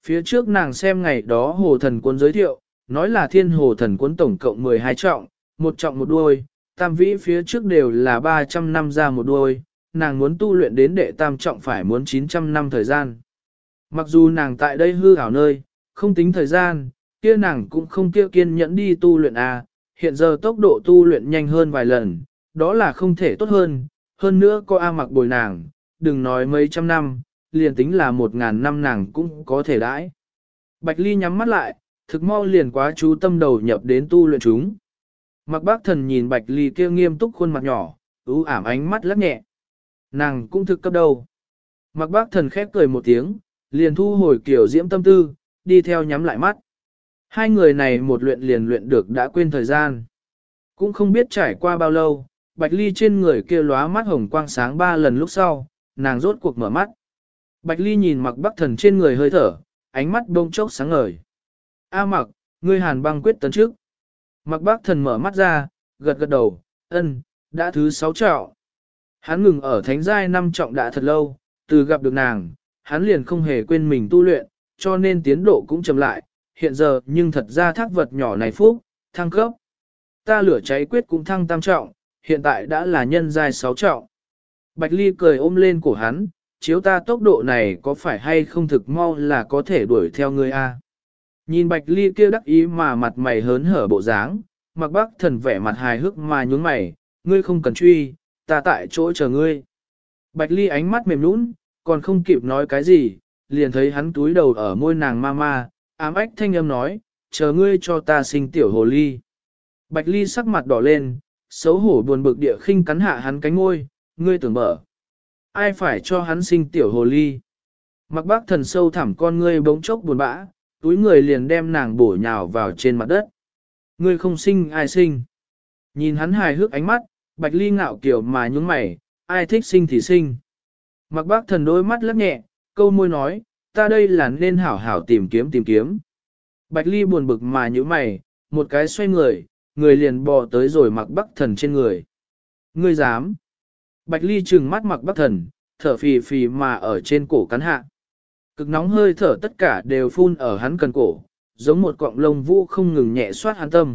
Phía trước nàng xem ngày đó hồ thần cuốn giới thiệu, nói là thiên hồ thần cuốn tổng cộng 12 trọng, một trọng một đuôi, tam vĩ phía trước đều là 300 năm ra một đuôi, nàng muốn tu luyện đến đệ tam trọng phải muốn 900 năm thời gian. Mặc dù nàng tại đây hư ảo nơi, không tính thời gian, kia nàng cũng không kia kiên nhẫn đi tu luyện hiện giờ tốc độ tu luyện nhanh hơn vài lần, đó là không thể tốt hơn nữa có A Mặc bồi nàng, đừng nói mấy trăm năm, liền tính là 1000 năm nàng cũng có thể đãi. Bạch Ly nhắm mắt lại, thực mau liền quá chú tâm đầu nhập đến tu luyện chúng. Mặc Bác Thần nhìn Bạch Ly kia nghiêm túc khuôn mặt nhỏ, ưu ảm ánh mắt lắc nhẹ. Nàng cũng thực cấp đầu. Mặc Bác Thần khép cười một tiếng, liền thu hồi kiểu diễm tâm tư, đi theo nhắm lại mắt. Hai người này một luyện liền luyện được đã quên thời gian. Cũng không biết trải qua bao lâu, Bạch Ly trên người kia lóa mắt hồng quang sáng 3 lần lúc sau, nàng rốt cuộc mở mắt. Bạch Ly nhìn Mặc Bắc Thần trên người hơi thở, ánh mắt bông chốc sáng ngời. A Mặc, ngươi Hàn Băng quyết tấn trước. Mặc Bắc Thần mở mắt ra, gật gật đầu, ân, đã thứ 6 trọng. Hắn ngừng ở thánh giai 5 trọng đã thật lâu, từ gặp được nàng, hắn liền không hề quên mình tu luyện, cho nên tiến độ cũng chậm lại, hiện giờ nhưng thật ra thác vật nhỏ này phúc, thăng cấp. Ta lửa cháy quyết cũng thăng tam trọng, hiện tại đã là nhân giai 6 trọng. Bạch Ly cười ôm lên cổ hắn, chiếu ta tốc độ này có phải hay không thực mau là có thể đuổi theo ngươi a? Nhìn Bạch Ly kia đắc ý mà mặt mày hớn hở bộ dáng, Mặc Bắc Thần vẻ mặt hài hước mà nhún mày, ngươi không cần truy, ta tại chỗ chờ ngươi. Bạch Ly ánh mắt mềm nũng, còn không kịp nói cái gì, liền thấy hắn túi đầu ở môi nàng ma, ám ách thanh âm nói, chờ ngươi cho ta sinh tiểu hồ ly. Bạch Ly sắc mặt đỏ lên, xấu hổ buồn bực địa khinh cắn hạ hắn cánh môi, ngươi tưởng mở. Ai phải cho hắn sinh tiểu hồ ly? Mặc Bác Thần sâu thẳm con ngươi bỗng chốc buồn bã, túi người liền đem nàng bổ nhào vào trên mặt đất. Ngươi không sinh ai sinh? Nhìn hắn hài hước ánh mắt, Bạch Ly ngạo kiểu mà nhúng mày, ai thích sinh thì sinh. Mặc Bác Thần đôi mắt lắc nhẹ, câu môi nói, ta đây là nên hảo hảo tìm kiếm. Bạch Ly buồn bực mà nhíu mày, một cái xoay người liền bò tới rồi Mặc Bắc Thần trên người. Ngươi dám? Bạch Ly trừng mắt Mặc Bắc Thần, thở phì phì mà ở trên cổ cắn hạ. Cực nóng hơi thở tất cả đều phun ở hắn cần cổ, giống một cọng lông vũ không ngừng nhẹ soát hắn tâm.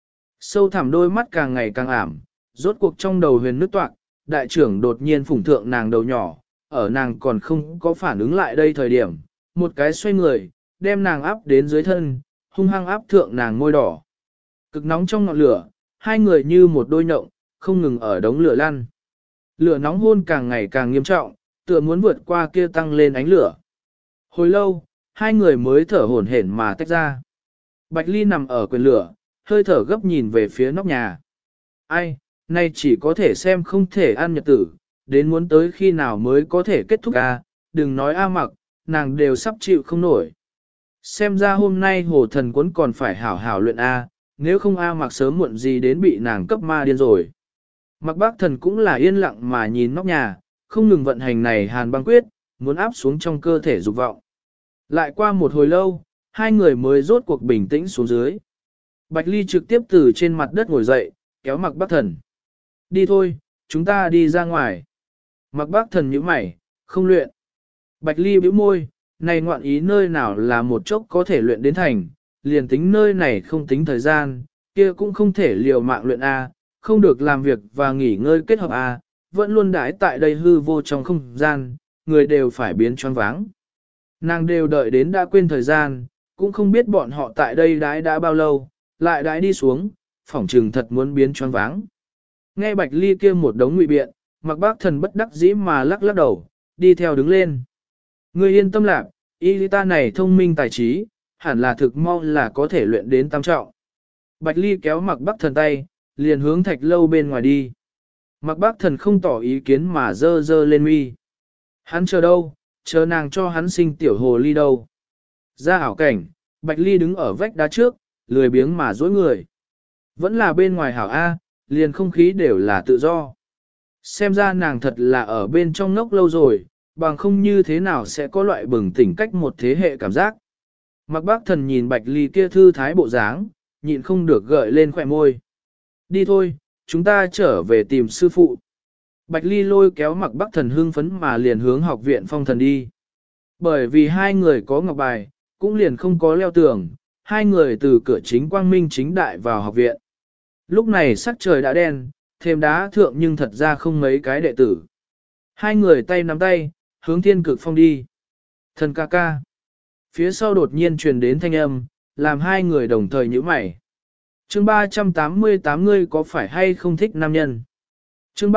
Sâu thẳm đôi mắt càng ngày càng ảm, rốt cuộc trong đầu huyền nước toạc, đại trưởng đột nhiên phủng thượng nàng đầu nhỏ, ở nàng còn không có phản ứng lại đây thời điểm, một cái xoay người, đem nàng áp đến dưới thân, hung hăng áp thượng nàng môi đỏ. Cực nóng trong ngọn lửa, hai người như một đôi nhộng, không ngừng ở đống lửa lăn. Lửa nóng hôn càng ngày càng nghiêm trọng, tựa muốn vượt qua kia tăng lên ánh lửa. Hồi lâu, hai người mới thở hổn hển mà tách ra. Bạch Ly nằm ở quyền lửa, hơi thở gấp nhìn về phía nóc nhà. Ai, nay chỉ có thể xem không thể ăn nhật tử, đến muốn tới khi nào mới có thể kết thúc đừng nói A Mặc, nàng đều sắp chịu không nổi. Xem ra hôm nay hồ thần quấn còn phải hảo hảo luyện nếu không A Mặc sớm muộn gì đến bị nàng cấp ma điên rồi. Mặc Bác Thần cũng là yên lặng mà nhìn nóc nhà, không ngừng vận hành này Hàn Băng quyết, muốn áp xuống trong cơ thể dục vọng. Lại qua một hồi lâu, hai người mới rốt cuộc bình tĩnh xuống dưới. Bạch Ly trực tiếp từ trên mặt đất ngồi dậy, kéo Mặc Bác Thần. Đi thôi, chúng ta đi ra ngoài. Mặc Bác Thần nhíu mày, không luyện. Bạch Ly bĩu môi, này ngoạn ý nơi nào là một chốc có thể luyện đến thành, liền tính nơi này không tính thời gian, kia cũng không thể liều mạng luyện không được làm việc và nghỉ ngơi kết hợp vẫn luôn đãi tại đây hư vô trong không gian, người đều phải biến choáng váng. Nàng đều đợi đến đã quên thời gian, cũng không biết bọn họ tại đây đãi đã bao lâu, lại đãi đi xuống, phỏng trừng thật muốn biến choáng váng. Nghe Bạch Ly kia một đống ngụy biện, Mặc Bác Thần bất đắc dĩ mà lắc lắc đầu, đi theo đứng lên. Ngươi yên tâm lạc, y ta này thông minh tài trí, hẳn là thực mau là có thể luyện đến tam trọng. Bạch Ly kéo Mặc Bác Thần tay, liền hướng thạch lâu bên ngoài đi. Mặc Bác Thần không tỏ ý kiến mà dơ dơ lên mi. Hắn chờ đâu, chờ nàng cho hắn sinh tiểu hồ ly đâu. Ra ảo cảnh, Bạch Ly đứng ở vách đá trước, lười biếng mà dối người. Vẫn là bên ngoài hảo liền không khí đều là tự do. Xem ra nàng thật là ở bên trong ngốc lâu rồi, bằng không như thế nào sẽ có loại bừng tỉnh cách một thế hệ cảm giác. Mặc Bác Thần nhìn Bạch Ly kia thư thái bộ dáng, nhịn không được gợi lên khỏe môi. Đi thôi, chúng ta trở về tìm sư phụ. Bạch Ly lôi kéo Mặc Bác Thần hưng phấn mà liền hướng học viện Phong Thần đi. Bởi vì hai người có ngọc bài, cũng liền không có leo tường, hai người từ cửa chính quang minh chính đại vào học viện. Lúc này sắc trời đã đen, thêm đá thượng nhưng thật ra không mấy cái đệ tử. Hai người tay nắm tay, hướng thiên cực phong đi. Thần ca ca. Phía sau đột nhiên truyền đến thanh âm, làm hai người đồng thời nhíu mày. Chương 388 ngươi có phải hay không thích nam nhân? Chương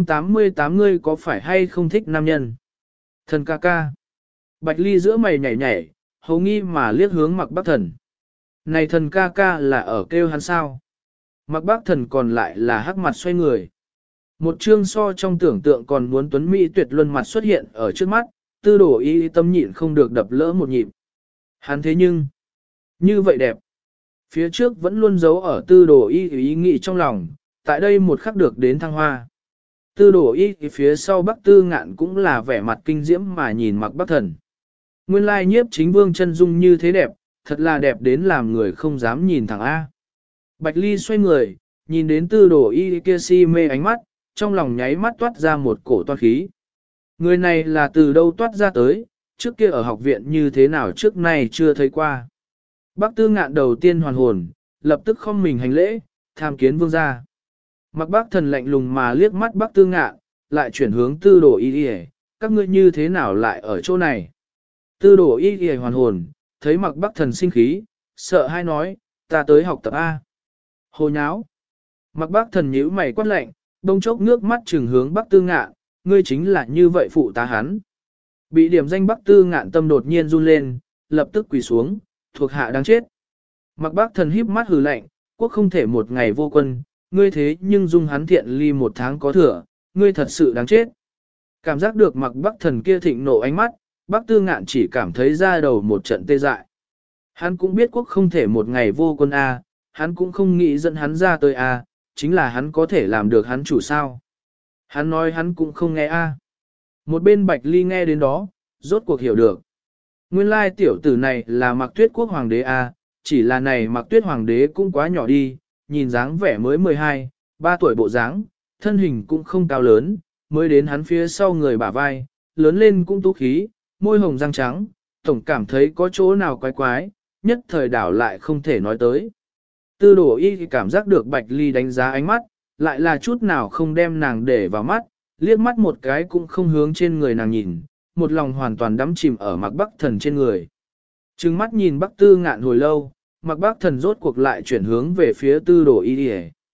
388 ngươi có phải hay không thích nam nhân? Thần ca ca. Bạch Ly giữa mày nhảy nhảy, hầu nghi mà liếc hướng Mặc Bắc Thần. Này thần ca ca là ở kêu hắn sao? Mặc Bắc Thần còn lại là hắc mặt xoay người. Một chương so trong tưởng tượng còn muốn tuấn mỹ tuyệt luân mặt xuất hiện ở trước mắt, Tư Đồ Y tâm nhịn không được đập lỡ một nhịp. Hắn thế nhưng, như vậy đẹp. Phía trước vẫn luôn giấu ở Tư Đồ Y ý nghĩ trong lòng, tại đây một khắc được đến thăng hoa. Tư Đồ Y phía sau Bắc Tư Ngạn cũng là vẻ mặt kinh diễm mà nhìn Mặc Bắc Thần. Nguyên lai nhiếp chính vương chân dung như thế đẹp, thật là đẹp đến làm người không dám nhìn thẳng A. Bạch Ly xoay người, nhìn đến Tư Đồ Y kia si mê ánh mắt, trong lòng nháy mắt toát ra một cổ toan khí. Người này là từ đâu toát ra tới, trước kia ở học viện như thế nào trước nay chưa thấy qua. Bắc Tư Ngạn đầu tiên hoàn hồn, lập tức không mình hành lễ, tham kiến vương gia. Mặc Bắc Thần lạnh lùng mà liếc mắt Bắc Tư Ngạn, lại chuyển hướng Tư Đồ Y, các ngươi như thế nào lại ở chỗ này? Tư Đồ Y hoàn hồn, thấy Mặc Bắc Thần sinh khí, sợ hai nói, ta tới học tập A. Hồ nháo. Mặc Bắc Thần nhíu mày quát lạnh, đông chốc nước mắt trừng hướng Bắc Tư Ngạn, ngươi chính là như vậy phụ tá hắn. Bị điểm danh Bắc Tư Ngạn tâm đột nhiên run lên, lập tức quỳ xuống, thuộc hạ đáng chết. Mặc Bắc Thần híp mắt hừ lạnh, quốc không thể một ngày vô quân, ngươi thế nhưng dung hắn thiện ly một tháng có thừa, ngươi thật sự đáng chết. Cảm giác được Mặc Bắc Thần kia thịnh nộ ánh mắt, Bắc Tư Ngạn chỉ cảm thấy ra đầu một trận tê dại. Hắn cũng biết quốc không thể một ngày vô quân a, hắn cũng không nghĩ dẫn hắn ra tới a, chính là hắn có thể làm được hắn chủ sao. Hắn nói hắn cũng không nghe a. Một bên Bạch Ly nghe đến đó, rốt cuộc hiểu được. Nguyên lai tiểu tử này là Mặc Tuyết quốc hoàng đế a, chỉ là này Mặc Tuyết hoàng đế cũng quá nhỏ đi, nhìn dáng vẻ mới 12, 3 tuổi bộ dáng, thân hình cũng không cao lớn, mới đến hắn phía sau người bả vai, lớn lên cũng tú khí, môi hồng răng trắng, tổng cảm thấy có chỗ nào quái quái, nhất thời đảo lại không thể nói tới. Tư Đồ Y cảm giác được Bạch Ly đánh giá ánh mắt, lại là chút nào không đem nàng để vào mắt, liếc mắt một cái cũng không hướng trên người nàng nhìn, một lòng hoàn toàn đắm chìm ở Mặc Bắc Thần trên người. Trừng mắt nhìn Bắc Tư Ngạn hồi lâu, Mặc Bắc Thần rốt cuộc lại chuyển hướng về phía Tư Đồ Y.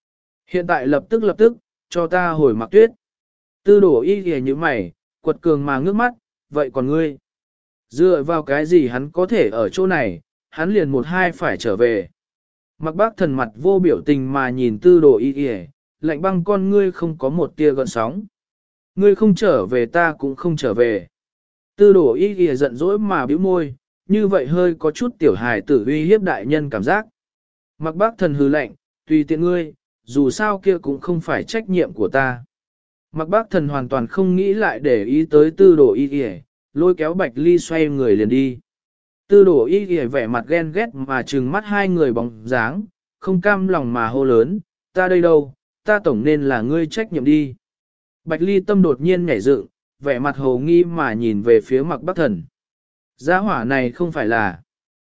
Hiện tại lập tức, cho ta hồi Mặc Tuyết. Tư Đồ Y như mày, quật cường mà ngước mắt, vậy còn ngươi? Dựa vào cái gì hắn có thể ở chỗ này, hắn liền một hai phải trở về. Mặc Bắc Thần mặt vô biểu tình mà nhìn Tư Đồ Y, lạnh băng con ngươi không có một tia gợn sóng. Ngươi không trở về ta cũng không trở về. Tư Đồ Y giận dỗi mà bĩu môi, như vậy hơi có chút tiểu hài tử uy hiếp đại nhân cảm giác. Mặc Bắc Thần hừ lạnh, tùy tiện ngươi, dù sao kia cũng không phải trách nhiệm của ta. Mặc Bắc Thần hoàn toàn không nghĩ lại để ý tới Tư Đồ Y, lôi kéo Bạch Ly xoay người liền đi. Tư Đồ Y vẻ mặt ghen ghét mà trừng mắt hai người bóng dáng, không cam lòng mà hô lớn, ta đây đâu, ta tổng nên là ngươi trách nhiệm đi. Bạch Ly tâm đột nhiên nhảy dựng, vẻ mặt hồ nghi mà nhìn về phía Mặc Bắc Thần. Gia hỏa này không phải là...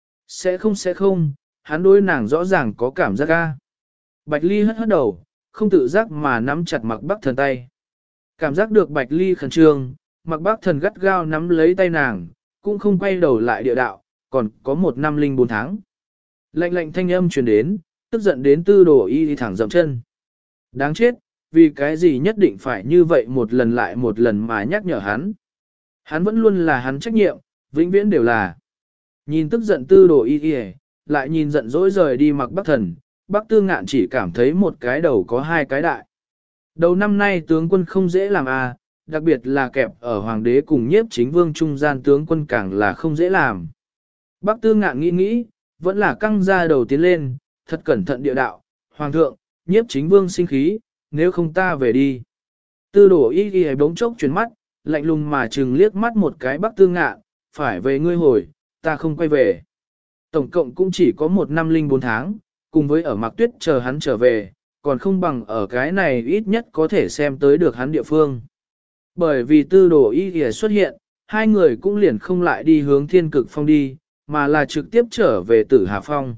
Sẽ không, hắn đối nàng rõ ràng có cảm giác ga. Bạch Ly hất đầu, không tự giác mà nắm chặt Mặc Bắc Thần tay. Cảm giác được Bạch Ly khẩn trương, Mặc Bắc Thần gắt gao nắm lấy tay nàng, cũng không quay đầu lại địa đạo, còn có 1 năm 04 tháng. Lạnh thanh âm truyền đến, tức giận đến Tư Đồ Y đi thẳng dậm chân. Đáng chết, vì cái gì nhất định phải như vậy một lần lại một lần mà nhắc nhở hắn. Hắn vẫn luôn là hắn trách nhiệm, vĩnh viễn đều là. Nhìn tức giận Tư Đồ Y, lại nhìn giận dỗi rời đi Mặc Bắc Thần, Bắc Tư Ngạn chỉ cảm thấy một cái đầu có 2 cái đại. Đầu năm nay tướng quân không dễ làm à, đặc biệt là kẹp ở hoàng đế cùng nhiếp chính vương trung gian tướng quân càng là không dễ làm. Bắc Tư Ngạn nghĩ, vẫn là căng ra đầu tiến lên, thật cẩn thận địa đạo, hoàng thượng, nhiếp chính vương sinh khí, nếu không ta về đi. Tư Đồ Y bỗng chốc chuyển mắt, lạnh lùng mà trừng liếc mắt một cái Bắc Tư Ngạn, phải về ngươi hồi, ta không quay về. Tổng cộng cũng chỉ có 1 năm 04 tháng, cùng với ở Mạc Tuyết chờ hắn trở về, còn không bằng ở cái này ít nhất có thể xem tới được hắn địa phương. Bởi vì Tư Đồ Y xuất hiện, hai người cũng liền không lại đi hướng Thiên Cực Phong đi, mà là trực tiếp trở về Tử Hà Phong.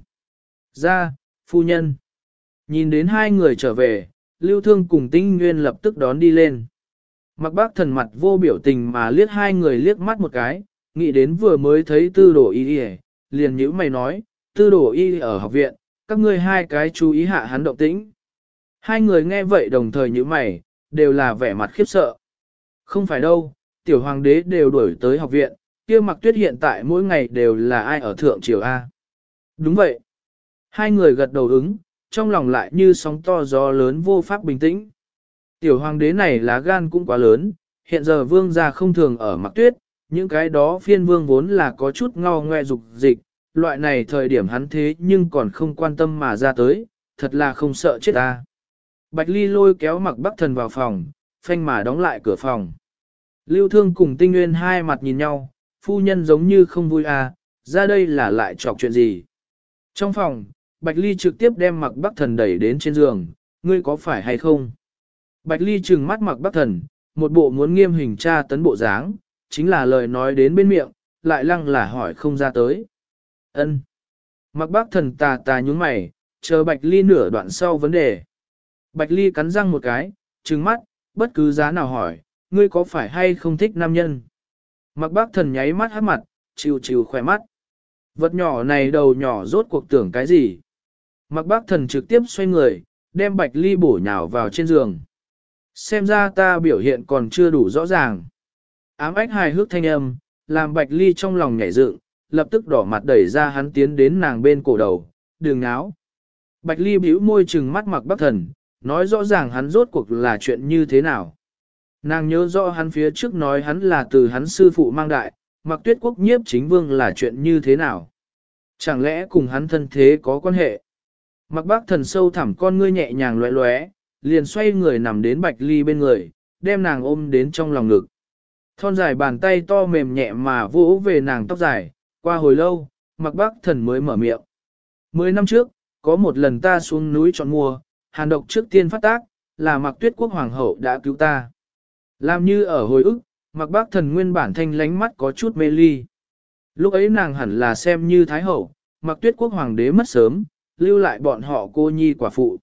Ra, phu nhân. Nhìn đến hai người trở về, Lưu Thương cùng Tinh Nguyên lập tức đón đi lên. Mặc Bác Thần mặt vô biểu tình mà liếc hai người liếc mắt một cái, nghĩ đến vừa mới thấy Tư Đồ Y liền nhíu mày nói, Tư Đồ Y ở học viện, các ngươi hai cái chú ý hạ hắn động tĩnh. Hai người nghe vậy đồng thời nhíu mày, đều là vẻ mặt khiếp sợ. Không phải đâu, tiểu hoàng đế đều đuổi tới học viện, kia Mặc Tuyết hiện tại mỗi ngày đều là ai ở thượng triều A. Đúng vậy. Hai người gật đầu ứng, trong lòng lại như sóng to gió lớn vô pháp bình tĩnh. Tiểu hoàng đế này lá gan cũng quá lớn, hiện giờ vương gia không thường ở Mặc Tuyết, những cái đó phiên vương vốn là có chút ngao ngoe dục dịch, loại này thời điểm hắn thế nhưng còn không quan tâm mà ra tới, thật là không sợ chết ta. Bạch Ly lôi kéo Mặc Bắc Thần vào phòng, phanh mà đóng lại cửa phòng. Lưu Thương cùng Tinh Nguyên hai mặt nhìn nhau, phu nhân giống như không vui à, ra đây là lại chọc chuyện gì. Trong phòng, Bạch Ly trực tiếp đem Mặc Bắc Thần đẩy đến trên giường, ngươi có phải hay không? Bạch Ly trừng mắt Mặc Bắc Thần, một bộ muốn nghiêm hình tra tấn bộ dáng, chính là lời nói đến bên miệng, lại lăng là hỏi không ra tới. Ân. Mặc Bắc Thần tà tà nhún mày, chờ Bạch Ly nửa đoạn sau vấn đề. Bạch Ly cắn răng một cái, trừng mắt, bất cứ giá nào hỏi, ngươi có phải hay không thích nam nhân? Mặc Bắc Thần nháy mắt hát mặt, chịu chịu khỏe mắt. Vật nhỏ này đầu nhỏ rốt cuộc tưởng cái gì? Mặc Bắc Thần trực tiếp xoay người, đem Bạch Ly bổ nhào vào trên giường. Xem ra ta biểu hiện còn chưa đủ rõ ràng. Ám ách hài hước thanh âm, làm Bạch Ly trong lòng nhảy dựng, lập tức đỏ mặt đẩy ra hắn tiến đến nàng bên cổ đầu, đường náo. Bạch Ly bĩu môi trừng mắt Mặc Bắc Thần, nói rõ ràng hắn rốt cuộc là chuyện như thế nào. Nàng nhớ rõ hắn phía trước nói hắn là từ hắn sư phụ mang đại, Mặc Tuyết Quốc nhiếp chính vương là chuyện như thế nào. Chẳng lẽ cùng hắn thân thế có quan hệ? Mặc Bắc Thần sâu thẳm con ngươi nhẹ nhàng lóe lóe, liền xoay người nằm đến Bạch Ly bên người, đem nàng ôm đến trong lòng ngực. Thon dài bàn tay to mềm nhẹ mà vỗ về nàng tóc dài, qua hồi lâu, Mặc Bắc Thần mới mở miệng. 10 năm trước, có một lần ta xuống núi chọn mua, hàn độc trước tiên phát tác, là Mặc Tuyết Quốc hoàng hậu đã cứu ta. Làm như ở hồi ức, Mặc Bắc Thần nguyên bản thanh lánh mắt có chút mê ly. Lúc ấy nàng hẳn là xem như thái hậu, Mặc Tuyết Quốc hoàng đế mất sớm, lưu lại bọn họ cô nhi quả phụ.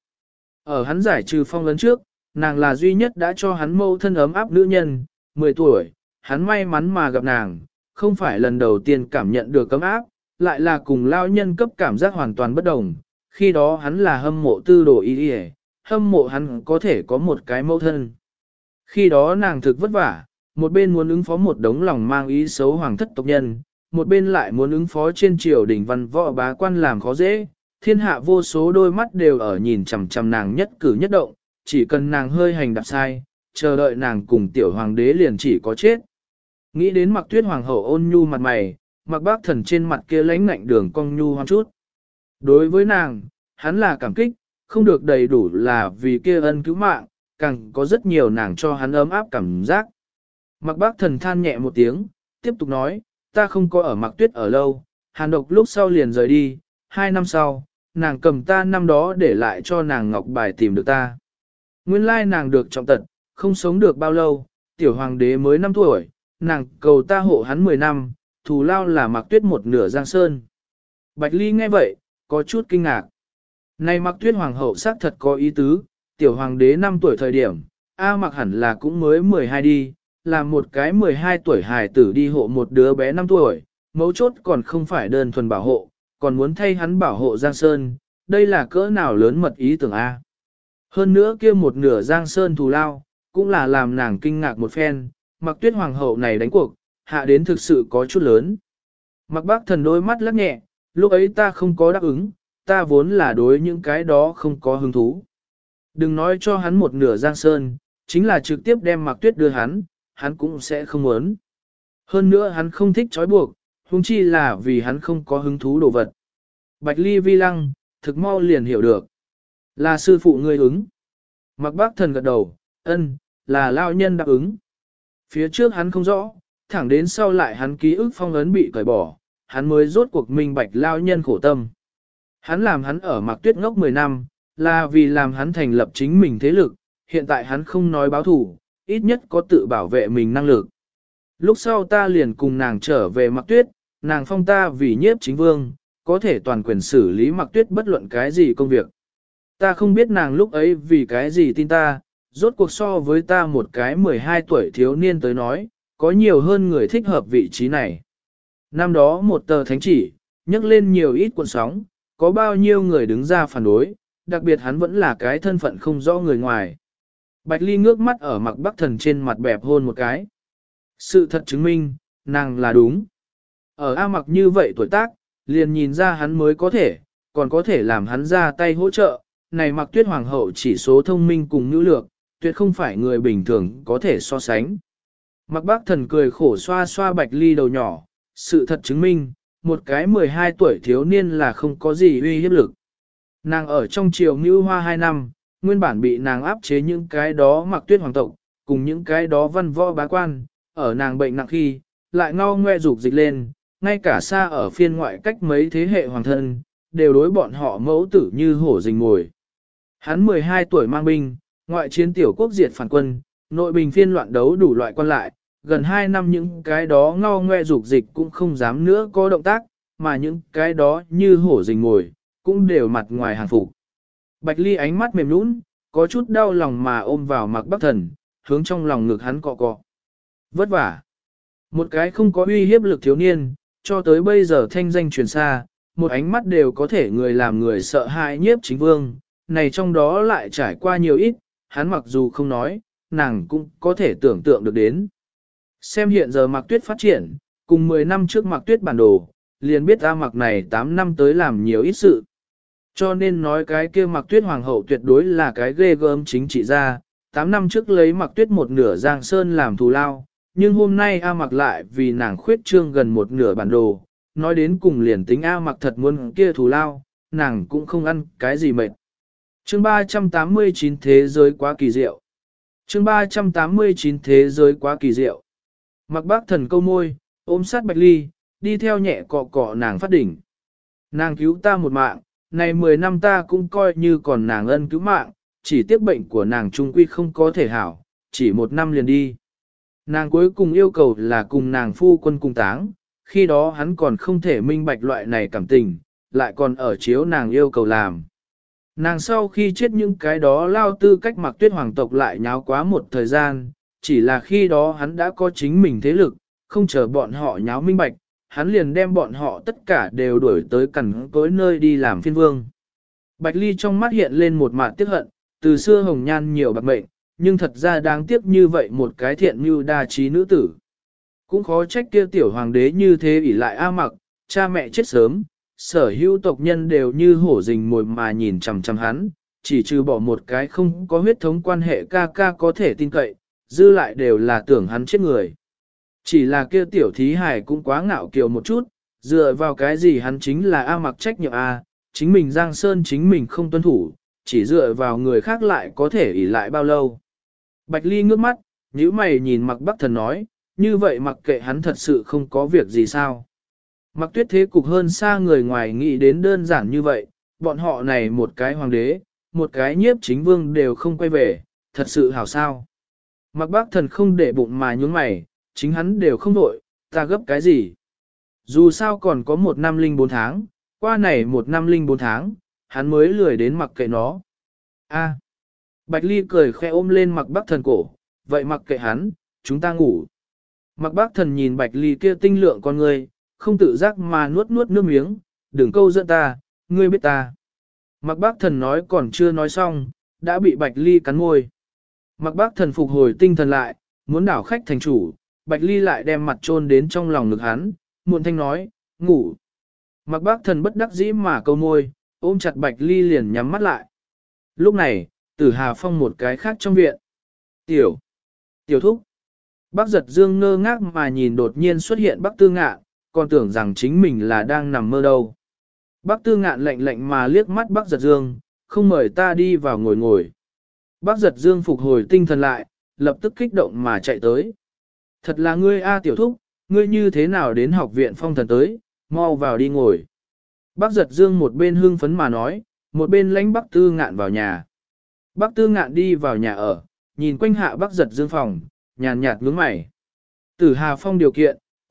Ở hắn giải trừ phong ấn trước, nàng là duy nhất đã cho hắn mâu thân ấm áp nữ nhân, 10 tuổi, hắn may mắn mà gặp nàng, không phải lần đầu tiên cảm nhận được ấm áp, lại là cùng lao nhân cấp cảm giác hoàn toàn bất đồng. Khi đó hắn là hâm mộ Tư Đồ Y Y, hâm mộ hắn có thể có một cái mẫu thân. Khi đó nàng thực vất vả, một bên muốn ứng phó một đống lòng mang ý xấu hoàng thất tộc nhân, một bên lại muốn ứng phó trên triều đình văn võ bá quan làm khó dễ. Thiên hạ vô số đôi mắt đều ở nhìn chằm chằm nàng nhất cử nhất động, chỉ cần nàng hơi hành đạp sai, chờ đợi nàng cùng tiểu hoàng đế liền chỉ có chết. Nghĩ đến Mặc Tuyết hoàng hậu ôn nhu mặt mày, Mặc Bắc Thần trên mặt kia lãnh ngạnh đường cong nhu hoang chút. Đối với nàng, hắn là cảm kích, không được đầy đủ là vì kia ân cứu mạng, càng có rất nhiều nàng cho hắn ấm áp cảm giác. Mặc Bắc Thần than nhẹ một tiếng, tiếp tục nói, ta không có ở Mặc Tuyết ở lâu, hàn độc lúc sau liền rời đi, 2 năm sau, nàng cầm ta năm đó để lại cho nàng ngọc bài tìm được ta. Nguyên lai nàng được trọng tật, không sống được bao lâu, tiểu hoàng đế mới 5 tuổi, nàng cầu ta hộ hắn 10 năm, thù lao là Mặc Tuyết một nửa giang sơn. Bạch Ly nghe vậy, có chút kinh ngạc. Này Mặc Tuyết hoàng hậu xác thật có ý tứ, tiểu hoàng đế 5 tuổi thời điểm, Mặc hẳn là cũng mới 12 đi, làm một cái 12 tuổi hài tử đi hộ một đứa bé 5 tuổi, mấu chốt còn không phải đơn thuần bảo hộ, còn muốn thay hắn bảo hộ Giang Sơn, đây là cỡ nào lớn mật ý tưởng A. Hơn nữa kia một nửa Giang Sơn thù lao, cũng là làm nàng kinh ngạc một phen, Mặc Tuyết hoàng hậu này đánh cuộc, hạ đến thực sự có chút lớn. Mặc Bắc Thần đôi mắt lắc nhẹ, lúc ấy ta không có đáp ứng, ta vốn là đối những cái đó không có hứng thú. Đừng nói cho hắn một nửa Giang Sơn, chính là trực tiếp đem Mặc Tuyết đưa hắn cũng sẽ không muốn. Hơn nữa hắn không thích trói buộc, huống chi là vì hắn không có hứng thú đồ vật. Bạch Ly vi lăng, thực mau liền hiểu được. Là sư phụ ngươi ứng. Mặc Bắc Thần gật đầu, ân, là lao nhân đáp ứng. Phía trước hắn không rõ, thẳng đến sau lại hắn ký ức phong ấn bị cởi bỏ, hắn mới rốt cuộc minh bạch lao nhân khổ tâm. Hắn làm hắn ở Mặc Tuyết ngốc 10 năm, là vì làm hắn thành lập chính mình thế lực, hiện tại hắn không nói báo thủ, ít nhất có tự bảo vệ mình năng lực. Lúc sau ta liền cùng nàng trở về Mặc Tuyết, nàng phong ta vì nhiếp chính vương, có thể toàn quyền xử lý Mặc Tuyết bất luận cái gì công việc. Ta không biết nàng lúc ấy vì cái gì tin ta, rốt cuộc so với ta một cái 12 tuổi thiếu niên tới nói, có nhiều hơn người thích hợp vị trí này. Năm đó một tờ thánh chỉ, nhấc lên nhiều ít cuộn sóng, có bao nhiêu người đứng ra phản đối, đặc biệt hắn vẫn là cái thân phận không rõ người ngoài. Bạch Ly ngước mắt ở Mặc Bắc Thần trên mặt bẹp hôn một cái. Sự thật chứng minh, nàng là đúng. Ở A Mặc như vậy tuổi tác, liền nhìn ra hắn mới có thể, còn có thể làm hắn ra tay hỗ trợ. Này Mặc Tuyết Hoàng hậu chỉ số thông minh cùng nữ lược, tuyệt không phải người bình thường có thể so sánh. Mặc Bắc Thần cười khổ xoa xoa Bạch Ly đầu nhỏ, sự thật chứng minh, một cái 12 tuổi thiếu niên là không có gì uy hiếp lực. Nàng ở trong triều Ngưu Hoa 2 năm, nguyên bản bị nàng áp chế những cái đó Mặc Tuyết hoàng tộc, cùng những cái đó văn võ bá quan, ở nàng bệnh nặng khi, lại ngao ngoe dục dịch lên, ngay cả xa ở phiên ngoại cách mấy thế hệ hoàng thân, đều đối bọn họ mẫu tử như hổ rình mồi. Hắn 12 tuổi mang binh, ngoại chiến tiểu quốc diệt phản quân, nội bình phiên loạn đấu đủ loại quan lại, gần 2 năm những cái đó ngao ngoe dục dịch cũng không dám nữa có động tác, mà những cái đó như hổ rình mồi, cũng đều mặt ngoài hàng phục. Bạch Ly ánh mắt mềm nũng, có chút đau lòng mà ôm vào Mặc Bắc Thần, hướng trong lòng ngực hắn cọ cọ. Vất vả. Một cái không có uy hiếp lực thiếu niên, cho tới bây giờ thanh danh truyền xa, một ánh mắt đều có thể người làm người sợ hãi nhiếp chính vương, này trong đó lại trải qua nhiều ít, hắn mặc dù không nói, nàng cũng có thể tưởng tượng được đến. Xem hiện giờ Mặc Tuyết phát triển, cùng 10 năm trước Mặc Tuyết bản đồ, liền biết A Mặc này 8 năm tới làm nhiều ít sự. Cho nên nói cái kia Mặc Tuyết hoàng hậu tuyệt đối là cái ghê gớm chính trị gia, 8 năm trước lấy Mặc Tuyết một nửa Giang Sơn làm thù lao, nhưng hôm nay A Mặc lại vì nàng khuyết trương gần một nửa bản đồ, nói đến cùng liền tính A Mặc thật muốn kia thù lao, nàng cũng không ăn cái gì mệt. Chương 389 thế giới quá kỳ diệu. Chương 389 thế giới quá kỳ diệu. Mặc Bác Thần câu môi, ôm sát Bạch Ly, đi theo nhẹ cọ cọ nàng phát đỉnh. Nàng cứu ta một mạng, này 10 năm ta cũng coi như còn nàng ân cứu mạng, chỉ tiếc bệnh của nàng trung quy không có thể hảo, chỉ 1 năm liền đi. Nàng cuối cùng yêu cầu là cùng nàng phu quân cùng táng, khi đó hắn còn không thể minh bạch loại này cảm tình, lại còn ở chiếu nàng yêu cầu làm. Nàng sau khi chết những cái đó lao tư cách Mặc Tuyết hoàng tộc lại nháo quá một thời gian, chỉ là khi đó hắn đã có chính mình thế lực, không chờ bọn họ nháo minh bạch, hắn liền đem bọn họ tất cả đều đuổi tới cẩn cối nơi đi làm phiên vương. Bạch Ly trong mắt hiện lên một mạt tiếc hận, từ xưa hồng nhan nhiều bạc mệnh, nhưng thật ra đáng tiếc như vậy một cái thiện như đa trí nữ tử. Cũng khó trách kia tiểu hoàng đế như thế ỷ lại A Mặc, cha mẹ chết sớm, sở hữu tộc nhân đều như hổ rình mồi mà nhìn chằm chằm hắn, chỉ trừ bỏ một cái không có huyết thống quan hệ ca ca có thể tin cậy, dư lại đều là tưởng hắn chết người. Chỉ là kia tiểu thí hải cũng quá ngạo kiều một chút, dựa vào cái gì hắn chính là A Mặc trách nhiệm A, chính mình Giang Sơn chính mình không tuân thủ, chỉ dựa vào người khác lại có thể ỷ lại bao lâu. Bạch Ly ngước mắt, nhíu mày nhìn Mặc Bắc Thần nói, như vậy mặc kệ hắn thật sự không có việc gì sao. Mặc Tuyết thế cục hơn xa người ngoài nghĩ đến đơn giản như vậy, bọn họ này một cái hoàng đế, một cái nhiếp chính vương đều không quay về, thật sự hảo sao. Mặc Bắc Thần không để bụng mà nhún mày, chính hắn đều không đổi, ta gấp cái gì. Dù sao còn có 1 năm 04 tháng, qua này 1 năm 04 tháng, hắn mới lười đến mặc kệ nó. A. Bạch Ly cười khẽ ôm lên Mặc Bắc Thần cổ, vậy mặc kệ hắn, chúng ta ngủ. Mặc Bắc Thần nhìn Bạch Ly kia tinh lượng con người, không tự giác mà nuốt nuốt nước miếng, đừng câu dẫn ta, ngươi biết ta. Mặc Bắc Thần nói còn chưa nói xong, đã bị Bạch Ly cắn môi. Mặc Bắc Thần phục hồi tinh thần lại, muốn đảo khách thành chủ, Bạch Ly lại đem mặt chôn đến trong lòng ngực hắn, muộn thanh nói, ngủ. Mặc Bắc Thần bất đắc dĩ mà câu môi, ôm chặt Bạch Ly liền nhắm mắt lại. Lúc này, Tử Hà Phong một cái khác trong viện. Tiểu thúc. Bác Giật Dương ngơ ngác mà nhìn đột nhiên xuất hiện Bác Tư Ngạn, còn tưởng rằng chính mình là đang nằm mơ đâu. Bác Tư Ngạn lạnh lạnh mà liếc mắt Bác Giật Dương, không mời ta đi vào ngồi ngồi. Bác Giật Dương phục hồi tinh thần lại, lập tức kích động mà chạy tới. Thật là ngươi a tiểu thúc, ngươi như thế nào đến học viện Phong Thần tới, mau vào đi ngồi. Bác Giật Dương một bên hưng phấn mà nói, một bên lãnh Bác Tư Ngạn vào nhà. Bác Tư Ngạn đi vào nhà ở, nhìn quanh hạ Bác Giật Dương phòng, nhàn nhạt nhướng mày. Tử Hà Phong điều kiện,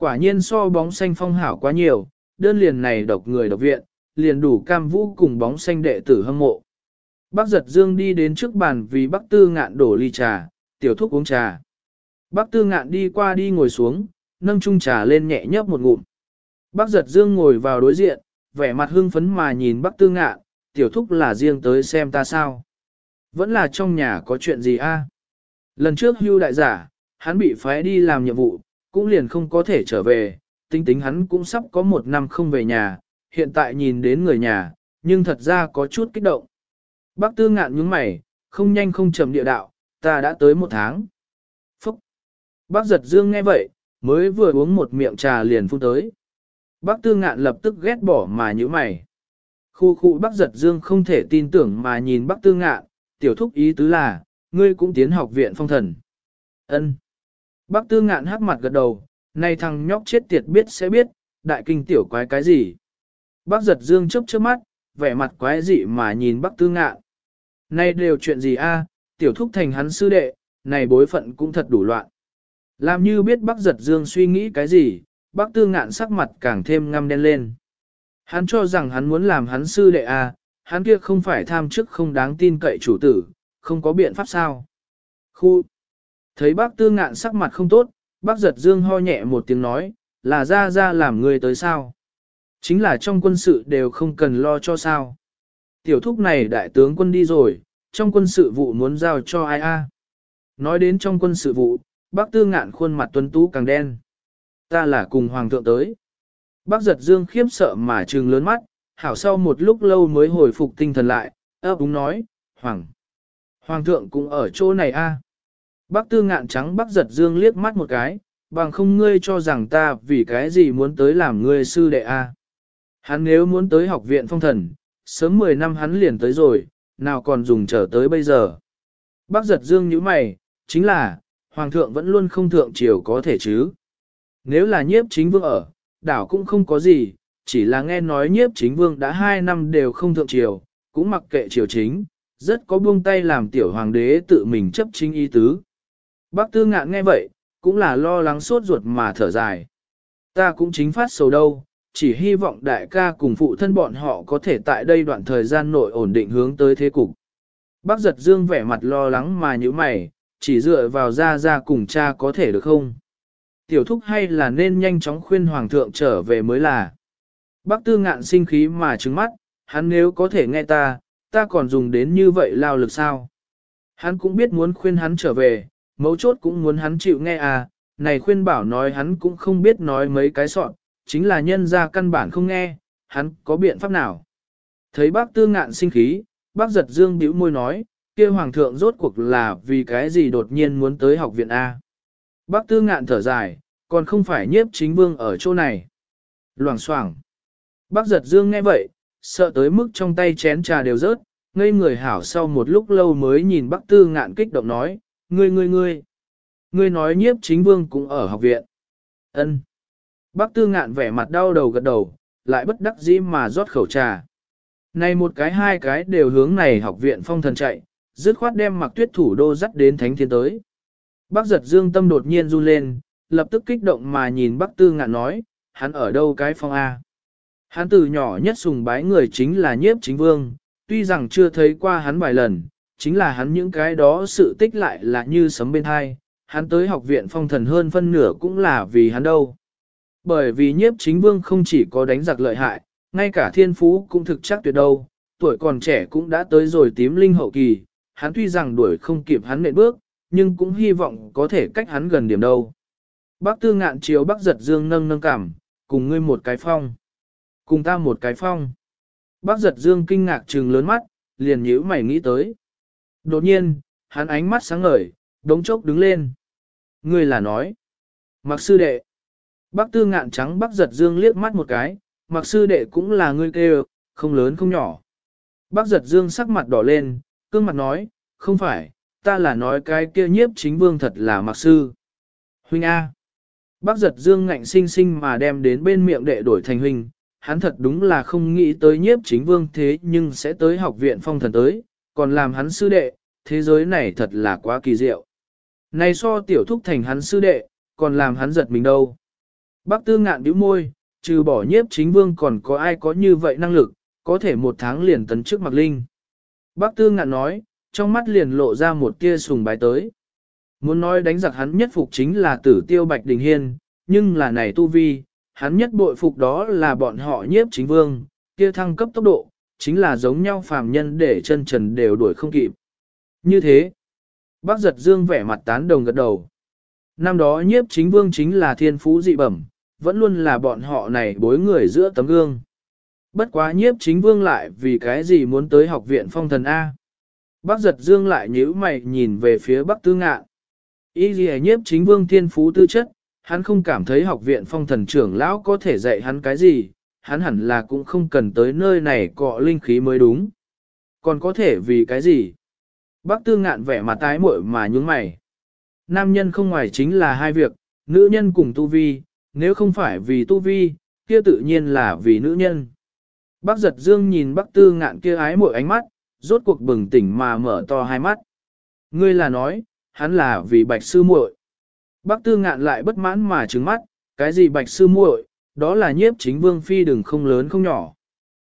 Quả nhiên so bóng xanh phong hảo quá nhiều, đơn liền này độc người độc viện, liền đủ cam vũ cùng bóng xanh đệ tử hâm mộ. Bác giật dương đi đến trước bàn vì bác tư ngạn đổ ly trà, tiểu thúc uống trà. Bác tư ngạn đi qua đi ngồi xuống, nâng chung trà lên nhẹ nhấp một ngụm. Bác giật dương ngồi vào đối diện, vẻ mặt hưng phấn mà nhìn bác tư ngạn, tiểu thúc là riêng tới xem ta sao. Vẫn là trong nhà có chuyện gì a? Lần trước hưu đại giả, hắn bị phái đi làm nhiệm vụ, cũng liền không có thể trở về, tính hắn cũng sắp có 1 năm không về nhà, hiện tại nhìn đến người nhà, nhưng thật ra có chút kích động. Bác tư ngạn nhướng mày, không nhanh không chậm địa đạo, ta đã tới 1 tháng. Phúc! Bác giật dương nghe vậy, mới vừa uống một miệng trà liền phun tới. Bác tư ngạn lập tức ghét bỏ mà nhíu mày. Khu bác giật dương không thể tin tưởng mà nhìn bác tư ngạn, tiểu thúc ý tứ là, ngươi cũng tiến học viện phong thần. Ân. Bác tư ngạn hắc mặt gật đầu, này thằng nhóc chết tiệt biết sẽ biết, đại kinh tiểu quái cái gì. Bác giật dương chớp chớp mắt, vẻ mặt quái dị mà nhìn bác tư ngạn. Này đều chuyện gì a? Tiểu thúc thành hắn sư đệ, này bối phận cũng thật đủ loạn. Làm như biết bác giật dương suy nghĩ cái gì, bác tư ngạn sắc mặt càng thêm ngăm đen lên. Hắn cho rằng hắn muốn làm hắn sư đệ a, hắn kia không phải tham chức không đáng tin cậy chủ tử, không có biện pháp sao. Khu! Thấy bác tư ngạn sắc mặt không tốt, bác giật dương ho nhẹ một tiếng nói, là ra làm người tới sao. Chính là trong quân sự đều không cần lo cho sao. Tiểu thúc này đại tướng quân đi rồi, trong quân sự vụ muốn giao cho ai a? Nói đến trong quân sự vụ, bác tư ngạn khuôn mặt tuấn tú càng đen. Ta là cùng hoàng thượng tới. Bác giật dương khiếp sợ mà trừng lớn mắt, hảo sau một lúc lâu mới hồi phục tinh thần lại, ấp úng nói, Hoàng thượng cũng ở chỗ này a. Bác tư ngạn trắng bác giật dương liếc mắt một cái, bằng không ngươi cho rằng ta vì cái gì muốn tới làm ngươi sư đệ a. Hắn nếu muốn tới học viện phong thần, sớm 10 năm hắn liền tới rồi, nào còn dùng chờ tới bây giờ. Bác giật dương nhíu mày, chính là, Hoàng thượng vẫn luôn không thượng triều có thể chứ. Nếu là nhiếp chính vương ở, đảo cũng không có gì, chỉ là nghe nói nhiếp chính vương đã 2 năm đều không thượng triều, cũng mặc kệ triều chính, rất có buông tay làm tiểu hoàng đế tự mình chấp chính ý tứ. Bác tư ngạn nghe vậy, cũng là lo lắng sốt ruột mà thở dài. Ta cũng chính phát sầu đâu, chỉ hy vọng đại ca cùng phụ thân bọn họ có thể tại đây đoạn thời gian nội ổn định hướng tới thế cục. Bác giật dương vẻ mặt lo lắng mà như mày, chỉ dựa vào ra cùng cha có thể được không? Tiểu thúc hay là nên nhanh chóng khuyên hoàng thượng trở về mới là. Bác tư ngạn sinh khí mà trừng mắt, hắn nếu có thể nghe ta còn dùng đến như vậy lao lực sao? Hắn cũng biết muốn khuyên hắn trở về, mấu chốt cũng muốn hắn chịu nghe à, này khuyên bảo nói hắn cũng không biết nói mấy cái sọn, chính là nhân ra căn bản không nghe, hắn có biện pháp nào? Thấy bác tư ngạn sinh khí, bác giật dương bĩu môi nói, kia hoàng thượng rốt cuộc là vì cái gì đột nhiên muốn tới học viện A. Bác tư ngạn thở dài, còn không phải nhiếp chính vương ở chỗ này. Loảng xoảng. Bác giật dương nghe vậy, sợ tới mức trong tay chén trà đều rớt, ngây người hảo sau một lúc lâu mới nhìn bác tư ngạn kích động nói, ngươi nói nhiếp chính vương cũng ở học viện. Ân. Bác tư ngạn vẻ mặt đau đầu gật đầu, lại bất đắc dĩ mà rót khẩu trà. Này một cái hai cái đều hướng này học viện phong thần chạy, dứt khoát đem Mặc Tuyết thủ đô dắt đến thánh thiên tới. Bác giật dương tâm đột nhiên run lên, lập tức kích động mà nhìn bác tư ngạn nói, hắn ở đâu cái phong A. Hắn từ nhỏ nhất sùng bái người chính là nhiếp chính vương, tuy rằng chưa thấy qua hắn vài lần, chính là hắn những cái đó sự tích lại là như sấm bên hai, hắn tới học viện phong thần hơn phân nửa cũng là vì hắn đâu. Bởi vì nhiếp chính vương không chỉ có đánh giặc lợi hại, ngay cả thiên phú cũng thực chắc tuyệt đâu, tuổi còn trẻ cũng đã tới rồi tím linh hậu kỳ, hắn tuy rằng đuổi không kịp hắn nện bước, nhưng cũng hy vọng có thể cách hắn gần điểm đâu. Bác tư ngạn chiếu bác giật dương nâng cảm, cùng ngươi một cái phong. Cùng ta một cái phong. Bác giật dương kinh ngạc trừng lớn mắt, liền nhíu mày nghĩ tới. Đột nhiên, hắn ánh mắt sáng ngời, đống chốc đứng lên. Ngươi là nói. Mặc sư đệ. Bác tư ngạn trắng bác giật dương liếc mắt một cái, mặc sư đệ cũng là ngươi kêu, không lớn không nhỏ. Bác giật dương sắc mặt đỏ lên, cương mặt nói, không phải, ta là nói cái kia nhiếp chính vương thật là mặc sư. Huynh A. Bác giật dương ngạnh sinh sinh mà đem đến bên miệng đệ đổi thành huynh, hắn thật đúng là không nghĩ tới nhiếp chính vương thế nhưng sẽ tới học viện phong thần tới, còn làm hắn sư đệ, thế giới này thật là quá kỳ diệu. Này so tiểu thúc thành hắn sư đệ, còn làm hắn giật mình đâu. Bác Tư Ngạn bĩu môi, trừ bỏ nhiếp chính vương còn có ai có như vậy năng lực, có thể một tháng liền tấn chức Mạc Linh. Bác Tư Ngạn nói, trong mắt liền lộ ra một tia sùng bái tới. Muốn nói đánh giặc hắn nhất phục chính là Tử Tiêu Bạch Đình Hiên, nhưng là này tu vi, hắn nhất bội phục đó là bọn họ nhiếp chính vương, kia thăng cấp tốc độ, chính là giống nhau phàm nhân để chân trần đều đuổi không kịp. Như thế, Bác Giật Dương vẻ mặt tán đồng gật đầu. Năm đó nhiếp chính vương chính là thiên phú dị bẩm, vẫn luôn là bọn họ này bối người giữa tấm gương. Bất quá nhiếp chính vương lại vì cái gì muốn tới học viện phong thần A. Bác Giật Dương lại nhíu mày nhìn về phía Bắc Tư Ngạn. Ý gì nhiếp chính vương thiên phú tư chất, hắn không cảm thấy học viện phong thần trưởng lão có thể dạy hắn cái gì, hắn hẳn là cũng không cần tới nơi này cọ linh khí mới đúng. Còn có thể vì cái gì? Bác Tư Ngạn vẻ mặt tái muội mà nhướng mày. Nam nhân không ngoài chính là hai việc, nữ nhân cùng tu vi, nếu không phải vì tu vi, kia tự nhiên là vì nữ nhân. Bác Giật Dương nhìn Bác Tư Ngạn kia ái muội ánh mắt, rốt cuộc bừng tỉnh mà mở to hai mắt. Ngươi là nói, hắn là vì Bạch sư muội. Bác Tư Ngạn lại bất mãn mà trừng mắt, cái gì Bạch sư muội, đó là nhiếp chính vương phi đừng không lớn không nhỏ.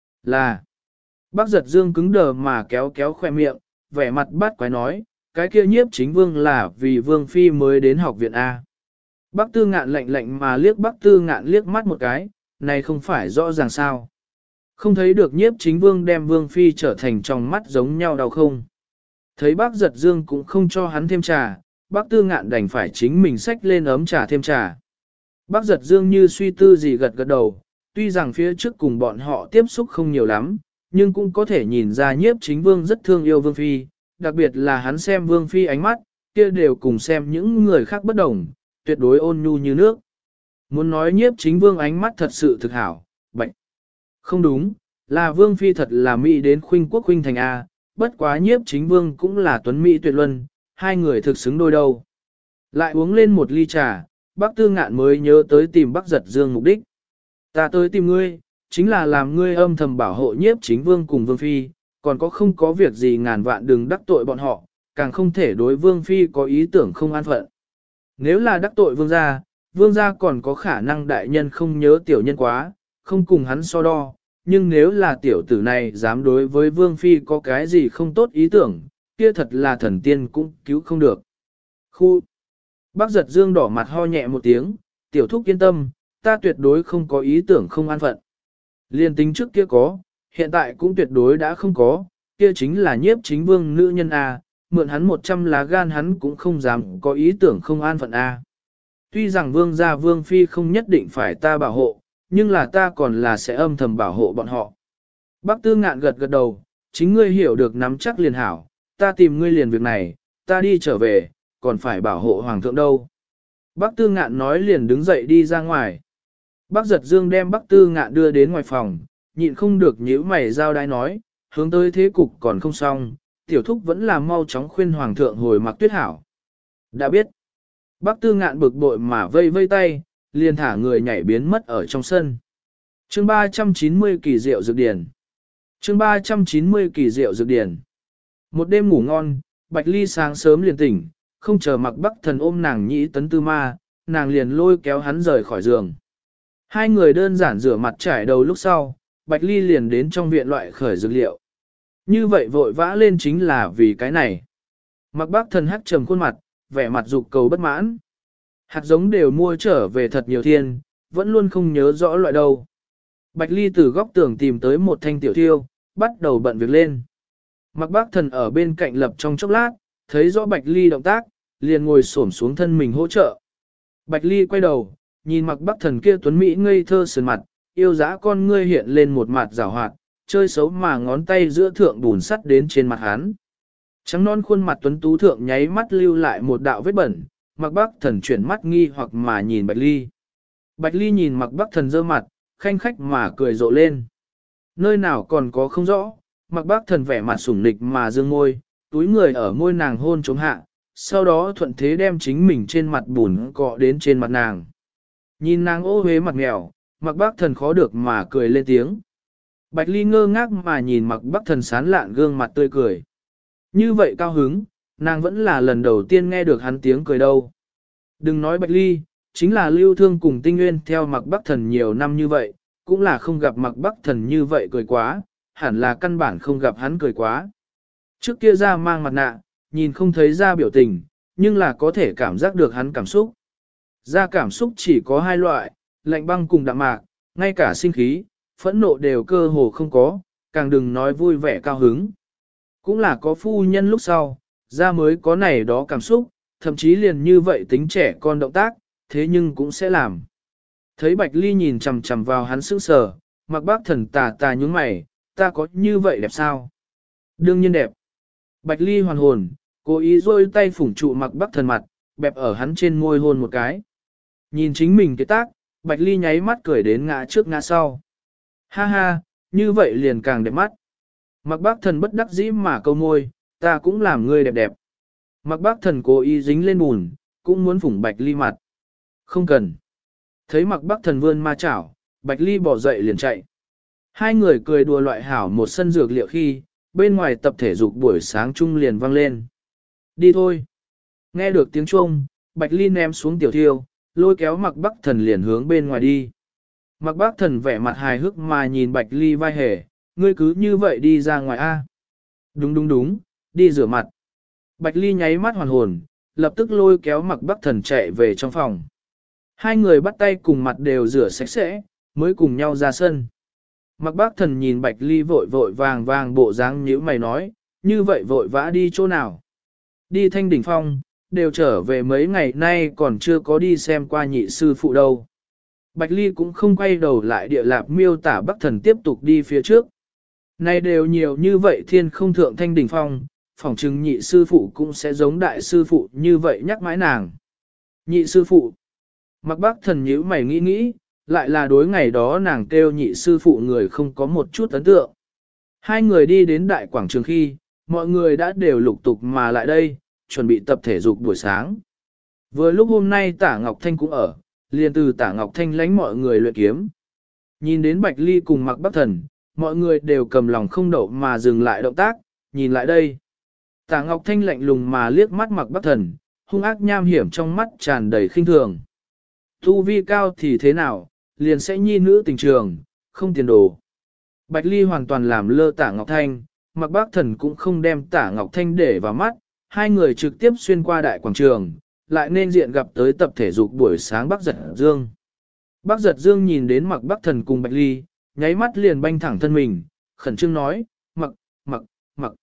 Là, Bác Giật Dương cứng đờ mà kéo kéo khoe miệng, vẻ mặt bát quái nói, cái kia nhiếp chính vương là vì vương phi mới đến học viện A. Bác Tư Ngạn lạnh lạnh mà liếc Bác Tư Ngạn liếc mắt một cái, này không phải rõ ràng sao. Không thấy được nhiếp chính vương đem vương phi trở thành trong mắt giống nhau đâu không. Thấy Bác Giật Dương cũng không cho hắn thêm trà, Bác Tư Ngạn đành phải chính mình xách lên ấm trà thêm trà. Bác Giật Dương như suy tư gì gật gật đầu, tuy rằng phía trước cùng bọn họ tiếp xúc không nhiều lắm, nhưng cũng có thể nhìn ra nhiếp chính vương rất thương yêu vương phi, đặc biệt là hắn xem vương phi ánh mắt, kia đều cùng xem những người khác bất đồng, tuyệt đối ôn nhu như nước. Muốn nói nhiếp chính vương ánh mắt thật sự thực hảo, bệnh. Không đúng, là vương phi thật là mỹ đến khuynh quốc khuynh thành A, bất quá nhiếp chính vương cũng là tuấn mỹ tuyệt luân, hai người thực xứng đôi đâu. Lại uống lên một ly trà, Bác Tư Ngạn mới nhớ tới tìm Bác Giật Dương mục đích. Ta tới tìm ngươi, chính là làm ngươi âm thầm bảo hộ nhiếp chính vương cùng vương phi, còn không có việc gì ngàn vạn đừng đắc tội bọn họ, càng không thể đối vương phi có ý tưởng không an phận. Nếu là đắc tội vương gia còn có khả năng đại nhân không nhớ tiểu nhân quá, không cùng hắn so đo, nhưng nếu là tiểu tử này dám đối với vương phi có cái gì không tốt ý tưởng, kia thật là thần tiên cũng cứu không được. Khu! Bác Giật Dương đỏ mặt ho nhẹ một tiếng, tiểu thúc yên tâm, ta tuyệt đối không có ý tưởng không an phận. Liên tính trước kia có, hiện tại cũng tuyệt đối đã không có, kia chính là nhiếp chính vương nữ nhân A, mượn hắn 100 lá gan hắn cũng không dám có ý tưởng không an phận A. Tuy rằng vương gia vương phi không nhất định phải ta bảo hộ, nhưng là ta còn là sẽ âm thầm bảo hộ bọn họ. Bác Tư Ngạn gật gật đầu, chính ngươi hiểu được nắm chắc liền hảo, ta tìm ngươi liền việc này, ta đi trở về, còn phải bảo hộ hoàng thượng đâu. Bác Tư Ngạn nói liền đứng dậy đi ra ngoài. Bác Giật Dương đem Bác Tư Ngạn đưa đến ngoài phòng, nhịn không được nhíu mày giao đái nói, hướng tới thế cục còn không xong, tiểu thúc vẫn là mau chóng khuyên hoàng thượng hồi Mặc Tuyết hảo. Đã biết. Bác Tư Ngạn bực bội mà vây vây tay, liền thả người nhảy biến mất ở trong sân. Chương 390 kỳ diệu dược điển. Chương 390 kỳ diệu dược điển. Một đêm ngủ ngon, Bạch Ly sáng sớm liền tỉnh, không chờ Mặc Bắc Thần ôm nàng nhĩ tấn tư ma, nàng liền lôi kéo hắn rời khỏi giường. Hai người đơn giản rửa mặt trải đầu lúc sau, Bạch Ly liền đến trong viện loại khởi dược liệu. Như vậy vội vã lên chính là vì cái này. Mặc Bắc Thần hắc trầm khuôn mặt, vẻ mặt dục cầu bất mãn. Hạt giống đều mua trở về thật nhiều thiên, vẫn luôn không nhớ rõ loại đâu. Bạch Ly từ góc tường tìm tới một thanh tiểu thiêu, bắt đầu bận việc lên. Mặc Bắc Thần ở bên cạnh lập trong chốc lát, thấy rõ Bạch Ly động tác, liền ngồi xổm xuống thân mình hỗ trợ. Bạch Ly quay đầu, nhìn Mặc Bắc Thần kia tuấn mỹ ngây thơ sườn mặt, yêu dã con ngươi hiện lên một mặt rào hoạt, chơi xấu mà ngón tay giữa thượng bùn sắt đến trên mặt hắn. Trắng non khuôn mặt tuấn tú thượng nháy mắt lưu lại một đạo vết bẩn, Mặc Bắc Thần chuyển mắt nghi hoặc mà nhìn Bạch Ly. Bạch Ly nhìn Mặc Bắc Thần dơ mặt, khanh khách mà cười rộ lên. Nơi nào còn có không rõ, Mặc Bắc Thần vẻ mặt sủng nịch mà dương môi, túi người ở môi nàng hôn chống hạ, sau đó thuận thế đem chính mình trên mặt bùn cọ đến trên mặt nàng. Nhìn nàng ô huế mặt mèo, Mặc Bắc Thần khó được mà cười lên tiếng. Bạch Ly ngơ ngác mà nhìn Mặc Bắc Thần sán lạn gương mặt tươi cười. Như vậy cao hứng, nàng vẫn là lần đầu tiên nghe được hắn tiếng cười đâu. Đừng nói Bạch Ly, chính là Lưu Thương cùng Tinh Nguyên theo Mạc Bắc Thần nhiều năm như vậy, cũng là không gặp Mạc Bắc Thần như vậy cười quá, hẳn là căn bản không gặp hắn cười quá. Trước kia ra mang mặt nạ, nhìn không thấy ra biểu tình, nhưng là có thể cảm giác được hắn cảm xúc. Ra cảm xúc chỉ có hai loại, lạnh băng cùng đạm mạc, ngay cả sinh khí, phẫn nộ đều cơ hồ không có, càng đừng nói vui vẻ cao hứng. Cũng là có phu nhân lúc sau, ra mới có này đó cảm xúc, thậm chí liền như vậy tính trẻ con động tác, thế nhưng cũng sẽ làm. Thấy Bạch Ly nhìn chằm chằm vào hắn sững sờ, Mạc Bác Thần tà tà nhướng mày, ta có như vậy đẹp sao? Đương nhiên đẹp. Bạch Ly hoàn hồn, cố ý rôi tay phủng trụ Mạc Bác Thần mặt, bẹp ở hắn trên môi hôn một cái. Nhìn chính mình cái tác, Bạch Ly nháy mắt cười đến ngã trước ngã sau. Ha ha, như vậy liền càng đẹp mắt. Mạc Bác Thần bất đắc dĩ mà câu môi, ta cũng làm ngươi đẹp đẹp. Mạc Bác Thần cố ý dính lên bùn, cũng muốn phủng Bạch Ly mặt. Không cần. Thấy Mạc Bác Thần vươn ma chảo, Bạch Ly bỏ dậy liền chạy. Hai người cười đùa loại hảo một sân dược liệu khi, bên ngoài tập thể dục buổi sáng chung liền vang lên. Đi thôi. Nghe được tiếng chuông, Bạch Ly ném xuống tiểu thiêu, lôi kéo Mạc Bác Thần liền hướng bên ngoài đi. Mạc Bác Thần vẻ mặt hài hước mà nhìn Bạch Ly vai hề, ngươi cứ như vậy đi ra ngoài a? Đúng đúng đúng, đi rửa mặt. Bạch Ly nháy mắt hoàn hồn, lập tức lôi kéo Mạc Bác Thần chạy về trong phòng. Hai người bắt tay cùng mặt đều rửa sạch sẽ, mới cùng nhau ra sân. Mạc Bác Thần nhìn Bạch Ly vội vội vàng vàng bộ dáng nhíu mày nói, như vậy vội vã đi chỗ nào? Đi Thanh Đỉnh Phong, đều trở về mấy ngày nay còn chưa có đi xem qua nhị sư phụ đâu. Bạch Ly cũng không quay đầu lại địa lạp miêu tả Bắc Thần tiếp tục đi phía trước. Này đều nhiều như vậy thiên không thượng Thanh Đỉnh Phong, phỏng chừng nhị sư phụ cũng sẽ giống đại sư phụ như vậy nhắc mãi nàng. Nhị sư phụ. Mạc Bác Thần nhíu mày nghĩ nghĩ, lại là đối ngày đó nàng kêu nhị sư phụ người không có một chút ấn tượng. Hai người đi đến đại quảng trường khi, mọi người đã đều lục tục mà lại đây, chuẩn bị tập thể dục buổi sáng. Vừa lúc hôm nay Tả Ngọc Thanh cũng ở, liền từ Tả Ngọc Thanh lánh mọi người luyện kiếm. Nhìn đến Bạch Ly cùng Mạc Bác Thần, mọi người đều cầm lòng không đậu mà dừng lại động tác, nhìn lại đây. Tả Ngọc Thanh lạnh lùng mà liếc mắt Mạc Bác Thần, hung ác nham hiểm trong mắt tràn đầy khinh thường. Tu vi cao thì thế nào, liền sẽ nhi nữ tình trường, không tiền đồ. Bạch Ly hoàn toàn làm lơ Tả Ngọc Thanh, Mạc Bác Thần cũng không đem Tả Ngọc Thanh để vào mắt, hai người trực tiếp xuyên qua đại quảng trường, lại nên diện gặp tới tập thể dục buổi sáng Bắc Giật Dương. Bắc Giật Dương nhìn đến Mạc Bác Thần cùng Bạch Ly, nháy mắt liền banh thẳng thân mình, khẩn trương nói, Mặc,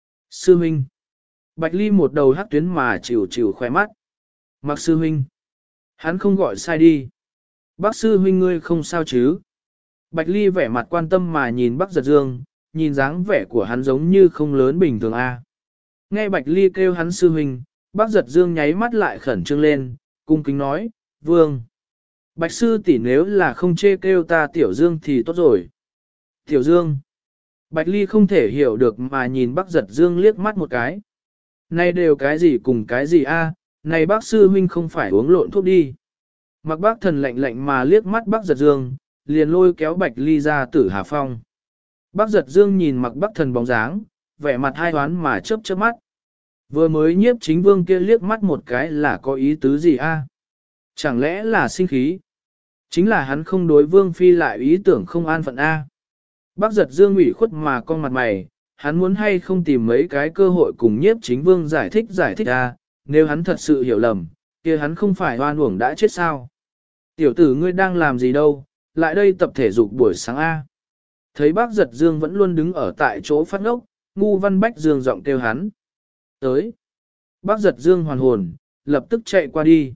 sư huynh. Bạch Ly một đầu hắc tuyến mà chịu khoe mắt. Mạc sư huynh. Hắn không gọi sai đi. Bác sư huynh ngươi không sao chứ? Bạch Ly vẻ mặt quan tâm mà nhìn Bắc Giật Dương, nhìn dáng vẻ của hắn giống như không lớn bình thường a. Nghe Bạch Ly kêu hắn sư huynh, Bắc Giật Dương nháy mắt lại khẩn trương lên, cung kính nói, vương. Bạch sư tỷ nếu là không chê kêu ta Tiểu Dương thì tốt rồi. Tiểu Dương. Bạch Ly không thể hiểu được mà nhìn Bắc Giật Dương liếc mắt một cái. Này đều cái gì cùng cái gì a? Này bác sư huynh không phải uống lộn thuốc đi. Mạc Bác Thần lạnh lạnh mà liếc mắt Bắc Giật Dương, liền lôi kéo Bạch Ly ra Tử Hà Phong. Bắc Giật Dương nhìn Mạc Bác Thần bóng dáng, vẻ mặt hai hoán mà chớp chớp mắt. Vừa mới nhiếp chính vương kia liếc mắt một cái là có ý tứ gì a? Chẳng lẽ là sinh khí? Chính là hắn không đối vương phi lại ý tưởng không an phận a. Bắc Giật Dương ủy khuất mà con mặt mày, hắn muốn hay không tìm mấy cái cơ hội cùng nhiếp chính vương giải thích a, nếu hắn thật sự hiểu lầm, kia hắn không phải oan uổng đã chết sao? Tiểu tử ngươi đang làm gì đâu, lại đây tập thể dục buổi sáng a. Thấy Bắc Giật Dương vẫn luôn đứng ở tại chỗ phát ngốc, Ngu Văn Bách Dương giọng kêu hắn. Tới. Bắc Giật Dương hoàn hồn, lập tức chạy qua đi.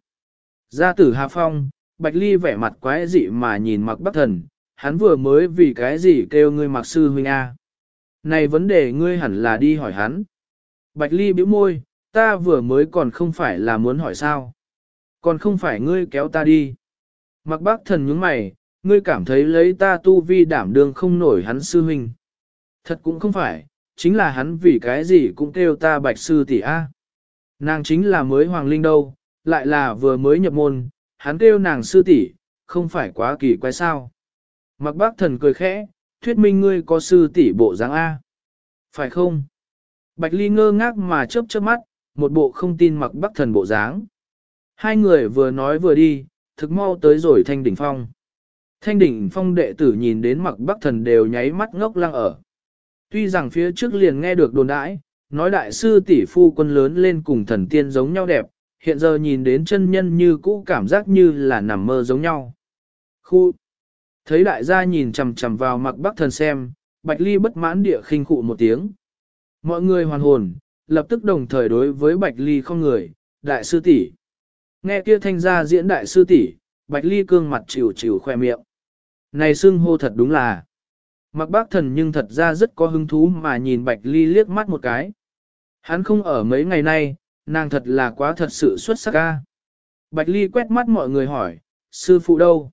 Ra Tử Hà Phong, Bạch Ly vẻ mặt quái dị mà nhìn Mạc Bác Thần, hắn vừa mới vì cái gì kêu ngươi Mạc sư huynh a? Này vấn đề ngươi hẳn là đi hỏi hắn. Bạch Ly bĩu môi, ta vừa mới còn không phải là muốn hỏi sao? Còn không phải ngươi kéo ta đi. Mạc Bác Thần nhướng mày, ngươi cảm thấy lấy ta tu vi đảm đương không nổi hắn sư huynh. Thật cũng không phải, chính là hắn vì cái gì cũng kêu ta Bạch sư tỷ a. Nàng chính là mới hoàng linh đâu, lại là vừa mới nhập môn, hắn kêu nàng sư tỷ, không phải quá kỳ quái sao. Mạc Bác Thần cười khẽ, thuyết minh ngươi có sư tỷ bộ dáng A. Phải không? Bạch Ly ngơ ngác mà chớp mắt, một bộ không tin Mạc Bác Thần bộ dáng. Hai người vừa nói vừa đi, thực mau tới rồi Thanh Đỉnh Phong. Thanh Đỉnh Phong đệ tử nhìn đến Mạc Bắc Thần đều nháy mắt ngốc lăng ở. Tuy rằng phía trước liền nghe được đồn đãi, nói đại sư tỷ phu quân lớn lên cùng thần tiên giống nhau đẹp, hiện giờ nhìn đến chân nhân như cũ cảm giác như là nằm mơ giống nhau. Khu! Thấy đại gia nhìn chằm chằm vào Mạc Bắc Thần xem, Bạch Ly bất mãn địa khinh khụ một tiếng. Mọi người hoàn hồn, lập tức đồng thời đối với Bạch Ly không người, đại sư tỷ. Nghe kia thanh gia diễn đại sư tỷ, Bạch Ly cương mặt chịu chịu khoe miệng. Này xưng hô thật đúng là. Mạc Bắc Thần nhưng thật ra rất có hứng thú mà nhìn Bạch Ly liếc mắt một cái. Hắn không ở mấy ngày nay, nàng thật là quá thật sự xuất sắc ca. Bạch Ly quét mắt mọi người hỏi, sư phụ đâu?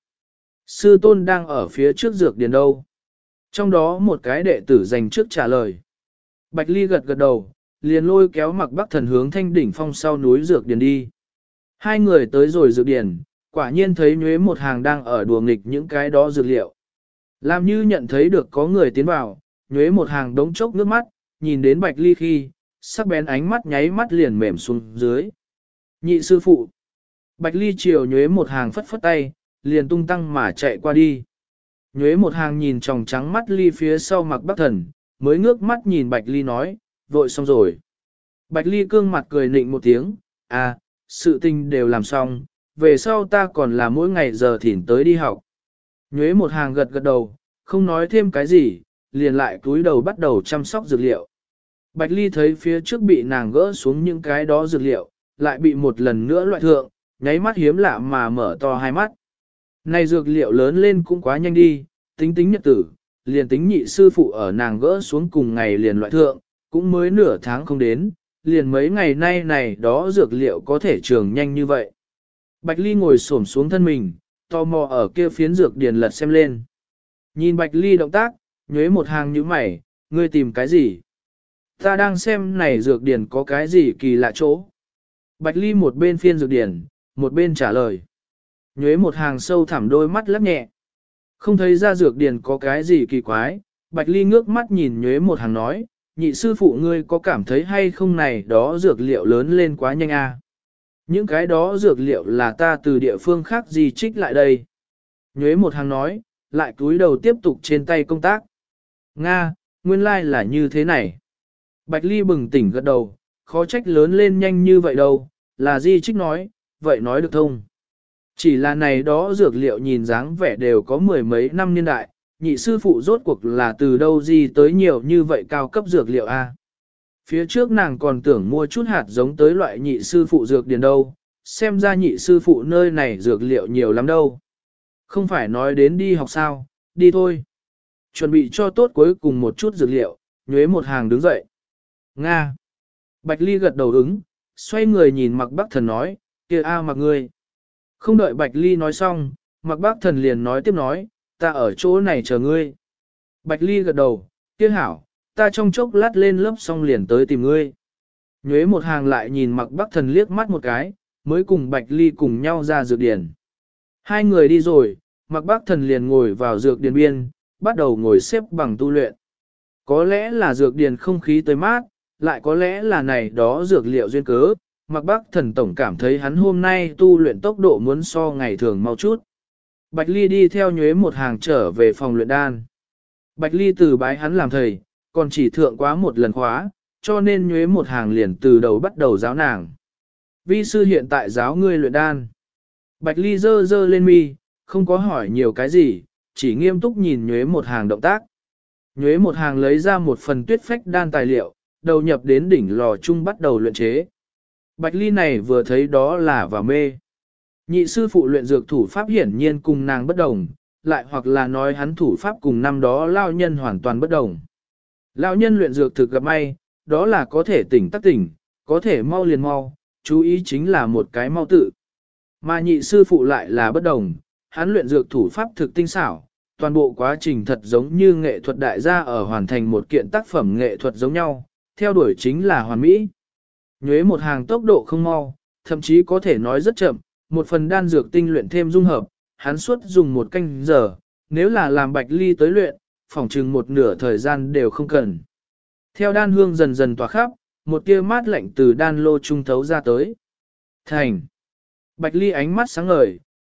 Sư tôn đang ở phía trước dược điền đâu? Trong đó một cái đệ tử dành trước trả lời. Bạch Ly gật gật đầu, liền lôi kéo Mạc Bắc Thần hướng Thanh Đỉnh Phong sau núi dược điền đi. Hai người tới rồi dược điền, quả nhiên thấy nhuế một hàng đang ở đùa nghịch những cái đó dược liệu. Làm như nhận thấy được có người tiến vào, nhuế một hàng đống chốc nước mắt, nhìn đến Bạch Ly khi, sắc bén ánh mắt nháy mắt liền mềm xuống dưới. Nhị sư phụ. Bạch Ly chiều nhuế một hàng phất phất tay, liền tung tăng mà chạy qua đi. Nhuế một hàng nhìn tròng trắng mắt Ly phía sau Mạc Bắc Thần, mới ngước mắt nhìn Bạch Ly nói, vội xong rồi. Bạch Ly cương mặt cười nịnh một tiếng, à, sự tình đều làm xong, về sau ta còn là mỗi ngày giờ thỉnh tới đi học. Nhuế một hàng gật gật đầu, không nói thêm cái gì, liền lại cúi đầu bắt đầu chăm sóc dược liệu. Bạch Ly thấy phía trước bị nàng gỡ xuống những cái đó dược liệu, lại bị một lần nữa loại thượng, nháy mắt hiếm lạ mà mở to hai mắt. Này dược liệu lớn lên cũng quá nhanh đi, tính tính nhật tử, liền tính nhị sư phụ ở nàng gỡ xuống cùng ngày liền loại thượng, cũng mới nửa tháng không đến, liền mấy ngày nay này đó dược liệu có thể trường nhanh như vậy. Bạch Ly ngồi xổm xuống thân mình, tò mò ở kia phiến dược điền lật xem lên. Nhìn Bạch Ly động tác, nhuế một hàng như mày, ngươi tìm cái gì? Ta đang xem này dược điền có cái gì kỳ lạ chỗ. Bạch Ly một bên phiên dược điền, một bên trả lời. Nhuế một hàng sâu thẳm đôi mắt lắc nhẹ. Không thấy ra dược điền có cái gì kỳ quái, Bạch Ly ngước mắt nhìn nhuế một hàng nói, nhị sư phụ ngươi có cảm thấy hay không này đó dược liệu lớn lên quá nhanh à? Những cái đó dược liệu là ta từ địa phương khác gì trích lại đây. Nhuế một hàng nói, lại cúi đầu tiếp tục trên tay công tác. Nga, nguyên lai là như thế này. Bạch Ly bừng tỉnh gật đầu, khó trách lớn lên nhanh như vậy đâu, là di trích nói, vậy nói được thông. Chỉ là này đó dược liệu nhìn dáng vẻ đều có mười mấy năm niên đại, nhị sư phụ rốt cuộc là từ đâu gì tới nhiều như vậy cao cấp dược liệu a? Phía trước nàng còn tưởng mua chút hạt giống tới loại nhị sư phụ dược điền đâu, xem ra nhị sư phụ nơi này dược liệu nhiều lắm đâu. Không phải nói đến đi học sao, đi thôi. Chuẩn bị cho tốt cuối cùng một chút dược liệu, nhuế một hàng đứng dậy. Nga. Bạch Ly gật đầu ứng, xoay người nhìn Mạc Bắc Thần nói, kia a Mạc ngươi. Không đợi Bạch Ly nói xong, Mạc Bắc Thần liền nói tiếp nói, ta ở chỗ này chờ ngươi. Bạch Ly gật đầu, kia hảo, ta trong chốc lát lên lớp xong liền tới tìm ngươi. Nhuế một hàng lại nhìn Mạc Bắc Thần liếc mắt một cái, mới cùng Bạch Ly cùng nhau ra dược điển. Hai người đi rồi, Mạc Bắc Thần liền ngồi vào dược điển biên, bắt đầu ngồi xếp bằng tu luyện. Có lẽ là dược điển không khí tới mát, lại có lẽ là này đó dược liệu duyên cớ, Mạc Bắc Thần tổng cảm thấy hắn hôm nay tu luyện tốc độ muốn so ngày thường mau chút. Bạch Ly đi theo nhuế một hàng trở về phòng luyện đan. Bạch Ly từ bái hắn làm thầy, còn chỉ thượng quá một lần khóa, cho nên nhuế một hàng liền từ đầu bắt đầu giáo nàng. Vi sư hiện tại giáo ngươi luyện đan. Bạch Ly dơ dơ lên mi, không có hỏi nhiều cái gì, chỉ nghiêm túc nhìn nhuế một hàng động tác. Nhuế một hàng lấy ra một phần tuyết phách đan tài liệu, đầu nhập đến đỉnh lò chung bắt đầu luyện chế. Bạch Ly này vừa thấy đó là vào mê. Nhị sư phụ luyện dược thủ pháp hiển nhiên cùng nàng bất đồng, lại hoặc là nói hắn thủ pháp cùng năm đó lao nhân hoàn toàn bất đồng. Lão nhân luyện dược thực gặp may, đó là có thể tỉnh tắc tỉnh, có thể mau liền mau, chú ý chính là một cái mau tự. Mà nhị sư phụ lại là bất đồng, hắn luyện dược thủ pháp thực tinh xảo, toàn bộ quá trình thật giống như nghệ thuật đại gia ở hoàn thành một kiện tác phẩm nghệ thuật giống nhau, theo đuổi chính là hoàn mỹ. Nhuế một hàng tốc độ không mau, thậm chí có thể nói rất chậm, một phần đan dược tinh luyện thêm dung hợp, hắn suốt dùng một canh giờ, nếu là làm Bạch Ly tới luyện, phỏng chừng một nửa thời gian đều không cần. Theo đan hương dần dần tỏa khắp, một tia mát lạnh từ đan lô trung thấu ra tới. Thành. Bạch Ly ánh mắt sáng ngời,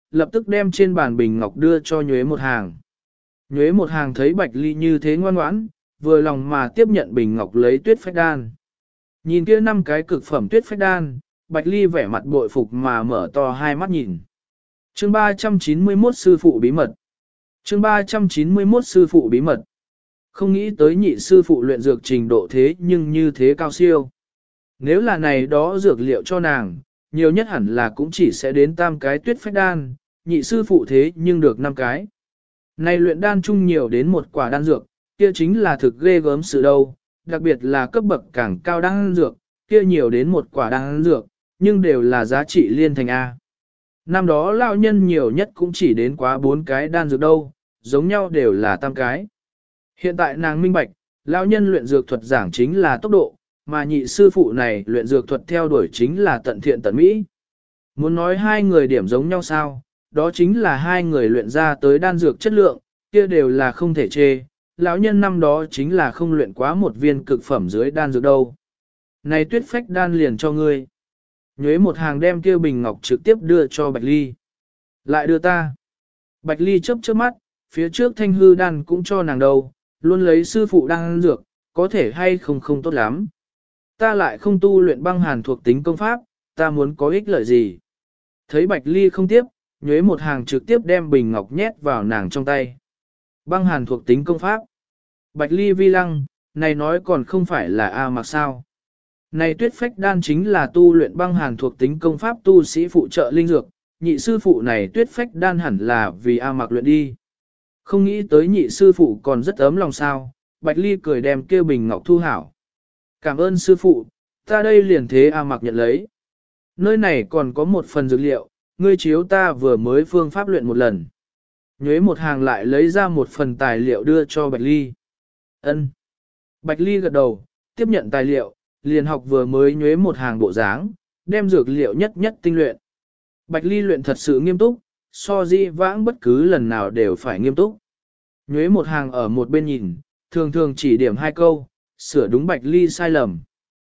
lập tức đem trên bàn bình ngọc đưa cho Nhuế Một Hàng. Nhuế Một Hàng thấy Bạch Ly như thế ngoan ngoãn, vừa lòng mà tiếp nhận bình ngọc lấy tuyết phách đan. Nhìn kia 5 cái cực phẩm tuyết phách đan, Bạch Ly vẻ mặt bội phục mà mở to hai mắt nhìn. Chương 391 sư phụ bí mật. Chương 391 sư phụ bí mật. Không nghĩ tới nhị sư phụ luyện dược trình độ thế nhưng như thế cao siêu. Nếu là này đó dược liệu cho nàng, nhiều nhất hẳn là cũng chỉ sẽ đến 3 cái tuyết phách đan, nhị sư phụ thế nhưng được 5 cái. Này luyện đan chung nhiều đến 1 quả đan dược, kia chính là thực ghê gớm sự đâu, đặc biệt là cấp bậc càng cao đan dược, kia nhiều đến 1 quả đan dược, nhưng đều là giá trị liên thành A. Năm đó lão nhân nhiều nhất cũng chỉ đến quá 4 cái đan dược đâu, giống nhau đều là 3 cái. Hiện tại nàng minh bạch, lão nhân luyện dược thuật giảng chính là tốc độ, mà nhị sư phụ này luyện dược thuật theo đuổi chính là tận thiện tận mỹ. Muốn nói hai người điểm giống nhau sao, đó chính là hai người luyện ra tới đan dược chất lượng, kia đều là không thể chê. Lão nhân năm đó chính là không luyện quá một viên cực phẩm dưới đan dược đâu. Này tuyết phách đan liền cho ngươi. Nhuế Một Hàng đem kia bình ngọc trực tiếp đưa cho Bạch Ly. Lại đưa ta. Bạch Ly chớp chớp mắt, phía trước thanh hư đan cũng cho nàng đâu, luôn lấy sư phụ đan dược, có thể hay không không tốt lắm. Ta lại không tu luyện băng hàn thuộc tính công pháp, ta muốn có ích lợi gì. Thấy Bạch Ly không tiếp, Nhuế Một Hàng trực tiếp đem bình ngọc nhét vào nàng trong tay. Băng hàn thuộc tính công pháp. Bạch Ly vi lăng, này nói còn không phải là A Mặc sao. Này tuyết phách đan chính là tu luyện băng hàn thuộc tính công pháp tu sĩ phụ trợ linh dược, nhị sư phụ này tuyết phách đan hẳn là vì A Mặc luyện đi. Không nghĩ tới nhị sư phụ còn rất ấm lòng sao, Bạch Ly cười đem kêu bình ngọc thu hảo. Cảm ơn sư phụ, ta đây liền thế A Mặc nhận lấy. Nơi này còn có một phần dược liệu, ngươi chiếu ta vừa mới phương pháp luyện một lần. Nhuế Một Hàng lại lấy ra một phần tài liệu đưa cho Bạch Ly. Ân. Bạch Ly gật đầu, tiếp nhận tài liệu, liền học vừa mới Nhuế Một Hàng bộ dáng, đem dược liệu nhất nhất tinh luyện. Bạch Ly luyện thật sự nghiêm túc, so di vãng bất cứ lần nào đều phải nghiêm túc. Nhuế Một Hàng ở một bên nhìn, thường thường chỉ điểm 2 câu, sửa đúng Bạch Ly sai lầm.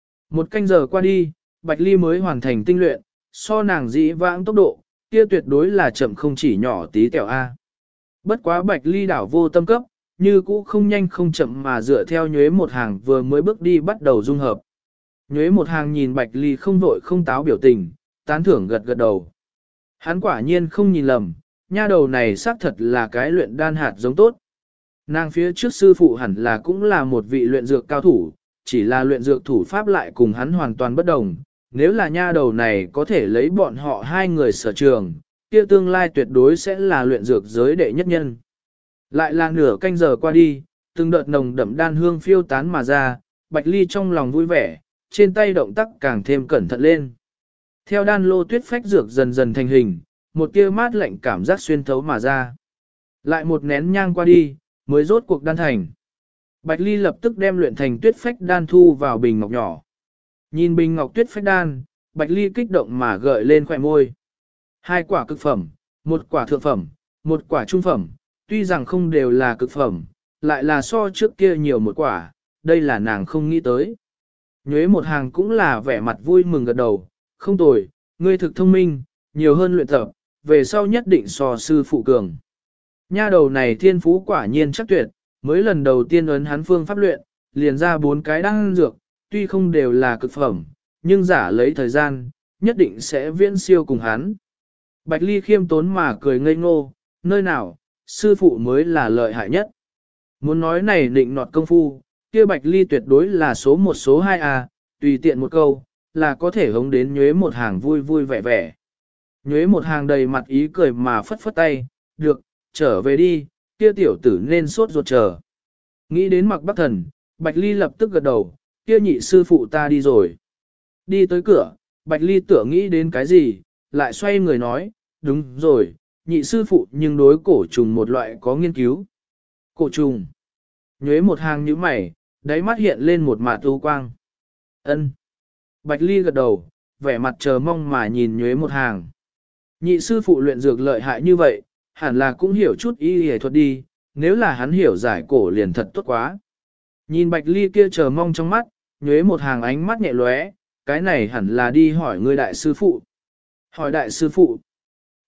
1 canh giờ qua đi, Bạch Ly mới hoàn thành tinh luyện, so nàng dĩ vãng tốc độ, kia tuyệt đối là chậm không chỉ nhỏ tí tẹo A. Bất quá Bạch Ly đảo vô tâm cấp, như cũ không nhanh không chậm mà dựa theo Nhuế Một Hàng vừa mới bước đi bắt đầu dung hợp. Nhuế Một Hàng nhìn Bạch Ly không vội không táo biểu tình, tán thưởng gật gật đầu. Hắn quả nhiên không nhìn lầm, nha đầu này xác thật là cái luyện đan hạt giống tốt. Nàng phía trước sư phụ hẳn là cũng là một vị luyện dược cao thủ, chỉ là luyện dược thủ pháp lại cùng hắn hoàn toàn bất đồng. Nếu là nha đầu này có thể lấy bọn họ 2 người sở trường, kia tương lai tuyệt đối sẽ là luyện dược giới đệ nhất nhân. Lại là nửa canh giờ qua đi, từng đợt nồng đậm đan hương phiêu tán mà ra, Bạch Ly trong lòng vui vẻ, trên tay động tác càng thêm cẩn thận lên. Theo đan lô tuyết phách dược dần dần thành hình, một tia mát lạnh cảm giác xuyên thấu mà ra. Lại một nén nhang qua đi, mới rốt cuộc đan thành. Bạch Ly lập tức đem luyện thành tuyết phách đan thu vào bình ngọc nhỏ. Nhìn bình ngọc tuyết phách đan, Bạch Ly kích động mà gợi lên khóe môi. 2 quả cực phẩm, 1 quả thượng phẩm, 1 quả trung phẩm, tuy rằng không đều là cực phẩm, lại là so trước kia nhiều 1 quả, đây là nàng không nghĩ tới. Nhuế Một Hàng cũng là vẻ mặt vui mừng gật đầu, không tồi, ngươi thực thông minh, nhiều hơn luyện tập, về sau nhất định so sư phụ cường. Nha đầu này thiên phú quả nhiên chắc tuyệt, mới lần đầu tiên ấn hắn phương pháp luyện, liền ra 4 cái đan dược, tuy không đều là cực phẩm, nhưng giả lấy thời gian, nhất định sẽ viễn siêu cùng hắn. Bạch Ly khiêm tốn mà cười ngây ngô, nơi nào, sư phụ mới là lợi hại nhất. Muốn nói này định nọt công phu, kia Bạch Ly tuyệt đối là số 1 số 2 à, tùy tiện một câu, là có thể hống đến Nhuế Một Hàng vui vui vẻ vẻ. Nhuế Một Hàng đầy mặt ý cười mà phất phất tay, được, trở về đi, kia tiểu tử nên sốt ruột chờ. Nghĩ đến Mặc Bắc Thần, Bạch Ly lập tức gật đầu, kia nhị sư phụ ta đi rồi. Đi tới cửa, Bạch Ly tưởng nghĩ đến cái gì, lại xoay người nói, đúng rồi, nhị sư phụ nhưng đối cổ trùng một loại có nghiên cứu. Cổ trùng. Nhuế Một Hàng nhíu mày, đáy mắt hiện lên một mạt u quang. Ân. Bạch Ly gật đầu, vẻ mặt chờ mong mà nhìn Nhuế Một Hàng. Nhị sư phụ luyện dược lợi hại như vậy, hẳn là cũng hiểu chút y y thuật đi, nếu là hắn hiểu giải cổ liền thật tốt quá. Nhìn Bạch Ly kia chờ mong trong mắt, Nhuế Một Hàng ánh mắt nhẹ lóe, cái này hẳn là đi hỏi người đại sư phụ. Hỏi đại sư phụ.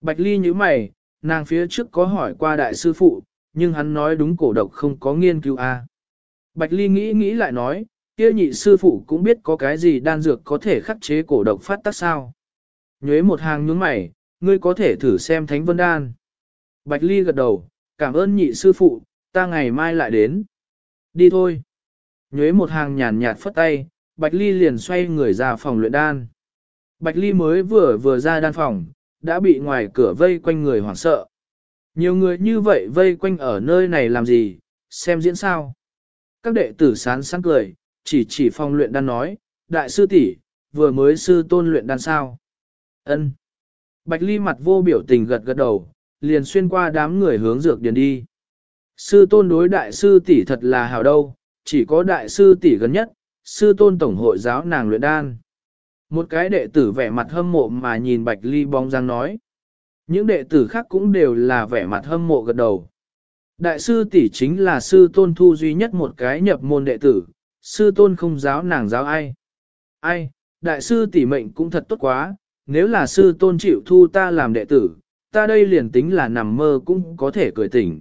Bạch Ly nhíu mày, nàng phía trước có hỏi qua đại sư phụ, nhưng hắn nói đúng cổ độc không có nghiên cứu a. Bạch Ly nghĩ lại nói, kia nhị sư phụ cũng biết có cái gì đan dược có thể khắc chế cổ độc phát tác sao. Nhuế một hàng nhướng mày, ngươi có thể thử xem thánh vân đan. Bạch Ly gật đầu, cảm ơn nhị sư phụ, ta ngày mai lại đến. Đi thôi. Nhuế một hàng nhàn nhạt phất tay, Bạch Ly liền xoay người ra phòng luyện đan. Bạch Ly mới vừa ra đan phòng, đã bị ngoài cửa vây quanh người hoảng sợ. Nhiều người như vậy vây quanh ở nơi này làm gì, xem diễn sao. Các đệ tử sán sán cười, chỉ phòng luyện đan nói, đại sư tỷ vừa mới sư tôn luyện đan sao. Ân. Bạch Ly mặt vô biểu tình gật đầu, liền xuyên qua đám người hướng dược điền đi. Sư tôn đối đại sư tỷ thật là hảo đâu, chỉ có đại sư tỷ gần nhất, sư tôn tổng hội giáo nàng luyện đan. Một cái đệ tử vẻ mặt hâm mộ mà nhìn Bạch Ly bóng dáng nói. Những đệ tử khác cũng đều là vẻ mặt hâm mộ gật đầu. Đại sư tỷ chính là sư tôn thu duy nhất một cái nhập môn đệ tử, sư tôn không giáo nàng giáo ai. Ai, đại sư tỷ mệnh cũng thật tốt quá, nếu là sư tôn chịu thu ta làm đệ tử, ta đây liền tính là nằm mơ cũng có thể cười tỉnh.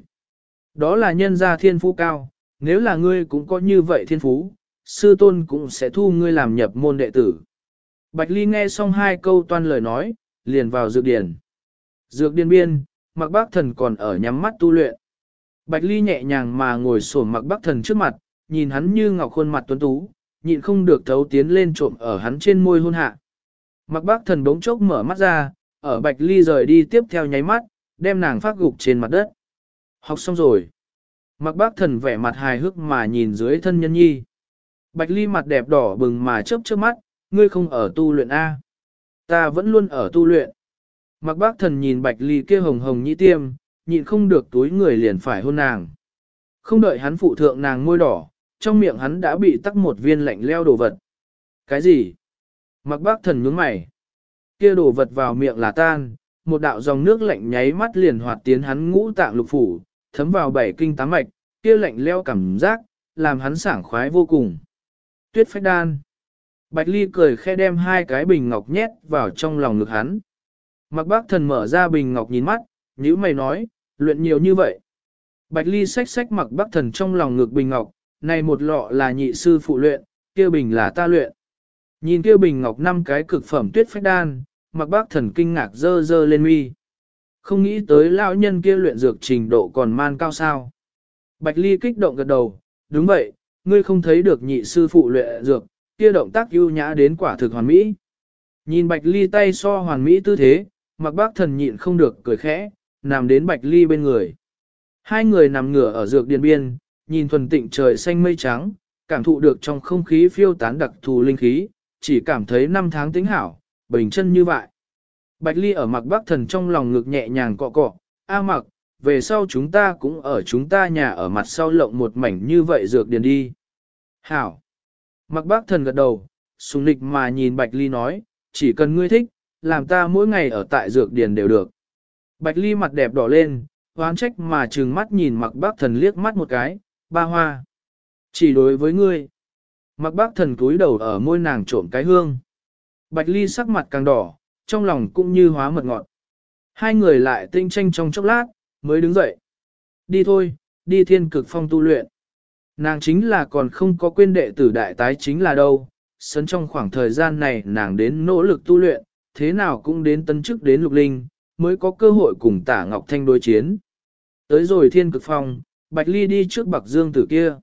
Đó là nhân gia thiên phú cao, nếu là ngươi cũng có như vậy thiên phú, sư tôn cũng sẽ thu ngươi làm nhập môn đệ tử. Bạch Ly nghe xong hai câu toan lời nói, liền vào dược điển. Dược điển biên, Mạc Bác Thần còn ở nhắm mắt tu luyện. Bạch Ly nhẹ nhàng mà ngồi xổm Mạc Bác Thần trước mặt, nhìn hắn như ngọc khuôn mặt tuấn tú, nhịn không được thấu tiến lên trộm ở hắn trên môi hôn hạ. Mạc Bác Thần bỗng chốc mở mắt ra, ở Bạch Ly rời đi tiếp theo nháy mắt, đem nàng phát gục trên mặt đất. Học xong rồi. Mạc Bác Thần vẻ mặt hài hước mà nhìn dưới thân nhân nhi. Bạch Ly mặt đẹp đỏ bừng mà chớp chớp mắt, ngươi không ở tu luyện A. Ta vẫn luôn ở tu luyện. Mạc Bác Thần nhìn Bạch Ly kia hồng hồng nhĩ tiêm, nhịn không được túi người liền phải hôn nàng. Không đợi hắn phụ thượng nàng môi đỏ, trong miệng hắn đã bị tắc một viên lạnh leo đồ vật. Cái gì? Mạc Bác Thần nhướng mày. Kia đồ vật vào miệng là tan, một đạo dòng nước lạnh nháy mắt liền hoạt tiến hắn ngũ tạng lục phủ, thấm vào bảy kinh tám mạch, kia lạnh leo cảm giác, làm hắn sảng khoái vô cùng. Tuyết phách đan. Bạch Ly cười khẽ đem hai cái bình ngọc nhét vào trong lòng ngực hắn. Mạc Bác Thần mở ra bình ngọc nhìn mắt, nhíu mày nói, luyện nhiều như vậy. Bạch Ly xách xách Mạc Bác Thần trong lòng ngực bình ngọc, này một lọ là nhị sư phụ luyện, kia bình là ta luyện. Nhìn kia bình ngọc 5 cái cực phẩm tuyết phách đan, Mạc Bác Thần kinh ngạc dơ dơ lên mi. Không nghĩ tới lão nhân kia luyện dược trình độ còn man cao sao. Bạch Ly kích động gật đầu, đúng vậy, ngươi không thấy được nhị sư phụ luyện dược, kia động tác ưu nhã đến quả thực hoàn mỹ. Nhìn Bạch Ly tay so hoàn mỹ tư thế, Mạc Bác Thần nhịn không được cười khẽ, nằm đến Bạch Ly bên người. Hai người nằm ngửa ở dược điền biên, nhìn thuần tịnh trời xanh mây trắng, cảm thụ được trong không khí phiêu tán đặc thù linh khí, chỉ cảm thấy năm tháng tính hảo, bình chân như vậy. Bạch Ly ở Mạc Bác Thần trong lòng ngực nhẹ nhàng cọ cọ, A Mạc, về sau chúng ta cũng ở chúng ta nhà ở mặt sau lộng một mảnh như vậy dược điền đi. Hảo. Mạc Bác Thần gật đầu, sùng nịch mà nhìn Bạch Ly nói, chỉ cần ngươi thích, làm ta mỗi ngày ở tại dược điền đều được. Bạch Ly mặt đẹp đỏ lên, oán trách mà trừng mắt nhìn Mạc Bác Thần liếc mắt một cái, ba hoa. Chỉ đối với ngươi. Mạc Bác Thần cúi đầu ở môi nàng trộm cái hương. Bạch Ly sắc mặt càng đỏ, trong lòng cũng như hóa mật ngọt. Hai người lại tinh tranh trong chốc lát, mới đứng dậy. Đi thôi, đi thiên cực phong tu luyện. Nàng chính là còn không có quên đệ tử đại tái chính là đâu. Sấn trong khoảng thời gian này nàng đến nỗ lực tu luyện, thế nào cũng đến tân chức đến lục linh, mới có cơ hội cùng Tả Ngọc Thanh đối chiến. Tới rồi thiên cực phong, Bạch Ly đi trước Bạc Dương Tử kia.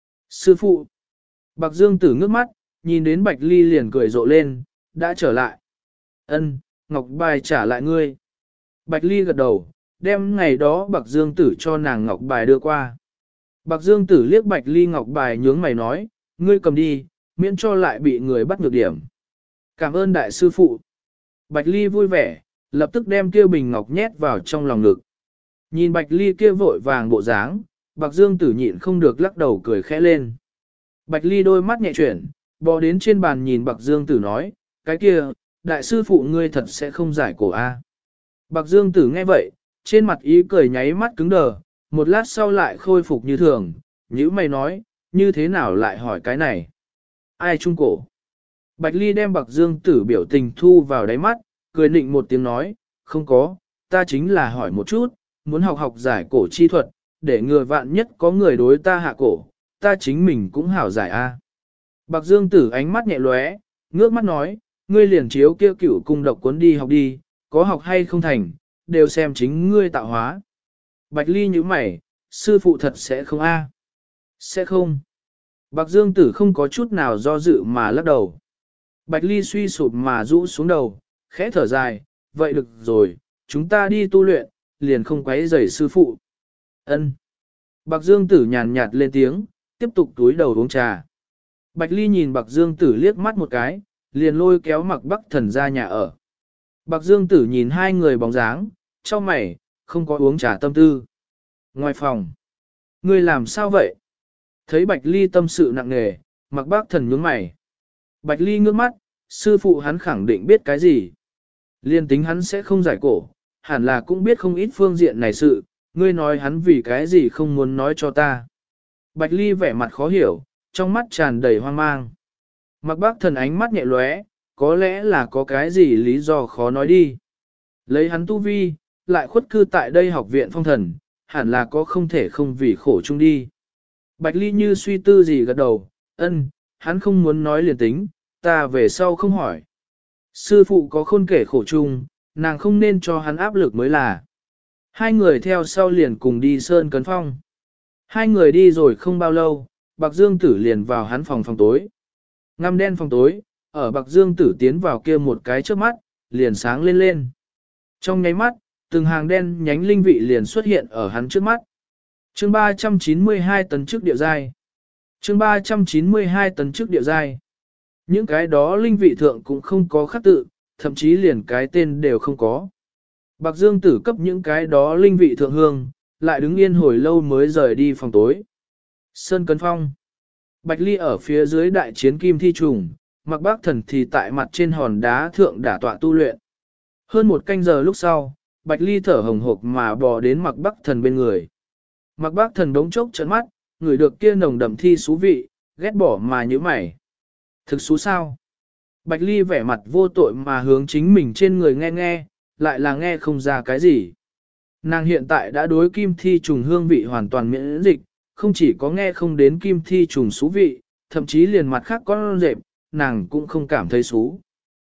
Sư phụ. Bạc Dương Tử ngước mắt, nhìn đến Bạch Ly liền cười rộ lên, đã trở lại. Ân, ngọc bài trả lại ngươi. Bạch Ly gật đầu, đem ngày đó Bạc Dương Tử cho nàng ngọc bài đưa qua. Bạc Dương Tử liếc Bạch Ly ngọc bài nhướng mày nói, ngươi cầm đi, miễn cho lại bị người bắt nhược điểm. Cảm ơn đại sư phụ. Bạch Ly vui vẻ, lập tức đem kia bình ngọc nhét vào trong lòng ngực. Nhìn Bạch Ly kia vội vàng bộ dáng, Bạc Dương Tử nhịn không được lắc đầu cười khẽ lên. Bạch Ly đôi mắt nhẹ chuyển, bò đến trên bàn nhìn Bạc Dương Tử nói, cái kia, đại sư phụ ngươi thật sẽ không giải cổ a. Bạc Dương Tử nghe vậy, trên mặt ý cười nháy mắt cứng đờ, một lát sau lại khôi phục như thường, nhữ mày nói, như thế nào lại hỏi cái này? Ai trung cổ? Bạch Ly đem Bạc Dương Tử biểu tình thu vào đáy mắt, cười nịnh một tiếng nói, không có, ta chính là hỏi một chút, muốn học học giải cổ chi thuật, để ngừa vạn nhất có người đối ta hạ cổ, ta chính mình cũng hảo giải a. Bạc Dương Tử ánh mắt nhẹ lóe, ngước mắt nói, ngươi liền chiếu kia cửu cung độc cuốn đi học đi, có học hay không thành, đều xem chính ngươi tạo hóa. Bạch Ly nhíu mày, sư phụ thật sẽ không a? Sẽ không. Bạc Dương Tử không có chút nào do dự mà lắc đầu. Bạch Ly suy sụp mà rũ xuống đầu, khẽ thở dài, vậy được rồi, chúng ta đi tu luyện, liền không quấy rầy sư phụ. Ân. Bạc Dương Tử nhàn nhạt lên tiếng, tiếp tục túi đầu uống trà. Bạch Ly nhìn Bạc Dương Tử liếc mắt một cái, liền lôi kéo Mạc Bắc Thần ra nhà ở. Bạc Dương Tử nhìn hai người bóng dáng, cho mày, không có uống trà tâm tư. Ngoài phòng, ngươi làm sao vậy? Thấy Bạch Ly tâm sự nặng nề, Mạc Bắc Thần nhướng mày. Bạch Ly ngước mắt, sư phụ hắn khẳng định biết cái gì. Liên tính hắn sẽ không giải cổ, hẳn là cũng biết không ít phương diện này sự, ngươi nói hắn vì cái gì không muốn nói cho ta. Bạch Ly vẻ mặt khó hiểu, trong mắt tràn đầy hoang mang. Mạc Bắc Thần ánh mắt nhẹ lóe, có lẽ là có cái gì lý do khó nói đi. Lấy hắn tu vi, lại khuất cư tại đây học viện phong thần, hẳn là có không thể không vì khổ chung đi. Bạch Ly như suy tư gì gật đầu, ân, hắn không muốn nói liền tính, ta về sau không hỏi. Sư phụ có khôn kể khổ chung, nàng không nên cho hắn áp lực mới là. Hai người theo sau liền cùng đi Sơn Cấn Phong. Hai người đi rồi không bao lâu, Bạc Dương Tử liền vào hắn phòng tối. Ngăm đen phòng tối, ở Bạc Dương Tử tiến vào kia một cái trước mắt, liền sáng lên lên. Trong nháy mắt, từng hàng đen nhánh linh vị liền xuất hiện ở hắn trước mắt. Chương 392 tấn trước địa giai. Chương 392 tấn trước địa giai. Những cái đó linh vị thượng cũng không có khắc tự, thậm chí liền cái tên đều không có. Bạc Dương Tử cấp những cái đó linh vị thượng hương, lại đứng yên hồi lâu mới rời đi phòng tối. Sơn Cấn Phong. Bạch Ly ở phía dưới đại chiến kim thi trùng, Mạc Bắc Thần thì tại mặt trên hòn đá thượng đả tọa tu luyện. Hơn một canh giờ lúc sau, Bạch Ly thở hồng hộc mà bò đến Mạc Bắc Thần bên người. Mạc Bắc Thần đống chốc trợn mắt, ngửi được kia nồng đậm thi xú vị, ghét bỏ mà như mày. Thực xú sao? Bạch Ly vẻ mặt vô tội mà hướng chính mình trên người nghe nghe, lại là nghe không ra cái gì. Nàng hiện tại đã đối kim thi trùng hương vị hoàn toàn miễn dịch, không chỉ có nghe không đến kim thi trùng xú vị, thậm chí liền mặt khác con rệp, nàng cũng không cảm thấy xú.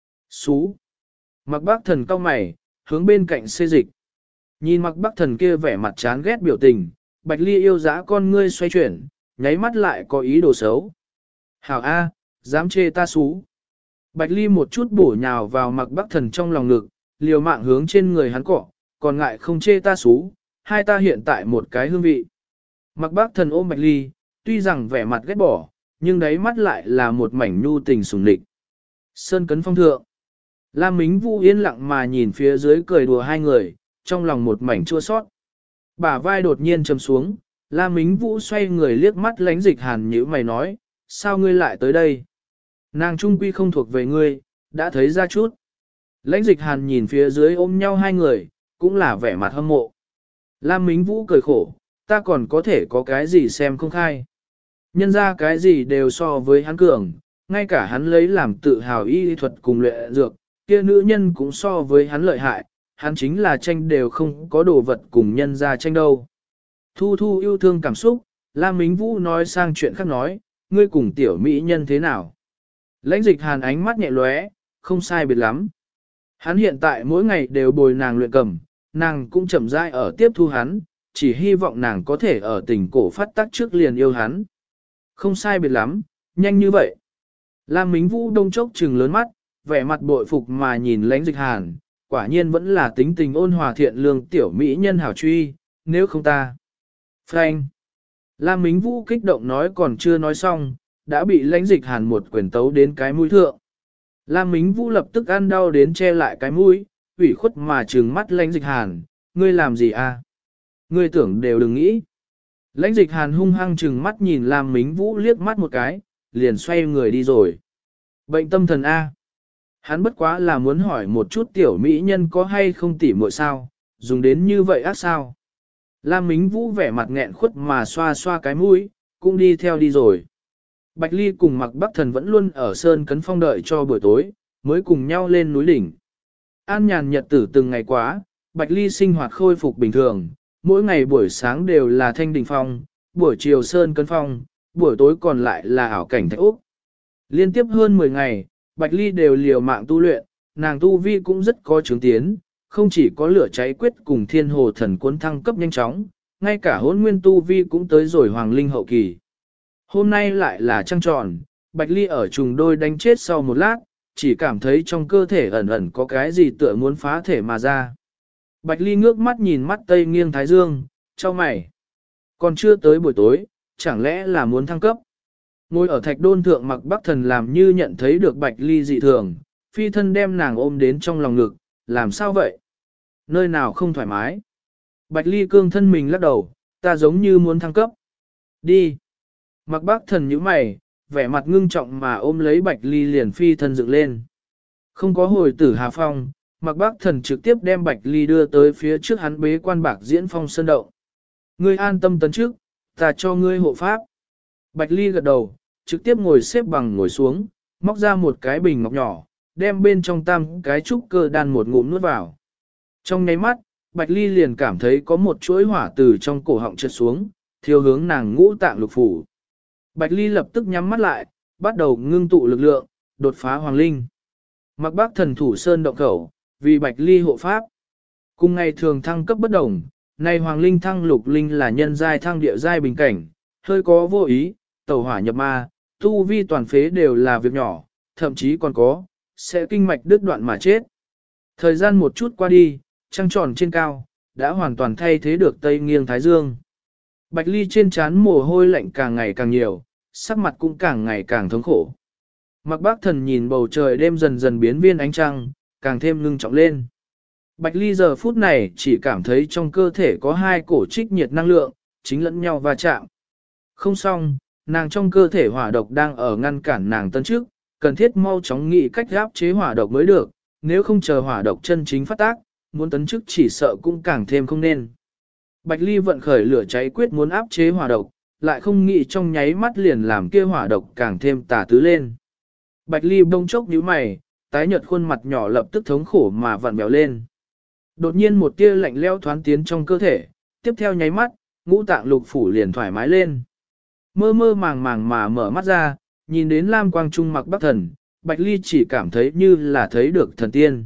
Xú. Mạc Bắc Thần cau mày, hướng bên cạnh xê dịch. Nhìn Mạc Bắc Thần kia vẻ mặt chán ghét biểu tình, Bạch Ly yêu dã con ngươi xoay chuyển, nháy mắt lại có ý đồ xấu. Hảo A, dám chê ta xú. Bạch Ly một chút bổ nhào vào Mạc Bắc Thần trong lòng ngực, liều mạng hướng trên người hắn cọ, còn ngại không chê ta xú, hai ta hiện tại một cái hương vị. Mạc Bắc Thần ôm Bạch Ly, tuy rằng vẻ mặt ghét bỏ, nhưng đáy mắt lại là một mảnh nhu tình sùng địch. Sơn Cấn Phong thượng. Lam Mính Vũ yên lặng mà nhìn phía dưới cười đùa hai người, trong lòng một mảnh chua sót. Bả vai đột nhiên trầm xuống, Lam Mính Vũ xoay người liếc mắt lánh Dịch Hàn nhíu mày nói, sao ngươi lại tới đây? Nàng trung quy không thuộc về ngươi, đã thấy ra chút. Lãnh Dịch Hàn nhìn phía dưới ôm nhau hai người, cũng là vẻ mặt hâm mộ. Lam Mính Vũ cười khổ, ta còn có thể có cái gì xem không khai. Nhân ra cái gì đều so với hắn cường, ngay cả hắn lấy làm tự hào y thuật cùng luyện dược, kia nữ nhân cũng so với hắn lợi hại, hắn chính là tranh đều không có đồ vật cùng nhân ra tranh đâu. Thu thu yêu thương cảm xúc, Lam Mính Vũ nói sang chuyện khác nói, ngươi cùng tiểu mỹ nhân thế nào? Lãnh Dịch Hàn ánh mắt nhẹ lóe, không sai biệt lắm. Hắn hiện tại mỗi ngày đều bồi nàng luyện cầm, nàng cũng chậm rãi ở tiếp thu hắn, chỉ hy vọng nàng có thể ở tình cổ phát tác trước liền yêu hắn. Không sai biệt lắm, nhanh như vậy. Lam Mính Vũ đông chốc trừng lớn mắt, vẻ mặt bội phục mà nhìn Lãnh Dịch Hàn, quả nhiên vẫn là tính tình ôn hòa thiện lương tiểu mỹ nhân hảo truy, nếu không ta. Frank. Lam Mính Vũ kích động nói còn chưa nói xong, đã bị Lãnh Dịch Hàn một quyền tấu đến cái mũi thượng. Lam Mính Vũ lập tức ăn đau đến che lại cái mũi, ủy khuất mà trừng mắt Lãnh Dịch Hàn, ngươi làm gì à? Ngươi tưởng đều đừng nghĩ. Lãnh Dịch Hàn hung hăng trừng mắt nhìn Lam Mính Vũ liếc mắt một cái, liền xoay người đi rồi. Bệnh tâm thần A. Hắn bất quá là muốn hỏi một chút tiểu mỹ nhân có hay không tỉ muội sao, dùng đến như vậy ác sao. Lam Mính Vũ vẻ mặt nghẹn khuất mà xoa xoa cái mũi, cũng đi theo đi rồi. Bạch Ly cùng Mạc Bắc Thần vẫn luôn ở Sơn Cấn Phong đợi cho buổi tối, mới cùng nhau lên núi đỉnh. An nhàn nhật tử từng ngày quá, Bạch Ly sinh hoạt khôi phục bình thường, mỗi ngày buổi sáng đều là thanh đình phong, buổi chiều sơn cân phong, buổi tối còn lại là ảo cảnh thạch úc. Liên tiếp hơn 10 ngày, Bạch Ly đều liều mạng tu luyện, nàng tu vi cũng rất có chứng tiến, không chỉ có lửa cháy quyết cùng thiên hồ thần cuốn thăng cấp nhanh chóng, ngay cả hỗn nguyên tu vi cũng tới rồi hoàng linh hậu kỳ. Hôm nay lại là trăng tròn, Bạch Ly ở trùng đôi đánh chết sau một lát, chỉ cảm thấy trong cơ thể ẩn ẩn có cái gì tựa muốn phá thể mà ra. Bạch Ly ngước mắt nhìn mắt tây nghiêng thái dương, chau mày. Còn chưa tới buổi tối, chẳng lẽ là muốn thăng cấp? Ngồi ở thạch đôn thượng Mặc Bắc Thần làm như nhận thấy được Bạch Ly dị thường, phi thân đem nàng ôm đến trong lòng ngực, làm sao vậy? Nơi nào không thoải mái? Bạch Ly cương thân mình lắc đầu, ta giống như muốn thăng cấp. Đi. Mặc Bắc Thần nhíu mày, vẻ mặt ngưng trọng mà ôm lấy Bạch Ly liền phi thân dựng lên. Không có hồi tử Hà Phong, Mặc Bắc Thần trực tiếp đem Bạch Ly đưa tới phía trước hắn bế quan bạc diễn phong sơn động. Ngươi an tâm tấn trước, ta cho ngươi hộ pháp. Bạch Ly gật đầu, trực tiếp ngồi xếp bằng ngồi xuống, móc ra một cái bình ngọc nhỏ, đem bên trong tam cái trúc cơ đan một ngụm nuốt vào. Trong nháy mắt, Bạch Ly liền cảm thấy có một chuỗi hỏa từ trong cổ họng trượt xuống, thiêu hướng nàng ngũ tạng lục phủ. Bạch Ly lập tức nhắm mắt lại, bắt đầu ngưng tụ lực lượng, đột phá hoàng linh. Mặc Bắc Thần thủ sơn động khẩu, vì Bạch Ly hộ pháp. Cùng ngày thường thăng cấp bất đồng, nay hoàng linh thăng lục linh là nhân giai thăng địa giai bình cảnh, hơi có vô ý, tẩu hỏa nhập ma, tu vi toàn phế đều là việc nhỏ, thậm chí còn có, sẽ kinh mạch đứt đoạn mà chết. Thời gian một chút qua đi, trăng tròn trên cao, đã hoàn toàn thay thế được tây nghiêng thái dương. Bạch Ly trên trán mồ hôi lạnh càng ngày càng nhiều, sắc mặt cũng càng ngày càng thống khổ. Mặc Bắc Thần nhìn bầu trời đêm dần dần biến viên ánh trăng, càng thêm ngưng trọng lên. Bạch Ly giờ phút này chỉ cảm thấy trong cơ thể có hai cổ trích nhiệt năng lượng, chính lẫn nhau va chạm. Không xong, nàng trong cơ thể hỏa độc đang ở ngăn cản nàng tấn trước, cần thiết mau chóng nghĩ cách áp chế hỏa độc mới được, nếu không chờ hỏa độc chân chính phát tác, muốn tấn chức chỉ sợ cũng càng thêm không nên. Bạch Ly vận khởi lửa cháy quyết muốn áp chế hỏa độc, lại không nghĩ trong nháy mắt liền làm kia hỏa độc càng thêm tà tứ lên. Bạch Ly bỗng chốc nhíu mày, tái nhợt khuôn mặt nhỏ lập tức thống khổ mà vặn vẹo lên. Đột nhiên một tia lạnh lẽo thoáng tiến trong cơ thể, tiếp theo nháy mắt, ngũ tạng lục phủ liền thoải mái lên. Mơ mơ màng màng mà mở mắt ra, nhìn đến lam quang trung Mặc Bắc Thần, Bạch Ly chỉ cảm thấy như là thấy được thần tiên.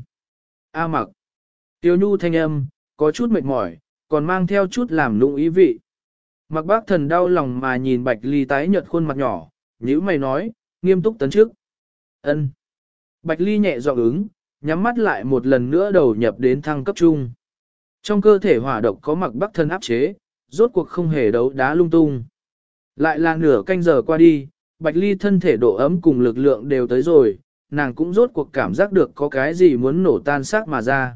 A Mặc. Tiêu nhu thanh âm, có chút mệt mỏi, còn mang theo chút làm nũng ý vị. Mặc Bắc Thần đau lòng mà nhìn Bạch Ly tái nhợt khuôn mặt nhỏ, nhíu mày nói, nghiêm túc tấn trước. Ân. Bạch Ly nhẹ giọng ứng, nhắm mắt lại một lần nữa đầu nhập đến thăng cấp trung. Trong cơ thể hỏa độc có Mặc Bắc Thần áp chế, rốt cuộc không hề đấu đá lung tung. Lại là nửa canh giờ qua đi, Bạch Ly thân thể độ ấm cùng lực lượng đều tới rồi, nàng cũng rốt cuộc cảm giác được có cái gì muốn nổ tan xác mà ra.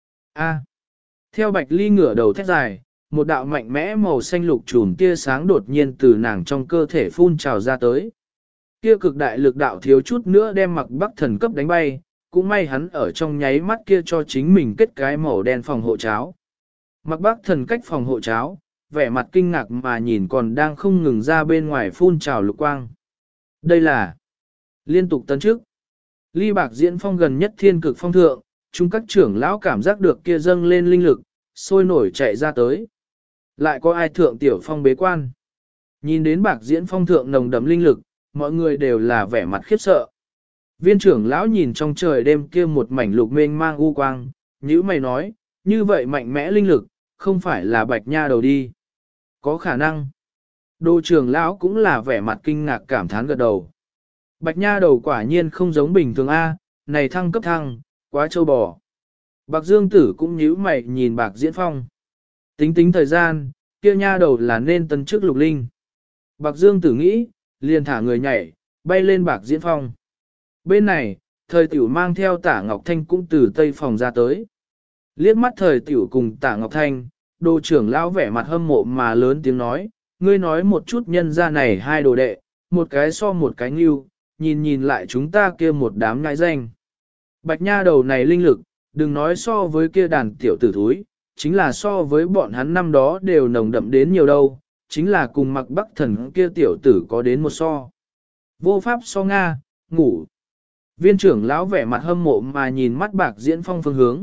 A. Theo Bạch Ly ngửa đầu thét dài, một đạo mạnh mẽ màu xanh lục chùm tia sáng đột nhiên từ nàng trong cơ thể phun trào ra tới. Kia cực đại lực đạo thiếu chút nữa đem Mặc Bắc Thần cấp đánh bay, cũng may hắn ở trong nháy mắt kia cho chính mình kết cái màu đen phòng hộ cháo. Mặc Bắc Thần cách phòng hộ cháo, vẻ mặt kinh ngạc mà nhìn còn đang không ngừng ra bên ngoài phun trào lục quang. Đây là liên tục tấn trước. Ly Bạc Diễn Phong gần nhất thiên cực phong thượng, chúng các trưởng lão cảm giác được kia dâng lên linh lực, sôi nổi chạy ra tới. Lại có ai thượng tiểu phong bế quan. Nhìn đến Bạc Diễn Phong thượng nồng đậm linh lực, mọi người đều là vẻ mặt khiếp sợ. Viên trưởng lão nhìn trong trời đêm kia một mảnh lục mênh mang u quang, nhữ mày nói, như vậy mạnh mẽ linh lực, không phải là Bạch Nha đầu đi. Có khả năng. Đô trưởng lão cũng là vẻ mặt kinh ngạc cảm thán gật đầu. Bạch Nha đầu quả nhiên không giống bình thường A, này thăng cấp thăng, quá trâu bò. Bạc Dương Tử cũng nhíu mày nhìn Bạc Diễn Phong. Tính tính thời gian, kia nha đầu là nên tấn chức lục linh. Bạc Dương Tử nghĩ, liền thả người nhảy, bay lên Bạc Diễn Phong. Bên này, thời tiểu mang theo Tả Ngọc Thanh cũng từ tây phòng ra tới. Liếc mắt thời tiểu cùng Tả Ngọc Thanh, đồ trưởng lão vẻ mặt hâm mộ mà lớn tiếng nói, ngươi nói một chút nhân ra này hai đồ đệ, một cái so một cái ngưu, nhìn nhìn lại chúng ta kia một đám nhãi danh. Bạch Nha đầu này linh lực, đừng nói so với kia đàn tiểu tử thúi, chính là so với bọn hắn năm đó đều nồng đậm đến nhiều đâu, chính là cùng Mặc Bắc Thần kia tiểu tử có đến một so. Vô pháp so Nga, ngủ. Viên trưởng lão vẻ mặt hâm mộ mà nhìn mắt Bạc Diễn Phong phương hướng,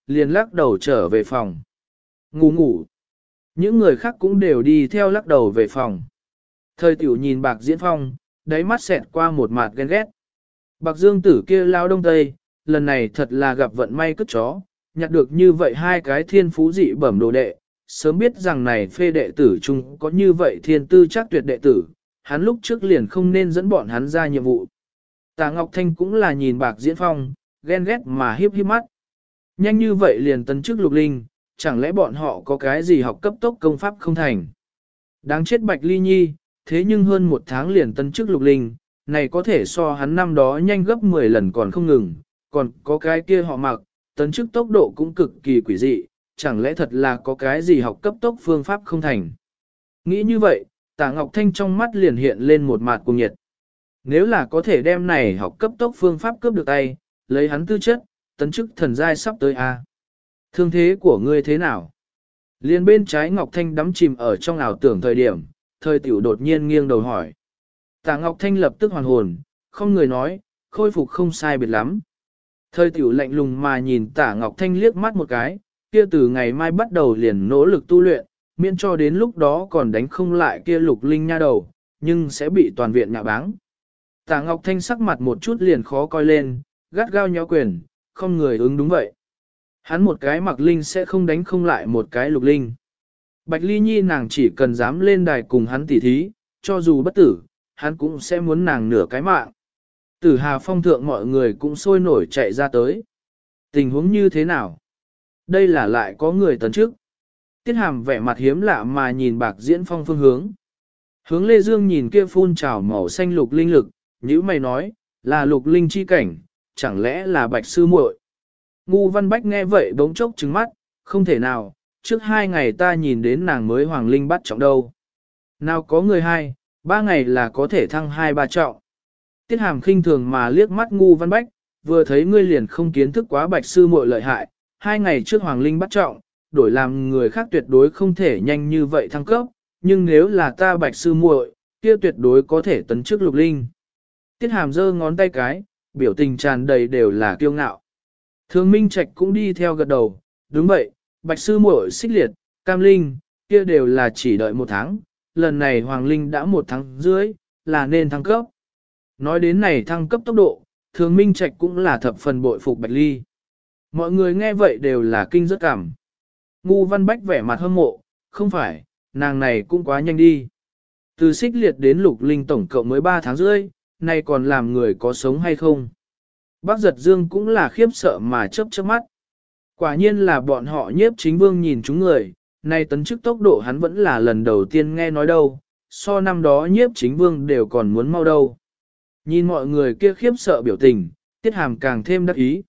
liền lắc đầu trở về phòng. Ngủ ngủ. Những người khác cũng đều đi theo lắc đầu về phòng. Thời tiểu nhìn Bạc Diễn Phong, đáy mắt xẹt qua một mặt ghen ghét. Bạc Dương Tử kia lao đông tây, lần này thật là gặp vận may cất chó, nhặt được như vậy hai cái thiên phú dị bẩm đồ đệ, sớm biết rằng này phê đệ tử chung có như vậy thiên tư chắc tuyệt đệ tử, hắn lúc trước liền không nên dẫn bọn hắn ra nhiệm vụ. Tà Ngọc Thanh cũng là nhìn Bạc Diễn Phong, ghen ghét mà hiếp hiếp mắt. Nhanh như vậy liền tấn chức lục linh, chẳng lẽ bọn họ có cái gì học cấp tốc công pháp không thành. Đáng chết Bạch Ly Nhi, thế nhưng hơn một tháng liền tấn chức lục linh, này có thể so hắn năm đó nhanh gấp 10 lần còn không ngừng, còn có cái kia họ Mặc, tấn chức tốc độ cũng cực kỳ quỷ dị, chẳng lẽ thật là có cái gì học cấp tốc phương pháp không thành. Nghĩ như vậy, Tả Ngọc Thanh trong mắt liền hiện lên một mạt cuồng nhiệt. Nếu là có thể đem này học cấp tốc phương pháp cướp được tay, lấy hắn tư chất, tấn chức thần giai sắp tới a. Thương thế của ngươi thế nào? Liên bên trái Ngọc Thanh đắm chìm ở trong ảo tưởng thời điểm, thời tiểu đột nhiên nghiêng đầu hỏi. Tả Ngọc Thanh lập tức hoàn hồn, không người nói, khôi phục không sai biệt lắm. Thời tiểu lạnh lùng mà nhìn Tả Ngọc Thanh liếc mắt một cái, kia từ ngày mai bắt đầu liền nỗ lực tu luyện, miễn cho đến lúc đó còn đánh không lại kia lục linh nha đầu, nhưng sẽ bị toàn viện nhạ báng. Tả Ngọc Thanh sắc mặt một chút liền khó coi lên, gắt gao nhéo quyền, không người ứng đúng vậy. Hắn một cái mặc linh sẽ không đánh không lại một cái lục linh. Bạch Ly Nhi nàng chỉ cần dám lên đài cùng hắn tỉ thí, cho dù bất tử, hắn cũng sẽ muốn nàng nửa cái mạng. Tử Hà Phong thượng mọi người cũng sôi nổi chạy ra tới. Tình huống như thế nào? Đây là lại có người tấn trước. Tiết Hàm vẻ mặt hiếm lạ mà nhìn Bạc Diễn Phong phương hướng. Hướng Lê Dương nhìn kia phun trào màu xanh lục linh lực, nhữ mày nói, là lục linh chi cảnh, chẳng lẽ là Bạch Sư muội? Ngu Văn Bách nghe vậy bỗng chốc trừng mắt, không thể nào, trước 2 ngày ta nhìn đến nàng mới hoàng linh bắt trọng đâu. Nào có người 2-3 ngày là có thể thăng 2-3 trọng. Tiết Hàm khinh thường mà liếc mắt Ngu Văn Bách, vừa thấy ngươi liền không kiến thức quá Bạch Sư muội lợi hại, 2 ngày trước hoàng linh bắt trọng, đổi làm người khác tuyệt đối không thể nhanh như vậy thăng cấp, nhưng nếu là ta Bạch Sư muội, kia tuyệt đối có thể tấn chức lục linh. Tiết Hàm giơ ngón tay cái, biểu tình tràn đầy đều là kiêu ngạo. Thường Minh Trạch cũng đi theo gật đầu, đúng vậy, Bạch Sư muội xích liệt, cam linh, kia đều là chỉ đợi 1 tháng, lần này hoàng linh đã 1 tháng dưới, là nên thăng cấp. Nói đến này thăng cấp tốc độ, Thường Minh Trạch cũng là thập phần bội phục Bạch Ly. Mọi người nghe vậy đều là kinh rất cảm. Ngu Văn Bách vẻ mặt hâm mộ, không phải, nàng này cũng quá nhanh đi. Từ xích liệt đến lục linh tổng cộng mới 3 tháng rưỡi, nay còn làm người có sống hay không? Bác Giật Dương cũng là khiếp sợ mà chớp chớp mắt. Quả nhiên là bọn họ Nhiếp Chính Vương nhìn chúng người, nay tấn chức tốc độ hắn vẫn là lần đầu tiên nghe nói đâu, so năm đó Nhiếp Chính Vương đều còn muốn mau đâu. Nhìn mọi người kia khiếp sợ biểu tình, Tiết Hàm càng thêm đắc ý.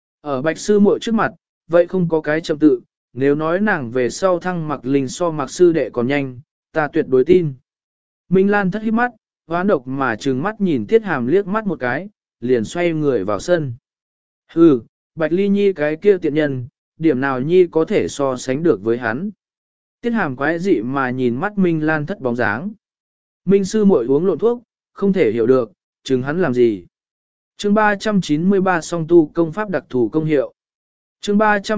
Ở Bạch Sư muội trước mặt, vậy không có cái chậm tự, nếu nói nàng về sau thăng mặc linh so mặc sư đệ còn nhanh, ta tuyệt đối tin. Minh Lan thất hít mắt, hoán độc mà trừng mắt nhìn Tiết Hàm liếc mắt một cái, liền xoay người vào sân. Hừ, Bạch Ly Nhi cái kia tiện nhân, điểm nào Nhi có thể so sánh được với hắn. Tiết Hàm quái dị mà nhìn mắt Minh Lan thất bóng dáng. Minh sư muội uống lộn thuốc, không thể hiểu được, chừng hắn làm gì. Chương 393 song tu công pháp đặc thù công hiệu. Chương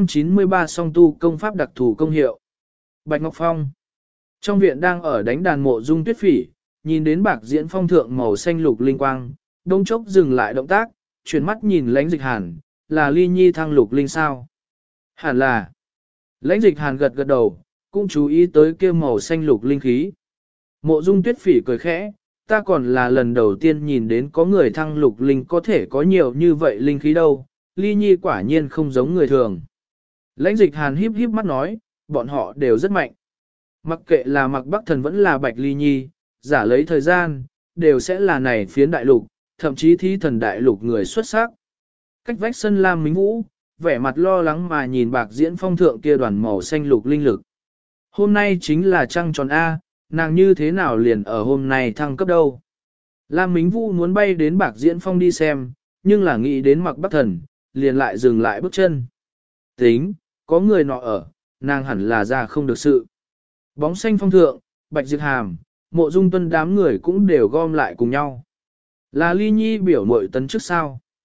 393 song tu công pháp đặc thù công hiệu. Bạch Ngọc Phong. Trong viện đang ở đánh đàn Mộ Dung Tuyết Phỉ, nhìn đến Bạc Diễn Phong thượng màu xanh lục linh quang, đông chốc dừng lại động tác, chuyển mắt nhìn Lãnh Dịch Hàn, là Ly Nhi thăng lục linh sao? Hẳn là. Lãnh Dịch Hàn gật gật đầu, cũng chú ý tới kia màu xanh lục linh khí. Mộ Dung Tuyết Phỉ cười khẽ, ta còn là lần đầu tiên nhìn đến có người thăng lục linh có thể có nhiều như vậy linh khí đâu, Ly Nhi quả nhiên không giống người thường. Lãnh Dịch Hàn híp híp mắt nói, bọn họ đều rất mạnh. Mặc kệ là Mặc Bắc Thần vẫn là Bạch Ly Nhi, giả lấy thời gian, đều sẽ là này phiến đại lục, thậm chí thí thần đại lục người xuất sắc. Cách vách sân Lam Mính Vũ, vẻ mặt lo lắng mà nhìn Bạc Diễn Phong thượng kia đoàn màu xanh lục linh lực. Hôm nay chính là trăng tròn A, nàng như thế nào liền ở hôm nay thăng cấp đâu. Lam Mính Vũ muốn bay đến Bạc Diễn Phong đi xem, nhưng là nghĩ đến Mặc Bắc Thần, liền lại dừng lại bước chân. Tính, có người nọ ở, nàng hẳn là ra không được sự. Bóng xanh phong thượng, Bạch Diệp Hàm, Mộ Dung Tuân đám người cũng đều gom lại cùng nhau. Là Ly Nhi biểu muội tấn trước sao?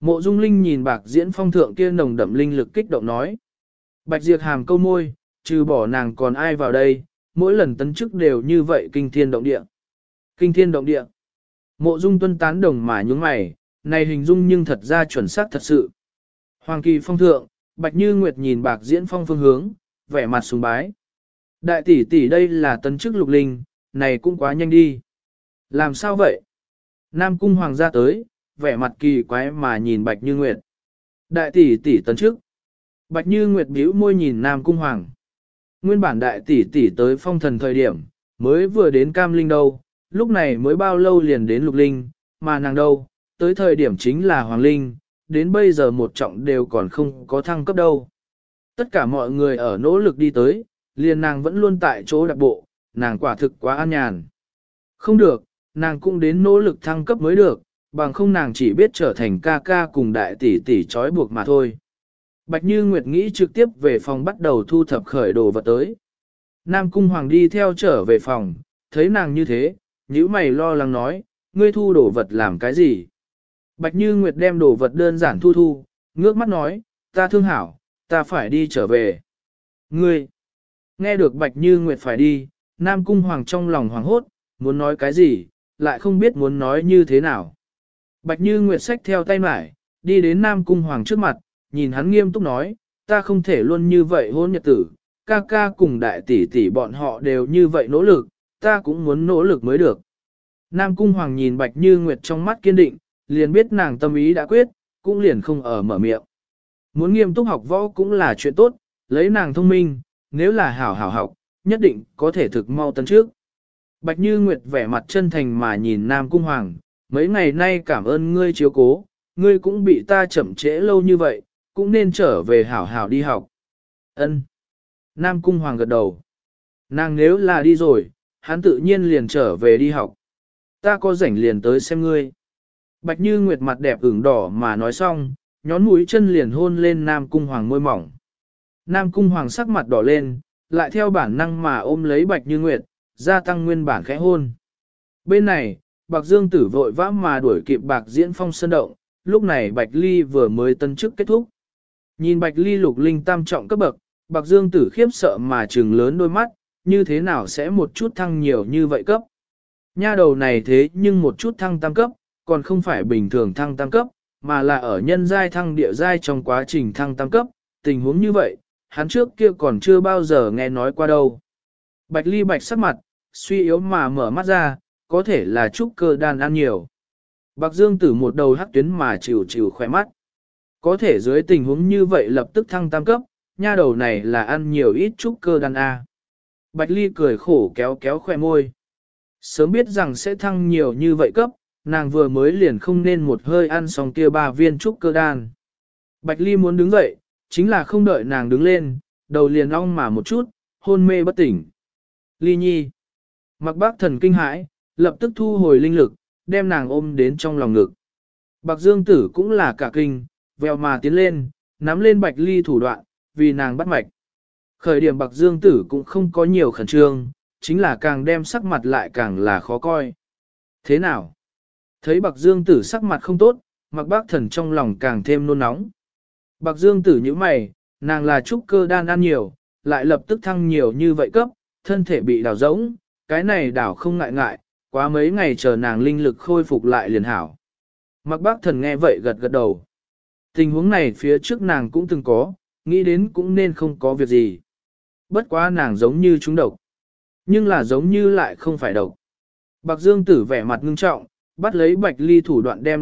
Mộ Dung Linh nhìn Bạc Diễn Phong thượng kia nồng đậm linh lực kích động nói. Bạch Diệp Hàm câu môi, trừ bỏ nàng còn ai vào đây, mỗi lần tấn chức đều như vậy kinh thiên động địa. Kinh thiên động địa. Mộ Dung Tuân tán đồng mà nhướng mày, này hình dung nhưng thật ra chuẩn xác thật sự. Hoàng Kỳ Phong thượng, Bạch Như Nguyệt nhìn Bạc Diễn Phong phương hướng, vẻ mặt sùng bái. Đại tỷ tỷ đây là tấn chức lục linh, này cũng quá nhanh đi. Làm sao vậy? Nam Cung Hoàng gia tới, vẻ mặt kỳ quái mà nhìn Bạch Như Nguyệt. Đại tỷ tỷ tấn chức. Bạch Như Nguyệt bĩu môi nhìn Nam Cung Hoàng. Nguyên bản đại tỷ tỷ tới phong thần thời điểm, mới vừa đến Cam Linh đâu, lúc này mới bao lâu liền đến Lục Linh, mà nàng đâu, tới thời điểm chính là Hoàng Linh, đến bây giờ một trọng đều còn không có thăng cấp đâu. Tất cả mọi người ở nỗ lực đi tới, liền nàng vẫn luôn tại chỗ đặc bộ, nàng quả thực quá an nhàn. Không được, nàng cũng đến nỗ lực thăng cấp mới được, bằng không nàng chỉ biết trở thành ca ca cùng đại tỷ tỷ trói buộc mà thôi. Bạch Như Nguyệt nghĩ trực tiếp về phòng bắt đầu thu thập khởi đồ vật tới. Nam Cung Hoàng đi theo trở về phòng, thấy nàng như thế, nhíu mày lo lắng nói, ngươi thu đồ vật làm cái gì? Bạch Như Nguyệt đem đồ vật đơn giản thu, ngước mắt nói, ta thương hảo, ta phải đi trở về. Ngươi, nghe được Bạch Như Nguyệt phải đi, Nam Cung Hoàng trong lòng hoảng hốt, muốn nói cái gì, lại không biết muốn nói như thế nào. Bạch Như Nguyệt xách theo tay mải, đi đến Nam Cung Hoàng trước mặt, nhìn hắn nghiêm túc nói, ta không thể luôn như vậy hôn nhật tử, ca ca cùng đại tỷ tỷ bọn họ đều như vậy nỗ lực, ta cũng muốn nỗ lực mới được. Nam Cung Hoàng nhìn Bạch Như Nguyệt trong mắt kiên định, liền biết nàng tâm ý đã quyết, cũng liền không ở mở miệng. Muốn nghiêm túc học võ cũng là chuyện tốt, lấy nàng thông minh, nếu là hảo học, nhất định có thể thực mau tấn trước. Bạch Như Nguyệt vẻ mặt chân thành mà nhìn Nam Cung Hoàng, mấy ngày nay cảm ơn ngươi chiếu cố, ngươi cũng bị ta chậm trễ lâu như vậy, cũng nên trở về hảo đi học. Ân. Nam Cung Hoàng gật đầu. Nàng nếu là đi rồi, hắn tự nhiên liền trở về đi học. Ta có rảnh liền tới xem ngươi. Bạch Như Nguyệt mặt đẹp ửng đỏ mà nói xong, nhón mũi chân liền hôn lên Nam Cung Hoàng môi mỏng. Nam Cung Hoàng sắc mặt đỏ lên, lại theo bản năng mà ôm lấy Bạch Như Nguyệt, gia tăng nguyên bản khẽ hôn. Bên này, Bạc Dương Tử vội vã mà đuổi kịp Bạc Diễn Phong sân động, lúc này Bạch Ly vừa mới tân chức kết thúc. Nhìn Bạch Ly lục linh tam trọng cấp bậc, Bạc Dương Tử khiếp sợ mà trừng lớn đôi mắt, như thế nào sẽ một chút thăng nhiều như vậy cấp. Nha đầu này thế nhưng một chút thăng tam cấp, còn không phải bình thường thăng tam cấp, mà là ở nhân giai thăng địa giai trong quá trình thăng tam cấp, tình huống như vậy, hắn trước kia còn chưa bao giờ nghe nói qua đâu. Bạch Ly bạch sắc mặt, suy yếu mà mở mắt ra, có thể là trúc cơ đan ăn nhiều. Bạc Dương Tử một đầu hắc tuyến mà chịu khỏe mắt. Có thể dưới tình huống như vậy lập tức thăng tam cấp, nha đầu này là ăn nhiều ít trúc cơ đan A. Bạch Ly cười khổ kéo khỏe môi. Sớm biết rằng sẽ thăng nhiều như vậy cấp, nàng vừa mới liền không nên một hơi ăn xong kia 3 viên trúc cơ đan. Bạch Ly muốn đứng dậy, chính là không đợi nàng đứng lên, đầu liền ong mà một chút, hôn mê bất tỉnh. Ly Nhi. Mặc Bác Thần kinh hãi, lập tức thu hồi linh lực, đem nàng ôm đến trong lòng ngực. Bạc Dương Tử cũng là cả kinh, vèo mà tiến lên, nắm lên Bạch Ly thủ đoạn, vì nàng bắt mạch. Khởi điểm Bạc Dương Tử cũng không có nhiều khẩn trương, chính là càng đem sắc mặt lại càng là khó coi. Thế nào? Thấy Bạc Dương Tử sắc mặt không tốt, Mặc Bác Thần trong lòng càng thêm nôn nóng. Bạc Dương Tử như mày, nàng là trúc cơ đan ăn nhiều, lại lập tức thăng nhiều như vậy cấp, thân thể bị đảo rỗng, cái này đảo không ngại, quá mấy ngày chờ nàng linh lực khôi phục lại liền hảo. Mặc Bác Thần nghe vậy gật đầu. Tình huống này phía trước nàng cũng từng có, nghĩ đến cũng nên không có việc gì. Bất quá nàng giống như trúng độc, nhưng là giống như lại không phải độc. Bạc Dương Tử vẻ mặt ngưng trọng, bắt lấy Bạch Ly thủ đoạn đem,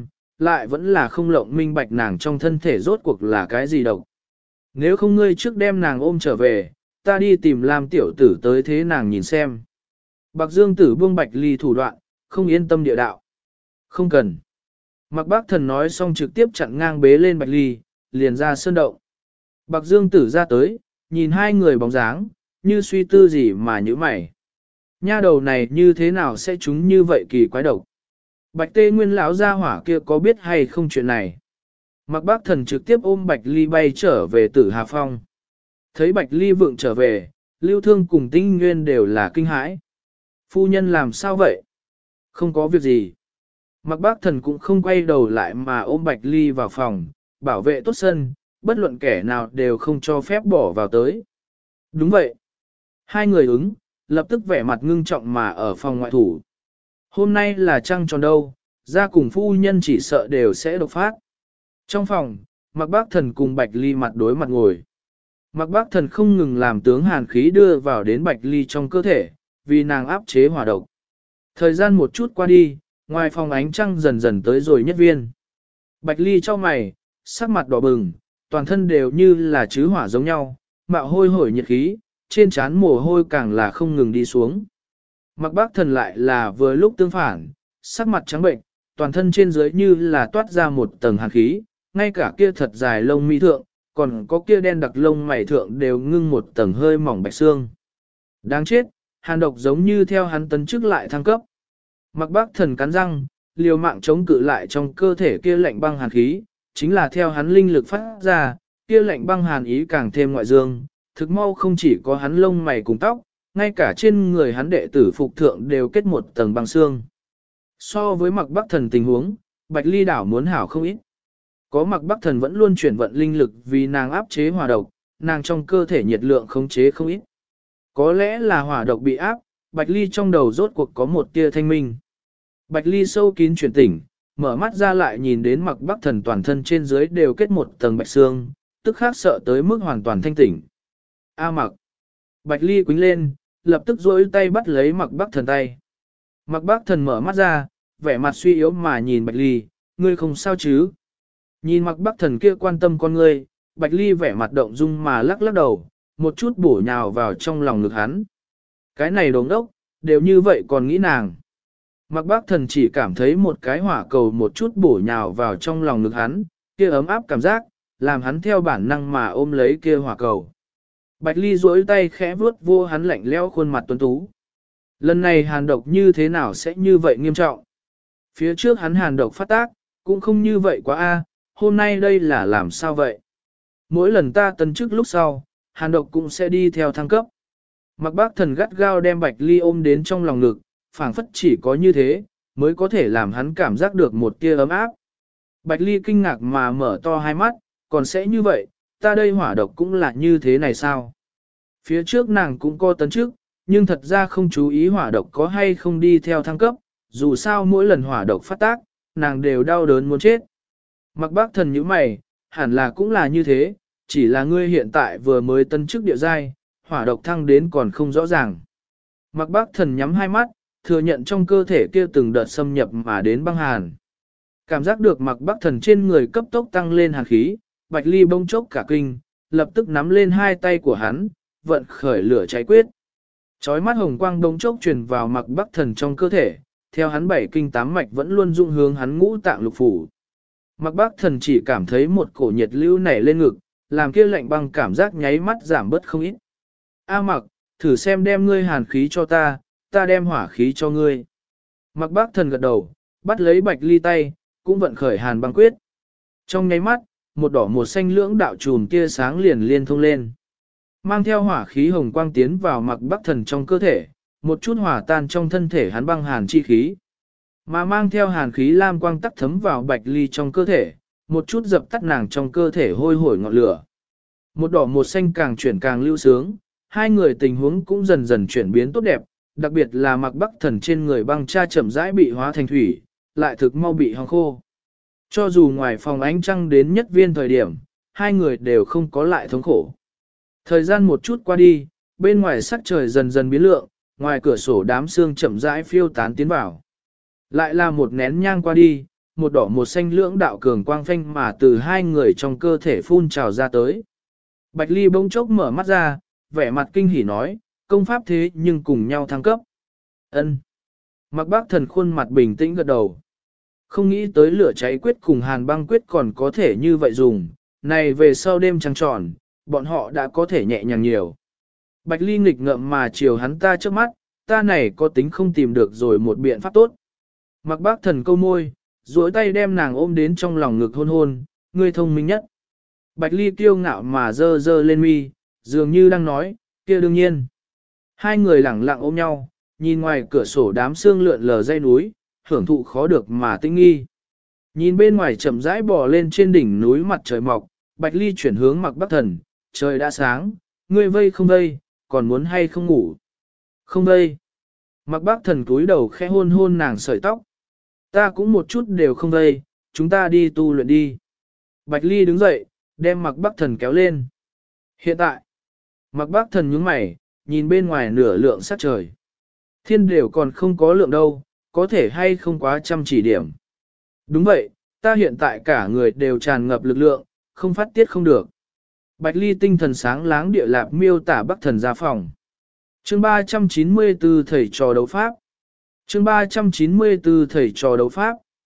lại vẫn là không lộng minh bạch nàng trong thân thể rốt cuộc là cái gì độc. Nếu không ngươi trước đem nàng ôm trở về, ta đi tìm Lam tiểu tử tới thế nàng nhìn xem. Bạc Dương Tử buông Bạch Ly thủ đoạn, không yên tâm địa đạo. Không cần. Mặc Bác Thần nói xong trực tiếp chặn ngang bế lên Bạch Ly, liền ra sơn động. Bạc Dương Tử ra tới, nhìn hai người bóng dáng, như suy tư gì mà nhíu mày. Nha đầu này như thế nào sẽ trúng như vậy kỳ quái độc. Bạch Tê Nguyên lão gia hỏa kia có biết hay không chuyện này. Mặc Bác Thần trực tiếp ôm Bạch Ly bay trở về Tử Hà Phong. Thấy Bạch Ly vượng trở về, Lưu Thương cùng Tinh Nguyên đều là kinh hãi. Phu nhân làm sao vậy? Không có việc gì. Mạc Bác Thần cũng không quay đầu lại mà ôm Bạch Ly vào phòng, bảo vệ tốt sân, bất luận kẻ nào đều không cho phép bỏ vào tới. Đúng vậy. Hai người ứng, lập tức vẻ mặt ngưng trọng mà ở phòng ngoại thủ. Hôm nay là trăng tròn đâu, ra cùng phu nhân chỉ sợ đều sẽ đột phát. Trong phòng, Mạc Bác Thần cùng Bạch Ly mặt đối mặt ngồi. Mạc Bác Thần không ngừng làm tướng hàn khí đưa vào đến Bạch Ly trong cơ thể, vì nàng áp chế hỏa độc. Thời gian một chút qua đi, ngoài phòng ánh trăng dần dần tới rồi nhất viên. Bạch Ly cho mày, sắc mặt đỏ bừng, toàn thân đều như là chứ hỏa giống nhau, mạo hôi hổi nhiệt khí, trên trán mồ hôi càng là không ngừng đi xuống. Mạc Bác Thần lại là vừa lúc tương phản, sắc mặt trắng bệnh, toàn thân trên dưới như là toát ra một tầng hàn khí, ngay cả kia thật dài lông mi thượng, còn có kia đen đặc lông mày thượng đều ngưng một tầng hơi mỏng bạch xương. Đáng chết, hàn độc giống như theo hắn tấn chức lại thăng cấp. Mạc Bác Thần cắn răng, liều mạng chống cự lại trong cơ thể kia lạnh băng hàn khí, chính là theo hắn linh lực phát ra, kia lạnh băng hàn ý càng thêm ngoại dương, thực mau không chỉ có hắn lông mày cùng tóc, ngay cả trên người hắn đệ tử phục thượng đều kết một tầng băng xương. So với Mạc Bác Thần tình huống, Bạch Ly đảo muốn hảo không ít. Có Mạc Bác Thần vẫn luôn chuyển vận linh lực vì nàng áp chế hỏa độc, nàng trong cơ thể nhiệt lượng khống chế không ít. Có lẽ là hỏa độc bị áp, Bạch Ly trong đầu rốt cuộc có một tia thanh minh. Bạch Ly sâu kín chuyển tỉnh, mở mắt ra lại nhìn đến Mạc Bác Thần toàn thân trên dưới đều kết một tầng bạch xương, tức khác sợ tới mức hoàn toàn thanh tỉnh. A Mạc. Bạch Ly quính lên, lập tức duỗi tay bắt lấy Mạc Bác Thần tay. Mạc Bác Thần mở mắt ra, vẻ mặt suy yếu mà nhìn Bạch Ly, ngươi không sao chứ? Nhìn Mạc Bác Thần kia quan tâm con ngươi, Bạch Ly vẻ mặt động dung mà lắc lắc đầu, một chút bổ nhào vào trong lòng ngực hắn. Cái này đồ ngốc, đều như vậy còn nghĩ nàng. Mạc Bác Thần chỉ cảm thấy một cái hỏa cầu một chút bổ nhào vào trong lòng ngực hắn, kia ấm áp cảm giác, làm hắn theo bản năng mà ôm lấy kia hỏa cầu. Bạch Ly duỗi tay khẽ vuốt vô hắn lạnh lẽo khuôn mặt tuấn tú. Lần này hàn độc như thế nào sẽ như vậy nghiêm trọng? Phía trước hắn hàn độc phát tác, cũng không như vậy quá a. Hôm nay đây là làm sao vậy? Mỗi lần ta tấn chức lúc sau, hàn độc cũng sẽ đi theo thăng cấp. Mạc Bác Thần gắt gao đem Bạch Ly ôm đến trong lòng ngực, phảng phất chỉ có như thế, mới có thể làm hắn cảm giác được một tia ấm áp. Bạch Ly kinh ngạc mà mở to hai mắt, còn sẽ như vậy, ta đây hỏa độc cũng là như thế này sao? Phía trước nàng cũng có tấn chức, nhưng thật ra không chú ý hỏa độc có hay không đi theo thăng cấp, dù sao mỗi lần hỏa độc phát tác, nàng đều đau đớn muốn chết. Mạc Bác Thần nhíu mày, hẳn là cũng là như thế, chỉ là ngươi hiện tại vừa mới tấn chức địa giai, hỏa độc thăng đến còn không rõ ràng. Mạc Bác Thần nhắm hai mắt, thừa nhận trong cơ thể kia từng đợt xâm nhập mà đến băng hàn. Cảm giác được Mạc Bác Thần trên người cấp tốc tăng lên hàn khí, Bạch Ly bỗng chốc cả kinh, lập tức nắm lên hai tay của hắn, vận khởi lửa cháy quyết. Chói mắt hồng quang bỗng chốc truyền vào Mạc Bác Thần trong cơ thể, theo hắn bảy kinh tám mạch vẫn luôn dung hướng hắn ngũ tạng lục phủ. Mạc Bác Thần chỉ cảm thấy một cổ nhiệt lưu nảy lên ngực, làm kia lạnh băng cảm giác nháy mắt giảm bớt không ít. A Mạc, thử xem đem ngươi hàn khí cho ta, ta đem hỏa khí cho ngươi. Mạc Bác Thần gật đầu, bắt lấy Bạch Ly tay, cũng vận khởi hàn băng quyết. Trong nháy mắt, một đỏ một xanh lưỡng đạo chùm tia sáng liền liên thông lên. Mang theo hỏa khí hồng quang tiến vào Mạc Bác Thần trong cơ thể, một chút hỏa tan trong thân thể hắn băng hàn chi khí. Mà mang theo hàn khí lam quang tắc thấm vào Bạch Ly trong cơ thể, một chút dập tắt nàng trong cơ thể hôi hổi ngọn lửa. Một đỏ một xanh càng chuyển càng lưu sướng, hai người tình huống cũng dần dần chuyển biến tốt đẹp, đặc biệt là Mạc Bác Thần trên người băng cha chậm rãi bị hóa thành thủy, lại thực mau bị hong khô. Cho dù ngoài phòng ánh trăng đến nhất viên thời điểm, hai người đều không có lại thống khổ. Thời gian một chút qua đi, bên ngoài sắc trời dần dần biến lượng, ngoài cửa sổ đám sương chậm rãi phiêu tán tiến vào. Lại là một nén nhang qua đi, một đỏ một xanh lưỡng đạo cường quang phanh mà từ hai người trong cơ thể phun trào ra tới. Bạch Ly bỗng chốc mở mắt ra, vẻ mặt kinh hỉ nói, công pháp thế nhưng cùng nhau thăng cấp. Ân. Mạc Bác Thần khuôn mặt bình tĩnh gật đầu. Không nghĩ tới lửa cháy quyết cùng hàn băng quyết còn có thể như vậy dùng, này về sau đêm trăng tròn, bọn họ đã có thể nhẹ nhàng nhiều. Bạch Ly nghịch ngợm mà chiều hắn ta trước mắt, ta này có tính không tìm được rồi một biện pháp tốt. Mạc Bác Thần câu môi, duỗi tay đem nàng ôm đến trong lòng ngực hôn hôn, ngươi thông minh nhất. Bạch Ly kiêu ngạo mà dơ dơ lên mi, dường như đang nói, kia đương nhiên. Hai người lẳng lặng ôm nhau, nhìn ngoài cửa sổ đám sương lượn lờ dây núi, hưởng thụ khó được mà tinh nghi. Nhìn bên ngoài chậm rãi bò lên trên đỉnh núi mặt trời mọc, Bạch Ly chuyển hướng Mạc Bắc Thần, trời đã sáng, ngươi vây không vây, còn muốn hay không ngủ? Không vây. Mạc Bắc Thần cúi đầu khẽ hôn hôn nàng sợi tóc. Ta cũng một chút đều không vây, chúng ta đi tu luyện đi. Bạch Ly đứng dậy, đem Mạc Bắc Thần kéo lên. Hiện tại, Mạc Bắc Thần nhướng mày, nhìn bên ngoài nửa lượng sát trời. Thiên đều còn không có lượng đâu, có thể hay không quá chăm chỉ điểm. Đúng vậy, ta hiện tại cả người đều tràn ngập lực lượng, không phát tiết không được. Bạch Ly tinh thần sáng láng địa lạp miêu tả Bắc Thần ra phòng. Chương 394 thầy trò đấu pháp. Chương 394 thầy trò đấu pháp.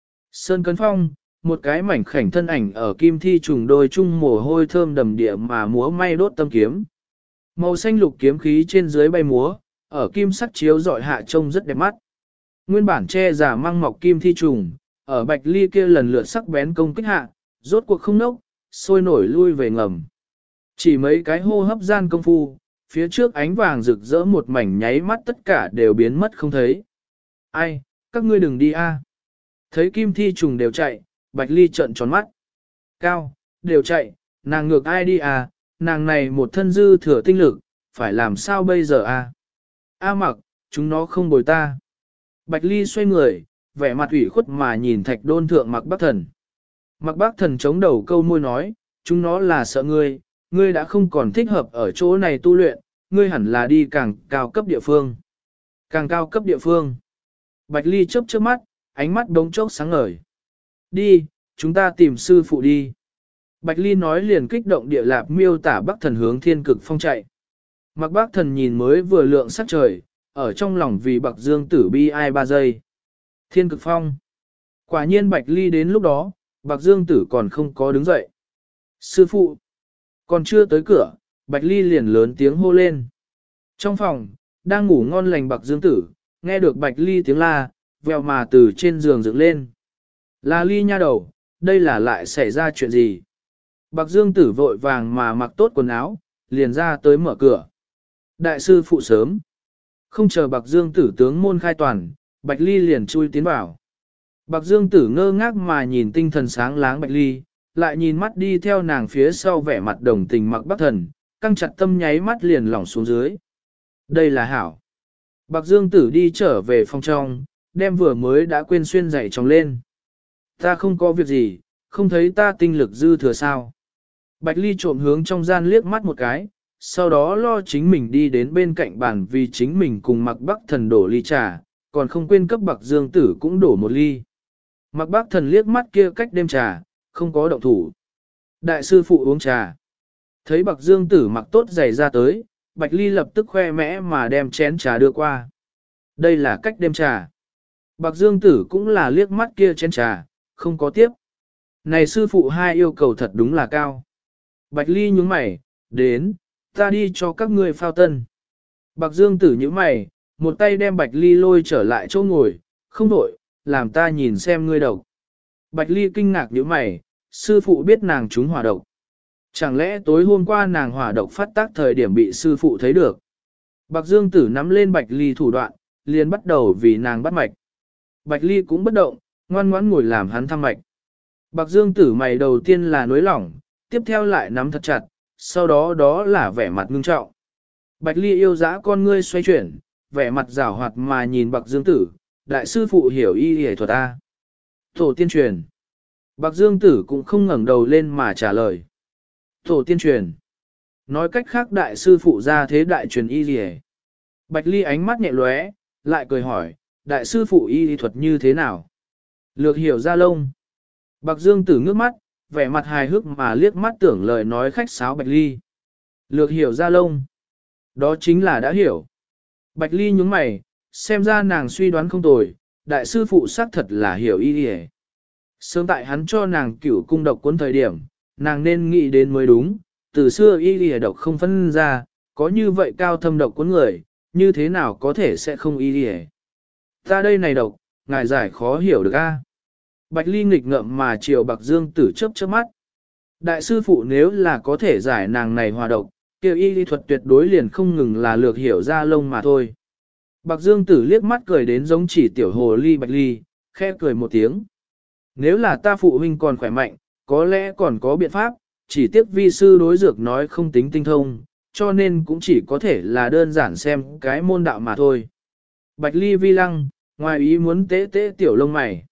Sơn Cấn Phong, một cái mảnh khảnh thân ảnh ở kim thi trùng đôi chung mồ hôi thơm đầm địa mà múa may đốt tâm kiếm. Màu xanh lục kiếm khí trên dưới bay múa, ở kim sắc chiếu dọi hạ trông rất đẹp mắt. Nguyên bản che giả mang mọc kim thi trùng, ở Bạch Ly kia lần lượt sắc bén công kích hạ, rốt cuộc không nốc, sôi nổi lui về ngầm. Chỉ mấy cái hô hấp gian công phu, phía trước ánh vàng rực rỡ một mảnh nháy mắt tất cả đều biến mất không thấy. Ai, các ngươi đừng đi a. Thấy kim thi trùng đều chạy, Bạch Ly trợn tròn mắt. Cao, đều chạy, nàng ngược ai đi à, nàng này một thân dư thừa tinh lực, phải làm sao bây giờ à? A Mặc, chúng nó không bồi ta. Bạch Ly xoay người, vẻ mặt ủy khuất mà nhìn Thạch Đôn thượng Mạc Bắc Thần. Mạc Bắc Thần chống đầu câu môi nói, chúng nó là sợ ngươi, ngươi đã không còn thích hợp ở chỗ này tu luyện, ngươi hẳn là đi càng cao cấp địa phương. Càng cao cấp địa phương. Bạch Ly chớp chớp mắt, ánh mắt đống chốc sáng ngời. Đi, chúng ta tìm sư phụ đi. Bạch Ly nói liền kích động địa lạp miêu tả Bắc Thần hướng Thiên Cực Phong chạy. Mạc Bắc Thần nhìn mới vừa lượng sắc trời, ở trong lòng vì Bạc Dương Tử bi ai 3 giây. Thiên Cực Phong. Quả nhiên Bạch Ly đến lúc đó, Bạc Dương Tử còn không có đứng dậy. Sư phụ. Còn chưa tới cửa, Bạch Ly liền lớn tiếng hô lên. Trong phòng, đang ngủ ngon lành Bạc Dương Tử, nghe được Bạch Ly tiếng la, vèo mà từ trên giường dựng lên. Là Ly nha đầu, đây là lại xảy ra chuyện gì? Bạc Dương Tử vội vàng mà mặc tốt quần áo, liền ra tới mở cửa. Đại sư phụ sớm. Không chờ Bạc Dương Tử tướng môn khai toàn, Bạch Ly liền chui tiến vào. Bạc Dương Tử ngơ ngác mà nhìn tinh thần sáng láng Bạch Ly, lại nhìn mắt đi theo nàng phía sau vẻ mặt đồng tình Mạc Bắc Thần, căng chặt tâm nháy mắt liền lỏng xuống dưới. Đây là hảo. Bạc Dương Tử đi trở về phòng trong, đem vừa mới đã quên xuyên giày trong lên. Ta không có việc gì, không thấy ta tinh lực dư thừa sao. Bạch Ly trộm hướng trong gian liếc mắt một cái, sau đó lo chính mình đi đến bên cạnh bàn vì chính mình cùng Mạc Bắc Thần đổ ly trà, còn không quên cấp Bạc Dương Tử cũng đổ một ly. Mạc Bắc Thần liếc mắt kia cách đêm trà, không có động thủ. Đại sư phụ uống trà. Thấy Bạc Dương Tử mặc tốt giày ra tới, Bạch Ly lập tức khoe mẽ mà đem chén trà đưa qua. Đây là cách đêm trà. Bạc Dương Tử cũng là liếc mắt kia chén trà, không có tiếp. Này sư phụ hai yêu cầu thật đúng là cao. Bạch Ly nhúng mày, đến, ta đi cho các ngươi phao tân. Bạc Dương Tử nhíu mày, một tay đem Bạch Ly lôi trở lại chỗ ngồi, không đổi, làm ta nhìn xem ngươi độc. Bạch Ly kinh ngạc nhíu mày, sư phụ biết nàng trúng hỏa độc. Chẳng lẽ tối hôm qua nàng hỏa độc phát tác thời điểm bị sư phụ thấy được. Bạc Dương Tử nắm lên Bạch Ly thủ đoạn, liền bắt đầu vì nàng bắt mạch. Bạch Ly cũng bất động, ngoan ngoãn ngồi làm hắn thăm mạch. Bạc Dương Tử mày đầu tiên là nối lỏng, tiếp theo lại nắm thật chặt, sau đó đó là vẻ mặt ngưng trọng. Bạch Ly yêu dã con ngươi xoay chuyển, vẻ mặt rảo hoạt mà nhìn Bạc Dương Tử, đại sư phụ hiểu y y thuật A. Tổ tiên truyền. Bạc Dương Tử cũng không ngẩng đầu lên mà trả lời. Tổ tiên truyền. Nói cách khác đại sư phụ ra thế đại truyền y y. Bạch Ly ánh mắt nhẹ lóe, lại cười hỏi, đại sư phụ y y thuật như thế nào? Lược hiểu ra lông. Bạc Dương Tử ngước mắt, vẻ mặt hài hước mà liếc mắt tưởng lời nói khách sáo Bạch Ly. Lược hiểu ra lông. Đó chính là đã hiểu. Bạch Ly nhúng mày, xem ra nàng suy đoán không tồi, đại sư phụ xác thật là hiểu y y. Sớm tại hắn cho nàng cửu cung độc cuốn thời điểm, nàng nên nghĩ đến mới đúng, từ xưa y y độc không phân ra, có như vậy cao thâm độc cuốn người, như thế nào có thể sẽ không y y. Ta đây này độc, ngài giải khó hiểu được a. Bạch Ly nghịch ngợm mà chiều Bạc Dương Tử chớp chớp mắt. Đại sư phụ nếu là có thể giải nàng này hòa độc, kêu y lý thuật tuyệt đối liền không ngừng là lược hiểu ra lông mà thôi. Bạc Dương Tử liếc mắt cười đến giống chỉ tiểu hồ ly Bạch Ly, khẽ cười một tiếng. Nếu là ta phụ huynh còn khỏe mạnh, có lẽ còn có biện pháp, chỉ tiếc vi sư đối dược nói không tính tinh thông, cho nên cũng chỉ có thể là đơn giản xem cái môn đạo mà thôi. Bạch Ly vi lăng, ngoài ý muốn tế tế tiểu lông mày.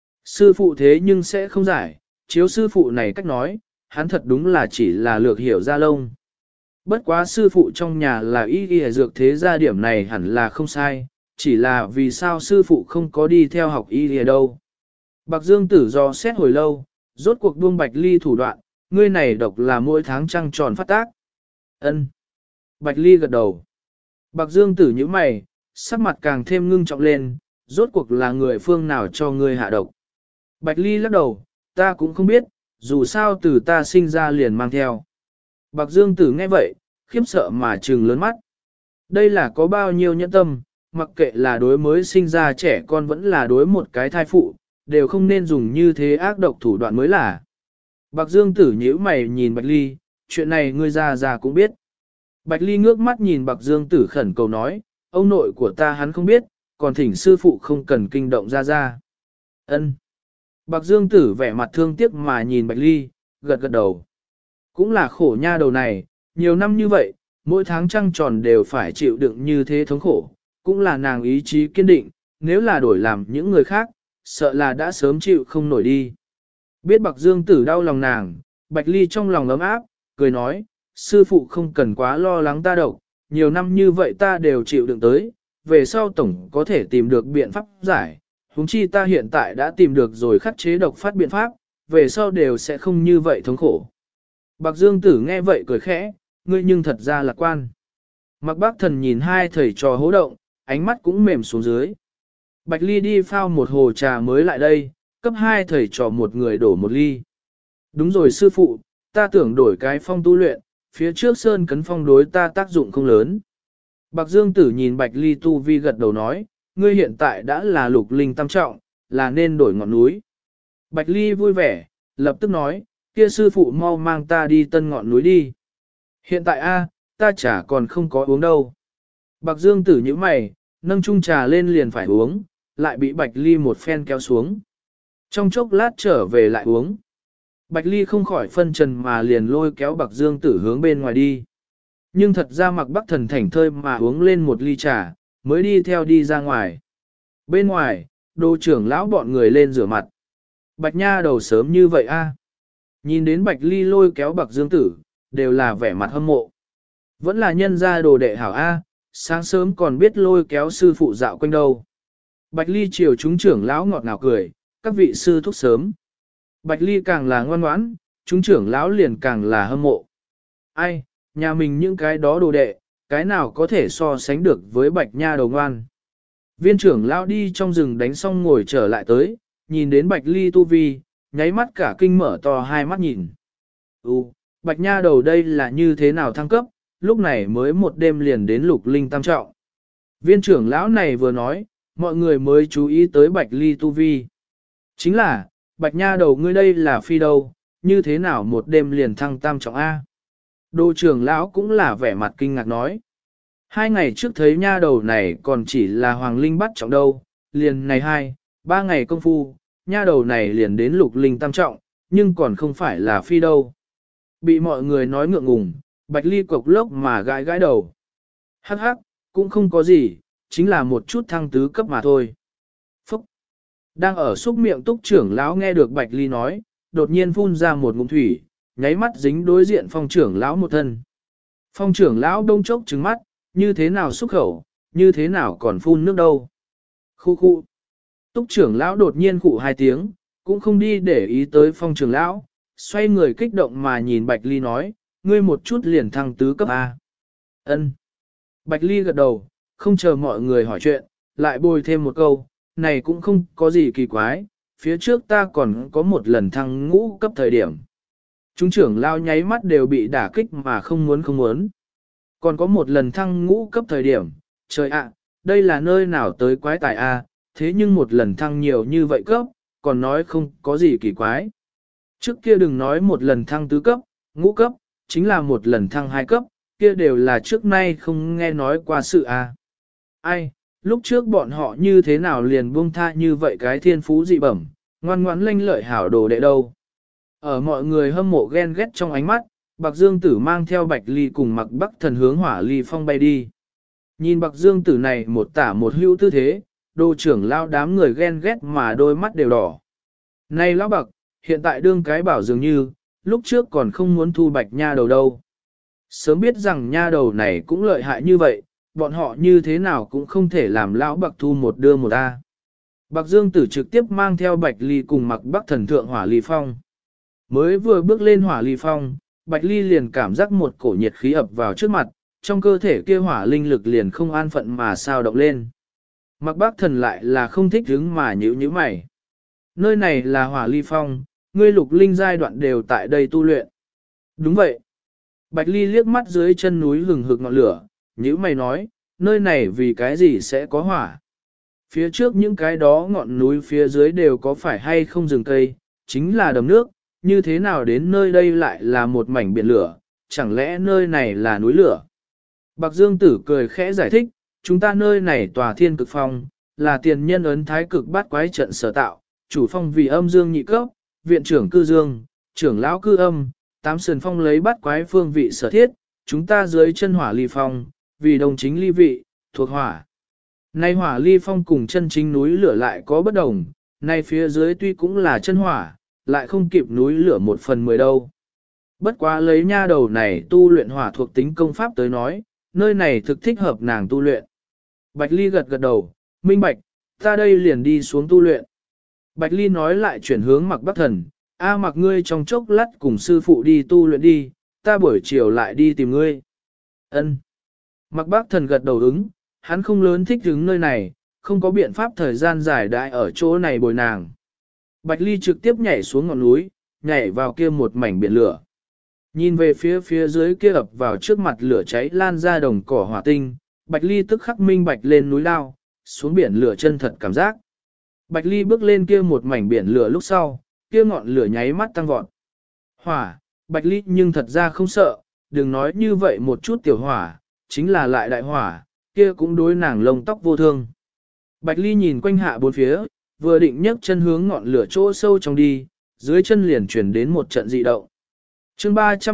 Sư phụ thế nhưng sẽ không giải, chiếu sư phụ này cách nói, hắn thật đúng là chỉ là lược hiểu ra lông. Bất quá sư phụ trong nhà là y y dược thế gia điểm này hẳn là không sai, chỉ là vì sao sư phụ không có đi theo học y y đâu. Bạc Dương Tử do xét hồi lâu, rốt cuộc buông Bạch Ly thủ đoạn, ngươi này độc là mỗi tháng trăng tròn phát tác. Ân. Bạch Ly gật đầu. Bạc Dương Tử nhíu mày, sắc mặt càng thêm ngưng trọng lên, rốt cuộc là người phương nào cho ngươi hạ độc. Bạch Ly lắc đầu, ta cũng không biết, dù sao từ ta sinh ra liền mang theo. Bạc Dương Tử nghe vậy, khiếp sợ mà trừng lớn mắt. Đây là có bao nhiêu nhẫn tâm, mặc kệ là đối mới sinh ra trẻ con vẫn là đối một cái thai phụ, đều không nên dùng như thế ác độc thủ đoạn mới là. Bạc Dương Tử nhíu mày nhìn Bạch Ly, chuyện này ngươi già cũng biết. Bạch Ly ngước mắt nhìn Bạc Dương Tử khẩn cầu nói, ông nội của ta hắn không biết, còn thỉnh sư phụ không cần kinh động ra. Ân. Bạc Dương Tử vẻ mặt thương tiếc mà nhìn Bạch Ly, gật gật đầu. Cũng là khổ nha đầu này, nhiều năm như vậy, mỗi tháng trăng tròn đều phải chịu đựng như thế thống khổ, cũng là nàng ý chí kiên định, nếu là đổi làm những người khác, sợ là đã sớm chịu không nổi đi. Biết Bạc Dương Tử đau lòng nàng, Bạch Ly trong lòng ấm áp, cười nói, sư phụ không cần quá lo lắng ta độc, nhiều năm như vậy ta đều chịu đựng tới, về sau tổng có thể tìm được biện pháp giải, huống chi ta hiện tại đã tìm được rồi khắc chế độc phát biện pháp, về sau đều sẽ không như vậy thống khổ. Bạc Dương Tử nghe vậy cười khẽ, ngươi nhưng thật ra lạc quan. Mạc Bác Thần nhìn hai thầy trò hố động, ánh mắt cũng mềm xuống dưới. Bạch Ly đi phao một hồ trà mới lại đây, cấp hai thầy trò một người đổ một ly. Đúng rồi sư phụ, ta tưởng đổi cái phong tu luyện, phía trước sơn cấn phong đối ta tác dụng không lớn. Bạc Dương Tử nhìn Bạch Ly tu vi gật đầu nói, ngươi hiện tại đã là lục linh tam trọng, là nên đổi ngọn núi. Bạch Ly vui vẻ, lập tức nói, kia sư phụ mau mang ta đi tân ngọn núi đi. Hiện tại ta chả còn không có uống đâu. Bạc Dương Tử nhíu mày, nâng chung trà lên liền phải uống, lại bị Bạch Ly một phen kéo xuống. Trong chốc lát trở về lại uống. Bạch Ly không khỏi phân trần mà liền lôi kéo Bạc Dương Tử hướng bên ngoài đi. Nhưng thật ra Mạc Bắc Thần thảnh thơi mà uống lên một ly trà, mới đi theo đi ra ngoài. Bên ngoài, đô trưởng lão bọn người lên rửa mặt. Bạch Nha đầu sớm như vậy Nhìn đến Bạch Ly lôi kéo Bạc Dương Tử, đều là vẻ mặt hâm mộ. Vẫn là nhân gia đồ đệ hảo sáng sớm còn biết lôi kéo sư phụ dạo quanh đâu. Bạch Ly chiều chúng trưởng lão ngọt ngào cười, các vị sư thúc sớm. Bạch Ly càng là ngoan ngoãn, chúng trưởng lão liền càng là hâm mộ. Ai, nhà mình những cái đó đồ đệ, cái nào có thể so sánh được với Bạch Nha đầu ngoan. Viên trưởng lão đi trong rừng đánh xong ngồi trở lại tới, nhìn đến Bạch Ly tu vi, nháy mắt cả kinh mở to hai mắt nhìn. Bạch Nha đầu đây là như thế nào thăng cấp, lúc này mới một đêm liền đến lục linh tam trọng. Viên trưởng lão này vừa nói, mọi người mới chú ý tới Bạch Ly tu vi. Chính là, Bạch Nha đầu ngươi đây là phi đâu, như thế nào một đêm liền thăng tam trọng A. Đô trưởng lão cũng là vẻ mặt kinh ngạc nói. 2 ngày trước thấy nha đầu này còn chỉ là hoàng linh bắt trọng đâu, liền này 2-3 ngày công phu, nha đầu này liền đến lục linh tam trọng, nhưng còn không phải là phi đâu. Bị mọi người nói ngượng ngùng, Bạch Ly cộc lốc mà gãi gãi đầu. Hắc hắc, cũng không có gì, chính là một chút thăng tứ cấp mà thôi. Phúc! Đang ở xúc miệng túc trưởng lão nghe được Bạch Ly nói, đột nhiên phun ra một ngụm thủy, nháy mắt dính đối diện phong trưởng lão một thân. Phong trưởng lão đông chốc trừng mắt, như thế nào xúc khẩu, như thế nào còn phun nước đâu. Khu khu! Túc trưởng lão đột nhiên khụ 2 tiếng, cũng không đi để ý tới phong trưởng lão, xoay người kích động mà nhìn Bạch Ly nói, ngươi một chút liền thăng tứ cấp A. Ân. Bạch Ly gật đầu, không chờ mọi người hỏi chuyện, lại bồi thêm một câu, này cũng không có gì kỳ quái, phía trước ta còn có một lần thăng ngũ cấp thời điểm. Chúng trưởng lao nháy mắt đều bị đả kích mà không muốn. Còn có một lần thăng ngũ cấp thời điểm, trời ạ, đây là nơi nào tới quái tài A, thế nhưng một lần thăng nhiều như vậy cấp, còn nói không có gì kỳ quái. Trước kia đừng nói một lần thăng tứ cấp, ngũ cấp, chính là một lần thăng 2 cấp, kia đều là trước nay không nghe nói qua sự A. Ai, lúc trước bọn họ như thế nào liền buông tha như vậy cái thiên phú dị bẩm, ngoan ngoãn lanh lợi hảo đồ đệ đâu. Ở mọi người hâm mộ ghen ghét trong ánh mắt, Bạc Dương Tử mang theo Bạch Ly cùng Mặc Bắc Thần hướng Hỏa Ly Phong bay đi. Nhìn Bạc Dương Tử này một tả một hữu tư thế, đô trưởng lao đám người ghen ghét mà đôi mắt đều đỏ. Này lão Bạc, hiện tại đương cái bảo dường như, lúc trước còn không muốn thu Bạch nha đầu đâu. Sớm biết rằng nha đầu này cũng lợi hại như vậy, bọn họ như thế nào cũng không thể làm lão Bạc thu một đưa một a. Bạc Dương Tử trực tiếp mang theo Bạch Ly cùng Mặc Bắc Thần thượng Hỏa Ly Phong. Mới vừa bước lên Hỏa Ly Phong, Bạch Ly liền cảm giác một cổ nhiệt khí ập vào trước mặt, trong cơ thể kia hỏa linh lực liền không an phận mà sao động lên. Mặc Bắc Thần lại là không thích hứng mà nhíu mày. Nơi này là Hỏa Ly Phong, ngươi lục linh giai đoạn đều tại đây tu luyện. Đúng vậy. Bạch Ly liếc mắt dưới chân núi hừng hực ngọn lửa, nhíu mày nói, nơi này vì cái gì sẽ có hỏa? Phía trước những cái đó ngọn núi phía dưới đều có phải hay không rừng cây, chính là đầm nước, như thế nào đến nơi đây lại là một mảnh biển lửa, chẳng lẽ nơi này là núi lửa? Bạc Dương Tử cười khẽ giải thích, chúng ta nơi này tòa thiên cực phong, là tiền nhân ấn thái cực bát quái trận sở tạo, chủ phong vì âm dương nhị cấp, viện trưởng cư dương, trưởng lão cư âm, tám sườn phong lấy bát quái phương vị sở thiết, chúng ta dưới chân hỏa ly phong, vì đồng chính ly vị, thuộc hỏa. Nay hỏa ly phong cùng chân chính núi lửa lại có bất đồng, nay phía dưới tuy cũng là chân hỏa, lại không kịp núi lửa 1/10 đâu. Bất quá lấy nha đầu này tu luyện hỏa thuộc tính công pháp tới nói, nơi này thực thích hợp nàng tu luyện. Bạch Ly gật gật đầu, minh bạch, ta đây liền đi xuống tu luyện. Bạch Ly nói lại chuyển hướng Mặc Bắc Thần, Mặc ngươi trong chốc lát cùng sư phụ đi tu luyện đi, ta buổi chiều lại đi tìm ngươi. Ân. Mặc Bắc Thần gật đầu ứng, hắn không lớn thích đứng nơi này, không có biện pháp thời gian dài đãi ở chỗ này bồi nàng. Bạch Ly trực tiếp nhảy xuống ngọn núi, nhảy vào kia một mảnh biển lửa. Nhìn về phía dưới kia ập vào trước mặt lửa cháy lan ra đồng cỏ hỏa tinh, Bạch Ly tức khắc minh bạch lên núi lao, xuống biển lửa chân thật cảm giác. Bạch Ly bước lên kia một mảnh biển lửa lúc sau, kia ngọn lửa nháy mắt tăng vọt. Hỏa, Bạch Ly nhưng thật ra không sợ, đừng nói như vậy một chút tiểu hỏa, chính là lại đại hỏa, kia cũng đối nàng lông tóc vô thương. Bạch Ly nhìn quanh hạ bốn phía, vừa định nhấc chân hướng ngọn lửa chỗ sâu trong đi, dưới chân liền chuyển đến một trận dị động. Chương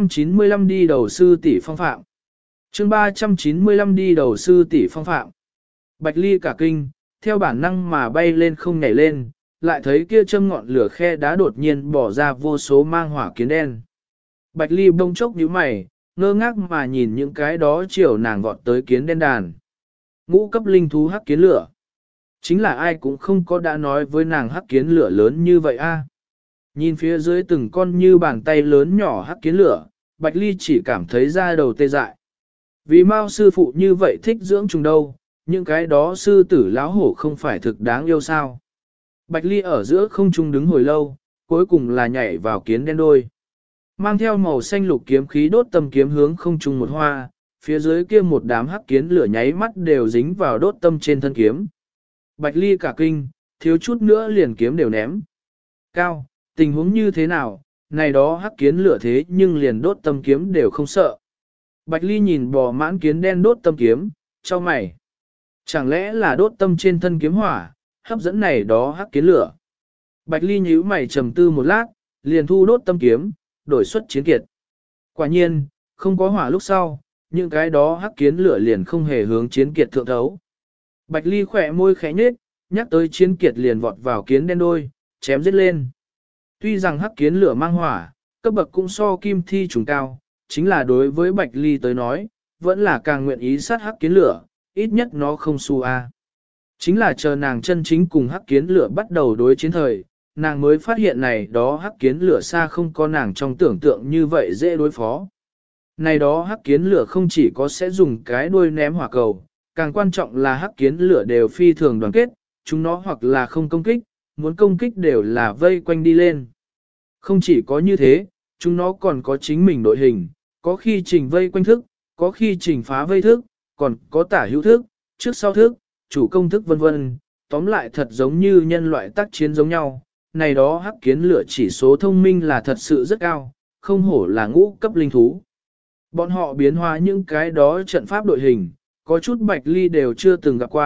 395 đi đầu sư tỷ phong phạm. Chương 395 đi đầu sư tỷ phong phạm. Bạch Ly cả kinh, theo bản năng mà bay lên không nhảy lên, lại thấy kia châm ngọn lửa khe đá đột nhiên bỏ ra vô số mang hỏa kiến đen. Bạch Ly bông chốc nhíu mày, ngơ ngác mà nhìn những cái đó chiều nàng vọt tới kiến đen đàn. Ngũ cấp linh thú hắc kiến lửa. Chính là ai cũng không có đã nói với nàng hắc kiến lửa lớn như vậy a. Nhìn phía dưới từng con như bàn tay lớn nhỏ hắc kiến lửa, Bạch Ly chỉ cảm thấy da đầu tê dại. Vì Mao sư phụ như vậy thích dưỡng trùng đâu, những cái đó sư tử lão hổ không phải thực đáng yêu sao. Bạch Ly ở giữa không trung đứng hồi lâu, cuối cùng là nhảy vào kiến đen đôi. Mang theo màu xanh lục kiếm khí đốt tâm kiếm hướng không trung một hoa, phía dưới kia một đám hắc kiến lửa nháy mắt đều dính vào đốt tâm trên thân kiếm. Bạch Ly cả kinh, thiếu chút nữa liền kiếm đều ném. Cao, tình huống như thế nào, này đó hắc kiến lửa thế nhưng liền đốt tâm kiếm đều không sợ. Bạch Ly nhìn bò mãn kiến đen đốt tâm kiếm, cho mày. Chẳng lẽ là đốt tâm trên thân kiếm hỏa, hấp dẫn này đó hắc kiến lửa. Bạch Ly nhíu mày trầm tư một lát, liền thu đốt tâm kiếm, đổi xuất chiến kiệt. Quả nhiên, không có hỏa lúc sau, những cái đó hắc kiến lửa liền không hề hướng chiến kiệt thượng thấu. Bạch Ly khỏe môi khẽ nhếch, nhắc tới chiến kiệt liền vọt vào kiến đen đôi, chém giết lên. Tuy rằng hắc kiến lửa mang hỏa, cấp bậc cũng so kim thi trùng cao, chính là đối với Bạch Ly tới nói, vẫn là càng nguyện ý sát hắc kiến lửa, ít nhất nó không su a. Chính là chờ nàng chân chính cùng hắc kiến lửa bắt đầu đối chiến thời, nàng mới phát hiện này đó hắc kiến lửa xa không có nàng trong tưởng tượng như vậy dễ đối phó. Này đó hắc kiến lửa không chỉ có sẽ dùng cái đuôi ném hỏa cầu, càng quan trọng là hắc kiến lửa đều phi thường đoàn kết, chúng nó hoặc là không công kích, muốn công kích đều là vây quanh đi lên. Không chỉ có như thế, chúng nó còn có chính mình đội hình, có khi trình vây quanh thức, có khi trình phá vây thức, còn có tả hữu thức, trước sau thức, chủ công thức vân vân, tóm lại thật giống như nhân loại tác chiến giống nhau. Này đó hắc kiến lửa chỉ số thông minh là thật sự rất cao, không hổ là ngũ cấp linh thú. Bọn họ biến hóa những cái đó trận pháp đội hình, có chút Bạch Ly đều chưa từng gặp qua,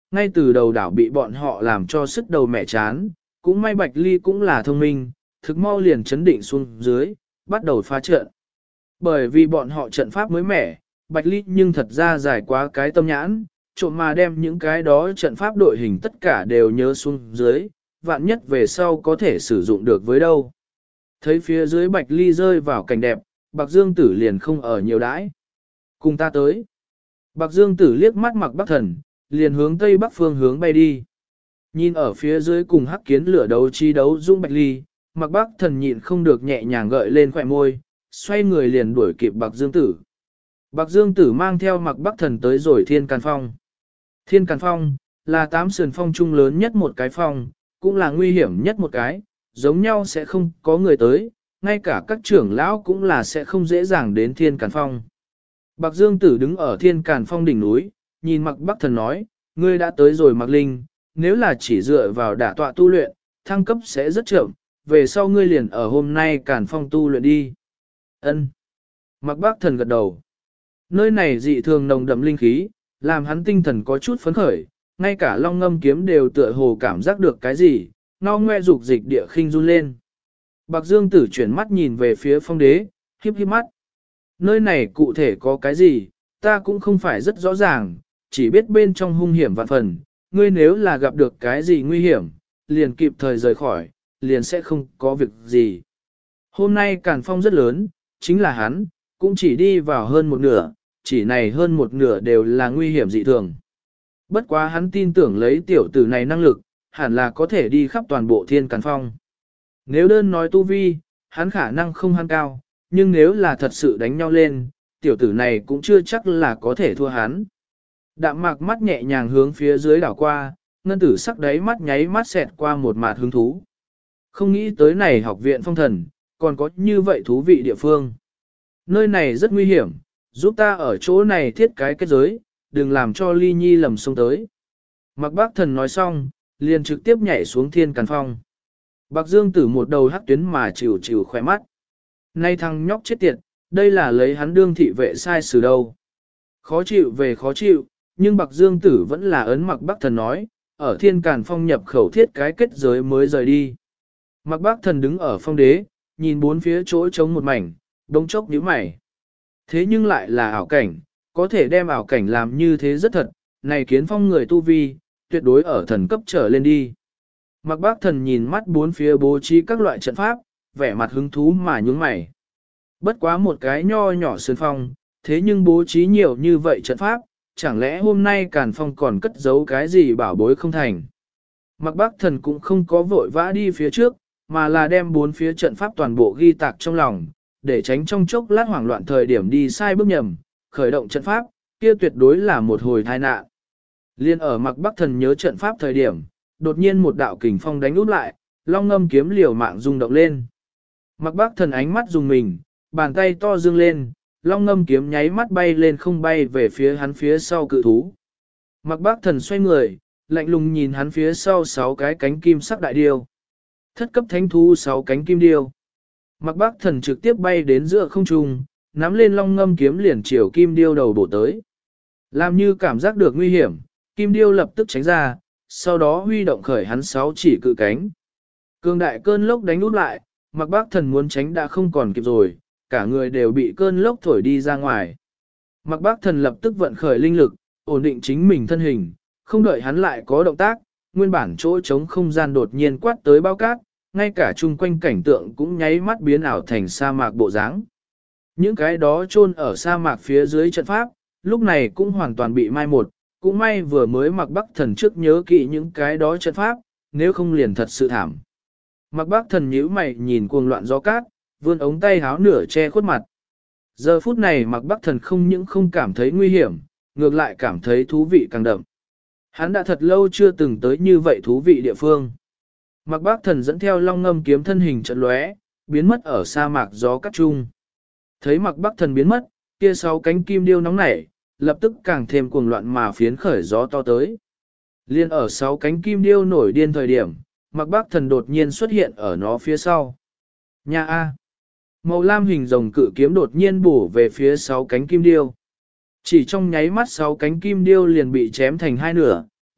ngay từ đầu đảo bị bọn họ làm cho sức đầu mẹ chán, cũng may Bạch Ly cũng là thông minh, thực mau liền chấn định xuống dưới, bắt đầu phá trận. Bởi vì bọn họ trận pháp mới mẻ, Bạch Ly nhưng thật ra dài quá cái tâm nhãn, trộm mà đem những cái đó trận pháp đội hình tất cả đều nhớ xuống dưới, vạn nhất về sau có thể sử dụng được với đâu. Thấy phía dưới Bạch Ly rơi vào cảnh đẹp, Bạc Dương Tử liền không ở nhiều đãi. Cùng ta tới. Bạc Dương Tử liếc mắt Mạc Bắc Thần, liền hướng tây bắc phương hướng bay đi. Nhìn ở phía dưới cùng hắc kiến lửa đấu chi đấu dung Bạch Ly, Mạc Bắc Thần nhịn không được nhẹ nhàng gợi lên khỏe môi, xoay người liền đuổi kịp Bạc Dương Tử. Bạc Dương Tử mang theo Mạc Bắc Thần tới rồi Thiên Càn Phong. Thiên Càn Phong là 8 sườn phong trung lớn nhất một cái phong, cũng là nguy hiểm nhất một cái, giống nhau sẽ không có người tới, ngay cả các trưởng lão cũng là sẽ không dễ dàng đến Thiên Càn Phong. Bạc Dương Tử đứng ở Thiên Càn Phong đỉnh núi, nhìn Mạc Bắc Thần nói, ngươi đã tới rồi Mạc Linh, nếu là chỉ dựa vào đả tọa tu luyện, thăng cấp sẽ rất chậm, về sau ngươi liền ở hôm nay Càn Phong tu luyện đi. Ân. Mạc Bắc Thần gật đầu. Nơi này dị thường nồng đậm linh khí, làm hắn tinh thần có chút phấn khởi, ngay cả long ngâm kiếm đều tựa hồ cảm giác được cái gì, ngao ngoe dục dịch địa khinh run lên. Bạc Dương Tử chuyển mắt nhìn về phía Phong Đế, híp híp mắt. Nơi này cụ thể có cái gì, ta cũng không phải rất rõ ràng, chỉ biết bên trong hung hiểm vạn phần, ngươi nếu là gặp được cái gì nguy hiểm, liền kịp thời rời khỏi, liền sẽ không có việc gì. Hôm nay Càn Phong rất lớn, chính là hắn, cũng chỉ đi vào hơn một nửa, chỉ này hơn một nửa đều là nguy hiểm dị thường. Bất quá hắn tin tưởng lấy tiểu tử này năng lực, hẳn là có thể đi khắp toàn bộ Thiên Càn Phong. Nếu đơn nói tu vi, hắn khả năng không hắn cao, nhưng nếu là thật sự đánh nhau lên, tiểu tử này cũng chưa chắc là có thể thua hắn. Đạm Mạc mắt nhẹ nhàng hướng phía dưới đảo qua, ngân tử sắc đáy mắt nháy mắt xẹt qua một mạt hứng thú. Không nghĩ tới này học viện phong thần, còn có như vậy thú vị địa phương. Nơi này rất nguy hiểm, giúp ta ở chỗ này thiết cái kết giới, đừng làm cho Ly Nhi lầm xông tới. Mạc Bác Thần nói xong, liền trực tiếp nhảy xuống Thiên Càn Phong. Bạc Dương Tử một đầu hắc tuyến mà chịu chịu khỏe mắt. Nay thằng nhóc chết tiệt, đây là lấy hắn đương thị vệ sai xử đâu. Khó chịu về khó chịu, nhưng Bạc Dương Tử vẫn là ấn Mạc Bác Thần nói, ở Thiên Càn Phong nhập khẩu thiết cái kết giới mới rời đi. Mạc Bác Thần đứng ở phong đế, nhìn bốn phía chỗ trống một mảnh, đống chốc nhíu mày. Thế nhưng lại là ảo cảnh, có thể đem ảo cảnh làm như thế rất thật, này Kiến Phong người tu vi, tuyệt đối ở thần cấp trở lên đi. Mạc Bác Thần nhìn mắt bốn phía bố trí các loại trận pháp, vẻ mặt hứng thú mà nhướng mày. Bất quá một cái nho nhỏ sơn phong, thế nhưng bố trí nhiều như vậy trận pháp, chẳng lẽ hôm nay Càn Phong còn cất giấu cái gì bảo bối không thành. Mạc Bác Thần cũng không có vội vã đi phía trước, mà là đem bốn phía trận pháp toàn bộ ghi tạc trong lòng, để tránh trong chốc lát hoảng loạn thời điểm đi sai bước nhầm, khởi động trận pháp, kia tuyệt đối là một hồi tai nạn. Liên ở Mạc Bác Thần nhớ trận pháp thời điểm, đột nhiên một đạo kình phong đánh úp lại, long ngâm kiếm liều mạng rung động lên. Mạc Bác Thần ánh mắt dùng mình, bàn tay to dương lên, long ngâm kiếm nháy mắt bay lên không bay về phía hắn phía sau cự thú. Mạc Bác Thần xoay người, lạnh lùng nhìn hắn phía sau 6 cái cánh kim sắc đại điêu. Thất cấp thánh thú 6 cánh kim điêu. Mạc Bác Thần trực tiếp bay đến giữa không trung, nắm lên long ngâm kiếm liền chiều kim điêu đầu bổ tới. Làm như cảm giác được nguy hiểm, kim điêu lập tức tránh ra, sau đó huy động khởi hắn 6 chỉ cự cánh. Cương đại cơn lốc đánh úp lại, Mạc Bác Thần muốn tránh đã không còn kịp rồi, cả người đều bị cơn lốc thổi đi ra ngoài. Mạc Bác Thần lập tức vận khởi linh lực, ổn định chính mình thân hình, không đợi hắn lại có động tác, nguyên bản chỗ trống không gian đột nhiên quát tới bao cát, ngay cả chung quanh cảnh tượng cũng nháy mắt biến ảo thành sa mạc bộ dáng. Những cái đó chôn ở sa mạc phía dưới trận pháp, lúc này cũng hoàn toàn bị mai một, cũng may vừa mới Mạc Bác Thần trước nhớ kỹ những cái đó trận pháp, nếu không liền thật sự thảm. Mạc Bác Thần nhíu mày nhìn cuồng loạn gió cát, vươn ống tay háo nửa che khuất mặt. Giờ phút này Mạc Bác Thần không những không cảm thấy nguy hiểm, ngược lại cảm thấy thú vị càng đậm. Hắn đã thật lâu chưa từng tới như vậy thú vị địa phương. Mạc Bác Thần dẫn theo long ngâm kiếm thân hình trận lóe, biến mất ở sa mạc gió cát trung. Thấy Mạc Bác Thần biến mất, kia 6 cánh kim điêu nóng nảy, lập tức càng thêm cuồng loạn mà phiến khởi gió to tới. Liên ở 6 cánh kim điêu nổi điên thời điểm, Mạc Bác Thần đột nhiên xuất hiện ở nó phía sau. Nha A. Màu lam hình rồng cự kiếm đột nhiên bổ về phía 6 cánh kim điêu. Chỉ trong nháy mắt 6 cánh kim điêu liền bị chém thành hai nửa,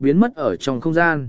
biến mất ở trong không gian.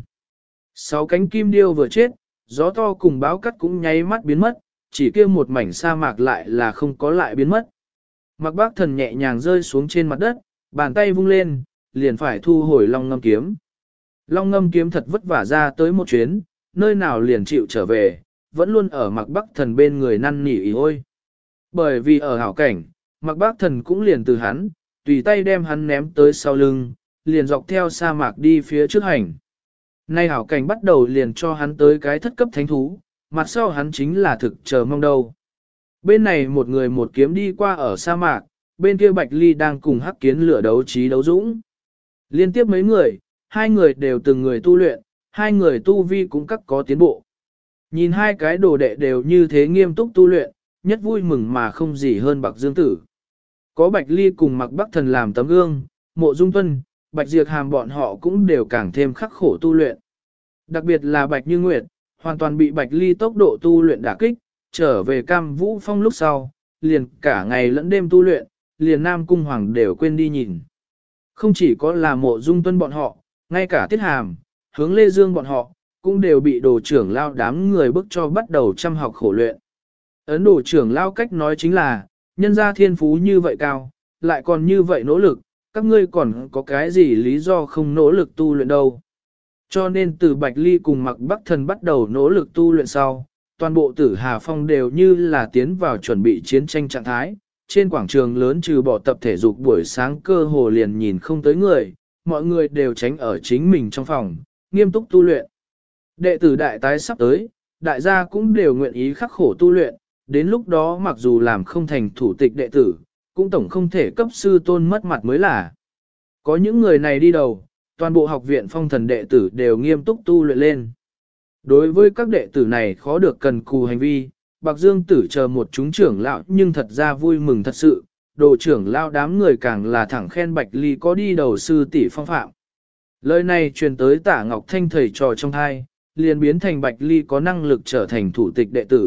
6 cánh kim điêu vừa chết, gió to cùng báo cắt cũng nháy mắt biến mất, chỉ kia một mảnh sa mạc lại là không có lại biến mất. Mạc Bác Thần nhẹ nhàng rơi xuống trên mặt đất, bàn tay vung lên, liền phải thu hồi Long Ngâm kiếm. Long Ngâm kiếm thật vất vả ra tới một chuyến, nơi nào liền chịu trở về, vẫn luôn ở Mạc Bác Thần bên người năn nỉ ý ôi. Bởi vì ở hảo cảnh, Mạc Bác Thần cũng liền từ hắn, tùy tay đem hắn ném tới sau lưng, liền dọc theo sa mạc đi phía trước hành. Nay hảo cảnh bắt đầu liền cho hắn tới cái thất cấp thánh thú, mặt sau hắn chính là thực chờ mong đâu. Bên này một người một kiếm đi qua ở sa mạc, bên kia Bạch Ly đang cùng Hắc Kiến lửa đấu trí đấu dũng. Liên tiếp mấy người, hai người đều từng người tu luyện, hai người tu vi cũng các có tiến bộ. Nhìn hai cái đồ đệ đều như thế nghiêm túc tu luyện, nhất vui mừng mà không gì hơn Bạc Dương Tử. Có Bạch Ly cùng Mạc Bắc Thần làm tấm gương, Mộ Dung Tuân, Bạch Diệp Hàm bọn họ cũng đều càng thêm khắc khổ tu luyện. Đặc biệt là Bạch Như Nguyệt, hoàn toàn bị Bạch Ly tốc độ tu luyện đả kích, trở về Cam Vũ Phong lúc sau, liền cả ngày lẫn đêm tu luyện, liền Nam Cung Hoàng đều quên đi nhìn. Không chỉ có là Mộ Dung Tuân bọn họ, ngay cả Tiết Hàm, Hướng Lê Dương bọn họ, cũng đều bị đồ trưởng lao đám người bức cho bắt đầu chăm học khổ luyện. Ấn độ trưởng lao cách nói chính là, nhân gia thiên phú như vậy cao, lại còn như vậy nỗ lực, các ngươi còn có cái gì lý do không nỗ lực tu luyện đâu. Cho nên từ Bạch Ly cùng Mạc Bắc Thần bắt đầu nỗ lực tu luyện sau, toàn bộ Tử Hà Phong đều như là tiến vào chuẩn bị chiến tranh trạng thái. Trên quảng trường lớn trừ bỏ tập thể dục buổi sáng cơ hồ liền nhìn không tới người, mọi người đều tránh ở chính mình trong phòng, nghiêm túc tu luyện. Đệ tử đại tái sắp tới, đại gia cũng đều nguyện ý khắc khổ tu luyện, đến lúc đó mặc dù làm không thành thủ tịch đệ tử, cũng tổng không thể cấp sư tôn mất mặt mới là. Có những người này đi đầu, toàn bộ học viện phong thần đệ tử đều nghiêm túc tu luyện lên. Đối với các đệ tử này khó được cần cù hành vi, Bạc Dương Tử chờ một chúng trưởng lão nhưng thật ra vui mừng thật sự, đồ trưởng lão đám người càng là thẳng khen Bạch Ly có đi đầu sư tỷ phong phạm. Lời này truyền tới Tả Ngọc Thanh thầy trò trong thai, liền biến thành Bạch Ly có năng lực trở thành thủ tịch đệ tử.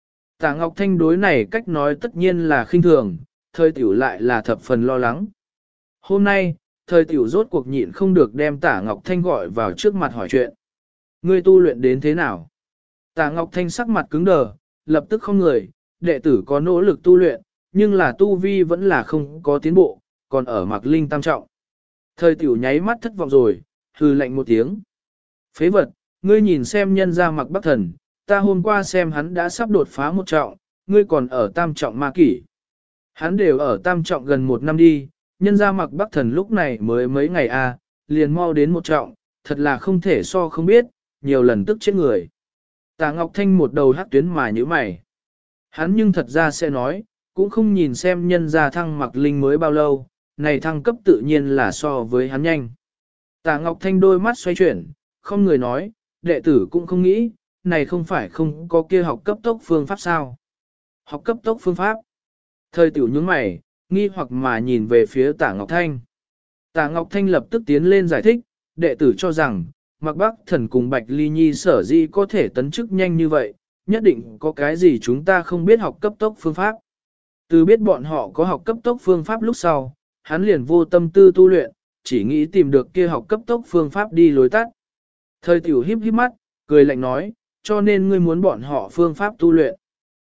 Tả Ngọc Thanh đối này cách nói tất nhiên là khinh thường, thời tiểu lại là thập phần lo lắng. Hôm nay, thời tiểu rốt cuộc nhịn không được đem Tả Ngọc Thanh gọi vào trước mặt hỏi chuyện. Ngươi tu luyện đến thế nào? Tả Ngọc Thanh sắc mặt cứng đờ, lập tức không người, đệ tử có nỗ lực tu luyện, nhưng là tu vi vẫn là không có tiến bộ, còn ở Mạc Linh tam trọng. Thời tiểu nháy mắt thất vọng rồi, hừ lạnh một tiếng. Phế vật, ngươi nhìn xem nhân ra Mạc Bắc Thần, ta hôm qua xem hắn đã sắp đột phá một trọng, ngươi còn ở tam trọng ma kỷ. Hắn đều ở tam trọng gần một năm đi, nhân ra Mạc Bắc Thần lúc này mới mấy ngày liền mau đến một trọng, thật là không thể so không biết, nhiều lần tức chết người. Tả Ngọc Thanh một đầu hắc tuyến mà như mày. Hắn nhưng thật ra sẽ nói, cũng không nhìn xem nhân ra thăng Mạc Linh mới bao lâu, này thăng cấp tự nhiên là so với hắn nhanh. Tả Ngọc Thanh đôi mắt xoay chuyển, không người nói, đệ tử cũng không nghĩ, này không phải không có kia học cấp tốc phương pháp sao. Học cấp tốc phương pháp. Thời tiểu nhướng mày, nghi hoặc mà nhìn về phía Tả Ngọc Thanh. Tả Ngọc Thanh lập tức tiến lên giải thích, đệ tử cho rằng, Mạc Bắc Thần cùng Bạch Ly Nhi sở di có thể tấn chức nhanh như vậy, nhất định có cái gì chúng ta không biết học cấp tốc phương pháp. Từ biết bọn họ có học cấp tốc phương pháp lúc sau, hắn liền vô tâm tư tu luyện, chỉ nghĩ tìm được kia học cấp tốc phương pháp đi lối tắt. Thời tiểu híp híp mắt, cười lạnh nói, cho nên ngươi muốn bọn họ phương pháp tu luyện.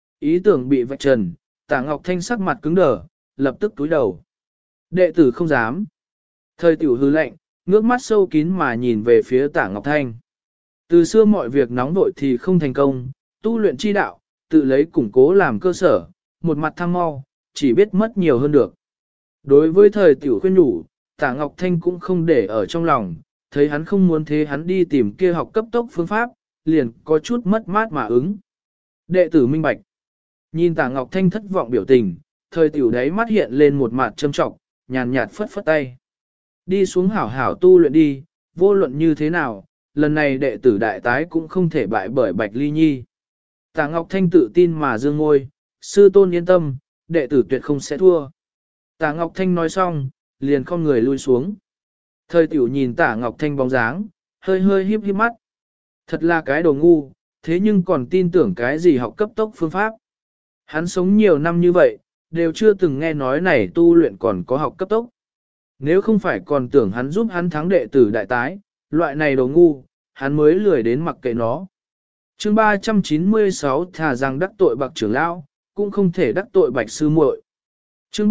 Ý tưởng bị vạch trần, Tả Ngọc Thanh sắc mặt cứng đờ, lập tức túi đầu. Đệ tử không dám. Thời tiểu hư lạnh, ngước mắt sâu kín mà nhìn về phía Tả Ngọc Thanh. Từ xưa mọi việc nóng vội thì không thành công, tu luyện chi đạo, tự lấy củng cố làm cơ sở, một mặt tham mau, chỉ biết mất nhiều hơn được. Đối với thời tiểu khuyên nhủ, Tả Ngọc Thanh cũng không để ở trong lòng, thấy hắn không muốn thế hắn đi tìm kia học cấp tốc phương pháp, liền có chút mất mát mà ứng. Đệ tử minh bạch. Nhìn Tả Ngọc Thanh thất vọng biểu tình, thời tiểu đấy mắt hiện lên một mặt châm trọng, nhàn nhạt phất phất tay. Đi xuống hảo hảo tu luyện đi, vô luận như thế nào, lần này đệ tử đại tái cũng không thể bại bởi Bạch Ly Nhi. Tả Ngọc Thanh tự tin mà dương ngôi, sư tôn yên tâm, đệ tử tuyệt không sẽ thua. Tả Ngọc Thanh nói xong, liền không người lui xuống. Thời tiểu nhìn Tả Ngọc Thanh bóng dáng, hơi hơi híp híp mắt. Thật là cái đồ ngu, thế nhưng còn tin tưởng cái gì học cấp tốc phương pháp. Hắn sống nhiều năm như vậy, đều chưa từng nghe nói này tu luyện còn có học cấp tốc. Nếu không phải còn tưởng hắn giúp hắn thắng đệ tử đại tái, loại này đồ ngu, hắn mới lười đến mặc kệ nó. Chương 396 thà rằng đắc tội bạc trưởng lão, cũng không thể đắc tội bạch sư muội. Chương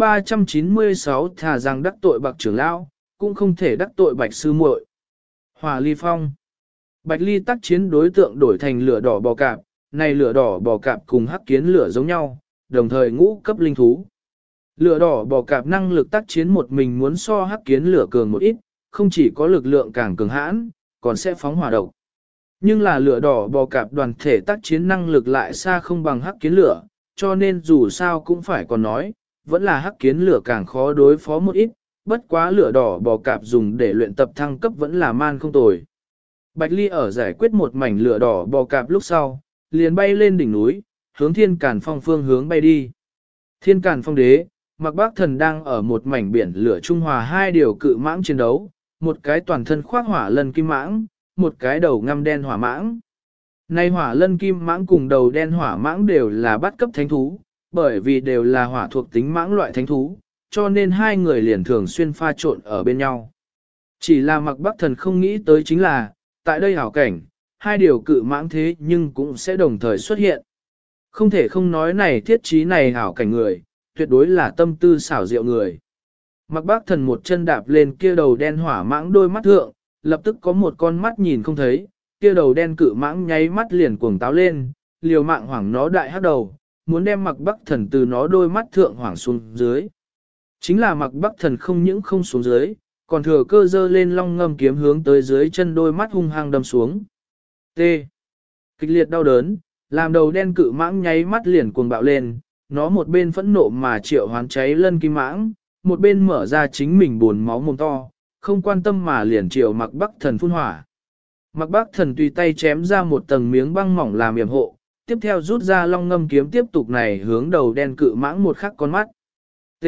396 thà rằng đắc tội bạc trưởng lão, cũng không thể đắc tội bạch sư muội. Hỏa ly phong. Bạch ly tác chiến đối tượng đổi thành lửa đỏ bò cạp, này lửa đỏ bò cạp cùng hắc kiến lửa giống nhau, đồng thời ngũ cấp linh thú. Lửa đỏ bò cạp năng lực tác chiến một mình muốn so hắc kiến lửa cường một ít, không chỉ có lực lượng càng cường hãn, còn sẽ phóng hỏa độc. Nhưng là lửa đỏ bò cạp đoàn thể tác chiến năng lực lại xa không bằng hắc kiến lửa, cho nên dù sao cũng phải còn nói, vẫn là hắc kiến lửa càng khó đối phó một ít, bất quá lửa đỏ bò cạp dùng để luyện tập thăng cấp vẫn là man không tồi. Bạch Ly ở giải quyết một mảnh lửa đỏ bò cạp lúc sau, liền bay lên đỉnh núi, hướng Thiên Càn Phong phương hướng bay đi. Thiên Càn Phong đế, Mạc Bác Thần đang ở một mảnh biển lửa trung hòa hai điều cự mãng chiến đấu, một cái toàn thân khoác hỏa lân kim mãng, một cái đầu ngăm đen hỏa mãng. Nay hỏa lân kim mãng cùng đầu đen hỏa mãng đều là bắt cấp thánh thú, bởi vì đều là hỏa thuộc tính mãng loại thánh thú, cho nên hai người liền thường xuyên pha trộn ở bên nhau. Chỉ là Mạc Bác Thần không nghĩ tới chính là, tại đây hảo cảnh, hai điều cự mãng thế nhưng cũng sẽ đồng thời xuất hiện. Không thể không nói này thiết trí này hảo cảnh người, tuyệt đối là tâm tư xảo diệu người. Mạc Bác Thần một chân đạp lên kia đầu đen hỏa mãng đôi mắt thượng, lập tức có một con mắt nhìn không thấy, kia đầu đen cự mãng nháy mắt liền cuồng táo lên, liều mạng hoảng nó đại hắc đầu, muốn đem Mạc Bác Thần từ nó đôi mắt thượng hoảng xuống dưới. Chính là Mạc Bác Thần không những không xuống dưới, còn thừa cơ dơ lên long ngâm kiếm hướng tới dưới chân đôi mắt hung hăng đâm xuống. T. Kịch liệt đau đớn, làm đầu đen cự mãng nháy mắt liền cuồng bạo lên, nó một bên phẫn nộ mà triệu hoán cháy lân kim mãng, một bên mở ra chính mình buồn máu mồm to, không quan tâm mà liền triệu Mạc Bác Thần phun hỏa. Mạc Bác Thần tùy tay chém ra một tầng miếng băng mỏng làm yểm hộ, tiếp theo rút ra long ngâm kiếm tiếp tục này hướng đầu đen cự mãng một khắc con mắt. T.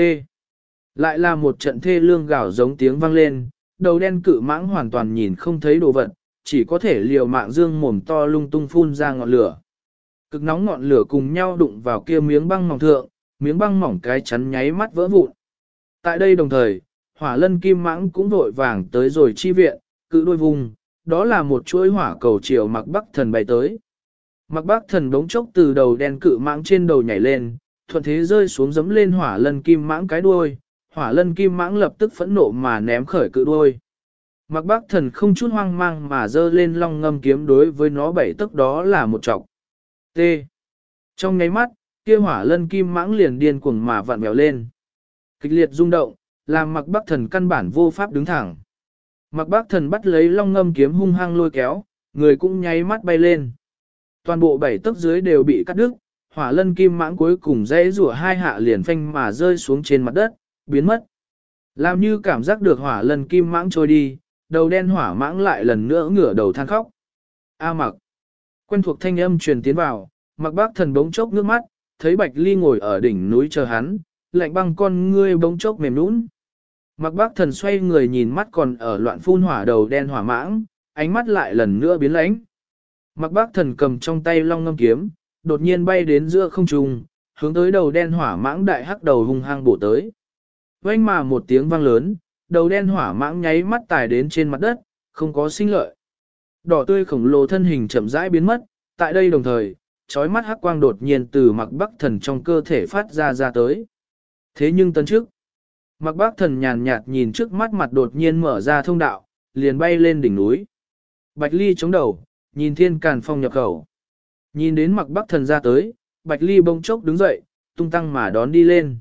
Lại là một trận thê lương gào giống tiếng vang lên, đầu đen cự mãng hoàn toàn nhìn không thấy đồ vật, chỉ có thể liều mạng dương mồm to lung tung phun ra ngọn lửa. Cực nóng ngọn lửa cùng nhau đụng vào kia miếng băng mỏng thượng, miếng băng mỏng cái chắn nháy mắt vỡ vụn. Tại đây đồng thời, hỏa lân kim mãng cũng vội vàng tới rồi chi viện, cự đôi vùng, đó là một chuỗi hỏa cầu chiều Mạc Bác Thần bay tới. Mạc Bác Thần đống chốc từ đầu đen cự mãng trên đầu nhảy lên, thuận thế rơi xuống giẫm lên hỏa lân kim mãng cái đuôi, hỏa lân kim mãng lập tức phẫn nộ mà ném khởi cự đuôi. Mạc Bác Thần không chút hoang mang mà giơ lên long ngâm kiếm đối với nó bảy tấc đó là một trọc. T. Trong nháy mắt, kia hỏa lân kim mãng liền điên cuồng mà vặn vẹo lên. Kịch liệt rung động, làm Mạc Bác Thần căn bản vô pháp đứng thẳng. Mạc Bác Thần bắt lấy long ngâm kiếm hung hăng lôi kéo, người cũng nháy mắt bay lên. Toàn bộ bảy tấc dưới đều bị cắt đứt, hỏa lân kim mãng cuối cùng dễ rủa hai hạ liền phanh mà rơi xuống trên mặt đất, biến mất. Làm như cảm giác được hỏa lân kim mãng trôi đi, đầu đen hỏa mãng lại lần nữa ngửa đầu than khóc. A Mặc. Quen thuộc thanh âm truyền tiến vào, Mạc Bác Thần bỗng chốc nước mắt, thấy Bạch Ly ngồi ở đỉnh núi chờ hắn, lạnh băng con ngươi bỗng chốc mềm nũng. Mạc Bác Thần xoay người nhìn mắt còn ở loạn phun hỏa đầu đen hỏa mãng, ánh mắt lại lần nữa biến lãnh. Mạc Bác Thần cầm trong tay long ngâm kiếm, đột nhiên bay đến giữa không trung, hướng tới đầu đen hỏa mãng đại hắc đầu hung hăng bổ tới. Vang mà một tiếng vang lớn, đầu đen hỏa mãng nháy mắt tải đến trên mặt đất, không có sinh lợi. Đỏ tươi khổng lồ thân hình chậm rãi biến mất, tại đây đồng thời, chói mắt hắc quang đột nhiên từ Mạc Bác Thần trong cơ thể phát ra tới. Thế nhưng tấn trước, Mạc Bác Thần nhàn nhạt nhìn trước mắt mặt đột nhiên mở ra thông đạo, liền bay lên đỉnh núi. Bạch Ly chống đầu, nhìn Thiên Càn Phong nhập khẩu. Nhìn đến Mạc Bác Thần ra tới, Bạch Ly bỗng chốc đứng dậy, tung tăng mà đón đi lên.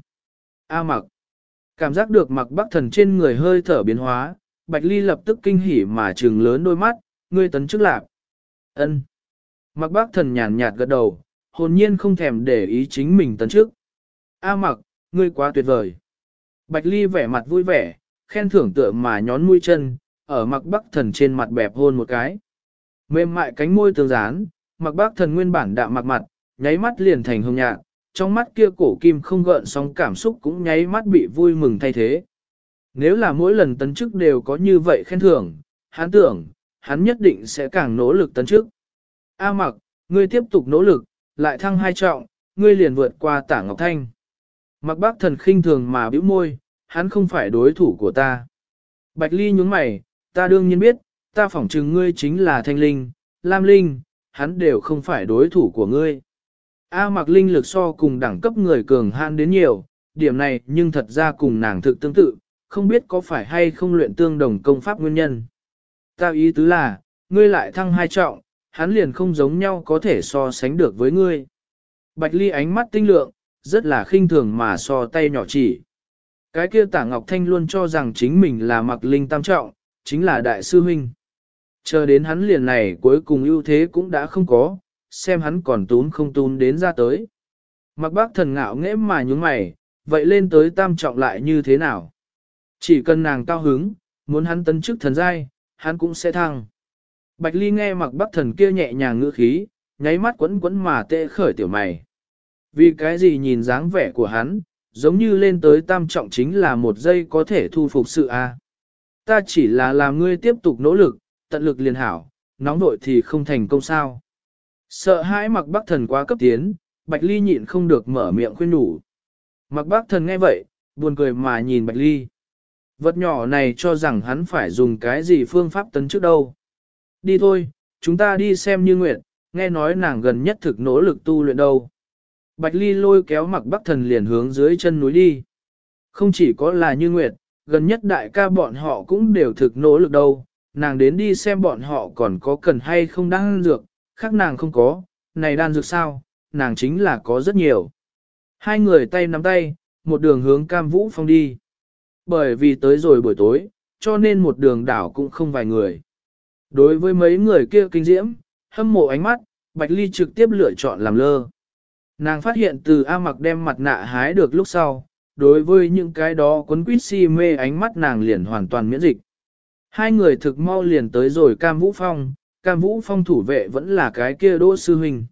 A Mặc. Cảm giác được Mạc Bác Thần trên người hơi thở biến hóa, Bạch Ly lập tức kinh hỉ mà trừng lớn đôi mắt, ngươi tấn chức lạc. Ân. Mạc Bác Thần nhàn nhạt gật đầu, hồn nhiên không thèm để ý chính mình tấn chức. A Mặc, ngươi quá tuyệt vời. Bạch Ly vẻ mặt vui vẻ, khen thưởng tựa mà nhón mũi chân, ở Mạc Bác Thần trên mặt bẹp hôn một cái. Mềm mại cánh môi tương dán, Mạc Bác Thần nguyên bản đạm mạc mặt, nháy mắt liền thành hồng nhạt, trong mắt kia cổ kim không gợn sóng cảm xúc cũng nháy mắt bị vui mừng thay thế. Nếu là mỗi lần tấn chức đều có như vậy khen thưởng, hắn tưởng, hắn nhất định sẽ càng nỗ lực tấn chức. A Mặc, ngươi tiếp tục nỗ lực, lại thăng 2 trọng, ngươi liền vượt qua Tả Ngọc Thanh. Mạc Bác Thần khinh thường mà bĩu môi, hắn không phải đối thủ của ta. Bạch Ly nhướng mày, ta đương nhiên biết, ta phỏng chừng ngươi chính là Thanh Linh, Lam Linh, hắn đều không phải đối thủ của ngươi. A Mặc linh lực so cùng đẳng cấp người cường han đến nhiều, điểm này nhưng thật ra cùng nàng thực tương tự, không biết có phải hay không luyện tương đồng công pháp nguyên nhân. Ta ý tứ là, ngươi lại thăng 2 trọng, hắn liền không giống nhau có thể so sánh được với ngươi. Bạch Ly ánh mắt tinh lượng, rất là khinh thường mà so tay nhỏ chỉ. Cái kia Tả Ngọc Thanh luôn cho rằng chính mình là Mặc linh tam trọng, chính là đại sư huynh. Chờ đến hắn liền này cuối cùng ưu thế cũng đã không có, xem hắn còn tún không tún đến ra tới. Mặc Bác Thần ngạo nghễ mà nhúng mày, vậy lên tới tam trọng lại như thế nào? Chỉ cần nàng cao hứng, muốn hắn tấn chức thần giai, hắn cũng sẽ thăng. Bạch Ly nghe Mặc Bác Thần kia nhẹ nhàng ngữ khí, nháy mắt quẫn quẫn mà tê khởi tiểu mày. Vì cái gì nhìn dáng vẻ của hắn, giống như lên tới tam trọng chính là một giây có thể thu phục sự a. Ta chỉ là làm ngươi tiếp tục nỗ lực, tận lực liền hảo, nóng nội thì không thành công sao. Sợ hãi Mặc Bác Thần quá cấp tiến, Bạch Ly nhịn không được mở miệng khuyên nhủ. Mặc Bác Thần nghe vậy, buồn cười mà nhìn Bạch Ly. Vật nhỏ này cho rằng hắn phải dùng cái gì phương pháp tấn trước đâu. Đi thôi, chúng ta đi xem Như Nguyệt, nghe nói nàng gần nhất thực nỗ lực tu luyện đâu. Bạch Ly lôi kéo Mặc Bác Thần liền hướng dưới chân núi đi. Không chỉ có là Như Nguyệt, gần nhất đại ca bọn họ cũng đều thực nỗ lực đâu. Nàng đến đi xem bọn họ còn có cần hay không đan dược, khác nàng không có, này đan dược sao, nàng chính là có rất nhiều. Hai người tay nắm tay, một đường hướng Cam Vũ Phong đi. Bởi vì tới rồi buổi tối, cho nên một đường đảo cũng không vài người. Đối với mấy người kia kinh diễm, hâm mộ ánh mắt, Bạch Ly trực tiếp lựa chọn làm lơ. Nàng phát hiện từ A Mặc đem mặt nạ hái được lúc sau, đối với những cái đó quấn quýt si mê ánh mắt nàng liền hoàn toàn miễn dịch. Hai người thực mau liền tới rồi Cam Vũ Phong, Cam Vũ Phong thủ vệ vẫn là cái kia Đỗ Sư Huynh.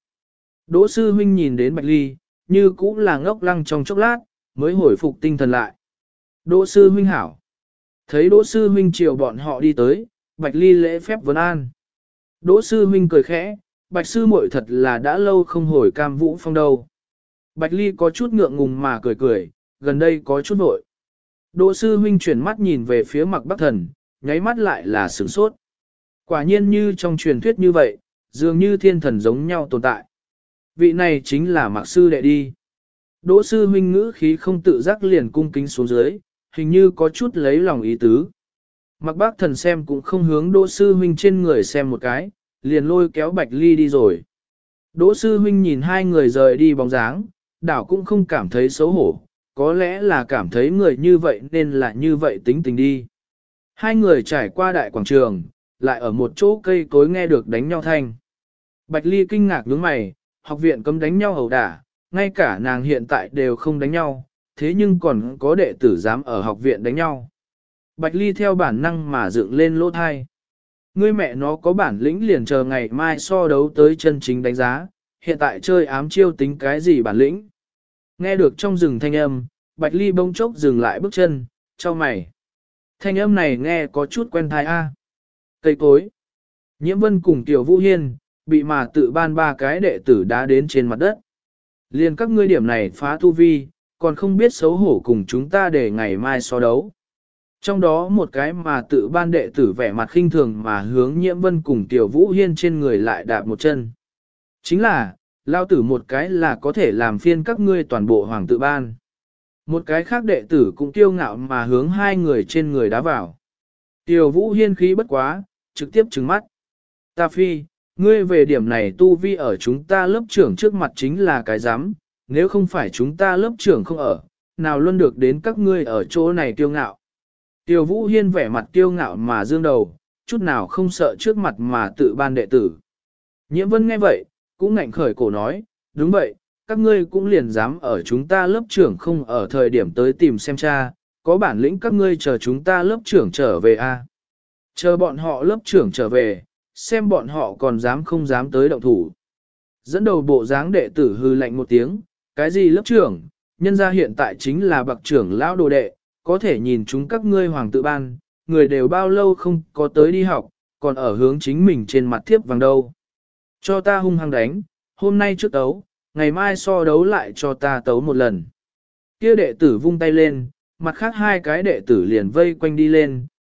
Đỗ Sư Huynh nhìn đến Bạch Ly, như cũng là ngốc lăng trong chốc lát, mới hồi phục tinh thần lại. Đỗ Sư Huynh hảo. Thấy Đỗ Sư Huynh chiều bọn họ đi tới, Bạch Ly lễ phép vấn an. Đỗ Sư Huynh cười khẽ, Bạch Sư muội thật là đã lâu không hồi Cam Vũ Phong đâu. Bạch Ly có chút ngượng ngùng mà cười cười, gần đây có chút vội. Đỗ Sư Huynh chuyển mắt nhìn về phía Mặc Bác Thần, nháy mắt lại là sửng sốt. Quả nhiên như trong truyền thuyết như vậy, dường như thiên thần giống nhau tồn tại. Vị này chính là Mặc Sư đệ đi. Đỗ Sư Huynh ngữ khí không tự giác liền cung kính xuống dưới, hình như có chút lấy lòng ý tứ. Mặc Bác Thần xem cũng không hướng Đỗ Sư Huynh trên người xem một cái, liền lôi kéo Bạch Ly đi rồi. Đỗ Sư Huynh nhìn hai người rời đi bóng dáng, đảo cũng không cảm thấy xấu hổ, có lẽ là cảm thấy người như vậy nên là như vậy tính tình đi. Hai người trải qua đại quảng trường, lại ở một chỗ cây cối nghe được đánh nhau thanh. Bạch Ly kinh ngạc nhướng mày, học viện cấm đánh nhau ẩu đả, ngay cả nàng hiện tại đều không đánh nhau, thế nhưng còn có đệ tử dám ở học viện đánh nhau. Bạch Ly theo bản năng mà dựng lên lỗ thai. Ngươi mẹ nó có bản lĩnh liền chờ ngày mai so đấu tới chân chính đánh giá, hiện tại chơi ám chiêu tính cái gì bản lĩnh. Nghe được trong rừng thanh âm, Bạch Ly bỗng chốc dừng lại bước chân, cho mày. Thanh âm này nghe có chút quen thai a. Cây cối. Nhiễm Vân cùng Tiểu Vũ Hiên, bị mà tự ban ba cái đệ tử đá đến trên mặt đất. Liền các ngươi điểm này phá tu vi, còn không biết xấu hổ cùng chúng ta để ngày mai so đấu. Trong đó một cái mà tự ban đệ tử vẻ mặt khinh thường mà hướng Nhiễm Vân cùng Tiểu Vũ Hiên trên người lại đạp một chân. Chính là, lao tử một cái là có thể làm phiên các ngươi toàn bộ hoàng tự ban. Một cái khác đệ tử cũng kiêu ngạo mà hướng hai người trên người đá vào. Tiểu Vũ Hiên khí bất quá, trực tiếp trừng mắt. Ta phi, ngươi về điểm này tu vi ở chúng ta lớp trưởng trước mặt chính là cái dám, nếu không phải chúng ta lớp trưởng không ở, nào luôn được đến các ngươi ở chỗ này kiêu ngạo. Tiểu Vũ Hiên vẻ mặt kiêu ngạo mà dương đầu, chút nào không sợ trước mặt mà tự ban đệ tử. Nhiễm Vân nghe vậy, cũng ngạnh khởi cổ nói, đúng vậy, các ngươi cũng liền dám ở chúng ta lớp trưởng không ở thời điểm tới tìm xem cha, có bản lĩnh các ngươi chờ chúng ta lớp trưởng trở về a. Chờ bọn họ lớp trưởng trở về, xem bọn họ còn dám không dám tới động thủ. Dẫn đầu bộ dáng đệ tử hư lạnh một tiếng, cái gì lớp trưởng, nhân gia hiện tại chính là bậc trưởng lão đồ đệ, có thể nhìn chúng các ngươi hoàng tự ban, người đều bao lâu không có tới đi học, còn ở hướng chính mình trên mặt thiếp vàng đâu. Cho ta hung hăng đánh, hôm nay trước tấu, ngày mai so đấu lại cho ta tấu một lần. Kia đệ tử vung tay lên, mặt khác hai cái đệ tử liền vây quanh đi lên,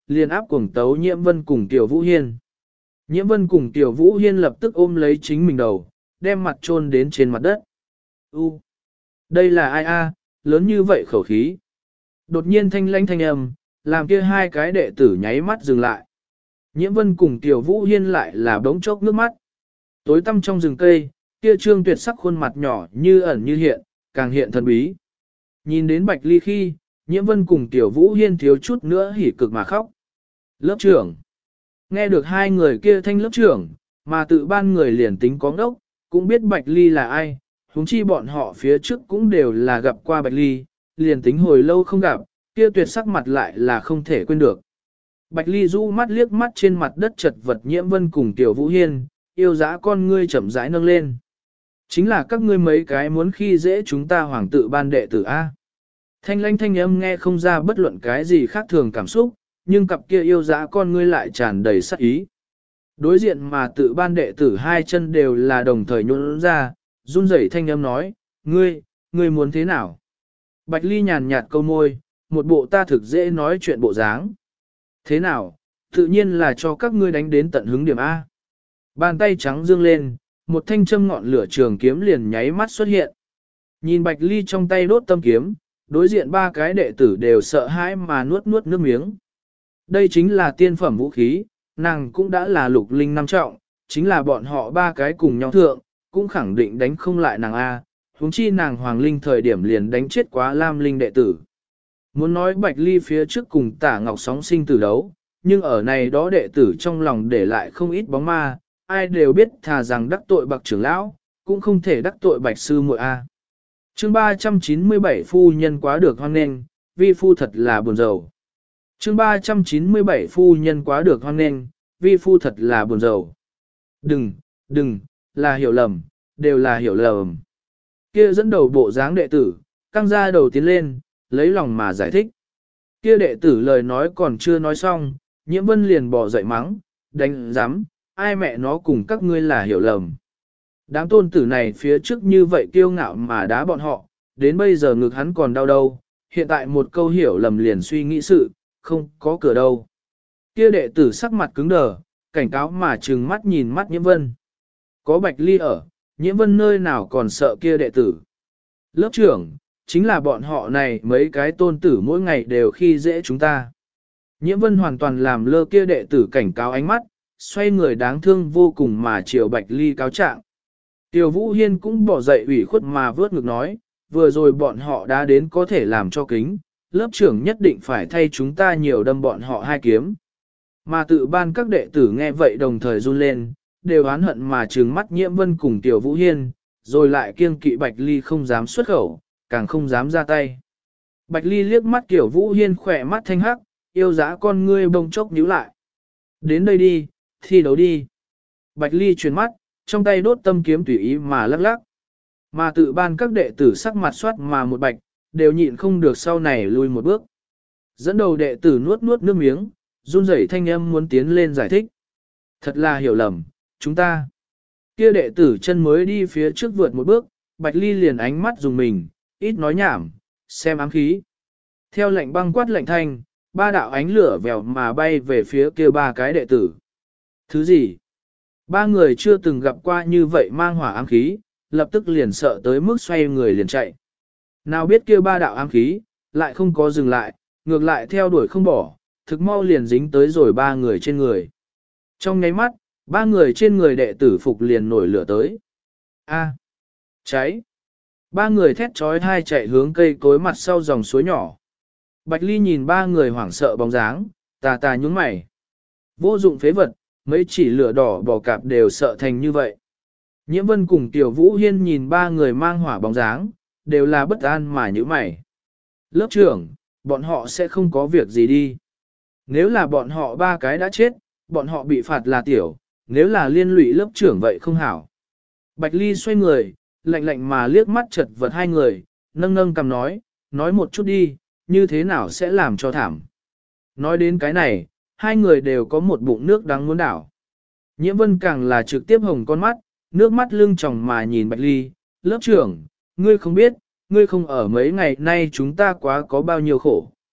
liền áp cuồng tấu Nhiễm Vân cùng Tiểu Vũ Hiên. Nhiễm Vân cùng Tiểu Vũ Hiên lập tức ôm lấy chính mình đầu, đem mặt chôn đến trên mặt đất. Đây là ai a? Lớn như vậy khẩu khí. Đột nhiên thanh lãnh thanh âm, làm kia hai cái đệ tử nháy mắt dừng lại. Nhiễm Vân cùng Tiểu Vũ Hiên lại là bỗng chốc nước mắt. Tối tăm trong rừng cây, kia trương tuyệt sắc khuôn mặt nhỏ như ẩn như hiện, càng hiện thần bí. Nhìn đến Bạch Ly khi, Nhiễm Vân cùng Tiểu Vũ Hiên thiếu chút nữa hỉ cực mà khóc. Lớp trưởng. Nghe được hai người kia thanh lớp trưởng, mà tự ban người liền tính có ngốc, cũng biết Bạch Ly là ai, huống chi bọn họ phía trước cũng đều là gặp qua Bạch Ly, liền tính hồi lâu không gặp, kia tuyệt sắc mặt lại là không thể quên được. Bạch Ly rũ mắt liếc mắt trên mặt đất chật vật Nhiễm Vân cùng Tiểu Vũ Hiên, yêu dã con ngươi chậm rãi nâng lên. Chính là các ngươi mấy cái muốn khi dễ chúng ta hoàng tự ban đệ tử A. Thanh lãnh thanh âm nghe không ra bất luận cái gì khác thường cảm xúc, nhưng cặp kia yêu dã con ngươi lại tràn đầy sát ý. Đối diện mà tự ban đệ tử hai chân đều là đồng thời nhún ra, run rẩy thanh âm nói, ngươi muốn thế nào? Bạch Ly nhàn nhạt câu môi, một bộ ta thực dễ nói chuyện bộ dáng. Thế nào? Tự nhiên là cho các ngươi đánh đến tận hứng điểm A. Bàn tay trắng dương lên, một thanh châm ngọn lửa trường kiếm liền nháy mắt xuất hiện. Nhìn Bạch Ly trong tay đốt tâm kiếm, đối diện ba cái đệ tử đều sợ hãi mà nuốt nước miếng. Đây chính là tiên phẩm vũ khí, nàng cũng đã là lục linh năm trọng, chính là bọn họ ba cái cùng nhau thượng, cũng khẳng định đánh không lại nàng A, huống chi nàng hoàng linh thời điểm liền đánh chết quá lam linh đệ tử. Muốn nói Bạch Ly phía trước cùng Tả Ngọc sóng sinh tử đấu, nhưng ở này đó đệ tử trong lòng để lại không ít bóng ma, ai đều biết thà rằng đắc tội Bạch trưởng lão, cũng không thể đắc tội Bạch sư muội A. Chương 397 phu nhân quá được hoan nghênh, vi phu thật là buồn rầu. Chương 397 phu nhân quá được hoan nghênh, vi phu thật là buồn rầu. Đừng, là hiểu lầm, đều là hiểu lầm. Kia dẫn đầu bộ dáng đệ tử, căng ra đầu tiến lên, lấy lòng mà giải thích. Kia đệ tử lời nói còn chưa nói xong, Nhiễm Vân liền bỏ dậy mắng, đánh giám, ai mẹ nó cùng các ngươi là hiểu lầm. Đám tôn tử này phía trước như vậy kiêu ngạo mà đá bọn họ, đến bây giờ ngực hắn còn đau đâu, hiện tại một câu hiểu lầm liền suy nghĩ sự, không có cửa đâu. Kia đệ tử sắc mặt cứng đờ, cảnh cáo mà trừng mắt nhìn mắt Nhiễm Vân. Có Bạch Ly ở, Nhiễm Vân nơi nào còn sợ kia đệ tử. Lớp trưởng, chính là bọn họ này mấy cái tôn tử mỗi ngày đều khi dễ chúng ta. Nhiễm Vân hoàn toàn làm lơ kia đệ tử cảnh cáo ánh mắt, xoay người đáng thương vô cùng mà chiều Bạch Ly cáo trạng. Tiểu Vũ Hiên cũng bỏ dậy ủy khuất mà vớt ngực nói, vừa rồi bọn họ đã đến có thể làm cho kính, lớp trưởng nhất định phải thay chúng ta nhiều đâm bọn họ hai kiếm. Mà tự ban các đệ tử nghe vậy đồng thời run lên, đều oán hận mà trừng mắt Nhiễm Vân cùng Tiểu Vũ Hiên, rồi lại kiêng kỵ Bạch Ly không dám xuất khẩu, càng không dám ra tay. Bạch Ly liếc mắt Tiểu Vũ Hiên khỏe mắt thanh hắc, yêu dã con ngươi bông chốc nhíu lại. Đến đây đi, thi đấu đi. Bạch Ly chuyển mắt, trong tay đốt tâm kiếm tùy ý mà lắc lắc. Mà tự ban các đệ tử sắc mặt soát mà một bạch, đều nhịn không được sau này lui một bước. Dẫn đầu đệ tử nuốt nước miếng, run rẩy thanh âm muốn tiến lên giải thích. Thật là hiểu lầm, chúng ta. Kia đệ tử chân mới đi phía trước vượt một bước, Bạch Ly liền ánh mắt dùng mình, ít nói nhảm, xem ám khí. Theo lệnh băng quát lệnh thanh, ba đạo ánh lửa vèo mà bay về phía kia ba cái đệ tử. Thứ gì? Ba người chưa từng gặp qua như vậy mang hỏa ám khí, lập tức liền sợ tới mức xoay người liền chạy. Nào biết kia ba đạo ám khí, lại không có dừng lại, ngược lại theo đuổi không bỏ, thực mau liền dính tới rồi ba người trên người. Trong nháy mắt, ba người trên người đệ tử phục liền nổi lửa tới. A, cháy! Ba người thét trói thai chạy hướng cây cối mặt sau dòng suối nhỏ. Bạch Ly nhìn ba người hoảng sợ bóng dáng, tà nhúng mày. Vô dụng phế vật, mấy chỉ lửa đỏ bò cạp đều sợ thành như vậy. Nhiễm Vân cùng Tiểu Vũ Hiên nhìn ba người mang hỏa bóng dáng, đều là bất an mà như mày. Lớp trưởng, bọn họ sẽ không có việc gì đi. Nếu là bọn họ ba cái đã chết, bọn họ bị phạt là tiểu, nếu là liên lụy lớp trưởng vậy không hảo. Bạch Ly xoay người, lạnh lạnh mà liếc mắt chật vật hai người, nâng cầm nói một chút đi, như thế nào sẽ làm cho thảm. Nói đến cái này, hai người đều có một bụng nước đắng muốn đảo. Nhiễm Vân càng là trực tiếp hồng con mắt, nước mắt lưng tròng mà nhìn Bạch Ly, lớp trưởng, ngươi không biết, ngươi không ở mấy ngày nay chúng ta quá có bao nhiêu khổ.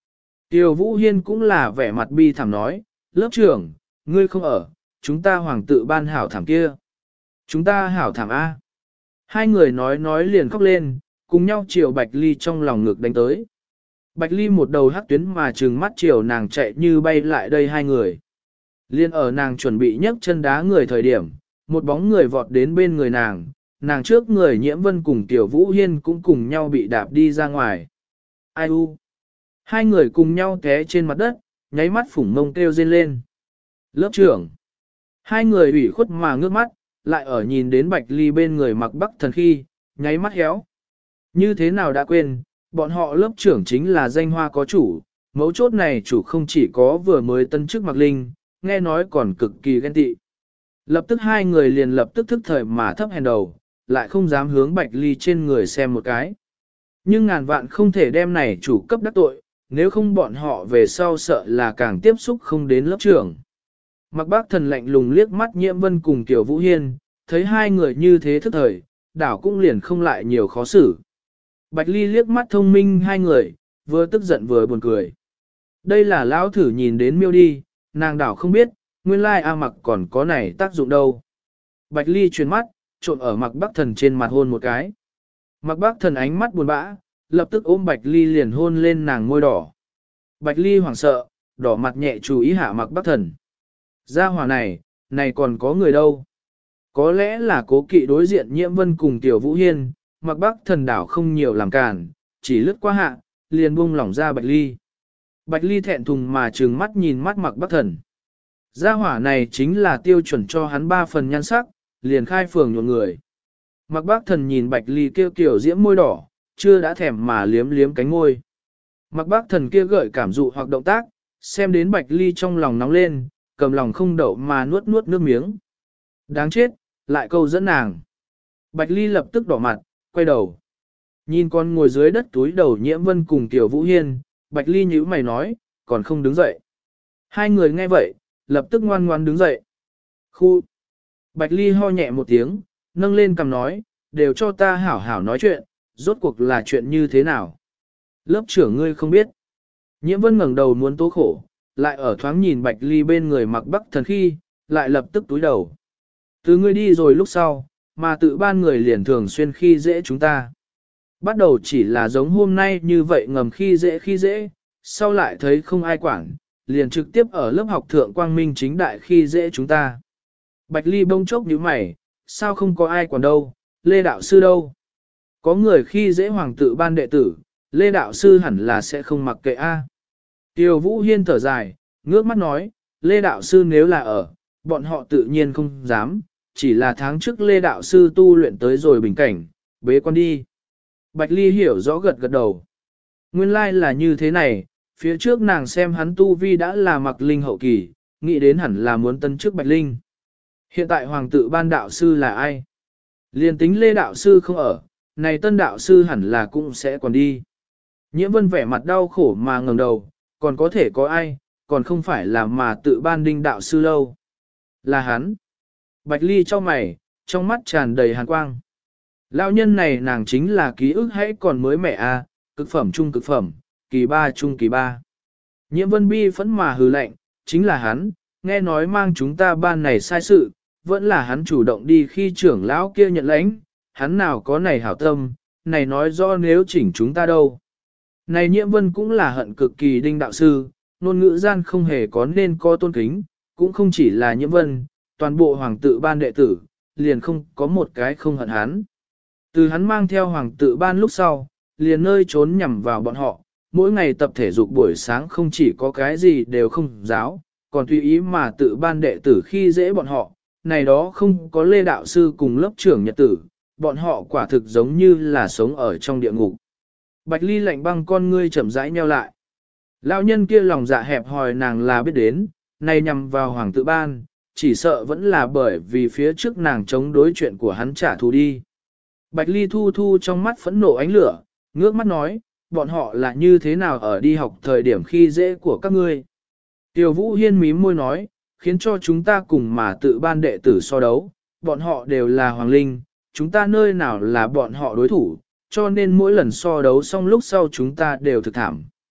Tiêu Vũ Hiên cũng là vẻ mặt bi thảm nói, lớp trưởng, ngươi không ở, chúng ta hoàng tự ban hảo thảm kia. Chúng ta hảo thảm A. Hai người nói liền khóc lên, cùng nhau chiều Bạch Ly trong lòng ngực đánh tới. Bạch Ly một đầu hắc tuyến mà trừng mắt chiều nàng chạy như bay lại đây hai người. Liên ở nàng chuẩn bị nhấc chân đá người thời điểm, một bóng người vọt đến bên người nàng trước người Nhiễm Vân cùng Tiểu Vũ Hiên cũng cùng nhau bị đạp đi ra ngoài. Ai u? Hai người cùng nhau té trên mặt đất, nháy mắt phủng mông kêu rên lên. Lớp trưởng. Hai người ủy khuất mà ngước mắt, lại ở nhìn đến Bạch Ly bên người Mặc Bắc Thần khi, nháy mắt héo. Như thế nào đã quên, bọn họ lớp trưởng chính là danh hoa có chủ, mấu chốt này chủ không chỉ có vừa mới tân chức Mặc Linh, nghe nói còn cực kỳ ghen tị. Lập tức hai người liền lập tức thức thời mà thấp hèn đầu, lại không dám hướng Bạch Ly trên người xem một cái. Nhưng ngàn vạn không thể đem này chủ cấp đắc tội, nếu không bọn họ về sau sợ là càng tiếp xúc không đến lớp trưởng. Mặc Bác Thần lạnh lùng liếc mắt Nhiễm Vân cùng Tiểu Vũ Hiên, thấy hai người như thế thức thời, đảo cũng liền không lại nhiều khó xử. Bạch Ly liếc mắt thông minh hai người, vừa tức giận vừa buồn cười. Đây là lão thử nhìn đến miêu đi, nàng đảo không biết, nguyên lai A Mặc còn có này tác dụng đâu. Bạch Ly chuyển mắt, trộn ở Mặc Bác Thần trên mặt hôn một cái. Mặc Bác Thần ánh mắt buồn bã, lập tức ôm Bạch Ly liền hôn lên nàng môi đỏ. Bạch Ly hoảng sợ, đỏ mặt nhẹ chú ý hạ Mặc Bác Thần. Gia hỏa này còn có người đâu. Có lẽ là cố kỵ đối diện Nhiễm Vân cùng Tiểu Vũ Hiên, Mặc Bác Thần đảo không nhiều làm cản, chỉ lướt qua hạ, liền buông lỏng ra Bạch Ly. Bạch Ly thẹn thùng mà trừng mắt nhìn mắt Mặc Bác Thần. Gia hỏa này chính là tiêu chuẩn cho hắn 3 phần nhan sắc, liền khai phường nhộn người. Mặc Bác Thần nhìn Bạch Ly kêu kiểu diễm môi đỏ, chưa đã thèm mà liếm liếm cánh môi. Mặc Bác Thần kia gợi cảm dụ hoặc động tác, xem đến Bạch Ly trong lòng nóng lên, cầm lòng không đậu mà nuốt nước miếng. Đáng chết, lại câu dẫn nàng. Bạch Ly lập tức đỏ mặt, quay đầu. Nhìn con ngồi dưới đất túi đầu Nhiễm Vân cùng Tiểu Vũ Hiên, Bạch Ly nhíu mày nói, còn không đứng dậy. Hai người nghe vậy, lập tức ngoan ngoan đứng dậy. Khu. Bạch Ly ho nhẹ một tiếng, nâng lên cằm nói, đều cho ta hảo hảo nói chuyện, rốt cuộc là chuyện như thế nào. Lớp trưởng ngươi không biết. Nhiễm Vân ngẩng đầu muốn tố khổ, lại ở thoáng nhìn Bạch Ly bên người Mặc Bắc Thần khi, lại lập tức túi đầu. Từ ngươi đi rồi lúc sau, mà tự ban người liền thường xuyên khi dễ chúng ta. Bắt đầu chỉ là giống hôm nay như vậy ngầm khi dễ, sau lại thấy không ai quản, liền trực tiếp ở lớp học thượng quang minh chính đại khi dễ chúng ta. Bạch Ly bông chốc nhíu mày, sao không có ai quản đâu, Lê Đạo Sư đâu? Có người khi dễ hoàng tự ban đệ tử, Lê Đạo Sư hẳn là sẽ không mặc kệ a. Tiêu Vũ Hiên thở dài, ngước mắt nói, Lê Đạo Sư nếu là ở, bọn họ tự nhiên không dám, chỉ là tháng trước Lê Đạo Sư tu luyện tới rồi bình cảnh, bế quan đi. Bạch Ly hiểu rõ gật gật đầu. Nguyên lai là như thế này, phía trước nàng xem hắn tu vi đã là Mặc Linh hậu kỳ, nghĩ đến hẳn là muốn tân chức Bạch Linh. Hiện tại hoàng tự ban đạo sư là ai? Liên tính Lê Đạo Sư không ở, này tân đạo sư hẳn là cũng sẽ còn đi. Nhiễm Vân vẻ mặt đau khổ mà ngẩng đầu, còn có thể có ai, còn không phải là mà tự ban Đinh đạo sư lâu. Là hắn. Bạch Ly cho mày, trong mắt tràn đầy hàn quang. Lão nhân này nàng chính là ký ức hãy còn mới mẻ a, cực phẩm trung cực phẩm, kỳ ba trung kỳ ba. Nhiễm Vân bi phẫn mà hừ lạnh, chính là hắn, nghe nói mang chúng ta ban này sai sự, vẫn là hắn chủ động đi khi trưởng lão kia nhận lãnh, hắn nào có này hảo tâm, này nói rõ nếu chỉnh chúng ta đâu. Này Nhiễm Vân cũng là hận cực kỳ Đinh đạo sư, ngôn ngữ gian không hề có nên có tôn kính, cũng không chỉ là Nhiễm Vân, toàn bộ hoàng tự ban đệ tử, liền không có một cái không hận hắn. Từ hắn mang theo hoàng tự ban lúc sau, liền nơi trốn nhằm vào bọn họ, mỗi ngày tập thể dục buổi sáng không chỉ có cái gì đều không giáo, còn tùy ý mà tự ban đệ tử khi dễ bọn họ, này đó không có Lê Đạo Sư cùng lớp trưởng nhật tử, bọn họ quả thực giống như là sống ở trong địa ngục. Bạch Ly lạnh băng con ngươi chậm rãi nheo lại. Lão nhân kia lòng dạ hẹp hòi nàng là biết đến, này nhằm vào hoàng tự ban, chỉ sợ vẫn là bởi vì phía trước nàng chống đối chuyện của hắn trả thù đi. Bạch Ly thu thu trong mắt phẫn nộ ánh lửa, ngước mắt nói, bọn họ là như thế nào ở đi học thời điểm khi dễ của các ngươi. Tiểu Vũ Hiên mím môi nói, khiến cho chúng ta cùng mà tự ban đệ tử so đấu, bọn họ đều là hoàng linh, chúng ta nơi nào là bọn họ đối thủ, cho nên mỗi lần so đấu xong lúc sau chúng ta đều thực thảm.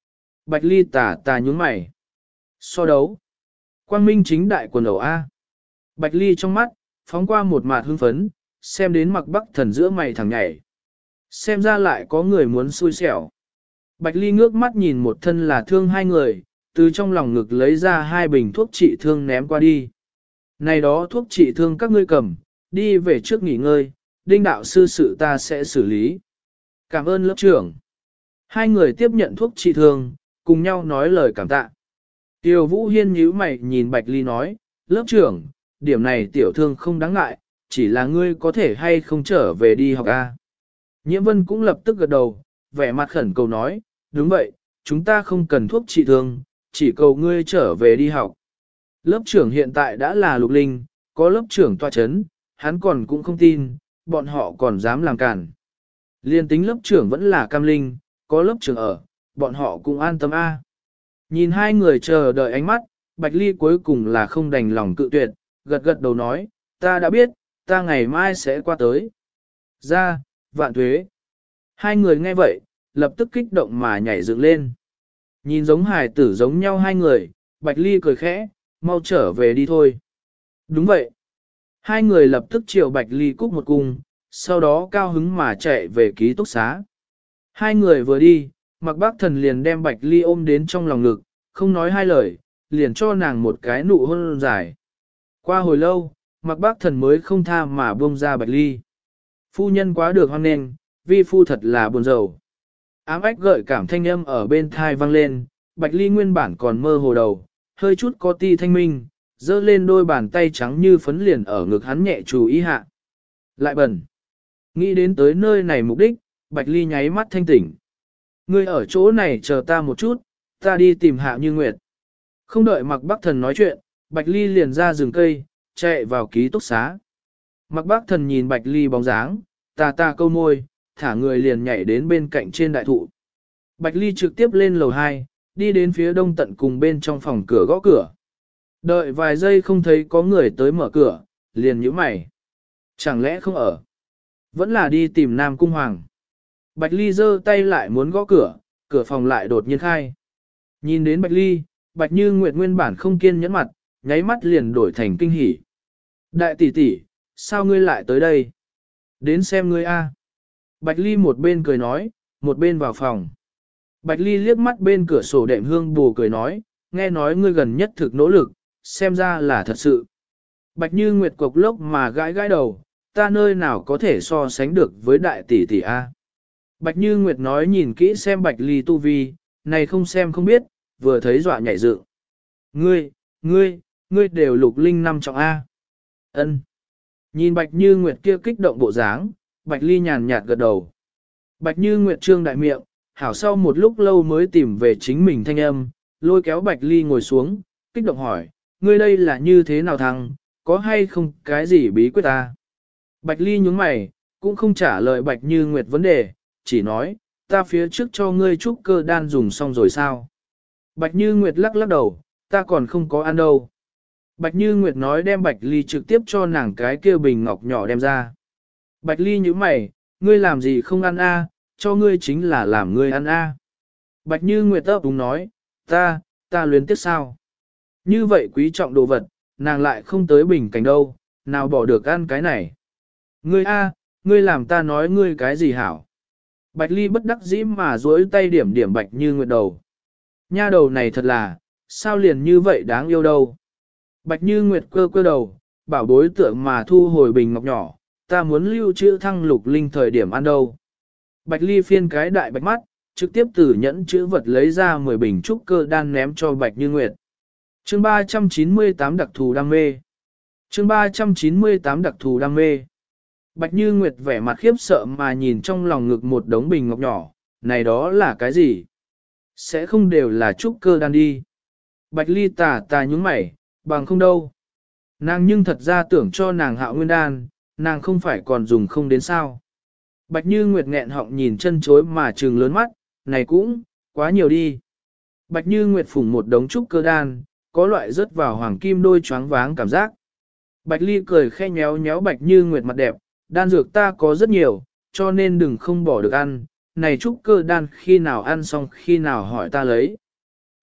Bạch Ly tà tà nhướng mày. So đấu. Quang minh chính đại quần đầu A. Bạch Ly trong mắt, phóng qua một mạt hưng phấn, xem đến Mặc Bắc Thần giữa mày thẳng nhảy. Xem ra lại có người muốn xui xẻo. Bạch Ly ngước mắt nhìn một thân là thương hai người, từ trong lòng ngực lấy ra 2 bình thuốc trị thương ném qua đi. Này đó thuốc trị thương các ngươi cầm, đi về trước nghỉ ngơi, Đinh đạo sư sự ta sẽ xử lý. Cảm ơn lớp trưởng. 2 người tiếp nhận thuốc trị thương, cùng nhau nói lời cảm tạ. Tiêu Vũ Hiên nhíu mày nhìn Bạch Ly nói, lớp trưởng, điểm này tiểu thương không đáng ngại, chỉ là ngươi có thể hay không trở về đi học A. Nhiễm Vân cũng lập tức gật đầu, vẻ mặt khẩn cầu nói, đúng vậy, chúng ta không cần thuốc trị thương, chỉ cầu ngươi trở về đi học. Lớp trưởng hiện tại đã là Lục Linh, có lớp trưởng tọa chấn, hắn còn cũng không tin, bọn họ còn dám làm cản. Liên tính lớp trưởng vẫn là Cam Linh, có lớp trưởng ở, bọn họ cũng an tâm A. Nhìn 2 người chờ đợi ánh mắt, Bạch Ly cuối cùng là không đành lòng cự tuyệt, gật gật đầu nói, ta đã biết, ta ngày mai sẽ qua tới. Ra, vạn tuế. 2 người nghe vậy, lập tức kích động mà nhảy dựng lên. Nhìn giống hài tử giống nhau 2 người, Bạch Ly cười khẽ, mau trở về đi thôi. Đúng vậy. 2 người lập tức chiều Bạch Ly cúc một cung, sau đó cao hứng mà chạy về ký túc xá. 2 người vừa đi, Mặc Bác Thần liền đem Bạch Ly ôm đến trong lòng ngực, không nói 2 lời, liền cho nàng một cái nụ hôn dài. Qua hồi lâu, Mặc Bác Thần mới không tha mà buông ra Bạch Ly. Phu nhân quá được hoan nghênh, vi phu thật là buồn rầu. Ám ách gợi cảm thanh âm ở bên thai vang lên, Bạch Ly nguyên bản còn mơ hồ đầu, hơi chút có ti thanh minh, dơ lên đôi bàn tay trắng như phấn liền ở ngực hắn nhẹ chú ý hạ. Lại bẩn. Nghĩ đến tới nơi này mục đích, Bạch Ly nháy mắt thanh tỉnh. Ngươi ở chỗ này chờ ta một chút, ta đi tìm Hạ Như Nguyệt. Không đợi Mặc Bắc Thần nói chuyện, Bạch Ly liền ra rừng cây, chạy vào ký túc xá. Mặc Bắc Thần nhìn Bạch Ly bóng dáng, ta câu môi, thả người liền nhảy đến bên cạnh trên đại thụ. Bạch Ly trực tiếp lên lầu 2, đi đến phía đông tận cùng bên trong phòng cửa gõ cửa. Đợi vài giây không thấy có người tới mở cửa, liền nhíu mày. Chẳng lẽ không ở? Vẫn là đi tìm Nam Cung Hoàng. Bạch Ly giơ tay lại muốn gõ cửa, cửa phòng lại đột nhiên khai. Nhìn đến Bạch Ly, Bạch Như Nguyệt nguyên bản không kiên nhẫn mặt, nháy mắt liền đổi thành kinh hỉ. Đại tỷ tỷ, sao ngươi lại tới đây? Đến xem ngươi a. Bạch Ly một bên cười nói, một bên vào phòng. Bạch Ly liếc mắt bên cửa sổ đệm hương bù cười nói, nghe nói ngươi gần nhất thực nỗ lực, xem ra là thật sự. Bạch Như Nguyệt cục lốc mà gãi gãi đầu, ta nơi nào có thể so sánh được với đại tỷ tỷ a. Bạch Như Nguyệt nói nhìn kỹ xem Bạch Ly tu vi, này không xem không biết, vừa thấy dọa nhảy dựng. Ngươi đều Lục Linh 5 trọng A. Ân. Nhìn Bạch Như Nguyệt kia kích động bộ dáng, Bạch Ly nhàn nhạt gật đầu. Bạch Như Nguyệt trương đại miệng, hảo sau một lúc lâu mới tìm về chính mình thanh âm, lôi kéo Bạch Ly ngồi xuống, kích động hỏi, ngươi đây là như thế nào thằng, có hay không cái gì bí quyết ta? Bạch Ly nhướng mày, cũng không trả lời Bạch Như Nguyệt vấn đề, chỉ nói, ta phía trước cho ngươi trúc cơ đan dùng xong rồi sao? Bạch Như Nguyệt lắc lắc đầu, ta còn không có ăn đâu. Bạch Như Nguyệt nói đem Bạch Ly trực tiếp cho nàng cái kia bình ngọc nhỏ đem ra. Bạch Ly nhíu mày, ngươi làm gì không ăn a? Cho ngươi chính là làm ngươi ăn a. Bạch Như Nguyệt ấp đúng nói, ta luyến tiếc sao? Như vậy quý trọng đồ vật, nàng lại không tới bình cảnh đâu, nào bỏ được ăn cái này. Ngươi a, ngươi làm ta nói ngươi cái gì hảo? Bạch Ly bất đắc dĩ mà duỗi tay điểm điểm Bạch Như Nguyệt đầu. Nha đầu này thật là, sao liền như vậy đáng yêu đâu. Bạch Như Nguyệt cơ đầu, bảo bối tượng mà thu hồi bình ngọc nhỏ, ta muốn lưu trữ thăng lục linh thời điểm ăn đâu. Bạch Ly phiên cái đại bạch mắt, trực tiếp từ nhẫn chữ vật lấy ra 10 bình trúc cơ đan ném cho Bạch Như Nguyệt. Chương 398 đặc thù đam mê. Chương 398 đặc thù đam mê. Bạch Như Nguyệt vẻ mặt khiếp sợ mà nhìn trong lòng ngực một đống bình ngọc nhỏ, này đó là cái gì? Sẽ không đều là trúc cơ đan đi. Bạch Ly tà nhúng mày, bằng không đâu. Nàng nhưng thật ra tưởng cho nàng Hạo Nguyên đan, nàng không phải còn dùng không đến sao. Bạch Như Nguyệt nghẹn họng nhìn chân chối mà trừng lớn mắt, này cũng, quá nhiều đi. Bạch Như Nguyệt phủng một đống trúc cơ đan, có loại rớt vào hoàng kim đôi choáng váng cảm giác. Bạch Ly cười khe nhéo nhéo Bạch Như Nguyệt mặt đẹp, đan dược ta có rất nhiều, cho nên đừng không bỏ được ăn, này trúc cơ đan khi nào ăn xong khi nào hỏi ta lấy.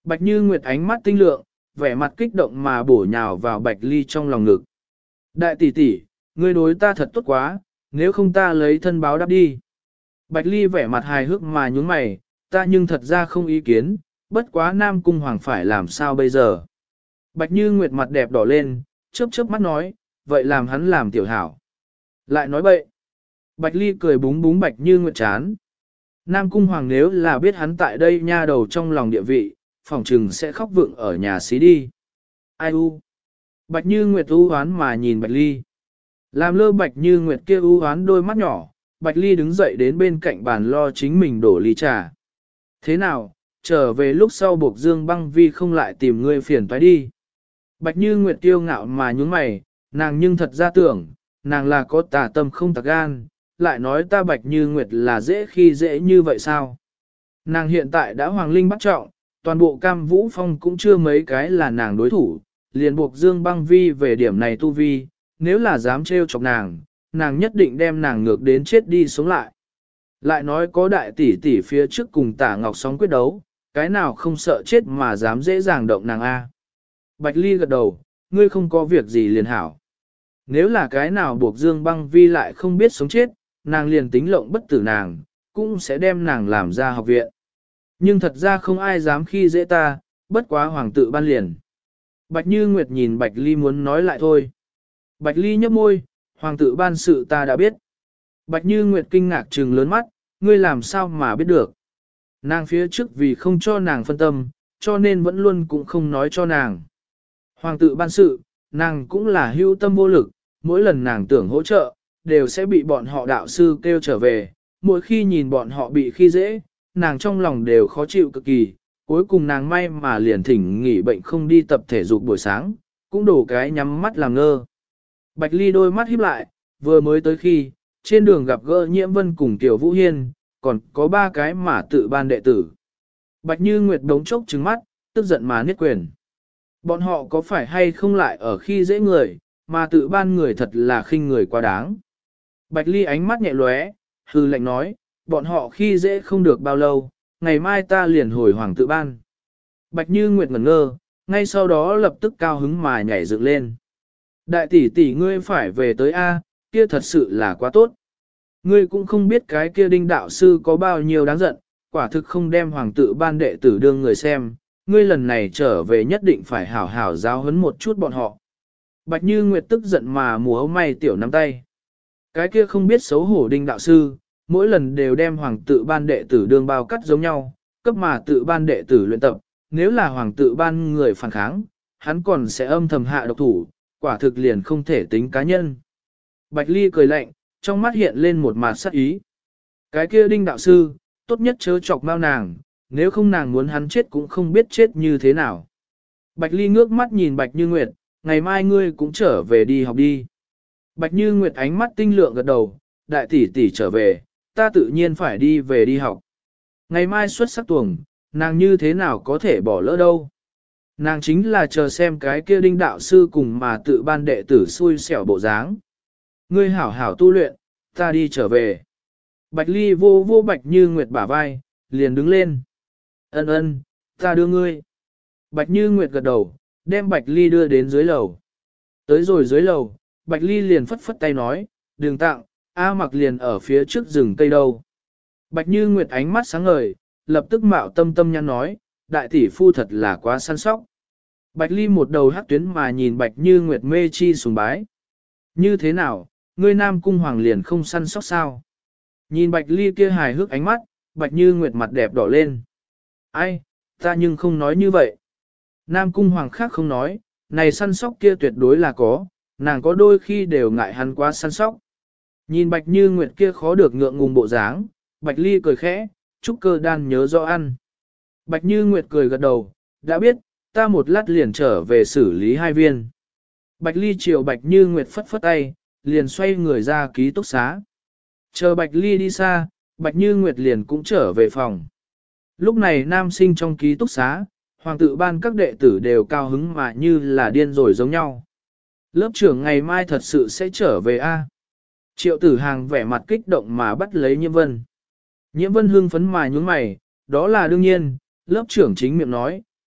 Bạch Như Nguyệt ánh mắt tinh lượng, vẻ mặt kích động mà bổ nhào vào Bạch Ly trong lòng ngực. Đại tỷ tỷ, ngươi đối ta thật tốt quá, nếu không ta lấy thân báo đáp đi. Bạch Ly vẻ mặt hài hước mà nhún mày, ta nhưng thật ra không ý kiến, bất quá Nam Cung Hoàng phải làm sao bây giờ. Bạch Như Nguyệt mặt đẹp đỏ lên, chớp chớp mắt nói, vậy làm hắn làm tiểu hảo. Lại nói bậy. Bạch Ly cười búng búng Bạch Như Nguyệt chán. Nam Cung Hoàng nếu là biết hắn tại đây nha đầu trong lòng địa vị, phỏng trừng sẽ khóc vượng ở nhà xí đi. Ai u? Bạch Như Nguyệt u hoán mà nhìn Bạch Ly. Làm lơ Bạch Như Nguyệt kia u hoán đôi mắt nhỏ, Bạch Ly đứng dậy đến bên cạnh bàn lo chính mình đổ ly trà. Thế nào, trở về lúc sau buộc Dương Băng Vi không lại tìm ngươi phiền toái đi. Bạch Như Nguyệt kiêu ngạo mà nhúng mày, nàng nhưng thật ra tưởng, nàng là có tà tâm không tà gan, lại nói ta Bạch Như Nguyệt là dễ khi dễ như vậy sao? Nàng hiện tại đã hoàng linh bắt trọng, toàn bộ Cam Vũ Phong cũng chưa mấy cái là nàng đối thủ, liền buộc Dương Băng Vi về điểm này tu vi, nếu là dám trêu chọc nàng, nàng nhất định đem nàng ngược đến chết đi sống lại. Lại nói có đại tỷ tỷ phía trước cùng Tả Ngọc Sóng quyết đấu, cái nào không sợ chết mà dám dễ dàng động nàng A. Bạch Ly gật đầu, ngươi không có việc gì liền hảo. Nếu là cái nào buộc Dương Băng Vi lại không biết sống chết, nàng liền tính lộng bất tử nàng, cũng sẽ đem nàng làm ra học viện. Nhưng thật ra không ai dám khi dễ ta, bất quá hoàng tự ban liền. Bạch Như Nguyệt nhìn Bạch Ly muốn nói lại thôi. Bạch Ly nhấp môi, hoàng tự ban sự ta đã biết. Bạch Như Nguyệt kinh ngạc trừng lớn mắt, ngươi làm sao mà biết được. Nàng phía trước vì không cho nàng phân tâm, cho nên vẫn luôn cũng không nói cho nàng. Hoàng tự ban sự, nàng cũng là hưu tâm vô lực, mỗi lần nàng tưởng hỗ trợ, đều sẽ bị bọn họ đạo sư kêu trở về, mỗi khi nhìn bọn họ bị khi dễ, nàng trong lòng đều khó chịu cực kỳ, cuối cùng nàng may mà liền thỉnh nghỉ bệnh không đi tập thể dục buổi sáng, cũng đổ cái nhắm mắt làm ngơ. Bạch Ly đôi mắt híp lại, vừa mới tới khi, trên đường gặp gỡ Nhiễm Vân cùng Tiểu Vũ Hiên, còn có 3 cái mà tự ban đệ tử. Bạch Như Nguyệt đống chốc trừng mắt, tức giận mà niết quyền. Bọn họ có phải hay không lại ở khi dễ người, mà tự ban người thật là khinh người quá đáng. Bạch Ly ánh mắt nhẹ lóe, hư lệnh nói, bọn họ khi dễ không được bao lâu, ngày mai ta liền hồi hoàng tự ban. Bạch Như Nguyệt ngẩn ngơ, ngay sau đó lập tức cao hứng mà nhảy dựng lên. Đại tỷ tỷ ngươi phải về tới A, kia thật sự là quá tốt. Ngươi cũng không biết cái kia đinh đạo sư có bao nhiêu đáng giận, quả thực không đem hoàng tự ban đệ tử đương người xem, ngươi lần này trở về nhất định phải hảo hảo giáo huấn một chút bọn họ. Bạch Như Nguyệt tức giận mà múa may tiểu nắm tay. Cái kia không biết xấu hổ đinh đạo sư, mỗi lần đều đem hoàng tự ban đệ tử đương bao cắt giống nhau, cấp mà tự ban đệ tử luyện tập, nếu là hoàng tự ban người phản kháng, hắn còn sẽ âm thầm hạ độc thủ, quả thực liền không thể tính cá nhân. Bạch Ly cười lạnh, trong mắt hiện lên một mặt sát ý. Cái kia đinh đạo sư, tốt nhất chớ chọc mau nàng, nếu không nàng muốn hắn chết cũng không biết chết như thế nào. Bạch Ly ngước mắt nhìn Bạch Như Nguyệt, ngày mai ngươi cũng trở về đi học đi. Bạch Như Nguyệt ánh mắt tinh lượng gật đầu, đại tỷ tỷ trở về, ta tự nhiên phải đi về đi học. Ngày mai xuất sắc tuồng, nàng như thế nào có thể bỏ lỡ đâu. Nàng chính là chờ xem cái kia đinh đạo sư cùng mà tự ban đệ tử xui xẻo bộ dáng. Ngươi hảo hảo tu luyện, ta đi trở về. Bạch Ly vô vô Bạch Như Nguyệt bả vai, liền đứng lên. Ân ân, ta đưa ngươi. Bạch Như Nguyệt gật đầu, đem Bạch Ly đưa đến dưới lầu. Tới rồi dưới lầu, Bạch Ly liền phất phất tay nói, đừng tặng, A Mặc liền ở phía trước rừng cây đâu. Bạch Như Nguyệt ánh mắt sáng ngời, lập tức mạo tâm tâm nhăn nói, đại tỷ phu thật là quá săn sóc. Bạch Ly một đầu hắc tuyến mà nhìn Bạch Như Nguyệt mê chi sùng bái. Như thế nào, ngươi Nam Cung Hoàng liền không săn sóc sao? Nhìn Bạch Ly kia hài hước ánh mắt, Bạch Như Nguyệt mặt đẹp đỏ lên. Ai, ta nhưng không nói như vậy. Nam Cung Hoàng khác không nói, này săn sóc kia tuyệt đối là có, nàng có đôi khi đều ngại hắn quá săn sóc. Nhìn Bạch Như Nguyệt kia khó được ngượng ngùng bộ dáng, Bạch Ly cười khẽ, Trúc Cơ Đan nhớ rõ ăn. Bạch Như Nguyệt cười gật đầu, đã biết, ta một lát liền trở về xử lý 2 viên. Bạch Ly chiều Bạch Như Nguyệt phất phất tay, liền xoay người ra ký túc xá. Chờ Bạch Ly đi xa, Bạch Như Nguyệt liền cũng trở về phòng. Lúc này nam sinh trong ký túc xá, hoàng tự ban các đệ tử đều cao hứng mà như là điên rồi giống nhau. Lớp trưởng ngày mai thật sự sẽ trở về A. Triệu tử hàng vẻ mặt kích động mà bắt lấy Nhiễm Vân. Nhiễm Vân hưng phấn mà nhún mày, đó là đương nhiên, lớp trưởng chính miệng nói,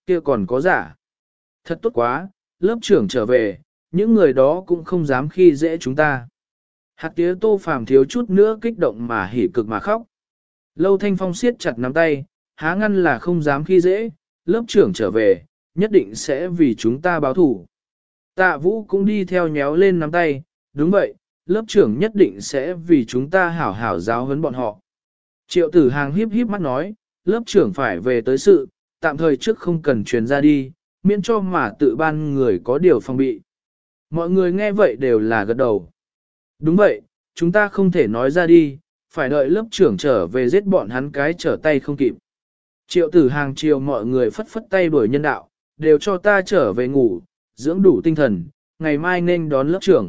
kia còn có giả. Thật tốt quá, lớp trưởng trở về, những người đó cũng không dám khi dễ chúng ta. Hạt tía Tô Phàm thiếu chút nữa kích động mà hỉ cực mà khóc. Lâu Thanh Phong siết chặt nắm tay, há ngăn là không dám khi dễ, lớp trưởng trở về, nhất định sẽ vì chúng ta báo thủ. Tạ Vũ cũng đi theo nhéo lên nắm tay, đúng vậy, lớp trưởng nhất định sẽ vì chúng ta hảo hảo giáo huấn bọn họ. Triệu Tử Hàng híp híp mắt nói, lớp trưởng phải về tới sự, tạm thời trước không cần truyền ra đi, miễn cho mà tự ban người có điều phòng bị. Mọi người nghe vậy đều là gật đầu. Đúng vậy, chúng ta không thể nói ra đi, phải đợi lớp trưởng trở về giết bọn hắn cái trở tay không kịp. Triệu Tử Hàng chiều mọi người phất phất tay đuổi nhân đạo, đều cho ta trở về ngủ, dưỡng đủ tinh thần, ngày mai nên đón lớp trưởng.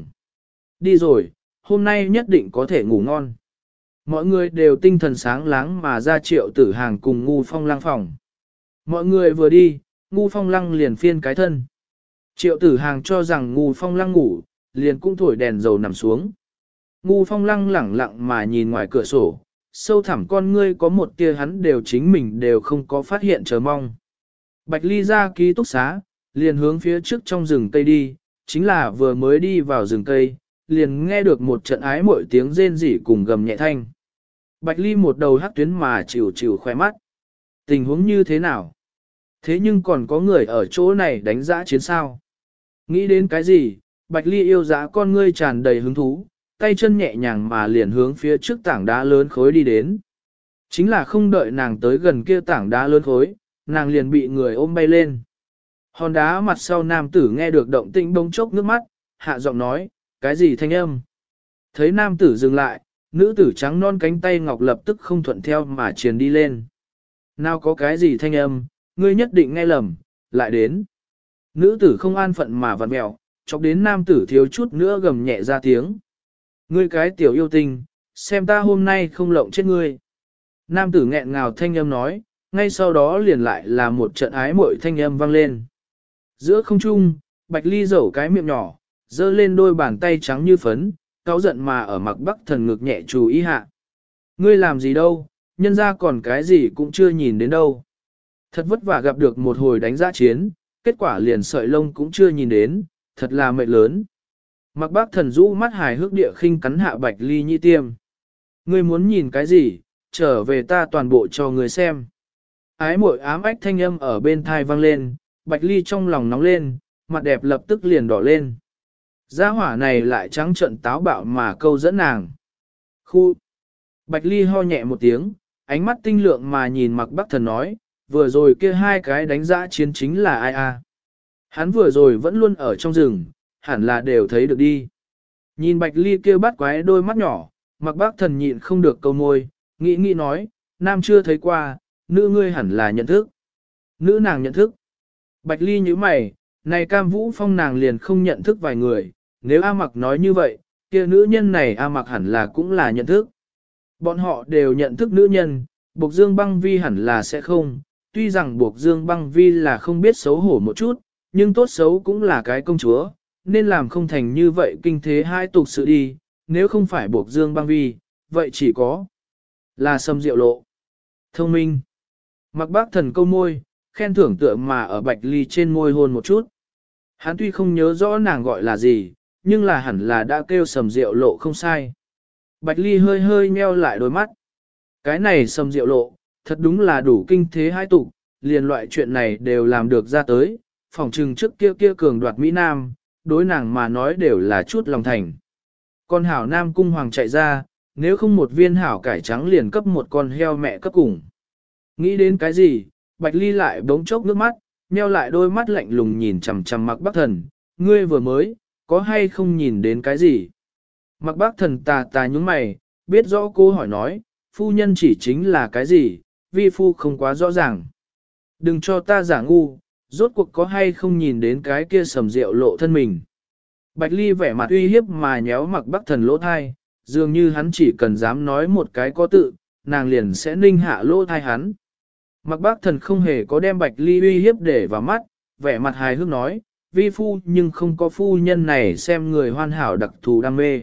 Đi rồi, hôm nay nhất định có thể ngủ ngon. Mọi người đều tinh thần sáng láng mà ra Triệu Tử Hàng cùng Ngu Phong Lăng phòng. Mọi người vừa đi, Ngu Phong Lăng liền phiên cái thân. Triệu Tử Hàng cho rằng Ngu Phong Lăng ngủ, liền cũng thổi đèn dầu nằm xuống. Ngu Phong Lăng lẳng lặng mà nhìn ngoài cửa sổ, sâu thẳm con ngươi có một tia hắn đều chính mình đều không có phát hiện chờ mong. Bạch Ly ra ký túc xá, liền hướng phía trước trong rừng cây đi, chính là vừa mới đi vào rừng cây, liền nghe được một trận ái mội tiếng rên rỉ cùng gầm nhẹ thanh. Bạch Ly một đầu hắc tuyến mà chịu chịu khoe mắt. Tình huống như thế nào? Thế nhưng còn có người ở chỗ này đánh dã chiến sao? Nghĩ đến cái gì? Bạch Ly yêu dã con ngươi tràn đầy hứng thú, tay chân nhẹ nhàng mà liền hướng phía trước tảng đá lớn khối đi đến. Chính là không đợi nàng tới gần kia tảng đá lớn khối, nàng liền bị người ôm bay lên. Hòn đá mặt sau nam tử nghe được động tĩnh bỗng chốc nước mắt, hạ giọng nói, cái gì thanh âm? Thấy nam tử dừng lại, nữ tử trắng non cánh tay ngọc lập tức không thuận theo mà truyền đi lên. Nào có cái gì thanh âm, ngươi nhất định nghe lầm, lại đến. Nữ tử không an phận mà vặn mẹo, chọc đến nam tử thiếu chút nữa gầm nhẹ ra tiếng. Ngươi cái tiểu yêu tinh, xem ta hôm nay không lộng chết ngươi. Nam tử nghẹn ngào thanh âm nói, ngay sau đó liền lại là một trận ái mội thanh âm vang lên. Giữa không trung, Bạch Ly dẩu cái miệng nhỏ, giơ lên đôi bàn tay trắng như phấn, cáu giận mà ở Mặc Bắc Thần ngực nhẹ chú ý hạ. Ngươi làm gì đâu, nhân ra còn cái gì cũng chưa nhìn đến đâu. Thật vất vả gặp được một hồi đánh giã chiến, kết quả liền sợi lông cũng chưa nhìn đến, thật là mệt lớn. Mặc Bác Thần rũ mắt hài hước địa khinh cắn hạ Bạch Ly nhị tiêm. Ngươi muốn nhìn cái gì, trở về ta toàn bộ cho ngươi xem. Ái mội ám ách thanh âm ở bên thai vang lên, Bạch Ly trong lòng nóng lên, mặt đẹp lập tức liền đỏ lên. Gia hỏa này lại trắng trợn táo bạo mà câu dẫn nàng. Khu! Bạch Ly ho nhẹ một tiếng, ánh mắt tinh lượng mà nhìn Mặc Bắc Thần nói, vừa rồi kia hai cái đánh dã chiến chính là ai a? Hắn vừa rồi vẫn luôn ở trong rừng, hẳn là đều thấy được đi. Nhìn Bạch Ly kia bắt quái đôi mắt nhỏ, Mặc Bắc Thần nhịn không được câu môi, nghĩ nói, nam chưa thấy qua, nữ ngươi hẳn là nhận thức. Nữ nàng nhận thức. Bạch Ly nhíu mày, này Cam Vũ Phong nàng liền không nhận thức vài người, nếu A Mặc nói như vậy, kia nữ nhân này A Mặc hẳn là cũng là nhận thức. Bọn họ đều nhận thức nữ nhân, Bộc Dương Băng Vi hẳn là sẽ không, tuy rằng Bộc Dương Băng Vi là không biết xấu hổ một chút, nhưng tốt xấu cũng là cái công chúa, nên làm không thành như vậy kinh thế hai tục sự đi, nếu không phải Bộc Dương Băng Vi, vậy chỉ có là Sâm Diệu Lộ. Thông minh. Mặc Bác Thần câu môi, khen thưởng tựa mà ở Bạch Ly trên môi hôn một chút. Hắn tuy không nhớ rõ nàng gọi là gì, nhưng là hẳn là đã kêu Sầm Diệu Lộ không sai. Bạch Ly hơi hơi nheo lại đôi mắt. Cái này Sầm Diệu Lộ, thật đúng là đủ kinh thế hai tục, liền loại chuyện này đều làm được ra tới, phòng trừng trước kia cường đoạt Mỹ Nam, đối nàng mà nói đều là chút lòng thành. Con hảo Nam Cung Hoàng chạy ra, nếu không một viên hảo cải trắng liền cấp một con heo mẹ cấp cùng. Nghĩ đến cái gì, Bạch Ly lại bỗng chốc nước mắt, nheo lại đôi mắt lạnh lùng nhìn chằm chằm Mặc Bắc Thần, ngươi vừa mới, có hay không nhìn đến cái gì? Mặc Bắc Thần tà nhúng mày, biết rõ cô hỏi nói, phu nhân chỉ chính là cái gì, vi phu không quá rõ ràng. Đừng cho ta giả ngu, rốt cuộc có hay không nhìn đến cái kia Sầm Diệu Lộ thân mình. Bạch Ly vẻ mặt uy hiếp mà nhéo Mặc Bắc Thần lỗ thai, dường như hắn chỉ cần dám nói một cái có tự, nàng liền sẽ ninh hạ lỗ thai hắn. Mặc Bắc Thần không hề có đem Bạch Ly uy hiếp để vào mắt, vẻ mặt hài hước nói, vi phu nhưng không có phu nhân này xem người hoàn hảo đặc thù đam mê.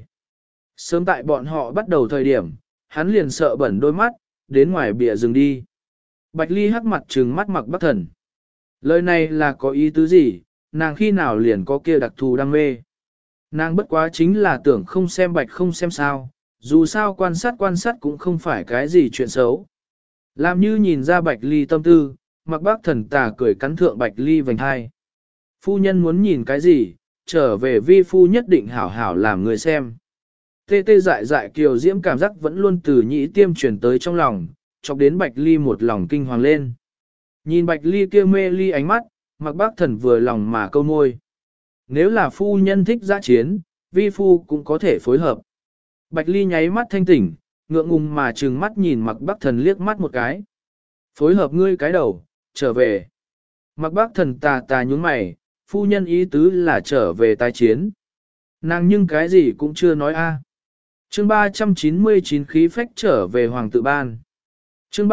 Sớm tại bọn họ bắt đầu thời điểm, hắn liền sợ bẩn đôi mắt, đến ngoài bìa rừng đi. Bạch Ly hắc mặt trừng mắt Mặc Bắc Thần. Lời này là có ý tứ gì, nàng khi nào liền có kia đặc thù đam mê. Nàng bất quá chính là tưởng không xem bạch không xem sao, dù sao quan sát cũng không phải cái gì chuyện xấu. Làm như nhìn ra bạch ly tâm tư, mặc bác thần tà cười cắn thượng bạch ly vành hai. Phu nhân muốn nhìn cái gì, trở về vi phu nhất định hảo hảo làm người xem. Tê tê dại dại kiều diễm cảm giác vẫn luôn từ nhĩ tiêm chuyển tới trong lòng, chọc đến bạch ly một lòng kinh hoàng lên. Nhìn bạch ly kia mê ly ánh mắt, mặc bác thần vừa lòng mà câu môi. Nếu là phu nhân thích giã chiến, vi phu cũng có thể phối hợp. Bạch ly nháy mắt thanh tỉnh, ngượng ngùng mà trừng mắt nhìn mặc bác thần liếc mắt một cái. Phối hợp ngươi cái đầu, trở về. Mặc bác thần tà tà nhún mày, phu nhân ý tứ là trở về tái chiến. Nàng nhưng cái gì cũng chưa nói a. Chương 399 khí phách trở về hoàng tự ban. Chương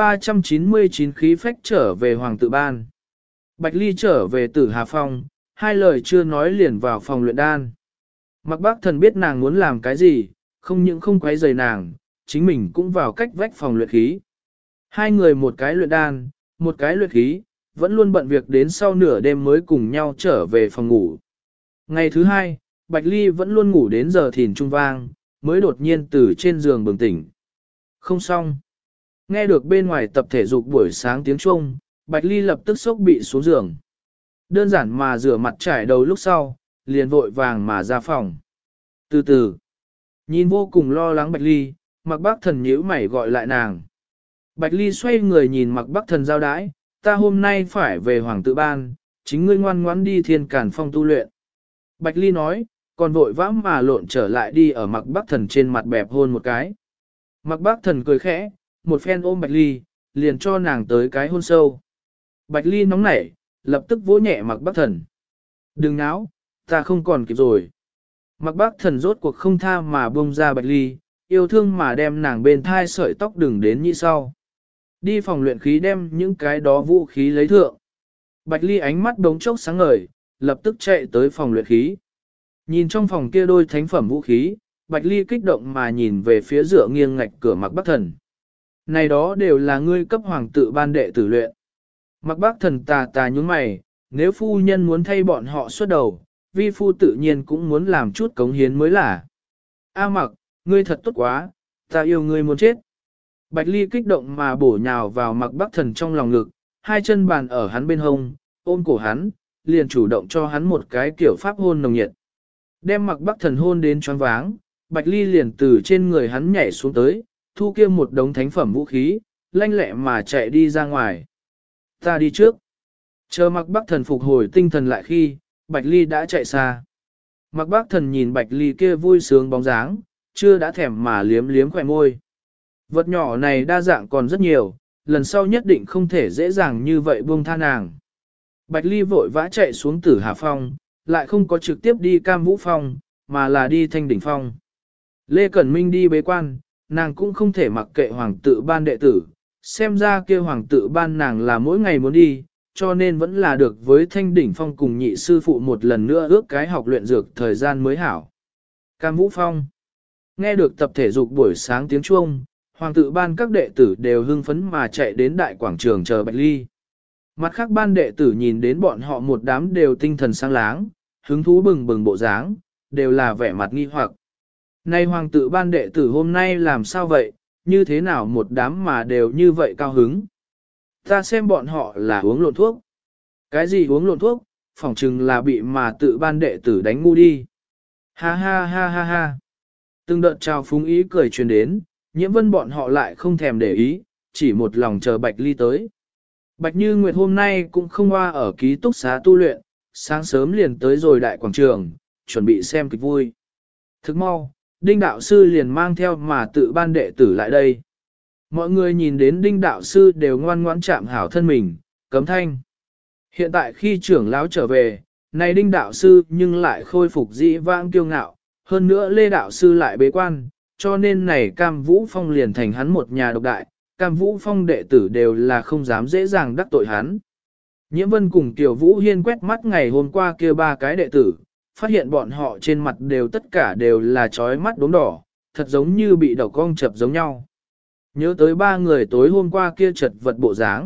399 khí phách trở về hoàng tự ban. Bạch ly trở về Tử Hà Phong, hai lời chưa nói liền vào phòng luyện đan. Mặc bác thần biết nàng muốn làm cái gì, không những không quấy rầy nàng, chính mình cũng vào cách vách phòng luyện khí. Hai người một cái luyện đan, một cái luyện khí, vẫn luôn bận việc đến sau nửa đêm mới cùng nhau trở về phòng ngủ. Ngày thứ hai, Bạch Ly vẫn luôn ngủ đến giờ thìn trung vang, mới đột nhiên từ trên giường bừng tỉnh. Không xong. Nghe được bên ngoài tập thể dục buổi sáng tiếng chuông, Bạch Ly lập tức sốc bị xuống giường. Đơn giản mà rửa mặt trải đầu lúc sau, liền vội vàng mà ra phòng. Từ từ, nhìn vô cùng lo lắng Bạch Ly, Mặc Bác Thần nhíu mày gọi lại nàng. Bạch Ly xoay người nhìn Mặc Bác Thần giao đái, ta hôm nay phải về Hoàng tự ban, chính ngươi ngoan ngoãn đi Thiên Càn Phong tu luyện. Bạch Ly nói, còn vội vã mà lộn trở lại đi ở Mặc Bác Thần trên mặt bẹp hôn một cái. Mặc Bác Thần cười khẽ, một phen ôm Bạch Ly, liền cho nàng tới cái hôn sâu. Bạch Ly nóng nảy, lập tức vỗ nhẹ Mặc Bác Thần. Đừng náo, ta không còn kịp rồi. Mặc Bác Thần rốt cuộc không tha mà buông ra Bạch Ly, yêu thương mà đem nàng bên thai sợi tóc đừng đến như sau. Đi phòng luyện khí đem những cái đó vũ khí lấy thượng. Bạch Ly ánh mắt đống chốc sáng ngời, lập tức chạy tới phòng luyện khí. Nhìn trong phòng kia đôi thánh phẩm vũ khí, Bạch Ly kích động mà nhìn về phía dựa nghiêng ngạch cửa Mặc Bác Thần. Này đó đều là ngươi cấp hoàng tự ban đệ tử luyện. Mặc Bác Thần tà tà nhúng mày, nếu phu nhân muốn thay bọn họ xuất đầu, vi phu tự nhiên cũng muốn làm chút cống hiến mới là. A Mặc, ngươi thật tốt quá, ta yêu ngươi muốn chết. Bạch Ly kích động mà bổ nhào vào Mặc Bác Thần trong lòng ngực, hai chân bàn ở hắn bên hông, ôm cổ hắn, liền chủ động cho hắn một cái kiểu pháp hôn nồng nhiệt. Đem Mặc Bác Thần hôn đến choáng váng, Bạch Ly liền từ trên người hắn nhảy xuống tới, thu kia một đống thánh phẩm vũ khí, lanh lẹ mà chạy đi ra ngoài. Ta đi trước. Chờ Mặc Bác Thần phục hồi tinh thần lại khi, Bạch Ly đã chạy xa. Mặc Bác Thần nhìn Bạch Ly kia vui sướng bóng dáng, chưa đã thèm mà liếm liếm khỏe môi. Vật nhỏ này đa dạng còn rất nhiều, lần sau nhất định không thể dễ dàng như vậy buông tha nàng. Bạch Ly vội vã chạy xuống Tử Hà Phong, lại không có trực tiếp đi Cam Vũ Phong, mà là đi Thanh Đỉnh Phong. Lê Cẩn Minh đi bế quan, nàng cũng không thể mặc kệ hoàng tự ban đệ tử, xem ra kia hoàng tự ban nàng là mỗi ngày muốn đi, cho nên vẫn là được với Thanh Đỉnh Phong cùng nhị sư phụ một lần nữa ước cái học luyện dược thời gian mới hảo. Cam Vũ Phong. Nghe được tập thể dục buổi sáng tiếng chuông, hoàng tự ban các đệ tử đều hưng phấn mà chạy đến đại quảng trường chờ Bạch Ly. Mặt khác ban đệ tử nhìn đến bọn họ một đám đều tinh thần sáng láng, hứng thú bừng bừng bộ dáng, đều là vẻ mặt nghi hoặc. Này hoàng tự ban đệ tử hôm nay làm sao vậy, như thế nào một đám mà đều như vậy cao hứng. Ta xem bọn họ là uống lộn thuốc. Cái gì uống lộn thuốc, phỏng chừng là bị mà tự ban đệ tử đánh ngu đi. Ha ha ha ha ha. Từng đợt trào phúng ý cười truyền đến, Nhiễm Vân bọn họ lại không thèm để ý, chỉ một lòng chờ Bạch Ly tới. Bạch Như Nguyệt hôm nay cũng không hoa ở ký túc xá tu luyện, sáng sớm liền tới rồi đại quảng trường, chuẩn bị xem kịch vui. Thức mau, Đinh đạo sư liền mang theo mà tự ban đệ tử lại đây. Mọi người nhìn đến Đinh đạo sư đều ngoan ngoãn chạm hảo thân mình, cấm thanh. Hiện tại khi trưởng lão trở về, này Đinh đạo sư nhưng lại khôi phục dĩ vãng kiêu ngạo, hơn nữa Lê đạo sư lại bế quan, cho nên này Cam Vũ Phong liền thành hắn một nhà độc đại, Cam Vũ Phong đệ tử đều là không dám dễ dàng đắc tội hắn. Nhiễm Vân cùng Tiểu Vũ Hiên quét mắt ngày hôm qua kia ba cái đệ tử, phát hiện bọn họ trên mặt đều tất cả đều là trói mắt đốm đỏ, thật giống như bị độc cong chập giống nhau. Nhớ tới ba người tối hôm qua kia chật vật bộ dáng,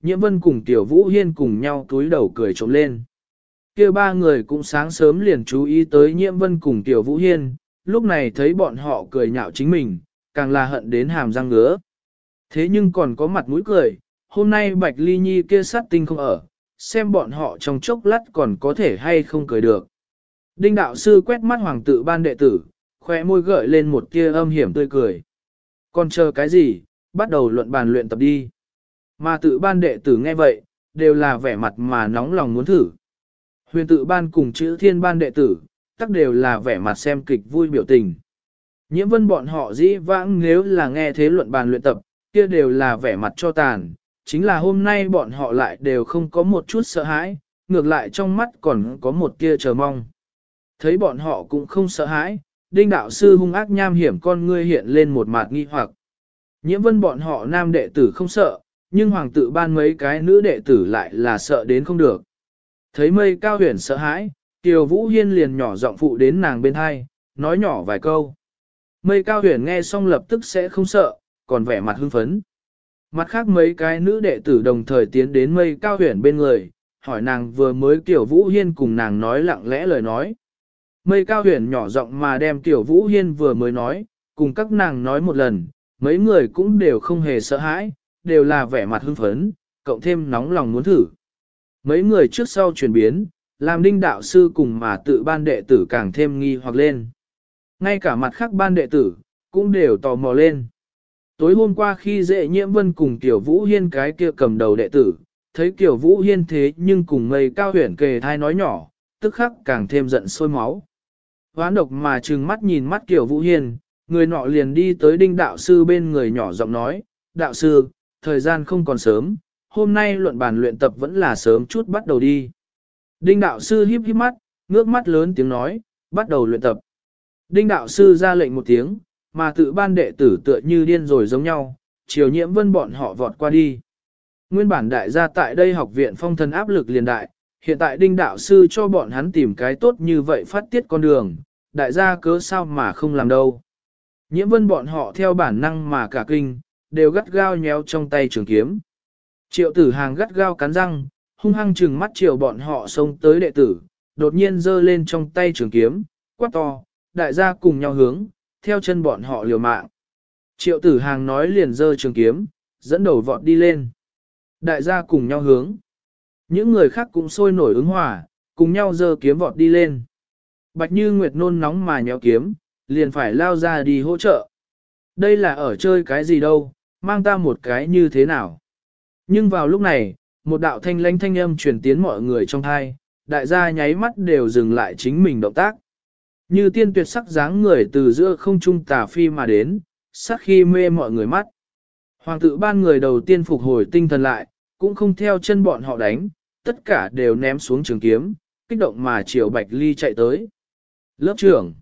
Nhiễm Vân cùng Tiểu Vũ Hiên cùng nhau cúi đầu cười trộm lên. Kia ba người cũng sáng sớm liền chú ý tới Nhiễm Vân cùng Tiểu Vũ Hiên, lúc này thấy bọn họ cười nhạo chính mình, càng là hận đến hàm răng ngứa. Thế nhưng còn có mặt mũi cười, hôm nay Bạch Ly Nhi kia sát tinh không ở, xem bọn họ trong chốc lát còn có thể hay không cười được. Đinh đạo sư quét mắt hoàng tự ban đệ tử, khoe môi gợi lên một tia âm hiểm tươi cười. Còn chờ cái gì, bắt đầu luận bàn luyện tập đi. Mà tự ban đệ tử nghe vậy, đều là vẻ mặt mà nóng lòng muốn thử. Huyền tự ban cùng chữ thiên ban đệ tử, tất đều là vẻ mặt xem kịch vui biểu tình. Nhiễm Vân bọn họ dĩ vãng nếu là nghe thế luận bàn luyện tập, kia đều là vẻ mặt cho tàn, chính là hôm nay bọn họ lại đều không có một chút sợ hãi, ngược lại trong mắt còn có một tia chờ mong. Thấy bọn họ cũng không sợ hãi, Đinh đạo sư hung ác nham hiểm con ngươi hiện lên một mặt nghi hoặc. Nhiễm Vân bọn họ nam đệ tử không sợ, nhưng hoàng tự ban mấy cái nữ đệ tử lại là sợ đến không được. Thấy Mây Cao Huyền sợ hãi, Kiều Vũ Hiên liền nhỏ giọng phụ đến nàng bên hai, nói nhỏ vài câu. Mây Cao Huyền nghe xong lập tức sẽ không sợ, còn vẻ mặt hưng phấn. Mặt khác mấy cái nữ đệ tử đồng thời tiến đến Mây Cao Huyền bên người, hỏi nàng vừa mới Kiều Vũ Hiên cùng nàng nói lặng lẽ lời nói. Mây Cao Huyền nhỏ giọng mà đem Kiều Vũ Hiên vừa mới nói, cùng các nàng nói một lần, mấy người cũng đều không hề sợ hãi, đều là vẻ mặt hưng phấn, cộng thêm nóng lòng muốn thử. Mấy người trước sau chuyển biến, làm Đinh đạo sư cùng mà tự ban đệ tử càng thêm nghi hoặc lên. Ngay cả mặt khác ban đệ tử, cũng đều tò mò lên. Tối hôm qua khi dễ Nhiễm Vân cùng Tiểu Vũ Hiên cái kia cầm đầu đệ tử, thấy Tiểu Vũ Hiên thế nhưng cùng Mây Cao Huyền kề thai nói nhỏ, tức khắc càng thêm giận sôi máu. Hoán độc mà trừng mắt nhìn mắt Tiểu Vũ Hiên, người nọ liền đi tới Đinh đạo sư bên người nhỏ giọng nói, đạo sư, thời gian không còn sớm, hôm nay luận bàn luyện tập vẫn là sớm chút bắt đầu đi. Đinh đạo sư híp híp mắt, ngước mắt lớn tiếng nói, bắt đầu luyện tập. Đinh đạo sư ra lệnh một tiếng, mà tự ban đệ tử tựa như điên rồi giống nhau, chiều Nhiễm Vân bọn họ vọt qua đi. Nguyên bản đại gia tại đây học viện phong thần áp lực liền đại, hiện tại Đinh đạo sư cho bọn hắn tìm cái tốt như vậy phát tiết con đường, đại gia cớ sao mà không làm đâu. Nhiễm Vân bọn họ theo bản năng mà cả kinh, đều gắt gao nhéo trong tay trường kiếm. Triệu Tử Hàng gắt gao cắn răng, hung hăng trừng mắt chiều bọn họ xông tới đệ tử, đột nhiên giơ lên trong tay trường kiếm, quát to, đại gia cùng nhau hướng, theo chân bọn họ liều mạng. Triệu Tử Hàng nói liền giơ trường kiếm, dẫn đầu vọt đi lên. Đại gia cùng nhau hướng. Những người khác cũng sôi nổi ứng hòa, cùng nhau giơ kiếm vọt đi lên. Bạch Như Nguyệt nôn nóng mà nhéo kiếm, liền phải lao ra đi hỗ trợ. Đây là ở chơi cái gì đâu, mang ta một cái như thế nào. Nhưng vào lúc này, một đạo thanh lãnh thanh âm truyền tiến mọi người trong thai, đại gia nháy mắt đều dừng lại chính mình động tác. Như tiên tuyệt sắc dáng người từ giữa không trung tà phi mà đến, sắc khi mê mọi người mắt. Hoàng tự ban người đầu tiên phục hồi tinh thần lại, cũng không theo chân bọn họ đánh, tất cả đều ném xuống trường kiếm, kích động mà chiều Bạch Ly chạy tới. Lớp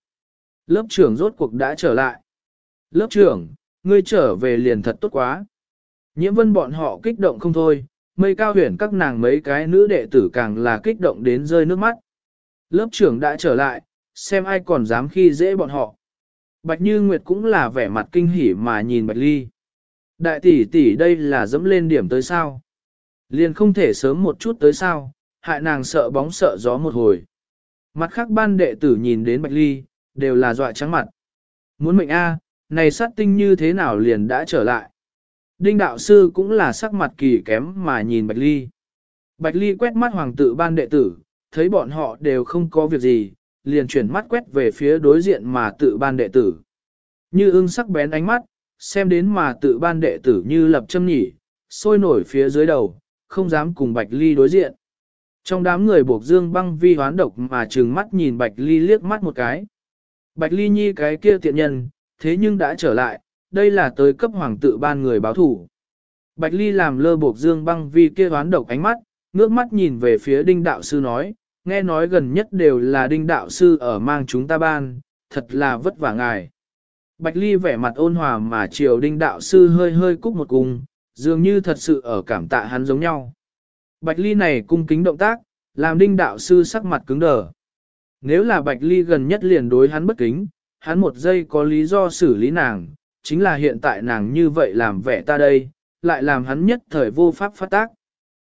trưởng rốt cuộc đã trở lại. Lớp trưởng, ngươi trở về liền thật tốt quá. Nhiễm Vân bọn họ kích động không thôi, Mây Cao Huyền các nàng mấy cái nữ đệ tử càng là kích động đến rơi nước mắt. Lớp trưởng đã trở lại, xem ai còn dám khi dễ bọn họ. Bạch Như Nguyệt cũng là vẻ mặt kinh hỉ mà nhìn Bạch Ly. Đại tỷ tỷ đây là dẫm lên điểm tới sao? Liền không thể sớm một chút tới sao, hại nàng sợ bóng sợ gió một hồi. Mặt khác ban đệ tử nhìn đến Bạch Ly, đều là dọa trắng mặt. Muốn mệnh A, này sát tinh như thế nào liền đã trở lại. Đinh đạo sư cũng là sắc mặt kỳ kém mà nhìn Bạch Ly. Bạch Ly quét mắt hoàng tự ban đệ tử, thấy bọn họ đều không có việc gì, liền chuyển mắt quét về phía đối diện mà tự ban đệ tử. Như ưng sắc bén ánh mắt, xem đến mà tự ban đệ tử như lập châm nhỉ, sôi nổi phía dưới đầu, không dám cùng Bạch Ly đối diện. Trong đám người buộc dương băng vi hoán độc mà trừng mắt nhìn Bạch Ly liếc mắt một cái. Bạch Ly nhi cái kia tiện nhân, thế nhưng đã trở lại, đây là tới cấp hoàng tự ban người báo thủ. Bạch Ly làm lơ buộc dương băng vi kia hoán độc ánh mắt, ngước mắt nhìn về phía đinh đạo sư nói, nghe nói gần nhất đều là đinh đạo sư ở mang chúng ta ban, thật là vất vả ngài. Bạch Ly vẻ mặt ôn hòa mà chiều đinh đạo sư hơi hơi cúc một cung, dường như thật sự ở cảm tạ hắn giống nhau. Bạch Ly này cung kính động tác, làm đinh đạo sư sắc mặt cứng đờ. Nếu là Bạch Ly gần nhất liền đối hắn bất kính, hắn một giây có lý do xử lý nàng, chính là hiện tại nàng như vậy làm vẻ ta đây, lại làm hắn nhất thời vô pháp phát tác.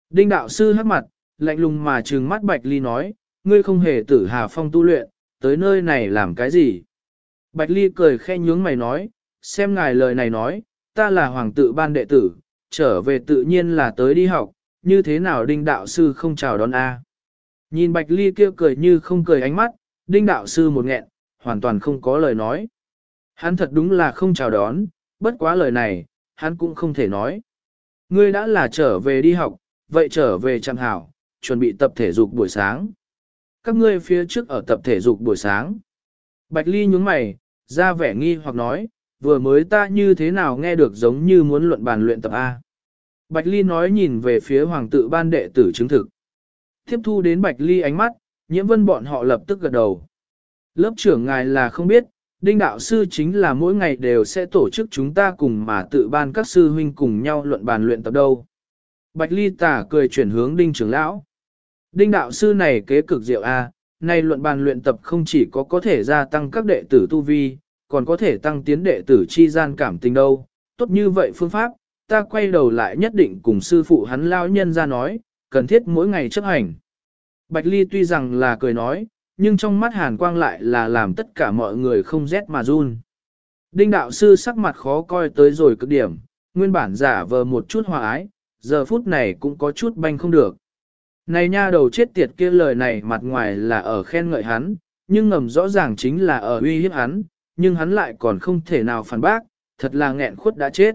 Đinh đạo sư hắc mặt, lạnh lùng mà trừng mắt Bạch Ly nói, ngươi không hề tử Hà Phong tu luyện, tới nơi này làm cái gì? Bạch Ly cười khẽ nhướng mày nói, xem ngài lời này nói, ta là hoàng tự ban đệ tử, trở về tự nhiên là tới đi học, như thế nào Đinh đạo sư không chào đón a? Nhìn Bạch Ly kia cười như không cười ánh mắt, Đinh đạo sư một nghẹn, hoàn toàn không có lời nói. Hắn thật đúng là không chào đón, bất quá lời này, hắn cũng không thể nói. Ngươi đã là trở về đi học, vậy trở về chẳng hảo, chuẩn bị tập thể dục buổi sáng. Các ngươi phía trước ở tập thể dục buổi sáng. Bạch Ly nhướng mày, ra vẻ nghi hoặc nói, vừa mới ta như thế nào nghe được giống như muốn luận bàn luyện tập A. Bạch Ly nói nhìn về phía hoàng tự ban đệ tử chứng thực. Tiếp thu đến Bạch Ly ánh mắt, Nhiễm Vân bọn họ lập tức gật đầu. Lớp trưởng ngài là không biết, Đinh đạo sư chính là mỗi ngày đều sẽ tổ chức chúng ta cùng mà tự ban các sư huynh cùng nhau luận bàn luyện tập đâu. Bạch Ly tả cười chuyển hướng Đinh trưởng lão. Đinh đạo sư này kế cực diệu A, này luận bàn luyện tập không chỉ có thể gia tăng các đệ tử tu vi, còn có thể tăng tiến đệ tử chi gian cảm tình đâu. Tốt như vậy phương pháp, ta quay đầu lại nhất định cùng sư phụ hắn lao nhân ra nói, cần thiết mỗi ngày chấp hành. Bạch Ly tuy rằng là cười nói, nhưng trong mắt hàn quang lại là làm tất cả mọi người không rét mà run. Đinh đạo sư sắc mặt khó coi tới rồi cực điểm, nguyên bản giả vờ một chút hòa ái, giờ phút này cũng có chút banh không được. Này nha đầu chết tiệt kia lời này mặt ngoài là ở khen ngợi hắn, nhưng ngầm rõ ràng chính là ở uy hiếp hắn, nhưng hắn lại còn không thể nào phản bác, thật là nghẹn khuất đã chết.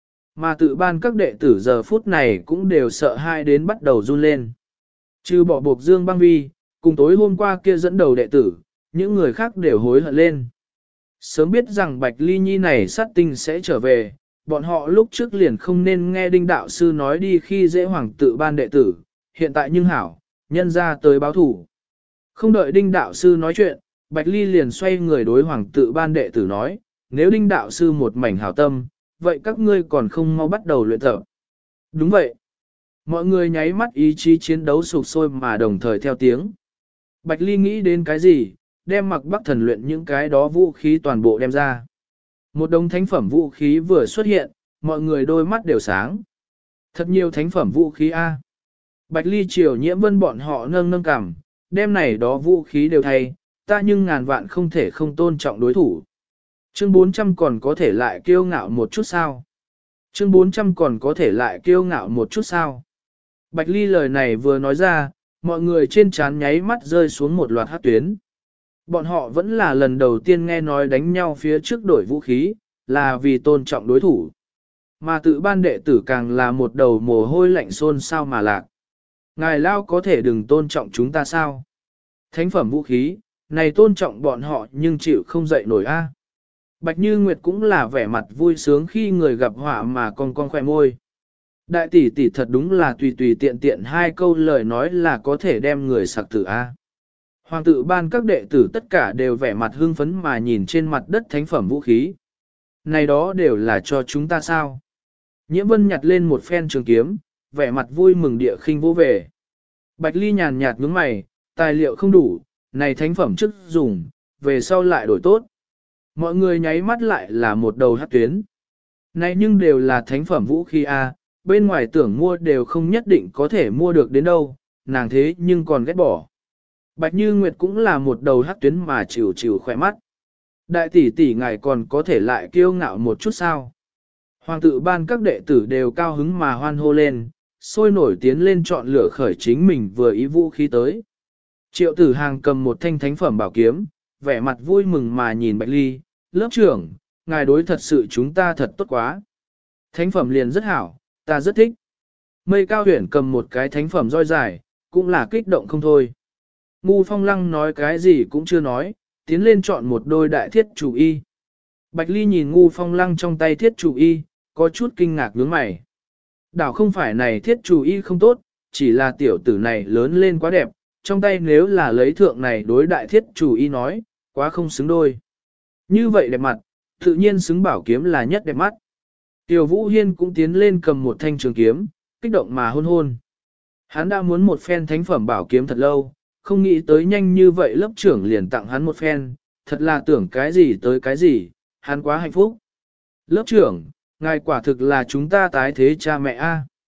Mà tự ban các đệ tử giờ phút này cũng đều sợ hai đến bắt đầu run lên. Trừ bỏ buộc Dương Băng Vi, cùng tối hôm qua kia dẫn đầu đệ tử, những người khác đều hối hận lên. Sớm biết rằng Bạch Ly Nhi này sát tinh sẽ trở về, bọn họ lúc trước liền không nên nghe Đinh đạo sư nói đi khi dễ hoàng tự ban đệ tử, hiện tại nhưng hảo, nhân ra tới báo thủ. Không đợi Đinh đạo sư nói chuyện, Bạch Ly liền xoay người đối hoàng tự ban đệ tử nói, nếu Đinh đạo sư một mảnh hảo tâm, vậy các ngươi còn không mau bắt đầu luyện tập. Đúng vậy. Mọi người nháy mắt ý chí chiến đấu sục sôi mà đồng thời theo tiếng. Bạch Ly nghĩ đến cái gì, đem mặc bắc thần luyện những cái đó vũ khí toàn bộ đem ra. Một đống thánh phẩm vũ khí vừa xuất hiện, mọi người đôi mắt đều sáng. Thật nhiều thánh phẩm vũ khí A. Bạch Ly chiều Nhiễm Vân bọn họ nâng nâng cằm, đem này đó vũ khí đều thay, ta nhưng ngàn vạn không thể không tôn trọng đối thủ. Chương 400 còn có thể lại kiêu ngạo một chút sao? Chương 400 còn có thể lại kiêu ngạo một chút sao? Bạch Ly lời này vừa nói ra, mọi người trên trán nháy mắt rơi xuống một loạt hát tuyến. Bọn họ vẫn là lần đầu tiên nghe nói đánh nhau phía trước đổi vũ khí, là vì tôn trọng đối thủ. Mà tự ban đệ tử càng là một đầu mồ hôi lạnh xôn sao mà lạc. Ngài Lao có thể đừng tôn trọng chúng ta sao? Thánh phẩm vũ khí, này tôn trọng bọn họ nhưng chịu không dậy nổi a. Bạch Như Nguyệt cũng là vẻ mặt vui sướng khi người gặp họa mà con khoe môi. Đại tỷ tỷ thật đúng là tùy tùy tiện tiện hai câu lời nói là có thể đem người sặc tử a. Hoàng tự ban các đệ tử tất cả đều vẻ mặt hưng phấn mà nhìn trên mặt đất thánh phẩm vũ khí. Này đó đều là cho chúng ta sao? Nhiễm Vân nhặt lên một phen trường kiếm, vẻ mặt vui mừng địa khinh vô về. Bạch Ly nhàn nhạt nhướng mày, tài liệu không đủ, này thánh phẩm trước dùng, về sau lại đổi tốt. Mọi người nháy mắt lại là một đầu hát tuyến. Này nhưng đều là thánh phẩm vũ khí a, bên ngoài tưởng mua đều không nhất định có thể mua được đến đâu, nàng thế nhưng còn ghét bỏ. Bạch Như Nguyệt cũng là một đầu hát tuyến mà chịu chịu khỏe mắt. Đại tỷ tỷ ngài còn có thể lại kiêu ngạo một chút sao? Hoàng tự ban các đệ tử đều cao hứng mà hoan hô lên, sôi nổi tiến lên chọn lựa khởi chính mình vừa ý vũ khí tới. Triệu tử hàng cầm một thanh thánh phẩm bảo kiếm, vẻ mặt vui mừng mà nhìn Bạch Ly, lớp trưởng, ngài đối thật sự chúng ta thật tốt quá. Thánh phẩm liền rất hảo, ta rất thích. Mây cao huyển cầm một cái thánh phẩm roi dài, cũng là kích động không thôi. Ngu Phong Lăng nói cái gì cũng chưa nói, tiến lên chọn một đôi đại thiết chủ y. Bạch Ly nhìn Ngu Phong Lăng trong tay thiết chủ y, có chút kinh ngạc nhướng mày. Đảo không phải này thiết chủ y không tốt, chỉ là tiểu tử này lớn lên quá đẹp, trong tay nếu là lấy thượng này đối đại thiết chủ y nói, quá không xứng đôi. Như vậy đẹp mặt, tự nhiên xứng bảo kiếm là nhất đẹp mắt. Tiểu Vũ Hiên cũng tiến lên cầm một thanh trường kiếm, kích động mà hôn hôn. Hắn đã muốn một phen thánh phẩm bảo kiếm thật lâu, không nghĩ tới nhanh như vậy lớp trưởng liền tặng hắn một phen, thật là tưởng cái gì tới cái gì, hắn quá hạnh phúc. Lớp trưởng, ngài quả thực là chúng ta tái thế cha mẹ a.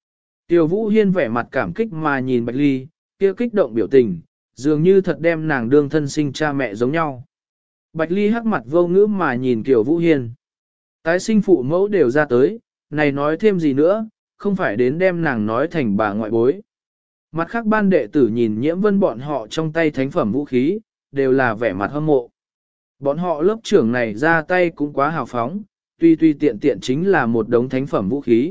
Tiêu Vũ Hiên vẻ mặt cảm kích mà nhìn Bạch Ly, kia kích động biểu tình, dường như thật đem nàng đương thân sinh cha mẹ giống nhau. Bạch Ly hắc mặt vô ngữ mà nhìn Tiêu Vũ Hiên. Tái sinh phụ mẫu đều ra tới, này nói thêm gì nữa, không phải đến đem nàng nói thành bà ngoại bối. Mặt khác ban đệ tử nhìn Nhiễm Vân bọn họ trong tay thánh phẩm vũ khí, đều là vẻ mặt hâm mộ. Bọn họ lớp trưởng này ra tay cũng quá hào phóng, tuy tiện tiện chính là một đống thánh phẩm vũ khí.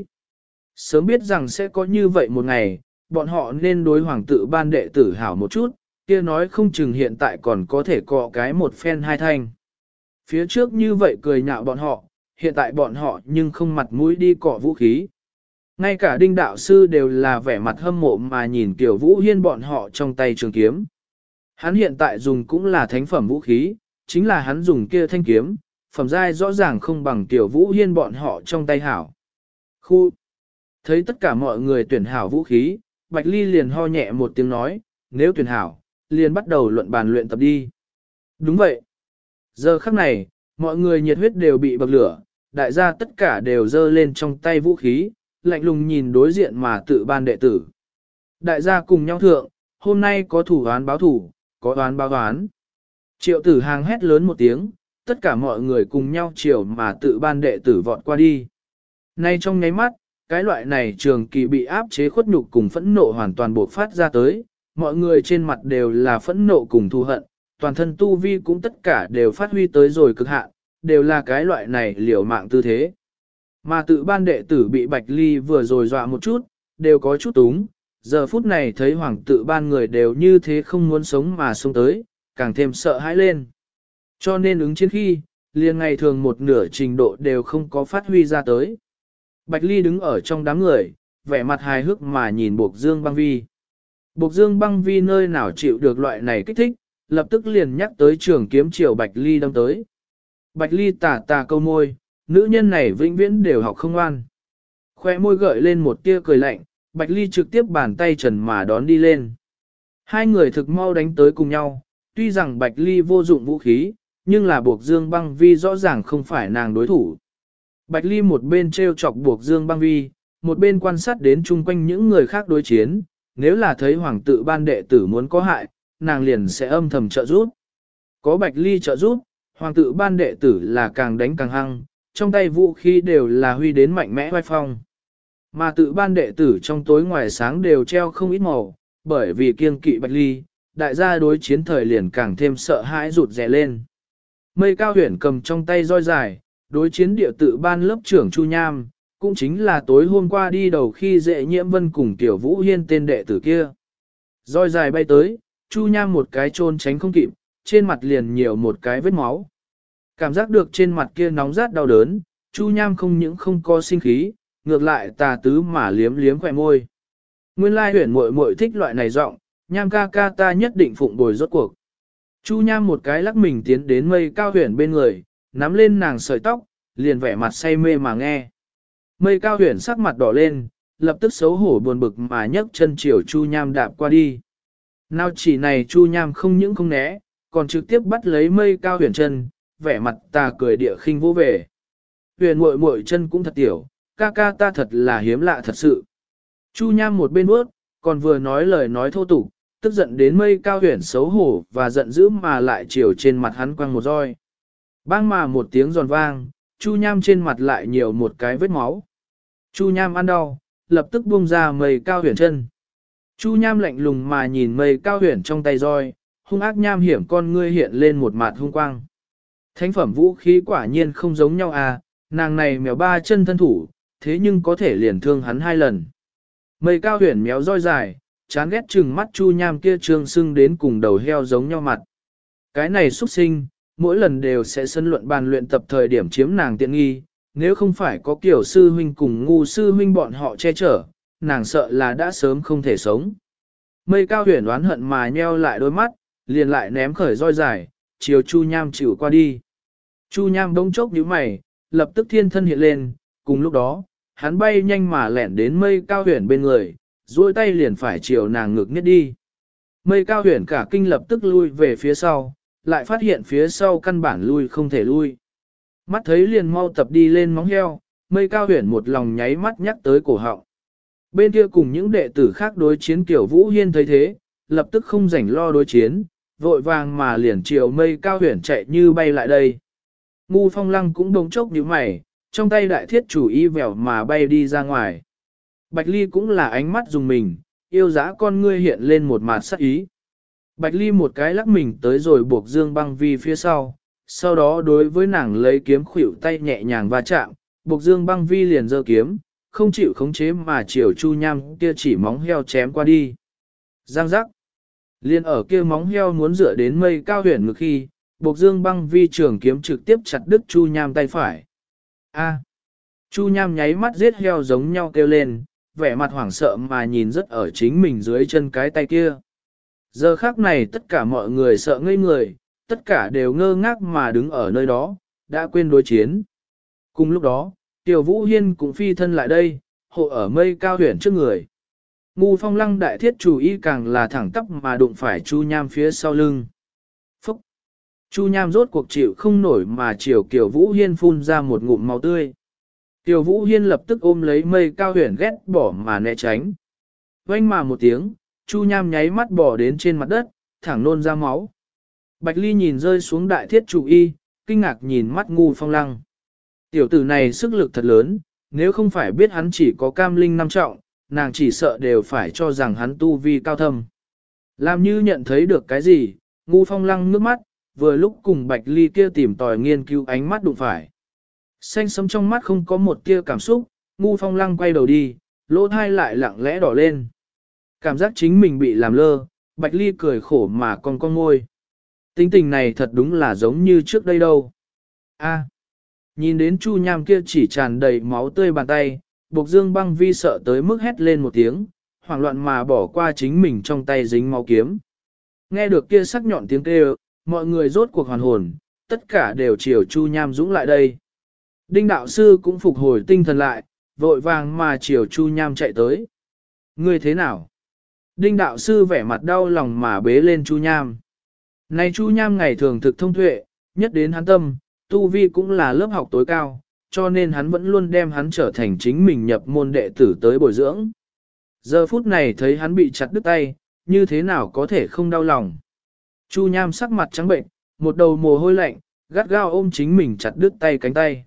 Sớm biết rằng sẽ có như vậy một ngày, bọn họ nên đối hoàng tự ban đệ tử hảo một chút, kia nói không chừng hiện tại còn có thể cọ cái một phen hai thanh. Phía trước như vậy cười nhạo bọn họ, hiện tại bọn họ nhưng không mặt mũi đi cọ vũ khí. Ngay cả đinh đạo sư đều là vẻ mặt hâm mộ mà nhìn Kiều Vũ Hiên bọn họ trong tay trường kiếm. Hắn hiện tại dùng cũng là thánh phẩm vũ khí, chính là hắn dùng kia thanh kiếm, phẩm giai rõ ràng không bằng Kiều Vũ Hiên bọn họ trong tay hảo. Khu! Thấy tất cả mọi người tuyển hảo vũ khí, Bạch Ly liền ho nhẹ một tiếng nói, nếu tuyển hảo, liền bắt đầu luận bàn luyện tập đi. Đúng vậy. Giờ khắc này, mọi người nhiệt huyết đều bị bậc lửa, đại gia tất cả đều giơ lên trong tay vũ khí, lạnh lùng nhìn đối diện mà tự ban đệ tử. Đại gia cùng nhau thượng, hôm nay có thủ oán báo thủ, có oán báo oán. Triệu tử hàng hét lớn một tiếng, tất cả mọi người cùng nhau chiều mà tự ban đệ tử vọt qua đi. Nay trong nháy mắt, cái loại này trường kỳ bị áp chế khuất nhục cùng phẫn nộ hoàn toàn bộc phát ra tới, mọi người trên mặt đều là phẫn nộ cùng thù hận, toàn thân tu vi cũng tất cả đều phát huy tới rồi cực hạn, đều là cái loại này liều mạng tư thế. Mà tự ban đệ tử bị Bạch Ly vừa rồi dọa một chút, đều có chút túng, giờ phút này thấy hoàng tự ban người đều như thế không muốn sống mà xông tới, càng thêm sợ hãi lên. Cho nên ứng chiến khi, liền ngày thường một nửa trình độ đều không có phát huy ra tới. Bạch Ly đứng ở trong đám người, vẻ mặt hài hước mà nhìn Bộc Dương Băng Vi. Bộc Dương Băng Vi nơi nào chịu được loại này kích thích, lập tức liền nhắc tới trường kiếm chiều Bạch Ly đâm tới. Bạch Ly tà câu môi, nữ nhân này vĩnh viễn đều học không ngoan. Khoe môi gợi lên một tia cười lạnh, Bạch Ly trực tiếp bàn tay trần mà đón đi lên. Hai người thực mau đánh tới cùng nhau, tuy rằng Bạch Ly vô dụng vũ khí, nhưng là Bộc Dương Băng Vi rõ ràng không phải nàng đối thủ. Bạch Ly một bên treo chọc Bộc Dương Băng Vi, một bên quan sát đến chung quanh những người khác đối chiến, nếu là thấy hoàng tự ban đệ tử muốn có hại, nàng liền sẽ âm thầm trợ giúp. Có Bạch Ly trợ giúp, hoàng tự ban đệ tử là càng đánh càng hăng, trong tay vũ khí đều là huy đến mạnh mẽ vai phong. Mà tự ban đệ tử trong tối ngoài sáng đều treo không ít màu, bởi vì kiêng kỵ Bạch Ly, đại gia đối chiến thời liền càng thêm sợ hãi rụt rè lên. Mây Cao Huyền cầm trong tay roi dài, đối chiến địa tự ban lớp trưởng Chu Nham, cũng chính là tối hôm qua đi đầu khi dễ Nhiễm Vân cùng Tiểu Vũ Hiên tên đệ tử kia. Roi dài bay tới, Chu Nham một cái trôn tránh không kịp, trên mặt liền nhiều một cái vết máu. Cảm giác được trên mặt kia nóng rát đau đớn, Chu Nham không những không có sinh khí, ngược lại tà tứ mà liếm liếm khỏe môi. Nguyên lai Huyền muội muội thích loại này giọng, Nham ca ca ta nhất định phụng bồi rốt cuộc. Chu Nham một cái lắc mình tiến đến Mây Cao Huyền bên người, nắm lên nàng sợi tóc, liền vẻ mặt say mê mà nghe. Mây Cao Huyền sắc mặt đỏ lên, lập tức xấu hổ buồn bực mà nhấc chân chiều Chu Nham đạp qua đi. Nào chỉ này Chu Nham không những không né, còn trực tiếp bắt lấy Mây Cao Huyền chân, vẻ mặt tà cười địa khinh vỗ về. Huyền muội muội chân cũng thật tiểu, ca ca ta thật là hiếm lạ thật sự. Chu Nham một bên bước, còn vừa nói lời nói thô tục, tức giận đến Mây Cao Huyền xấu hổ và giận dữ mà lại chiều trên mặt hắn quăng một roi. Bang mà một tiếng giòn vang, Chu Nham trên mặt lại nhiều một cái vết máu. Chu Nham ăn đau, lập tức buông ra Mây Cao Huyền chân. Chu Nham lạnh lùng mà nhìn Mây Cao Huyền trong tay roi, hung ác nham hiểm con ngươi hiện lên một mặt hung quang. Thánh phẩm vũ khí quả nhiên không giống nhau à, nàng này mèo ba chân thân thủ, thế nhưng có thể liền thương hắn hai lần. Mây Cao Huyền méo roi dài, chán ghét chừng mắt Chu Nham kia trương sưng đến cùng đầu heo giống nhau mặt. Cái này xuất sinh, mỗi lần đều sẽ sân luận bàn luyện tập thời điểm chiếm nàng tiện nghi, nếu không phải có kiểu sư huynh cùng ngu sư huynh bọn họ che chở, nàng sợ là đã sớm không thể sống. Mây Cao Huyền oán hận mà nheo lại đôi mắt, liền lại ném khởi roi dài, chiều Chu Nham chịu qua đi. Chu Nham bỗng chốc nhíu mày, lập tức thiên thân hiện lên, cùng lúc đó, hắn bay nhanh mà lẻn đến Mây Cao Huyền bên người, duỗi tay liền phải chiều nàng ngực nhất đi. Mây Cao Huyền cả kinh lập tức lui về phía sau, lại phát hiện phía sau căn bản lui không thể lui. Mắt thấy liền mau tập đi lên móng heo, Mây Cao Huyền một lòng nháy mắt nhắc tới cổ họng. Bên kia cùng những đệ tử khác đối chiến Kiều Vũ Hiên thấy thế, lập tức không rảnh lo đối chiến, vội vàng mà liền chiều mây cao huyền chạy như bay lại đây. Ngu Phong Lăng cũng đống chốc nhíu mày, trong tay đại thiết chủ y vèo mà bay đi ra ngoài. Bạch Ly cũng là ánh mắt dùng mình, yêu dã con ngươi hiện lên một mặt sắc ý. Bạch Ly một cái lắc mình tới rồi buộc Dương Băng Vi phía sau đó đối với nàng lấy kiếm khuỷu tay nhẹ nhàng va chạm, buộc Dương Băng Vi liền giơ kiếm, không chịu khống chế mà chiều Chu Nham kia chỉ móng heo chém qua đi. Giang giác. Liên ở kia móng heo muốn dựa đến mây cao huyền ngực khi, buộc Dương Băng Vi trường kiếm trực tiếp chặt đứt Chu Nham tay phải. A. Chu Nham nháy mắt giết heo giống nhau kêu lên, vẻ mặt hoảng sợ mà nhìn rất ở chính mình dưới chân cái tay kia. Giờ khắc này tất cả mọi người sợ ngây người, tất cả đều ngơ ngác mà đứng ở nơi đó, đã quên đối chiến. Cùng lúc đó, Tiểu Vũ Hiên cũng phi thân lại đây, hộ ở mây cao huyền trước người. Ngu Phong Lăng đại thiết chủ ý càng là thẳng tắp mà đụng phải Chu Nham phía sau lưng. Phúc! Chu Nham rốt cuộc chịu không nổi mà chiều Kiều Vũ Hiên phun ra một ngụm máu tươi. Kiều Vũ Hiên lập tức ôm lấy mây cao huyền ghét bỏ mà né tránh. Vang mà một tiếng, Chu Nham nháy mắt bỏ đến trên mặt đất, thẳng nôn ra máu. Bạch Ly nhìn rơi xuống đại thiết chủ y, kinh ngạc nhìn mắt Ngu Phong Lăng. Tiểu tử này sức lực thật lớn, nếu không phải biết hắn chỉ có cam linh năm trọng, nàng chỉ sợ đều phải cho rằng hắn tu vi cao thâm. Làm như nhận thấy được cái gì, Ngu Phong Lăng nước mắt, vừa lúc cùng Bạch Ly kia tìm tòi nghiên cứu ánh mắt đụng phải. Xanh sẫm trong mắt không có một tia cảm xúc, Ngu Phong Lăng quay đầu đi, lỗ thai lại lặng lẽ đỏ lên. Cảm giác chính mình bị làm lơ, Bạch Ly cười khổ mà con môi. Tính tình này thật đúng là giống như trước đây đâu. A. Nhìn đến Chu Nham kia chỉ tràn đầy máu tươi bàn tay, Bộc Dương Băng Vi sợ tới mức hét lên một tiếng, hoảng loạn mà bỏ qua chính mình trong tay dính máu kiếm. Nghe được kia sắc nhọn tiếng kêu, mọi người rốt cuộc hoàn hồn, tất cả đều chiều Chu Nham dũng lại đây. Đinh đạo sư cũng phục hồi tinh thần lại, vội vàng mà chiều Chu Nham chạy tới. Ngươi thế nào? Đinh đạo sư vẻ mặt đau lòng mà bế lên Chu Nham. Này Chu Nham ngày thường thực thông tuệ, nhất đến hắn tâm, tu vi cũng là lớp học tối cao, cho nên hắn vẫn luôn đem hắn trở thành chính mình nhập môn đệ tử tới bồi dưỡng. Giờ phút này thấy hắn bị chặt đứt tay, như thế nào có thể không đau lòng. Chu Nham sắc mặt trắng bệnh, một đầu mồ hôi lạnh, gắt gao ôm chính mình chặt đứt tay cánh tay.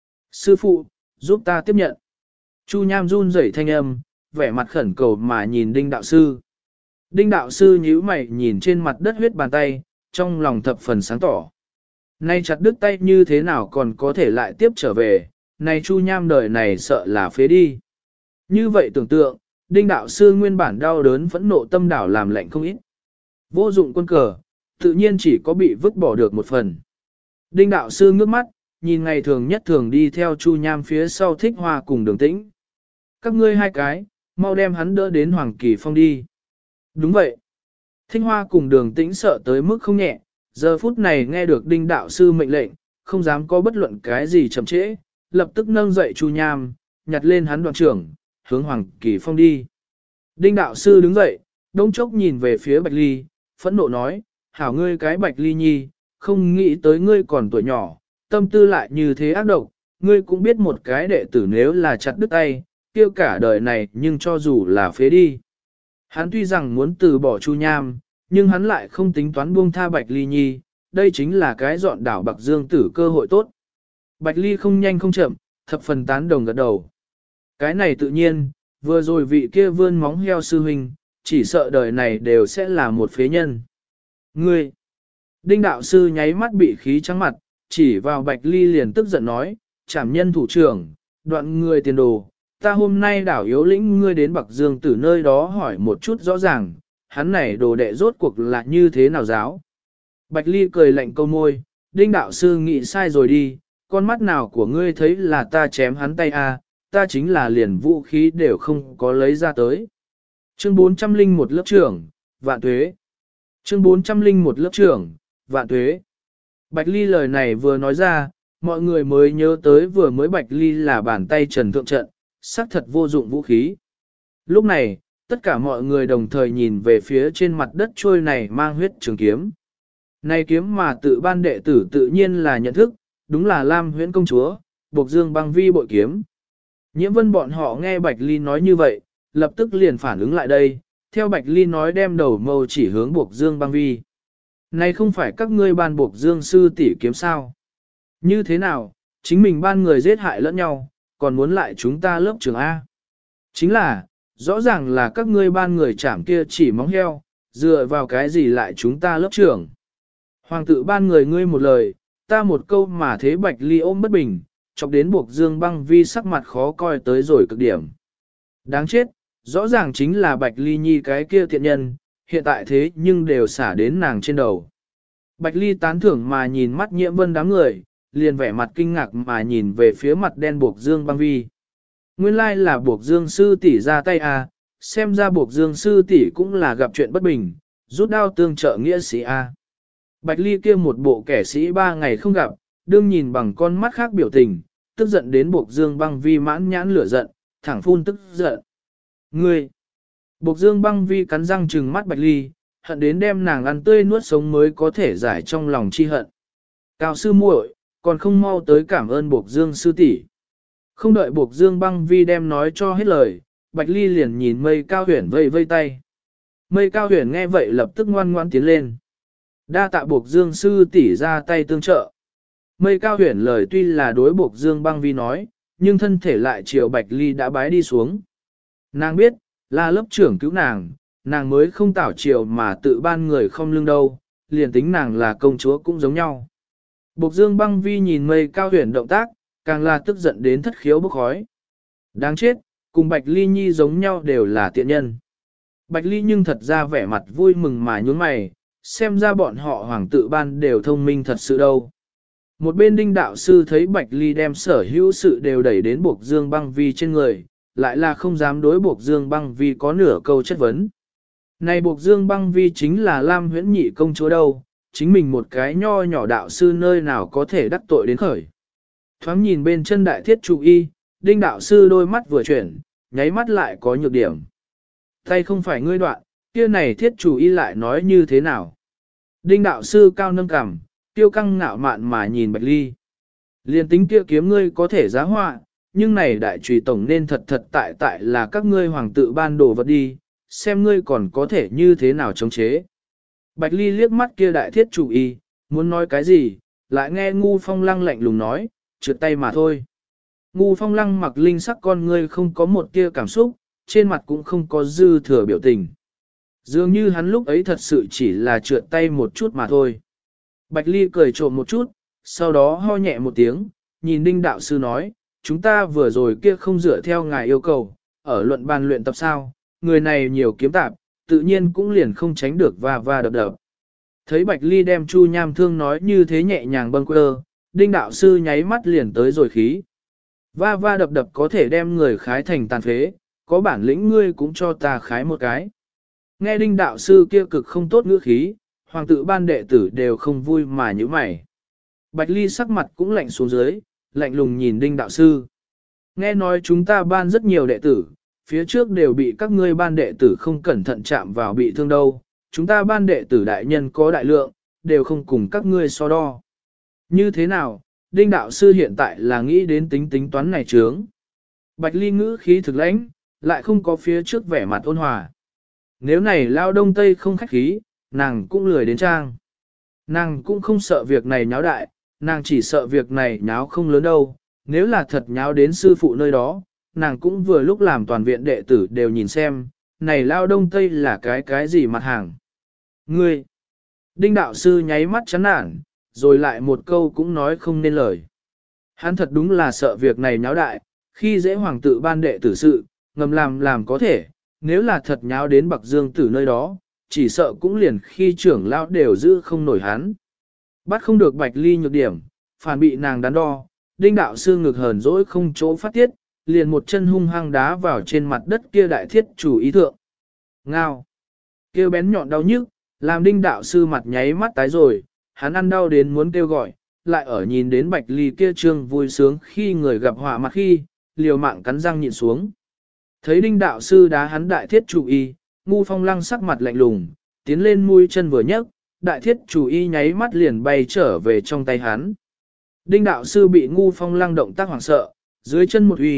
Sư phụ, giúp ta tiếp nhận. Chu Nham run rẩy thanh âm, vẻ mặt khẩn cầu mà nhìn Đinh đạo sư. Đinh đạo sư nhíu mày nhìn trên mặt đất huyết bàn tay, trong lòng thập phần sáng tỏ. Nay chặt đứt tay như thế nào còn có thể lại tiếp trở về, này Chu Nham đời này sợ là phế đi. Như vậy tưởng tượng, Đinh đạo sư nguyên bản đau đớn phẫn nộ tâm đảo làm lạnh không ít. Vô dụng quân cờ, tự nhiên chỉ có bị vứt bỏ được một phần. Đinh đạo sư ngước mắt, nhìn ngày thường nhất thường đi theo Chu Nham phía sau Thích Hoa cùng Đường Tĩnh. Các ngươi hai cái, mau đem hắn đỡ đến Hoàng Kỳ Phong đi. Đúng vậy. Thích Hoa cùng Đường Tĩnh sợ tới mức không nhẹ, giờ phút này nghe được Đinh đạo sư mệnh lệnh, không dám có bất luận cái gì chậm trễ, lập tức nâng dậy Chu Nham, nhặt lên hắn đoạn trưởng, hướng Hoàng Kỳ Phong đi. Đinh đạo sư đứng dậy, đông chốc nhìn về phía Bạch Ly, phẫn nộ nói, hảo ngươi cái Bạch Ly nhi, không nghĩ tới ngươi còn tuổi nhỏ, tâm tư lại như thế ác độc, ngươi cũng biết một cái đệ tử nếu là chặt đứt tay, tiêu cả đời này nhưng cho dù là phế đi. Hắn tuy rằng muốn từ bỏ Chu Nham, nhưng hắn lại không tính toán buông tha Bạch Ly nhi, đây chính là cái dọn đảo Bạc Dương tử cơ hội tốt. Bạch Ly không nhanh không chậm, thập phần tán đồng gật đầu. Cái này tự nhiên, vừa rồi vị kia vươn móng heo sư huynh, chỉ sợ đời này đều sẽ là một phế nhân. Ngươi! Đinh đạo sư nháy mắt bị khí trắng mặt, chỉ vào Bạch Ly liền tức giận nói, trảm nhân thủ trưởng, đoạn người tiền đồ, ta hôm nay đảo yếu lĩnh ngươi đến Bạc Dương tử nơi đó hỏi một chút rõ ràng, hắn này đồ đệ rốt cuộc là như thế nào giáo. Bạch Ly cười lạnh câu môi, Đinh đạo sư nghĩ sai rồi đi, con mắt nào của ngươi thấy là ta chém hắn tay à, ta chính là liền vũ khí đều không có lấy ra tới. Chương 401 lớp trưởng, vạn tuế. Chương 401 lớp trưởng, vạn tuế. Bạch Ly lời này vừa nói ra, mọi người mới nhớ tới vừa mới Bạch Ly là bàn tay trần thượng trận, xác thật vô dụng vũ khí. Lúc này, tất cả mọi người đồng thời nhìn về phía trên mặt đất trôi này mang huyết trường kiếm. Này kiếm mà tự ban đệ tử tự nhiên là nhận thức, đúng là Lam Huyễn công chúa, Bộc Dương Băng Vi bội kiếm. Nhiễm Vân bọn họ nghe Bạch Ly nói như vậy, lập tức liền phản ứng lại đây, theo Bạch Ly nói đem đầu mâu chỉ hướng Buộc Dương Băng Vi. Này không phải các ngươi ban Buộc Dương sư tỷ kiếm sao? Như thế nào, chính mình ban người giết hại lẫn nhau, còn muốn lại chúng ta lớp trường A? Chính là, rõ ràng là các ngươi ban người chảm kia chỉ móng heo, dựa vào cái gì lại chúng ta lớp trưởng? Hoàng tự ban người ngươi một lời, ta một câu mà thế Bạch Ly ôm bất bình, chọc đến Buộc Dương Băng Vi sắc mặt khó coi tới rồi cực điểm. Đáng chết, rõ ràng chính là Bạch Ly Nhi cái kia tiện nhân, hiện tại thế nhưng đều xả đến nàng trên đầu. Bạch Ly tán thưởng mà nhìn mắt Nhiễm Vân đám người, liền vẻ mặt kinh ngạc mà nhìn về phía mặt đen Buộc Dương Băng Vi. Nguyên lai là Buộc Dương sư tỷ ra tay à, xem ra Buộc Dương sư tỷ cũng là gặp chuyện bất bình, rút đao tương trợ nghĩa sĩ a. Bạch Ly kia một bộ kẻ sĩ 3 ngày không gặp, đương nhìn bằng con mắt khác biểu tình, tức giận đến Buộc Dương Băng Vi mãn nhãn lửa giận, thẳng phun tức giận. Ngươi! Buộc Dương Băng Vi cắn răng trừng mắt Bạch Ly, hận đến đem nàng ăn tươi nuốt sống mới có thể giải trong lòng chi hận. Cao sư muội, còn không mau tới cảm ơn Buộc Dương sư tỷ. Không đợi Buộc Dương Băng Vi đem nói cho hết lời, Bạch Ly liền nhìn Mây Cao Huyền vây vây tay. Mây Cao Huyền nghe vậy lập tức ngoan ngoãn tiến lên. Đa tạ Buộc Dương sư tỷ ra tay tương trợ. Mây Cao Huyền lời tuy là đối Buộc Dương Băng Vi nói, nhưng thân thể lại chiều Bạch Ly đã bái đi xuống. Nàng biết, là lớp trưởng cứu nàng, nàng mới không tảo chiều mà tự ban người không lưng đâu, liền tính nàng là công chúa cũng giống nhau. Buộc Dương Băng Vi nhìn Mây Cao Huyền động tác, càng là tức giận đến thất khiếu bốc khói. Đáng chết, cùng Bạch Ly Nhi giống nhau đều là tiện nhân. Bạch Ly nhưng thật ra vẻ mặt vui mừng mà nhún mày, xem ra bọn họ hoàng tự ban đều thông minh thật sự đâu. Một bên Đinh đạo sư thấy Bạch Ly đem sở hữu sự đều đẩy đến Buộc Dương Băng Vi trên người, lại là không dám đối Buộc Dương Băng Vi có nửa câu chất vấn. Này Buộc Dương Băng Vi chính là Lam Huyễn Nhị công chúa đâu, chính mình một cái nho nhỏ đạo sư nơi nào có thể đắc tội đến khởi. Thoáng nhìn bên chân đại thiết trụ y, Đinh đạo sư đôi mắt vừa chuyển, nháy mắt lại có nhược điểm. Tay không phải ngươi đoạn, kia này thiết chủ y lại nói như thế nào? Đinh đạo sư cao nâng cằm, tiêu căng ngạo mạn mà nhìn Bạch Ly. Liên tính kia kiếm ngươi có thể giá họa, nhưng này đại trùy tổng nên thật thật tại tại là các ngươi hoàng tự ban đồ vật đi, xem ngươi còn có thể như thế nào chống chế. Bạch Ly liếc mắt kia đại thiết chủ y, muốn nói cái gì, lại nghe Ngu Phong Lăng lạnh lùng nói, trượt tay mà thôi. Ngu Phong Lăng mặc linh sắc con ngươi không có một tia cảm xúc, trên mặt cũng không có dư thừa biểu tình. Dường như hắn lúc ấy thật sự chỉ là trượt tay một chút mà thôi. Bạch Ly cười trộm một chút, sau đó ho nhẹ một tiếng, nhìn Đinh đạo sư nói, chúng ta vừa rồi kia không dựa theo ngài yêu cầu, ở luận bàn luyện tập sao, người này nhiều kiếm tạp, tự nhiên cũng liền không tránh được va đập đập. Thấy Bạch Ly đem Chu Nham Thương nói như thế nhẹ nhàng bâng quơ, Đinh đạo sư nháy mắt liền tới rồi khí. Va đập đập có thể đem người khái thành tàn phế, có bản lĩnh ngươi cũng cho ta khái một cái. Nghe Đinh đạo sư kia cực không tốt ngữ khí, hoàng tự ban đệ tử đều không vui mà như mày. Bạch Ly sắc mặt cũng lạnh xuống dưới, lạnh lùng nhìn Đinh đạo sư. Nghe nói chúng ta ban rất nhiều đệ tử, phía trước đều bị các ngươi ban đệ tử không cẩn thận chạm vào bị thương đâu. Chúng ta ban đệ tử đại nhân có đại lượng, đều không cùng các ngươi so đo. Như thế nào, Đinh đạo sư hiện tại là nghĩ đến tính toán này chướng. Bạch Ly ngữ khí thực lãnh, lại không có phía trước vẻ mặt ôn hòa. Nếu này lao đông tây không khách khí, nàng cũng lười đến trang. Nàng cũng không sợ việc này nháo đại, nàng chỉ sợ việc này nháo không lớn đâu. Nếu là thật nháo đến sư phụ nơi đó, nàng cũng vừa lúc làm toàn viện đệ tử đều nhìn xem, này lao đông tây là cái gì mặt hàng. Ngươi! Đinh đạo sư nháy mắt chán nản, rồi lại một câu cũng nói không nên lời. Hắn thật đúng là sợ việc này nháo đại, khi dễ hoàng tự ban đệ tử sự, ngầm làm có thể, nếu là thật nháo đến Bạc Dương tử nơi đó, chỉ sợ cũng liền khi trưởng lão đều giữ không nổi hắn. Bắt không được Bạch Ly nhược điểm, phản bị nàng đắn đo, Đinh đạo sư ngực hờn dỗi không chỗ phát tiết, liền một chân hung hăng đá vào trên mặt đất kia đại thiết chủ ý thượng. Ngao! Kêu bén nhọn đau nhức, làm Đinh đạo sư mặt nháy mắt tái rồi, hắn ăn đau đến muốn kêu gọi, lại ở nhìn đến Bạch Ly kia trương vui sướng khi người gặp họa mặt khi, liều mạng cắn răng nhịn xuống. Thấy Đinh đạo sư đá hắn đại thiết chủ y, Ngu Phong Lăng sắc mặt lạnh lùng, tiến lên mũi chân vừa nhấc, đại thiết chủ y nháy mắt liền bay trở về trong tay hắn. Đinh đạo sư bị Ngu Phong Lăng động tác hoảng sợ, dưới chân một uy,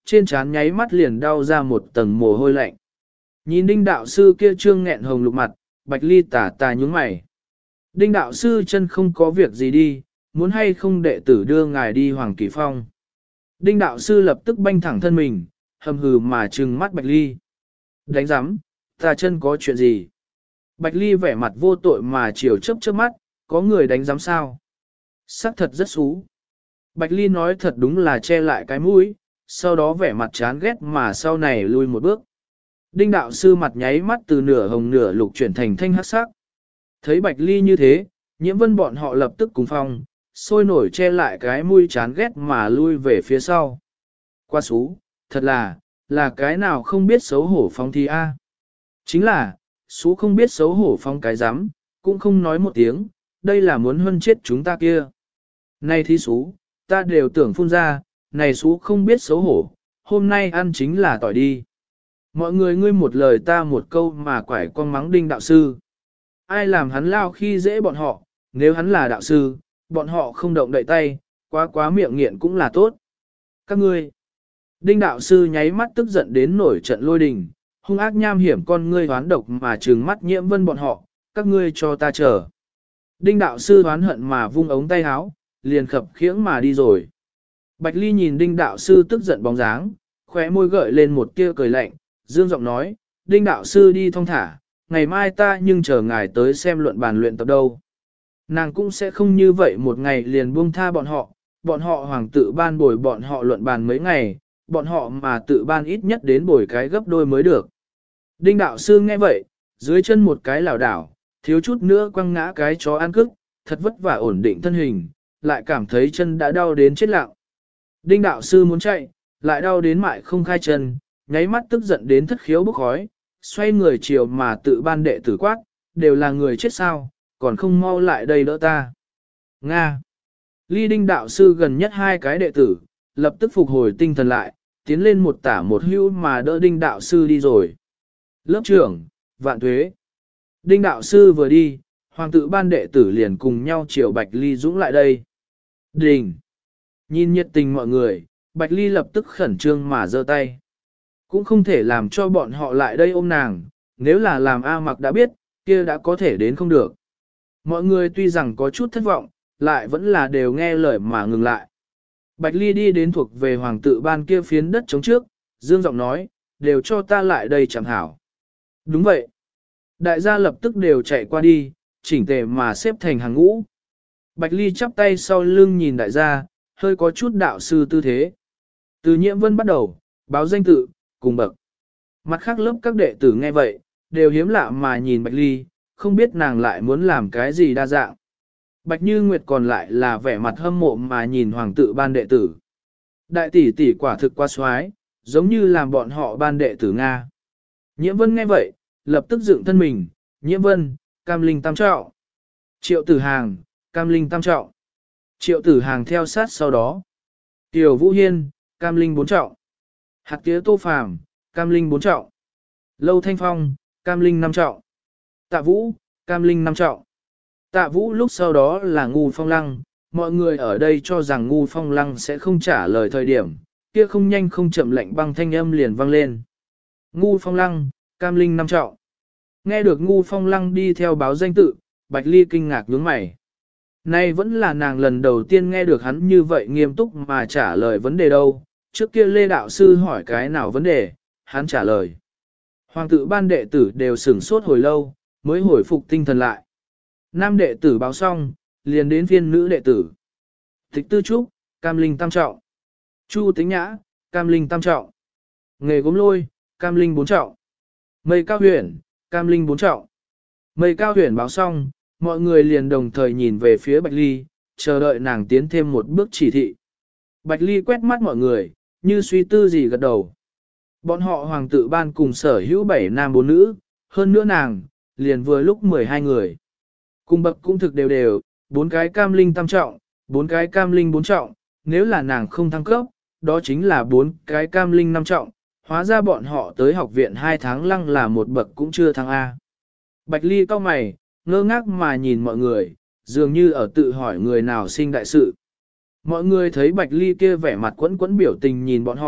trên trán nháy mắt liền đau ra một tầng mồ hôi lạnh. Nhìn đinh đạo sư kia trương nghẹn hồng lục mặt, Bạch Ly tà tà nhướng mày. Đinh đạo sư chân không có việc gì đi, muốn hay không đệ tử đưa ngài đi Hoàng Kỳ Phong. Đinh đạo sư lập tức banh thẳng thân mình, hầm hừ mà trừng mắt Bạch Ly. Đánh giám, ta chân có chuyện gì? Bạch Ly vẻ mặt vô tội mà chiều chớp chớp mắt, có người đánh giám sao? Sắc thật rất xú. Bạch Ly nói thật đúng là che lại cái mũi, sau đó vẻ mặt chán ghét mà sau này lui một bước. Đinh đạo sư mặt nháy mắt từ nửa hồng nửa lục chuyển thành thanh hắc sắc. Thấy Bạch Ly như thế, Nhiễm Vân bọn họ lập tức cùng phong, sôi nổi che lại cái mũi chán ghét mà lui về phía sau. Quá xú, thật là cái nào không biết xấu hổ phong thi a. Chính là, xú không biết xấu hổ phong cái rắm cũng không nói một tiếng, đây là muốn huân chết chúng ta kia. Này thí xú, ta đều tưởng phun ra, này xú không biết xấu hổ, hôm nay ăn chính là tỏi đi. Mọi người ngươi một lời ta một câu mà quải con mắng đinh đạo sư. Ai làm hắn lao khi dễ bọn họ, nếu hắn là đạo sư, bọn họ không động đậy tay, quá miệng nghiện cũng là tốt. Các ngươi, đinh đạo sư nháy mắt tức giận đến nổi trận lôi đình, hung ác nham hiểm con ngươi hoán độc mà trừng mắt Nhiễm Vân bọn họ, các ngươi cho ta chờ. Đinh đạo sư hoán hận mà vung ống tay háo, liền khập khiễng mà đi rồi. Bạch Ly nhìn đinh đạo sư tức giận bóng dáng, khóe môi gợi lên một tia cười lạnh, dương giọng nói, đinh đạo sư đi thong thả, ngày mai ta nhưng chờ ngài tới xem luận bàn luyện tập đâu. Nàng cũng sẽ không như vậy một ngày liền buông tha bọn họ hoàng tự ban bồi bọn họ luận bàn mấy ngày, bọn họ mà tự ban ít nhất đến bồi cái gấp đôi mới được. Đinh đạo sư nghe vậy, dưới chân một cái lảo đảo, thiếu chút nữa quăng ngã cái chó ăn cức, thật vất vả ổn định thân hình, lại cảm thấy chân đã đau đến chết lặng. Đinh đạo sư muốn chạy, lại đau đến mại không khai chân, nháy mắt tức giận đến thất khiếu bốc khói, xoay người chiều mà tự ban đệ tử quát, đều là người chết sao, còn không mau lại đây đỡ ta. Nga. Ly đinh đạo sư gần nhất hai cái đệ tử, lập tức phục hồi tinh thần lại, tiến lên một tả một hữu mà đỡ đinh đạo sư đi rồi. Lớp trưởng, Vạn Tuế. Đinh đạo sư vừa đi, hoàng tự ban đệ tử liền cùng nhau chiều Bạch Ly dũng lại đây. Đình. Nhìn nhiệt tình mọi người, Bạch Ly lập tức khẩn trương mà giơ tay. Cũng không thể làm cho bọn họ lại đây ôm nàng, nếu là làm A Mặc đã biết, kia đã có thể đến không được. Mọi người tuy rằng có chút thất vọng, lại vẫn là đều nghe lời mà ngừng lại. Bạch Ly đi đến thuộc về hoàng tự ban kia phiến đất chống trước, dương giọng nói, đều cho ta lại đây chẳng hảo. Đúng vậy. Đại gia lập tức đều chạy qua đi, chỉnh tề mà xếp thành hàng ngũ. Bạch Ly chắp tay sau lưng nhìn đại gia, hơi có chút đạo sư tư thế. Từ Nhiễm Vân bắt đầu, báo danh tự, cùng bậc. Mặt khác lớp các đệ tử nghe vậy, đều hiếm lạ mà nhìn Bạch Ly, không biết nàng lại muốn làm cái gì đa dạng. Bạch Như Nguyệt còn lại là vẻ mặt hâm mộ mà nhìn hoàng tự ban đệ tử. Đại tỷ tỷ quả thực quá xoái, giống như làm bọn họ ban đệ tử Nga. Nhiễm Vân nghe vậy, lập tức dựng thân mình, Nhiễm Vân, Cam Linh tam trọng. Triệu Tử Hàng, Cam Linh tam trọng. Triệu Tử Hàng theo sát sau đó. Tiểu Vũ Hiên, Cam Linh bốn trọng. Hạc Tía Tô Phàm, Cam Linh bốn trọng. Lâu Thanh Phong, Cam Linh năm trọng. Tạ Vũ, Cam Linh năm trọng. Tạ Vũ lúc sau đó là Ngu Phong Lăng, mọi người ở đây cho rằng Ngu Phong Lăng sẽ không trả lời thời điểm, kia không nhanh không chậm lạnh băng thanh âm liền vang lên. Ngu Phong Lăng, Cam Linh năm trọng. Nghe được Ngu Phong Lăng đi theo báo danh tự, Bạch Ly kinh ngạc nhướng mày. Nay vẫn là nàng lần đầu tiên nghe được hắn như vậy nghiêm túc mà trả lời vấn đề đâu, trước kia Lê Đạo Sư hỏi cái nào vấn đề, hắn trả lời. Hoàng tự ban đệ tử đều sửng sốt hồi lâu, mới hồi phục tinh thần lại. Nam đệ tử báo xong, liền đến phiên nữ đệ tử. Thích Tư Trúc, Cam Linh tam trọng. Chu Tính Nhã, Cam Linh tam trọng. Nghề gốm lôi, Cam Linh bốn trọng. Mây Cao Huyền, Cam Linh bốn trọng. Mây Cao Huyền báo xong, mọi người liền đồng thời nhìn về phía Bạch Ly, chờ đợi nàng tiến thêm một bước chỉ thị. Bạch Ly quét mắt mọi người, như suy tư gì gật đầu. Bọn họ hoàng tự ban cùng sở hữu 7 nam 4 nữ, hơn nữa nàng, liền vừa lúc 12 người. Cùng bậc cũng thực đều đều, 4 cái Cam Linh tam trọng, 4 cái Cam Linh 4 trọng, nếu là nàng không thăng cấp, đó chính là 4 cái Cam Linh 5 trọng, hóa ra bọn họ tới học viện 2 tháng lăng là một bậc cũng chưa thăng A. Bạch Ly cau mày, ngơ ngác mà nhìn mọi người, dường như ở tự hỏi người nào sinh đại sự. Mọi người thấy Bạch Ly kia vẻ mặt quẫn quẫn biểu tình nhìn bọn họ,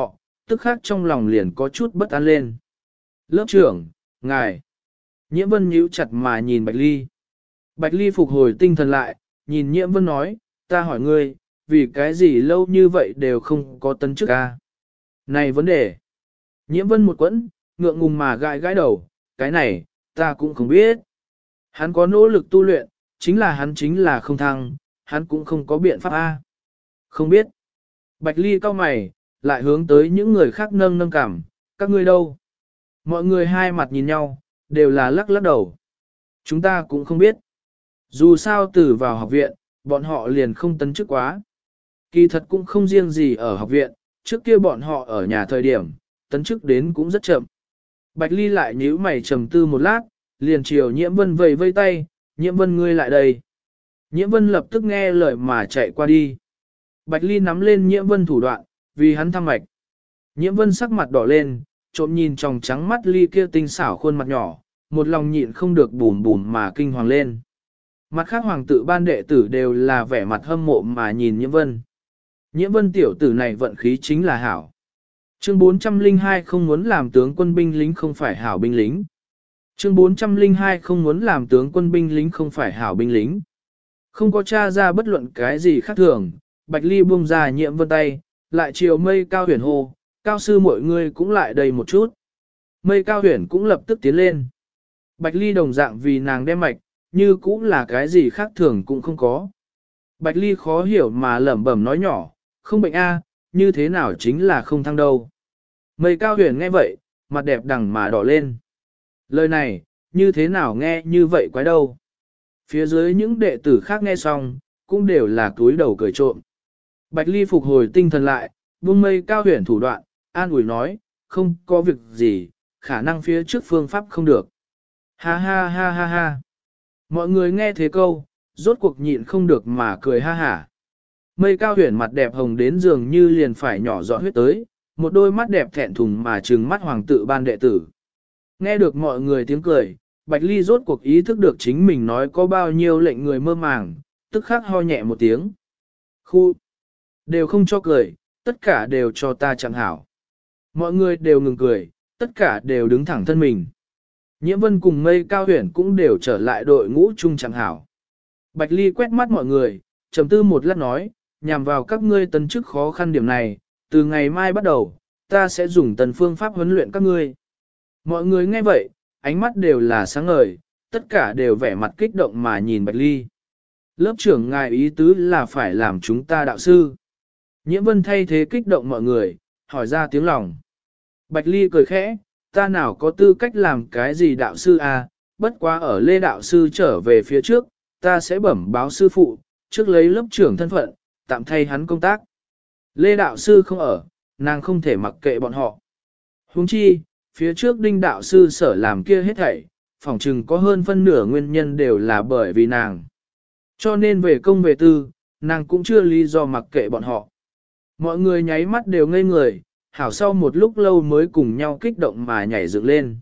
tức khắc trong lòng liền có chút bất an lên. Lớp trưởng, ngài. Nhiễm Vân nhíu chặt mà nhìn Bạch Ly. Bạch Ly phục hồi tinh thần lại, nhìn Nhiễm Vân nói, ta hỏi ngươi, vì cái gì lâu như vậy đều không có tấn chức a? Này vấn đề. Nhiễm Vân một quẫn, ngượng ngùng mà gãi gãi đầu, cái này, ta cũng không biết. Hắn có nỗ lực tu luyện, chính là không thăng, hắn cũng không có biện pháp a. Không biết. Bạch Ly cau mày, lại hướng tới những người khác nâng nâng cảm, các ngươi đâu? Mọi người hai mặt nhìn nhau, đều là lắc lắc đầu. Chúng ta cũng không biết. Dù sao từ vào học viện, bọn họ liền không tấn chức quá. Kỳ thật cũng không riêng gì ở học viện, trước kia bọn họ ở nhà thời điểm, tấn chức đến cũng rất chậm. Bạch Ly lại nhíu mày trầm tư một lát, liền chiều Nhiễm Vân vẫy vây tay, Nhiễm Vân ngươi lại đây. Nhiễm Vân lập tức nghe lời mà chạy qua đi. Bạch Ly nắm lên Nhiễm Vân thủ đoạn, vì hắn thăm mạch. Nhiễm Vân sắc mặt đỏ lên, trộm nhìn tròng trắng mắt Ly kia tinh xảo khuôn mặt nhỏ, một lòng nhịn không được bùm bùm mà kinh hoàng lên. Mặt khác hoàng tử ban đệ tử đều là vẻ mặt hâm mộ mà nhìn Nhiễm Vân. Nhiễm Vân tiểu tử này vận khí chính là hảo. Chương 402 không muốn làm tướng quân binh lính không phải hảo binh lính. Chương 402 không muốn làm tướng quân binh lính không phải hảo binh lính. Không có tra ra bất luận cái gì khác thường, Bạch Ly buông ra Nhiễm Vân tay, lại chiều Mây Cao Huyền hô, cao sư mọi người cũng lại đây một chút. Mây Cao Huyền cũng lập tức tiến lên. Bạch Ly đồng dạng vì nàng đem mạch, như cũng là cái gì khác thường cũng không có. Bạch Ly khó hiểu mà lẩm bẩm nói nhỏ, không bệnh a, như thế nào chính là không thăng đâu. Mây Cao Huyền nghe vậy, mặt đẹp đằng mà đỏ lên. Lời này, như thế nào nghe như vậy quái đâu. Phía dưới những đệ tử khác nghe xong, cũng đều là túi đầu cười trộm. Bạch Ly phục hồi tinh thần lại, buông Mây Cao Huyền thủ đoạn, an ủi nói, không có việc gì, khả năng phía trước phương pháp không được. Ha ha ha ha ha. Mọi người nghe thế câu, rốt cuộc nhịn không được mà cười ha hả. Mây Cao Huyền mặt đẹp hồng đến dường như liền phải nhỏ giọt huyết tới, một đôi mắt đẹp thẹn thùng mà trừng mắt hoàng tử ban đệ tử. Nghe được mọi người tiếng cười, Bạch Ly rốt cuộc ý thức được chính mình nói có bao nhiêu lệnh người mơ màng, tức khắc ho nhẹ một tiếng. Khu! Đều không cho cười, tất cả đều cho ta chẳng hảo. Mọi người đều ngừng cười, tất cả đều đứng thẳng thân mình. Nhiễm Vân cùng Mây Cao Huyền cũng đều trở lại đội ngũ chung chẳng hảo. Bạch Ly quét mắt mọi người, trầm tư một lát nói, nhằm vào các ngươi tấn chức khó khăn điểm này, từ ngày mai bắt đầu, ta sẽ dùng tần phương pháp huấn luyện các ngươi. Mọi người nghe vậy, ánh mắt đều là sáng ngời, tất cả đều vẻ mặt kích động mà nhìn Bạch Ly. Lớp trưởng ngài ý tứ là phải làm chúng ta đạo sư. Nhiễm Vân thay thế kích động mọi người, hỏi ra tiếng lòng. Bạch Ly cười khẽ, ta nào có tư cách làm cái gì đạo sư à, bất quá ở Lê đạo sư trở về phía trước, ta sẽ bẩm báo sư phụ, trước lấy lớp trưởng thân phận, tạm thay hắn công tác. Lê đạo sư không ở, nàng không thể mặc kệ bọn họ. Huống chi, phía trước Đinh đạo sư sở làm kia hết thảy, phỏng chừng có hơn phân nửa nguyên nhân đều là bởi vì nàng. Cho nên về công về tư, nàng cũng chưa lý do mặc kệ bọn họ. Mọi người nháy mắt đều ngây người, hảo sau một lúc lâu mới cùng nhau kích động mà nhảy dựng lên.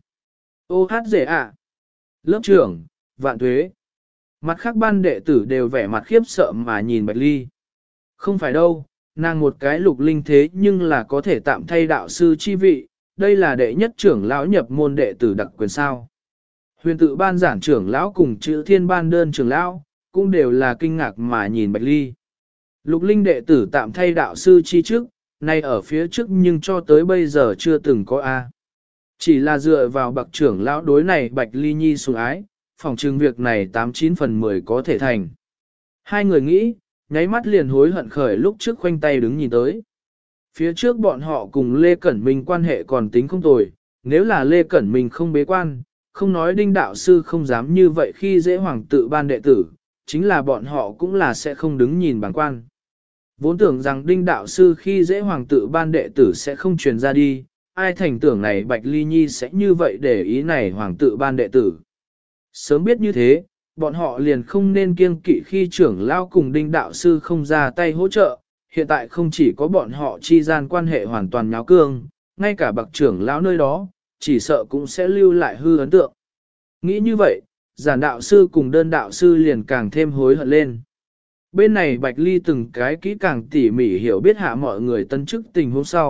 Ô hát rể ạ! Lớp trưởng, vạn tuế! Mặt khác ban đệ tử đều vẻ mặt khiếp sợ mà nhìn Bạch Ly. Không phải đâu, nàng một cái lục linh thế nhưng là có thể tạm thay đạo sư chi vị, đây là đệ nhất trưởng lão nhập môn đệ tử đặc quyền sao. Huyền tự ban giảng trưởng lão cùng chữ thiên ban đơn trưởng lão, cũng đều là kinh ngạc mà nhìn Bạch Ly. Lục linh đệ tử tạm thay đạo sư chi trước, nay ở phía trước nhưng cho tới bây giờ chưa từng có A. Chỉ là dựa vào bậc trưởng lão đối này Bạch Ly nhi sủng ái, phòng trừng việc này 89 phần 10 có thể thành. Hai người nghĩ, nháy mắt liền hối hận khởi lúc trước khoanh tay đứng nhìn tới. Phía trước bọn họ cùng Lê Cẩn Minh quan hệ còn tính không tồi, nếu là Lê Cẩn Minh không bế quan, không nói Đinh đạo sư không dám như vậy khi dễ hoàng tự ban đệ tử, chính là bọn họ cũng là sẽ không đứng nhìn bằng quan. Vốn tưởng rằng Đinh đạo sư khi dễ hoàng tự ban đệ tử sẽ không truyền ra đi, ai thành tưởng này Bạch Ly Nhi sẽ như vậy để ý này hoàng tự ban đệ tử. Sớm biết như thế, bọn họ liền không nên kiêng kỵ khi trưởng lao cùng Đinh đạo sư không ra tay hỗ trợ, hiện tại không chỉ có bọn họ chi gian quan hệ hoàn toàn nháo cương, ngay cả bậc trưởng lão nơi đó, chỉ sợ cũng sẽ lưu lại hư ấn tượng. Nghĩ như vậy, giản đạo sư cùng đơn đạo sư liền càng thêm hối hận lên. Bên này Bạch Ly từng cái kỹ càng tỉ mỉ hiểu biết hạ mọi người tân chức tình huống sau,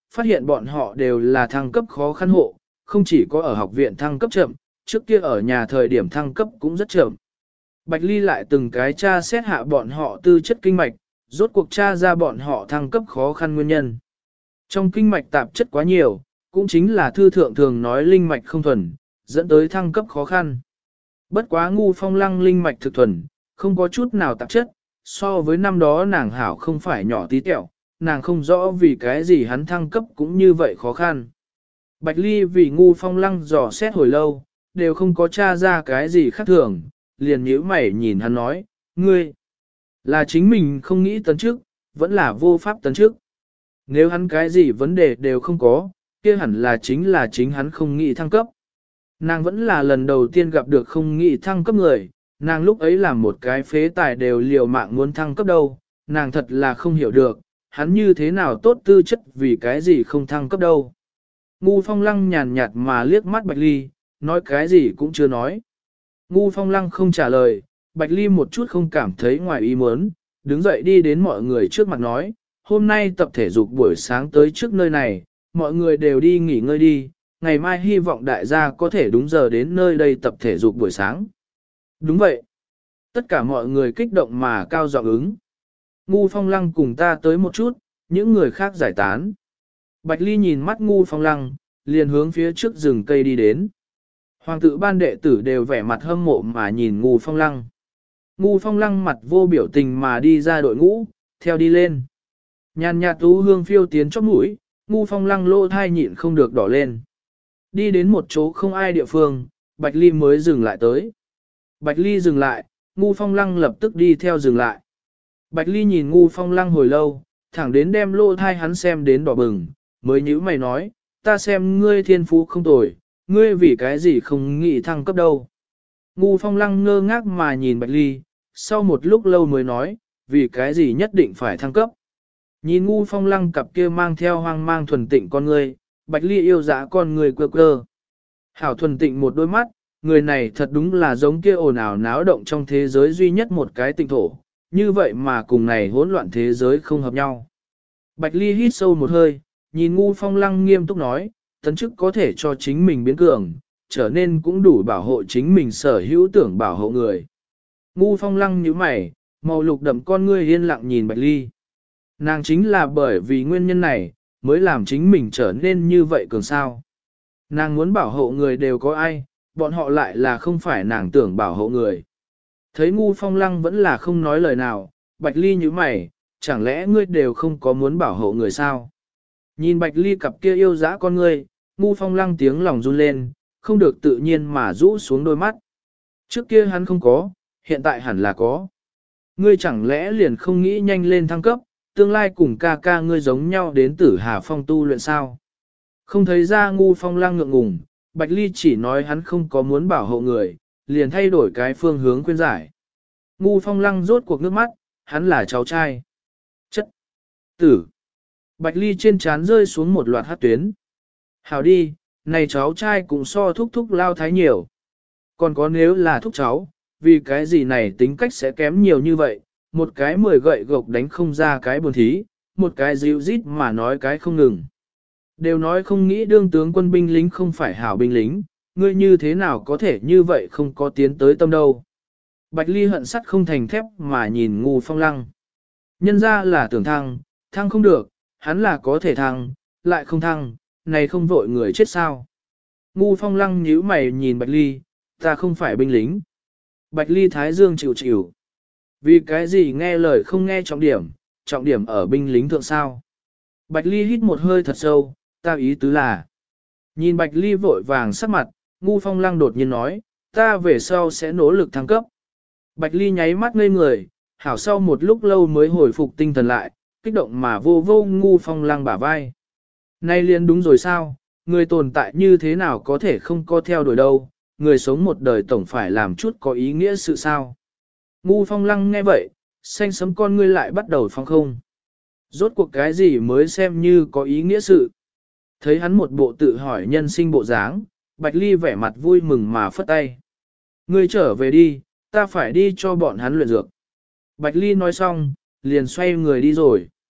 phát hiện bọn họ đều là thăng cấp khó khăn hộ, không chỉ có ở học viện thăng cấp chậm, trước kia ở nhà thời điểm thăng cấp cũng rất chậm. Bạch Ly lại từng cái tra xét hạ bọn họ tư chất kinh mạch, rốt cuộc tra ra bọn họ thăng cấp khó khăn nguyên nhân. Trong kinh mạch tạp chất quá nhiều, cũng chính là thư thượng thường nói linh mạch không thuần, dẫn tới thăng cấp khó khăn. Bất quá Ngu Phong Lăng linh mạch thực thuần, không có chút nào tạp chất, so với năm đó nàng hảo không phải nhỏ tí tẹo, nàng không rõ vì cái gì hắn thăng cấp cũng như vậy khó khăn. Bạch Ly vì Ngu Phong Lăng dò xét hồi lâu, đều không có tra ra cái gì khác thường, liền nhíu mày nhìn hắn nói, ngươi, là chính mình không nghĩ tấn trước, vẫn là vô pháp tấn trước. Nếu hắn cái gì vấn đề đều không có, kia hẳn là chính hắn không nghĩ thăng cấp. Nàng vẫn là lần đầu tiên gặp được không nghĩ thăng cấp người, nàng lúc ấy làm một cái phế tài đều liều mạng muốn thăng cấp đâu, nàng thật là không hiểu được, hắn như thế nào tốt tư chất vì cái gì không thăng cấp đâu. Ngu Phong Lăng nhàn nhạt mà liếc mắt Bạch Ly, nói cái gì cũng chưa nói. Ngu Phong Lăng không trả lời, Bạch Ly một chút không cảm thấy ngoài ý muốn, đứng dậy đi đến mọi người trước mặt nói, hôm nay tập thể dục buổi sáng tới trước nơi này, mọi người đều đi nghỉ ngơi đi, ngày mai hy vọng đại gia có thể đúng giờ đến nơi đây tập thể dục buổi sáng. Đúng vậy. Tất cả mọi người kích động mà cao giọng ứng. Ngu Phong Lăng cùng ta tới một chút, những người khác giải tán. Bạch Ly nhìn mắt Ngu Phong Lăng, liền hướng phía trước rừng cây đi đến. Hoàng tử ban đệ tử đều vẻ mặt hâm mộ mà nhìn Ngu Phong Lăng. Ngu Phong Lăng mặt vô biểu tình mà đi ra đội ngũ, theo đi lên. Nhàn nhạt tú hương phiêu tiến chóp mũi, Ngu Phong Lăng lỗ thai nhịn không được đỏ lên. Đi đến một chỗ không ai địa phương, Bạch Ly mới dừng lại tới. Bạch Ly dừng lại, Ngu Phong Lăng lập tức đi theo dừng lại. Bạch Ly nhìn Ngu Phong Lăng hồi lâu, thẳng đến đem lỗ thai hắn xem đến đỏ bừng, mới nhíu mày nói, ta xem ngươi thiên phú không tồi, ngươi vì cái gì không nghĩ thăng cấp đâu. Ngu Phong Lăng ngơ ngác mà nhìn Bạch Ly, sau một lúc lâu mới nói, vì cái gì nhất định phải thăng cấp. Nhìn Ngu Phong Lăng cặp kia mang theo hoang mang thuần tịnh con ngươi, Bạch Ly yêu dã con người quơ quơ. Hảo thuần tịnh một đôi mắt, người này thật đúng là giống kia ồn ào náo động trong thế giới duy nhất một cái tịnh thổ, như vậy mà cùng này hỗn loạn thế giới không hợp nhau. Bạch Ly hít sâu một hơi, nhìn Ngu Phong Lăng nghiêm túc nói, tấn chức có thể cho chính mình biến cường, trở nên cũng đủ bảo hộ chính mình sở hữu tưởng bảo hộ người. Ngu Phong Lăng nhíu mày, màu lục đậm con ngươi yên lặng nhìn Bạch Ly. Nàng chính là bởi vì nguyên nhân này, mới làm chính mình trở nên như vậy cường sao. Nàng muốn bảo hộ người đều có ai, bọn họ lại là không phải nàng tưởng bảo hộ người. Thấy Ngu Phong Lăng vẫn là không nói lời nào, Bạch Ly nhíu mày, chẳng lẽ ngươi đều không có muốn bảo hộ người sao? Nhìn Bạch Ly cặp kia yêu dã con ngươi, Ngu Phong Lăng tiếng lòng run lên, không được tự nhiên mà rũ xuống đôi mắt. Trước kia hắn không có, hiện tại hẳn là có. Ngươi chẳng lẽ liền không nghĩ nhanh lên thăng cấp, tương lai cùng ca ca ngươi giống nhau đến Tử Hà Phong tu luyện sao? Không thấy ra Ngu Phong Lăng ngượng ngùng, Bạch Ly chỉ nói hắn không có muốn bảo hộ người, liền thay đổi cái phương hướng khuyên giải. Ngu Phong Lăng rốt cuộc nước mắt, hắn là cháu trai. Chất! Tử! Bạch Ly trên trán rơi xuống một loạt hát tuyến. Hảo đi, này cháu trai cũng so thúc thúc lao thái nhiều. Còn có nếu là thúc cháu, vì cái gì này tính cách sẽ kém nhiều như vậy, một cái 10 gậy gộc đánh không ra cái buồn thí, một cái dịu rít mà nói cái không ngừng. Đều nói không nghĩ đương tướng quân binh lính không phải hảo binh lính, ngươi như thế nào có thể như vậy không có tiến tới tâm đâu. Bạch Ly hận sắt không thành thép mà nhìn Ngu Phong Lăng. Nhân ra là tưởng thăng, thăng không được, hắn là có thể thăng, lại không thăng, này không vội người chết sao. Ngu Phong Lăng nhíu mày nhìn Bạch Ly, ta không phải binh lính. Bạch Ly thái dương chịu chịu. Vì cái gì nghe lời không nghe trọng điểm ở binh lính thượng sao. Bạch Ly hít một hơi thật sâu, ta ý tứ là. Nhìn Bạch Ly vội vàng sắc mặt, Ngu Phong Lăng đột nhiên nói, ta về sau sẽ nỗ lực thăng cấp. Bạch Ly nháy mắt ngây người, hảo sau một lúc lâu mới hồi phục tinh thần lại, kích động mà vô vô Ngu Phong Lăng bả vai. Nay liền đúng rồi sao, người tồn tại như thế nào có thể không có theo đuổi đâu, người sống một đời tổng phải làm chút có ý nghĩa sự sao. Ngu Phong Lăng nghe vậy, xanh sấm con ngươi lại bắt đầu phong không. Rốt cuộc cái gì mới xem như có ý nghĩa sự. Thấy hắn một bộ tự hỏi nhân sinh bộ dáng, Bạch Ly vẻ mặt vui mừng mà phất tay. Ngươi trở về đi, ta phải đi cho bọn hắn luyện dược. Bạch Ly nói xong, liền xoay người đi rồi.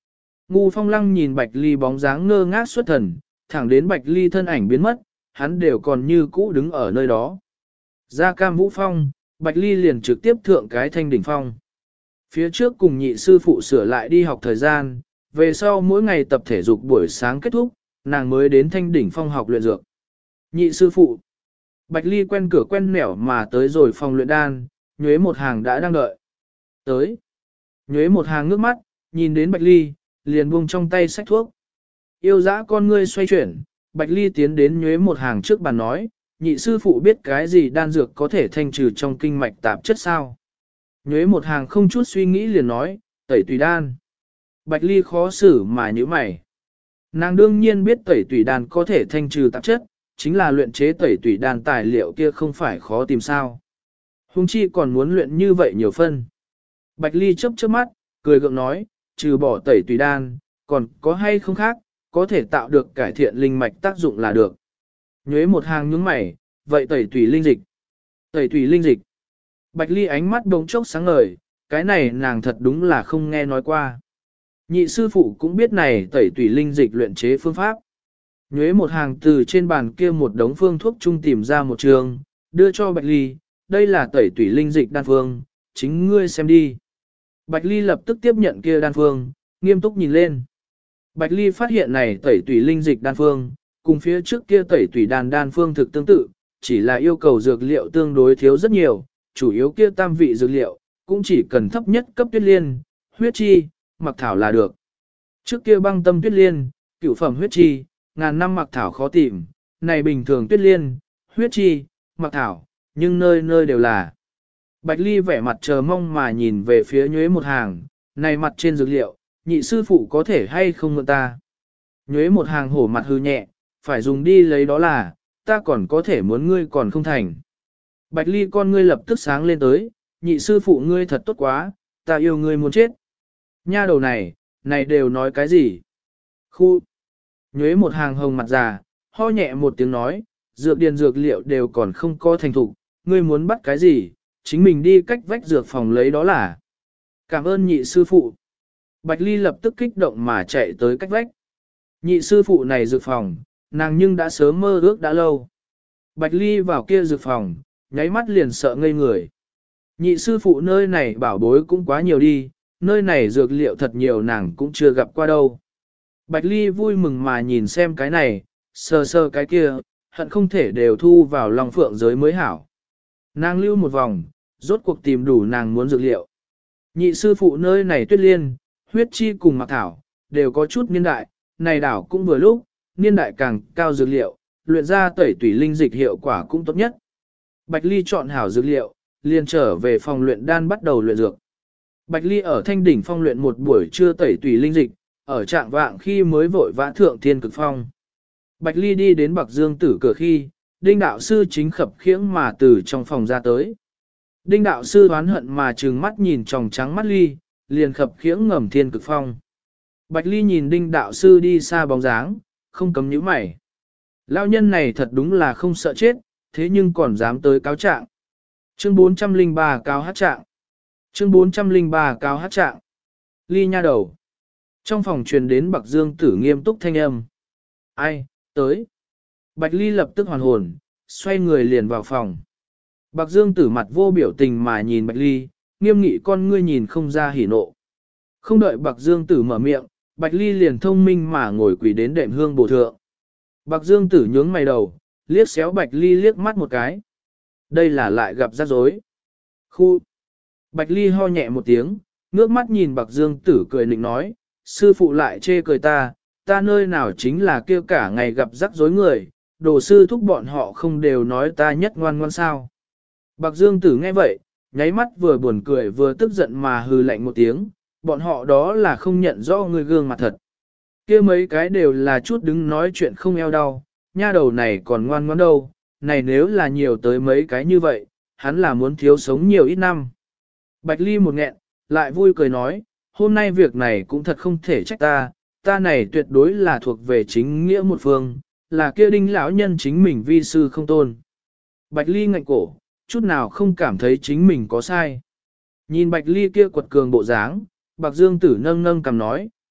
Ngu Phong Lăng nhìn Bạch Ly bóng dáng ngơ ngác xuất thần, thẳng đến Bạch Ly thân ảnh biến mất, hắn đều còn như cũ đứng ở nơi đó. Ra Cam Vũ Phong, Bạch Ly liền trực tiếp thượng cái Thanh Đỉnh Phong. Phía trước cùng nhị sư phụ sửa lại đi học thời gian, về sau mỗi ngày tập thể dục buổi sáng kết thúc, nàng mới đến Thanh Đỉnh Phong học luyện dược. Nhị sư phụ. Bạch Ly quen cửa quen nẻo mà tới rồi phòng luyện đan, Nhuế một hàng đã đang đợi. Tới. Nhuế một hàng ngước mắt, nhìn đến Bạch Ly, liền buông trong tay sách thuốc. Yêu dã con ngươi xoay chuyển, Bạch Ly tiến đến Nhuế một hàng trước bàn nói, nhị sư phụ biết cái gì đan dược có thể thanh trừ trong kinh mạch tạp chất sao. Nhuế một hàng không chút suy nghĩ liền nói, tẩy tùy đan. Bạch Ly khó xử mà nhíu mày. Nàng đương nhiên biết tẩy tùy đan có thể thanh trừ tạp chất, chính là luyện chế tẩy tùy đan tài liệu kia không phải khó tìm sao. Hùng chi còn muốn luyện như vậy nhiều phân. Bạch Ly chớp chớp mắt, cười gượng nói, trừ bỏ tẩy tùy đan, còn có hay không khác, có thể tạo được cải thiện linh mạch tác dụng là được. Nhuế một hàng nhướng mày, vậy tẩy tùy linh dịch. Tẩy tùy linh dịch. Bạch Ly ánh mắt bỗng chốc sáng ngời, cái này nàng thật đúng là không nghe nói qua. Nhị sư phụ cũng biết này tẩy tùy linh dịch luyện chế phương pháp. Nhuế một hàng từ trên bàn kia một đống phương thuốc chung tìm ra một trường, đưa cho Bạch Ly, đây là tẩy tùy linh dịch đan phương, chính ngươi xem đi. Bạch Ly lập tức tiếp nhận kia đan phương, nghiêm túc nhìn lên. Bạch Ly phát hiện này tẩy tùy linh dịch đan phương, cùng phía trước kia tẩy tùy đan phương thực tương tự, chỉ là yêu cầu dược liệu tương đối thiếu rất nhiều, chủ yếu kia tam vị dược liệu, cũng chỉ cần thấp nhất cấp tuyết liên, huyết chi, mặc thảo là được. Trước kia băng tâm tuyết liên, cửu phẩm huyết chi, ngàn năm mặc thảo khó tìm, này bình thường tuyết liên, huyết chi, mặc thảo, nhưng nơi nơi đều là. Bạch Ly vẻ mặt chờ mong mà nhìn về phía Nhuế một hàng, này mặt trên dược liệu, nhị sư phụ có thể hay không mượn ta. Nhuế một hàng hổ mặt hư nhẹ, phải dùng đi lấy đó là, ta còn có thể muốn ngươi còn không thành. Bạch Ly con ngươi lập tức sáng lên tới, nhị sư phụ ngươi thật tốt quá, ta yêu ngươi muốn chết. Nha đầu này đều nói cái gì? Khu. Nhuế một hàng hồng mặt già, ho nhẹ một tiếng nói, dược điền dược liệu đều còn không có thành thục, ngươi muốn bắt cái gì, chính mình đi cách vách dược phòng lấy đó là. Cảm ơn nhị sư phụ. Bạch Ly lập tức kích động mà chạy tới cách vách. Nhị sư phụ này dược phòng, nàng nhưng đã sớm mơ ước đã lâu. Bạch Ly vào kia dược phòng, nháy mắt liền sợ ngây người. Nhị sư phụ nơi này bảo bối cũng quá nhiều đi, nơi này dược liệu thật nhiều nàng cũng chưa gặp qua đâu. Bạch Ly vui mừng mà nhìn xem cái này, sờ sờ cái kia, hận không thể đều thu vào lòng phượng giới mới hảo. Nàng lưu một vòng, rốt cuộc tìm đủ nàng muốn dược liệu. Nhị sư phụ nơi này tuyết liên, huyết chi cùng mặc thảo, đều có chút niên đại, này đảo cũng vừa lúc, niên đại càng cao dược liệu, luyện ra tẩy tủy linh dịch hiệu quả cũng tốt nhất. Bạch Ly chọn hảo dược liệu, liền trở về phòng luyện đan bắt đầu luyện dược. Bạch Ly ở Thanh Đỉnh Phong luyện một buổi trưa tẩy tủy linh dịch, ở trạng vạng khi mới vội vã thượng thiên cực phong. Bạch Ly đi đến Bạc Dương Tử cửa khi, Đinh đạo sư chính khập khiễng mà từ trong phòng ra tới. Đinh đạo sư oán hận mà trừng mắt nhìn tròng trắng mắt Ly, liền khập khiễng ngầm thiên cực phong. Bạch Ly nhìn Đinh đạo sư đi xa bóng dáng, không cấm nhíu mày. Lão nhân này thật đúng là không sợ chết, thế nhưng còn dám tới cáo trạng. Chương 403 cáo hát trạng. Chương 403 cáo hát trạng. Ly nha đầu. Trong phòng truyền đến Bạc Dương Tử nghiêm túc thanh âm. Ai, tới. Bạch Ly lập tức hoàn hồn, xoay người liền vào phòng. Bạc Dương Tử mặt vô biểu tình mà nhìn Bạch Ly, nghiêm nghị con ngươi nhìn không ra hỉ nộ. Không đợi Bạc Dương Tử mở miệng, Bạch Ly liền thông minh mà ngồi quỳ đến đệm hương bổ thượng. Bạc Dương Tử nhướng mày đầu, liếc xéo Bạch Ly liếc mắt một cái. Đây là lại gặp rắc rối. Khu. Bạch Ly ho nhẹ một tiếng, ngước mắt nhìn Bạc Dương Tử cười nịnh nói, sư phụ lại chê cười ta nơi nào chính là kêu cả ngày gặp rắc rối người, đồ sư thúc bọn họ không đều nói ta nhất ngoan ngoan sao. Bạc Dương Tử nghe vậy, nháy mắt vừa buồn cười vừa tức giận mà hừ lạnh một tiếng, bọn họ đó là không nhận rõ người gương mặt thật. Kia mấy cái đều là chút đứng nói chuyện không eo đau, nha đầu này còn ngoan ngoãn đâu, này nếu là nhiều tới mấy cái như vậy, hắn là muốn thiếu sống nhiều ít năm. Bạch Ly một nghẹn, lại vui cười nói, hôm nay việc này cũng thật không thể trách ta này tuyệt đối là thuộc về chính nghĩa một phương, là kia Đinh lão nhân chính mình vi sư không tôn. Bạch Ly ngạnh cổ, chút nào không cảm thấy chính mình có sai. Nhìn Bạch Ly kia quật cường bộ dáng, Bạc Dương Tử nâng nâng cầm nói,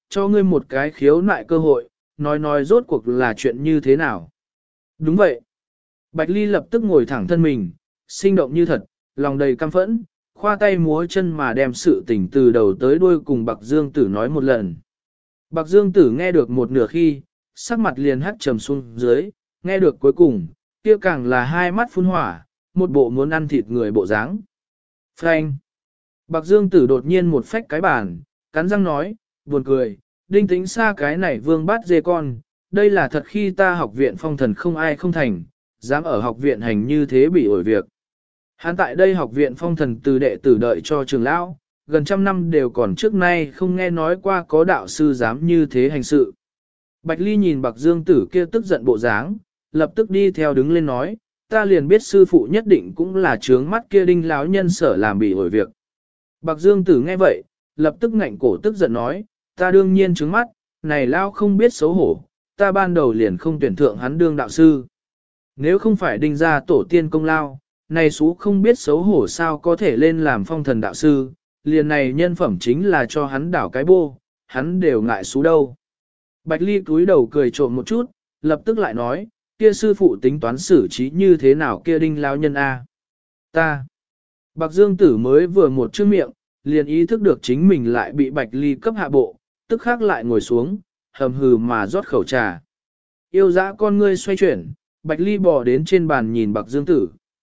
cho ngươi một cái khiếu nại cơ hội, nói rốt cuộc là chuyện như thế nào. Đúng vậy. Bạch Ly lập tức ngồi thẳng thân mình, sinh động như thật, lòng đầy căm phẫn, khoa tay múa chân mà đem sự tình từ đầu tới đuôi cùng Bạc Dương Tử nói một lần. Bạc Dương Tử nghe được một nửa khi, sắc mặt liền hắt trầm xuống dưới, nghe được cuối cùng, kia càng là hai mắt phun hỏa, một bộ muốn ăn thịt người bộ dáng. Phanh! Bạc Dương Tử đột nhiên một phách cái bàn, cắn răng nói, buồn cười, Đinh Tĩnh Sa cái này vương bát dê con, đây là thật khi ta học viện phong thần không ai không thành, dám ở học viện hành như thế bị ổi việc. Hắn tại đây học viện phong thần từ đệ tử đợi cho trường lão, gần trăm năm đều còn trước nay không nghe nói qua có đạo sư dám như thế hành sự. Bạch Ly nhìn Bạc Dương Tử kia tức giận bộ dáng, lập tức đi theo đứng lên nói, ta liền biết sư phụ nhất định cũng là trướng mắt kia Đinh lão nhân sở làm bị ổi việc. Bạc Dương Tử nghe vậy, lập tức ngạnh cổ tức giận nói, ta đương nhiên trướng mắt, này lao không biết xấu hổ, ta ban đầu liền không tuyển thượng hắn đương đạo sư. Nếu không phải Đinh gia tổ tiên công lao, này sú không biết xấu hổ sao có thể lên làm phong thần đạo sư, liền này nhân phẩm chính là cho hắn đảo cái bô, hắn đều ngại sú đâu. Bạch Ly cúi đầu cười trộm một chút, lập tức lại nói, kia sư phụ tính toán xử trí như thế nào kia Đinh lão nhân a? Ta. Bạc Dương Tử mới vừa một chữ miệng, liền ý thức được chính mình lại bị Bạch Ly cấp hạ bộ, tức khắc lại ngồi xuống, hầm hừ mà rót khẩu trà. Yêu dã con ngươi xoay chuyển, Bạch Ly bò đến trên bàn nhìn Bạc Dương Tử.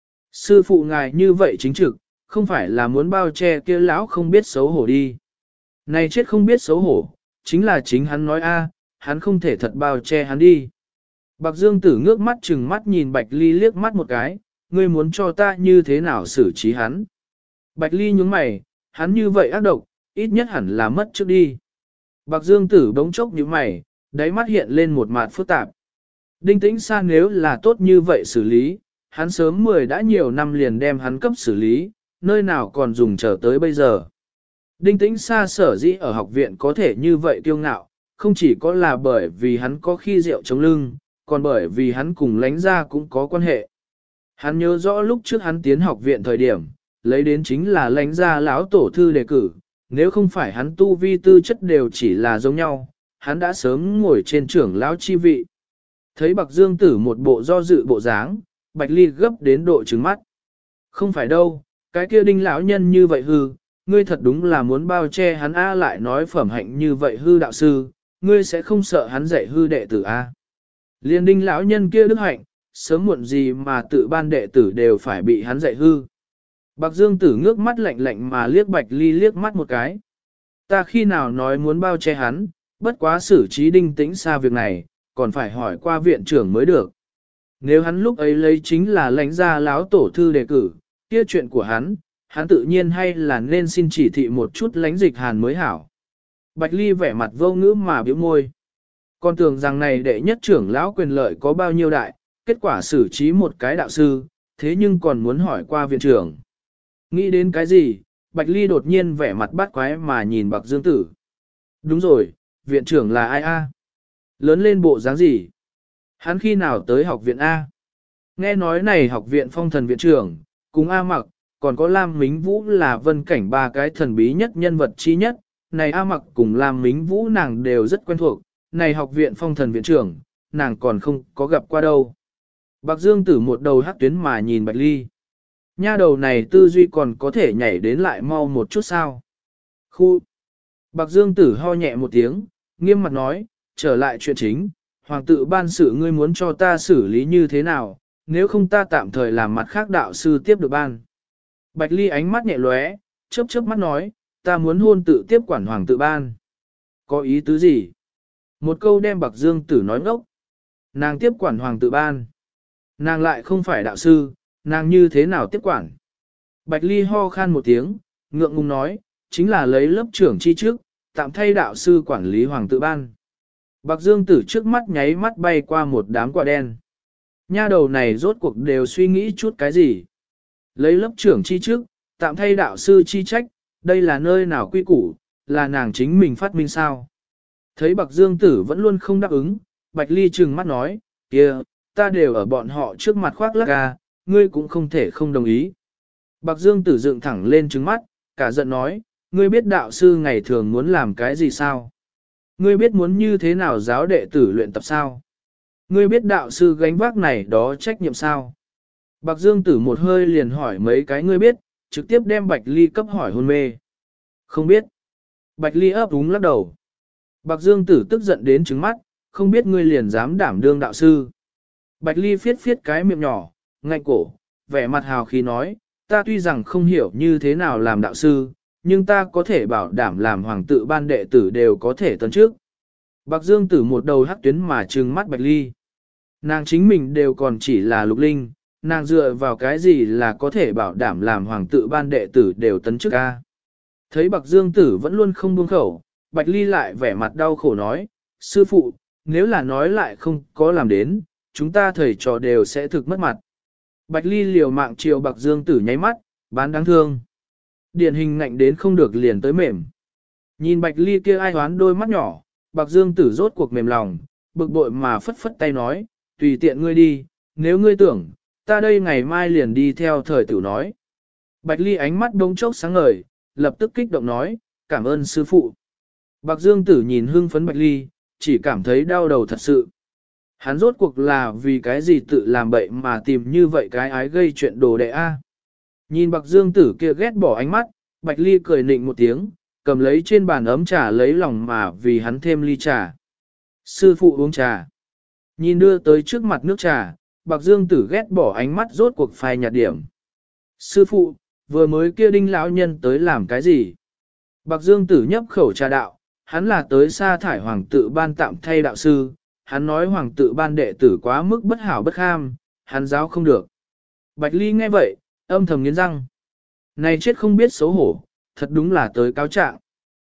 Sư phụ ngài như vậy chính trực, không phải là muốn bao che kia lão không biết xấu hổ đi. Này chết không biết xấu hổ, chính là chính hắn nói a, hắn không thể thật bao che hắn đi. Bạc Dương Tử ngước mắt chừng mắt nhìn Bạch Ly liếc mắt một cái, ngươi muốn cho ta như thế nào xử trí hắn. Bạch Ly nhướng mày, hắn như vậy ác độc, ít nhất hẳn là mất trước đi. Bạc Dương Tử bỗng chốc nhíu mày, đáy mắt hiện lên một mặt phức tạp. Đinh Tĩnh Sa nếu là tốt như vậy xử lý, hắn sớm 10 đã nhiều năm liền đem hắn cấp xử lý, nơi nào còn dùng chờ tới bây giờ. Đinh Tĩnh Sa sở dĩ ở học viện có thể như vậy kiêu ngạo, không chỉ có là bởi vì hắn có khi rượu chống lưng, còn bởi vì hắn cùng lãnh gia cũng có quan hệ. Hắn nhớ rõ lúc trước hắn tiến học viện thời điểm, lấy đến chính là lãnh gia lão tổ thư đề cử, nếu không phải hắn tu vi tư chất đều chỉ là giống nhau, hắn đã sớm ngồi trên trưởng lão chi vị. Thấy Bạc Dương Tử một bộ do dự bộ dáng, Bạch Ly gấp đến độ trừng mắt. Không phải đâu, cái kia Đinh lão nhân như vậy hư, ngươi thật đúng là muốn bao che hắn A lại nói phẩm hạnh như vậy hư đạo sư, ngươi sẽ không sợ hắn dạy hư đệ tử A. Liên Đinh lão nhân kia đức hạnh, sớm muộn gì mà tự ban đệ tử đều phải bị hắn dạy hư. Bạc Dương Tử ngước mắt lạnh lạnh mà liếc Bạch Ly liếc mắt một cái. Ta khi nào nói muốn bao che hắn, bất quá xử trí Đinh Tĩnh Sa việc này, còn phải hỏi qua viện trưởng mới được. Nếu hắn lúc ấy lấy chính là lãnh gia lão tổ thư đề cử, kia chuyện của hắn tự nhiên hay là nên xin chỉ thị một chút lãnh dịch hàn mới hảo. Bạch Ly vẻ mặt vô ngữ mà bĩu môi. Con tưởng rằng này đệ nhất trưởng lão quyền lợi có bao nhiêu đại, kết quả xử trí một cái đạo sư, thế nhưng còn muốn hỏi qua viện trưởng. Nghĩ đến cái gì, Bạch Ly đột nhiên vẻ mặt bắt quái mà nhìn Bạc Dương Tử. Đúng rồi, viện trưởng là ai a? Lớn lên bộ dáng gì? Hắn khi nào tới học viện A? Nghe nói này học viện phong thần viện trưởng, cùng A Mặc, còn có Lam Mính Vũ là vân cảnh ba cái thần bí nhất nhân vật chi nhất. Này A Mặc cùng Lam Mính Vũ nàng đều rất quen thuộc, này học viện phong thần viện trưởng, nàng còn không có gặp qua đâu. Bạc Dương Tử một đầu hắc tuyến mà nhìn Bạch Ly. Nha đầu này tư duy còn có thể nhảy đến lại mau một chút sao. Khu. Bạc Dương Tử ho nhẹ một tiếng, nghiêm mặt nói, trở lại chuyện chính, hoàng tự ban sự ngươi muốn cho ta xử lý như thế nào, nếu không ta tạm thời làm mặt khác đạo sư tiếp được ban. Bạch Ly ánh mắt nhẹ lóe, chớp chớp mắt nói, ta muốn hôn tự tiếp quản hoàng tự ban. Có ý tứ gì? Một câu đem Bạc Dương Tử nói ngốc. Nàng tiếp quản hoàng tự ban. Nàng lại không phải đạo sư, nàng như thế nào tiếp quản? Bạch Ly ho khan một tiếng, ngượng ngùng nói, chính là lấy lớp trưởng chi trước, tạm thay đạo sư quản lý hoàng tự ban. Bạc Dương Tử trước mắt nháy mắt bay qua một đám quả đen. Nha đầu này rốt cuộc đều suy nghĩ chút cái gì? Lấy lớp trưởng chi trước, tạm thay đạo sư chi trách, đây là nơi nào quy củ, là nàng chính mình phát minh sao? Thấy Bạc Dương Tử vẫn luôn không đáp ứng, Bạch Ly trừng mắt nói, kia, ta đều ở bọn họ trước mặt khoác lác ca, ngươi cũng không thể không đồng ý. Bạc Dương Tử dựng thẳng lên trừng mắt, cả giận nói, ngươi biết đạo sư ngày thường muốn làm cái gì sao? Ngươi biết muốn như thế nào giáo đệ tử luyện tập sao? Ngươi biết đạo sư gánh vác này đó trách nhiệm sao? Bạc Dương Tử một hơi liền hỏi mấy cái ngươi biết, trực tiếp đem Bạch Ly cấp hỏi hôn mê. Không biết. Bạch Ly ấp úng lắc đầu. Bạc Dương Tử tức giận đến trứng mắt, không biết ngươi liền dám đảm đương đạo sư. Bạch Ly phiết phiết cái miệng nhỏ, ngạnh cổ, vẻ mặt hào khí nói, ta tuy rằng không hiểu như thế nào làm đạo sư, nhưng ta có thể bảo đảm làm hoàng tự ban đệ tử đều có thể tấn trước. Bạc Dương Tử một đầu hắc tuyến mà trừng mắt Bạch Ly. Nàng chính mình đều còn chỉ là lục linh, nàng dựa vào cái gì là có thể bảo đảm làm hoàng tự ban đệ tử đều tấn chức a? Thấy Bạc Dương Tử vẫn luôn không buông khẩu, Bạch Ly lại vẻ mặt đau khổ nói, sư phụ, nếu là nói lại không có làm đến, chúng ta thầy trò đều sẽ thực mất mặt. Bạch Ly liều mạng chiều Bạc Dương Tử nháy mắt, bán đáng thương. Điển hình ngạnh đến không được liền tới mềm. Nhìn Bạch Ly kia ai hoán đôi mắt nhỏ, Bạc Dương Tử rốt cuộc mềm lòng, bực bội mà phất phất tay nói, tùy tiện ngươi đi, nếu ngươi tưởng, ta đây ngày mai liền đi theo thời tử nói. Bạch Ly ánh mắt đống chốc sáng ngời, lập tức kích động nói, cảm ơn sư phụ. Bạc Dương Tử nhìn hưng phấn Bạch Ly, chỉ cảm thấy đau đầu thật sự. Hắn rốt cuộc là vì cái gì tự làm bậy mà tìm như vậy cái ái gây chuyện đồ đệ a. Nhìn Bạc Dương Tử kia ghét bỏ ánh mắt, Bạch Ly cười nịnh một tiếng, cầm lấy trên bàn ấm trà lấy lòng mà vì hắn thêm ly trà. Sư phụ uống trà. Nhìn đưa tới trước mặt nước trà, Bạc Dương Tử ghét bỏ ánh mắt rốt cuộc phai nhạt điểm. Sư phụ, vừa mới kia đinh lão nhân tới làm cái gì? Bạc Dương Tử nhấp khẩu trà đạo, hắn là tới sa thải hoàng tự ban tạm thay đạo sư, hắn nói hoàng tự ban đệ tử quá mức bất hảo bất kham, hắn giáo không được. Bạch Ly nghe vậy, âm thầm nghiến răng. Này chết không biết xấu hổ, thật đúng là tới cáo trạng.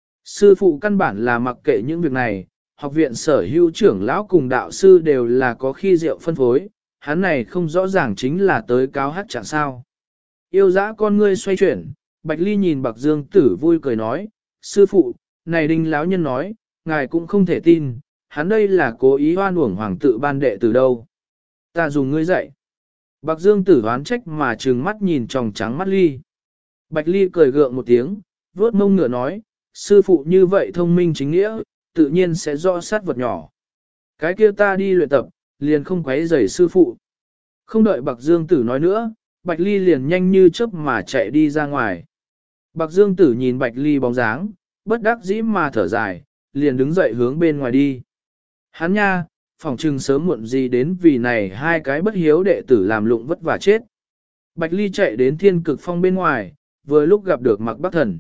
Sư phụ căn bản là mặc kệ những việc này, học viện sở hữu trưởng lão cùng đạo sư đều là có khi rượu phân phối, hắn này không rõ ràng chính là tới cáo hát trạng sao. Yêu dã con ngươi xoay chuyển, Bạch Ly nhìn Bạc Dương Tử vui cười nói, sư phụ, này đinh lão nhân nói, ngài cũng không thể tin, hắn đây là cố ý hoan uổng hoàng tự ban đệ từ đâu. Ta dùng ngươi dạy. Bạc Dương Tử đoán trách mà trừng mắt nhìn tròng trắng mắt Ly. Bạch Ly cười gượng một tiếng, vuốt mông ngựa nói, sư phụ như vậy thông minh chính nghĩa, tự nhiên sẽ rõ sát vật nhỏ. Cái kia ta đi luyện tập, liền không quấy rầy sư phụ. Không đợi Bạc Dương Tử nói nữa, Bạch Ly liền nhanh như chớp mà chạy đi ra ngoài. Bạc Dương Tử nhìn Bạch Ly bóng dáng, bất đắc dĩ mà thở dài, liền đứng dậy hướng bên ngoài đi. Hắn nha, phỏng chừng sớm muộn gì đến vì này hai cái bất hiếu đệ tử làm lụng vất vả chết. Bạch Ly chạy đến Thiên Cực Phong bên ngoài, vừa lúc gặp được Mạc Bắc Thần.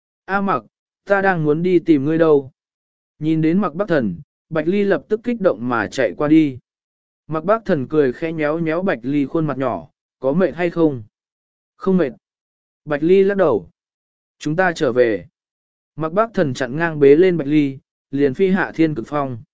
A Mạc, ta đang muốn đi tìm ngươi đâu. Nhìn đến Mạc Bắc Thần, Bạch Ly lập tức kích động mà chạy qua đi. Mạc Bắc Thần cười khẽ nhéo nhéo Bạch Ly khuôn mặt nhỏ, có mệt hay không? Không mệt. Bạch Ly lắc đầu. Chúng ta trở về. Mạc Bắc Thần chặn ngang bế lên Bạch Ly, liền phi hạ Thiên Cực Phong.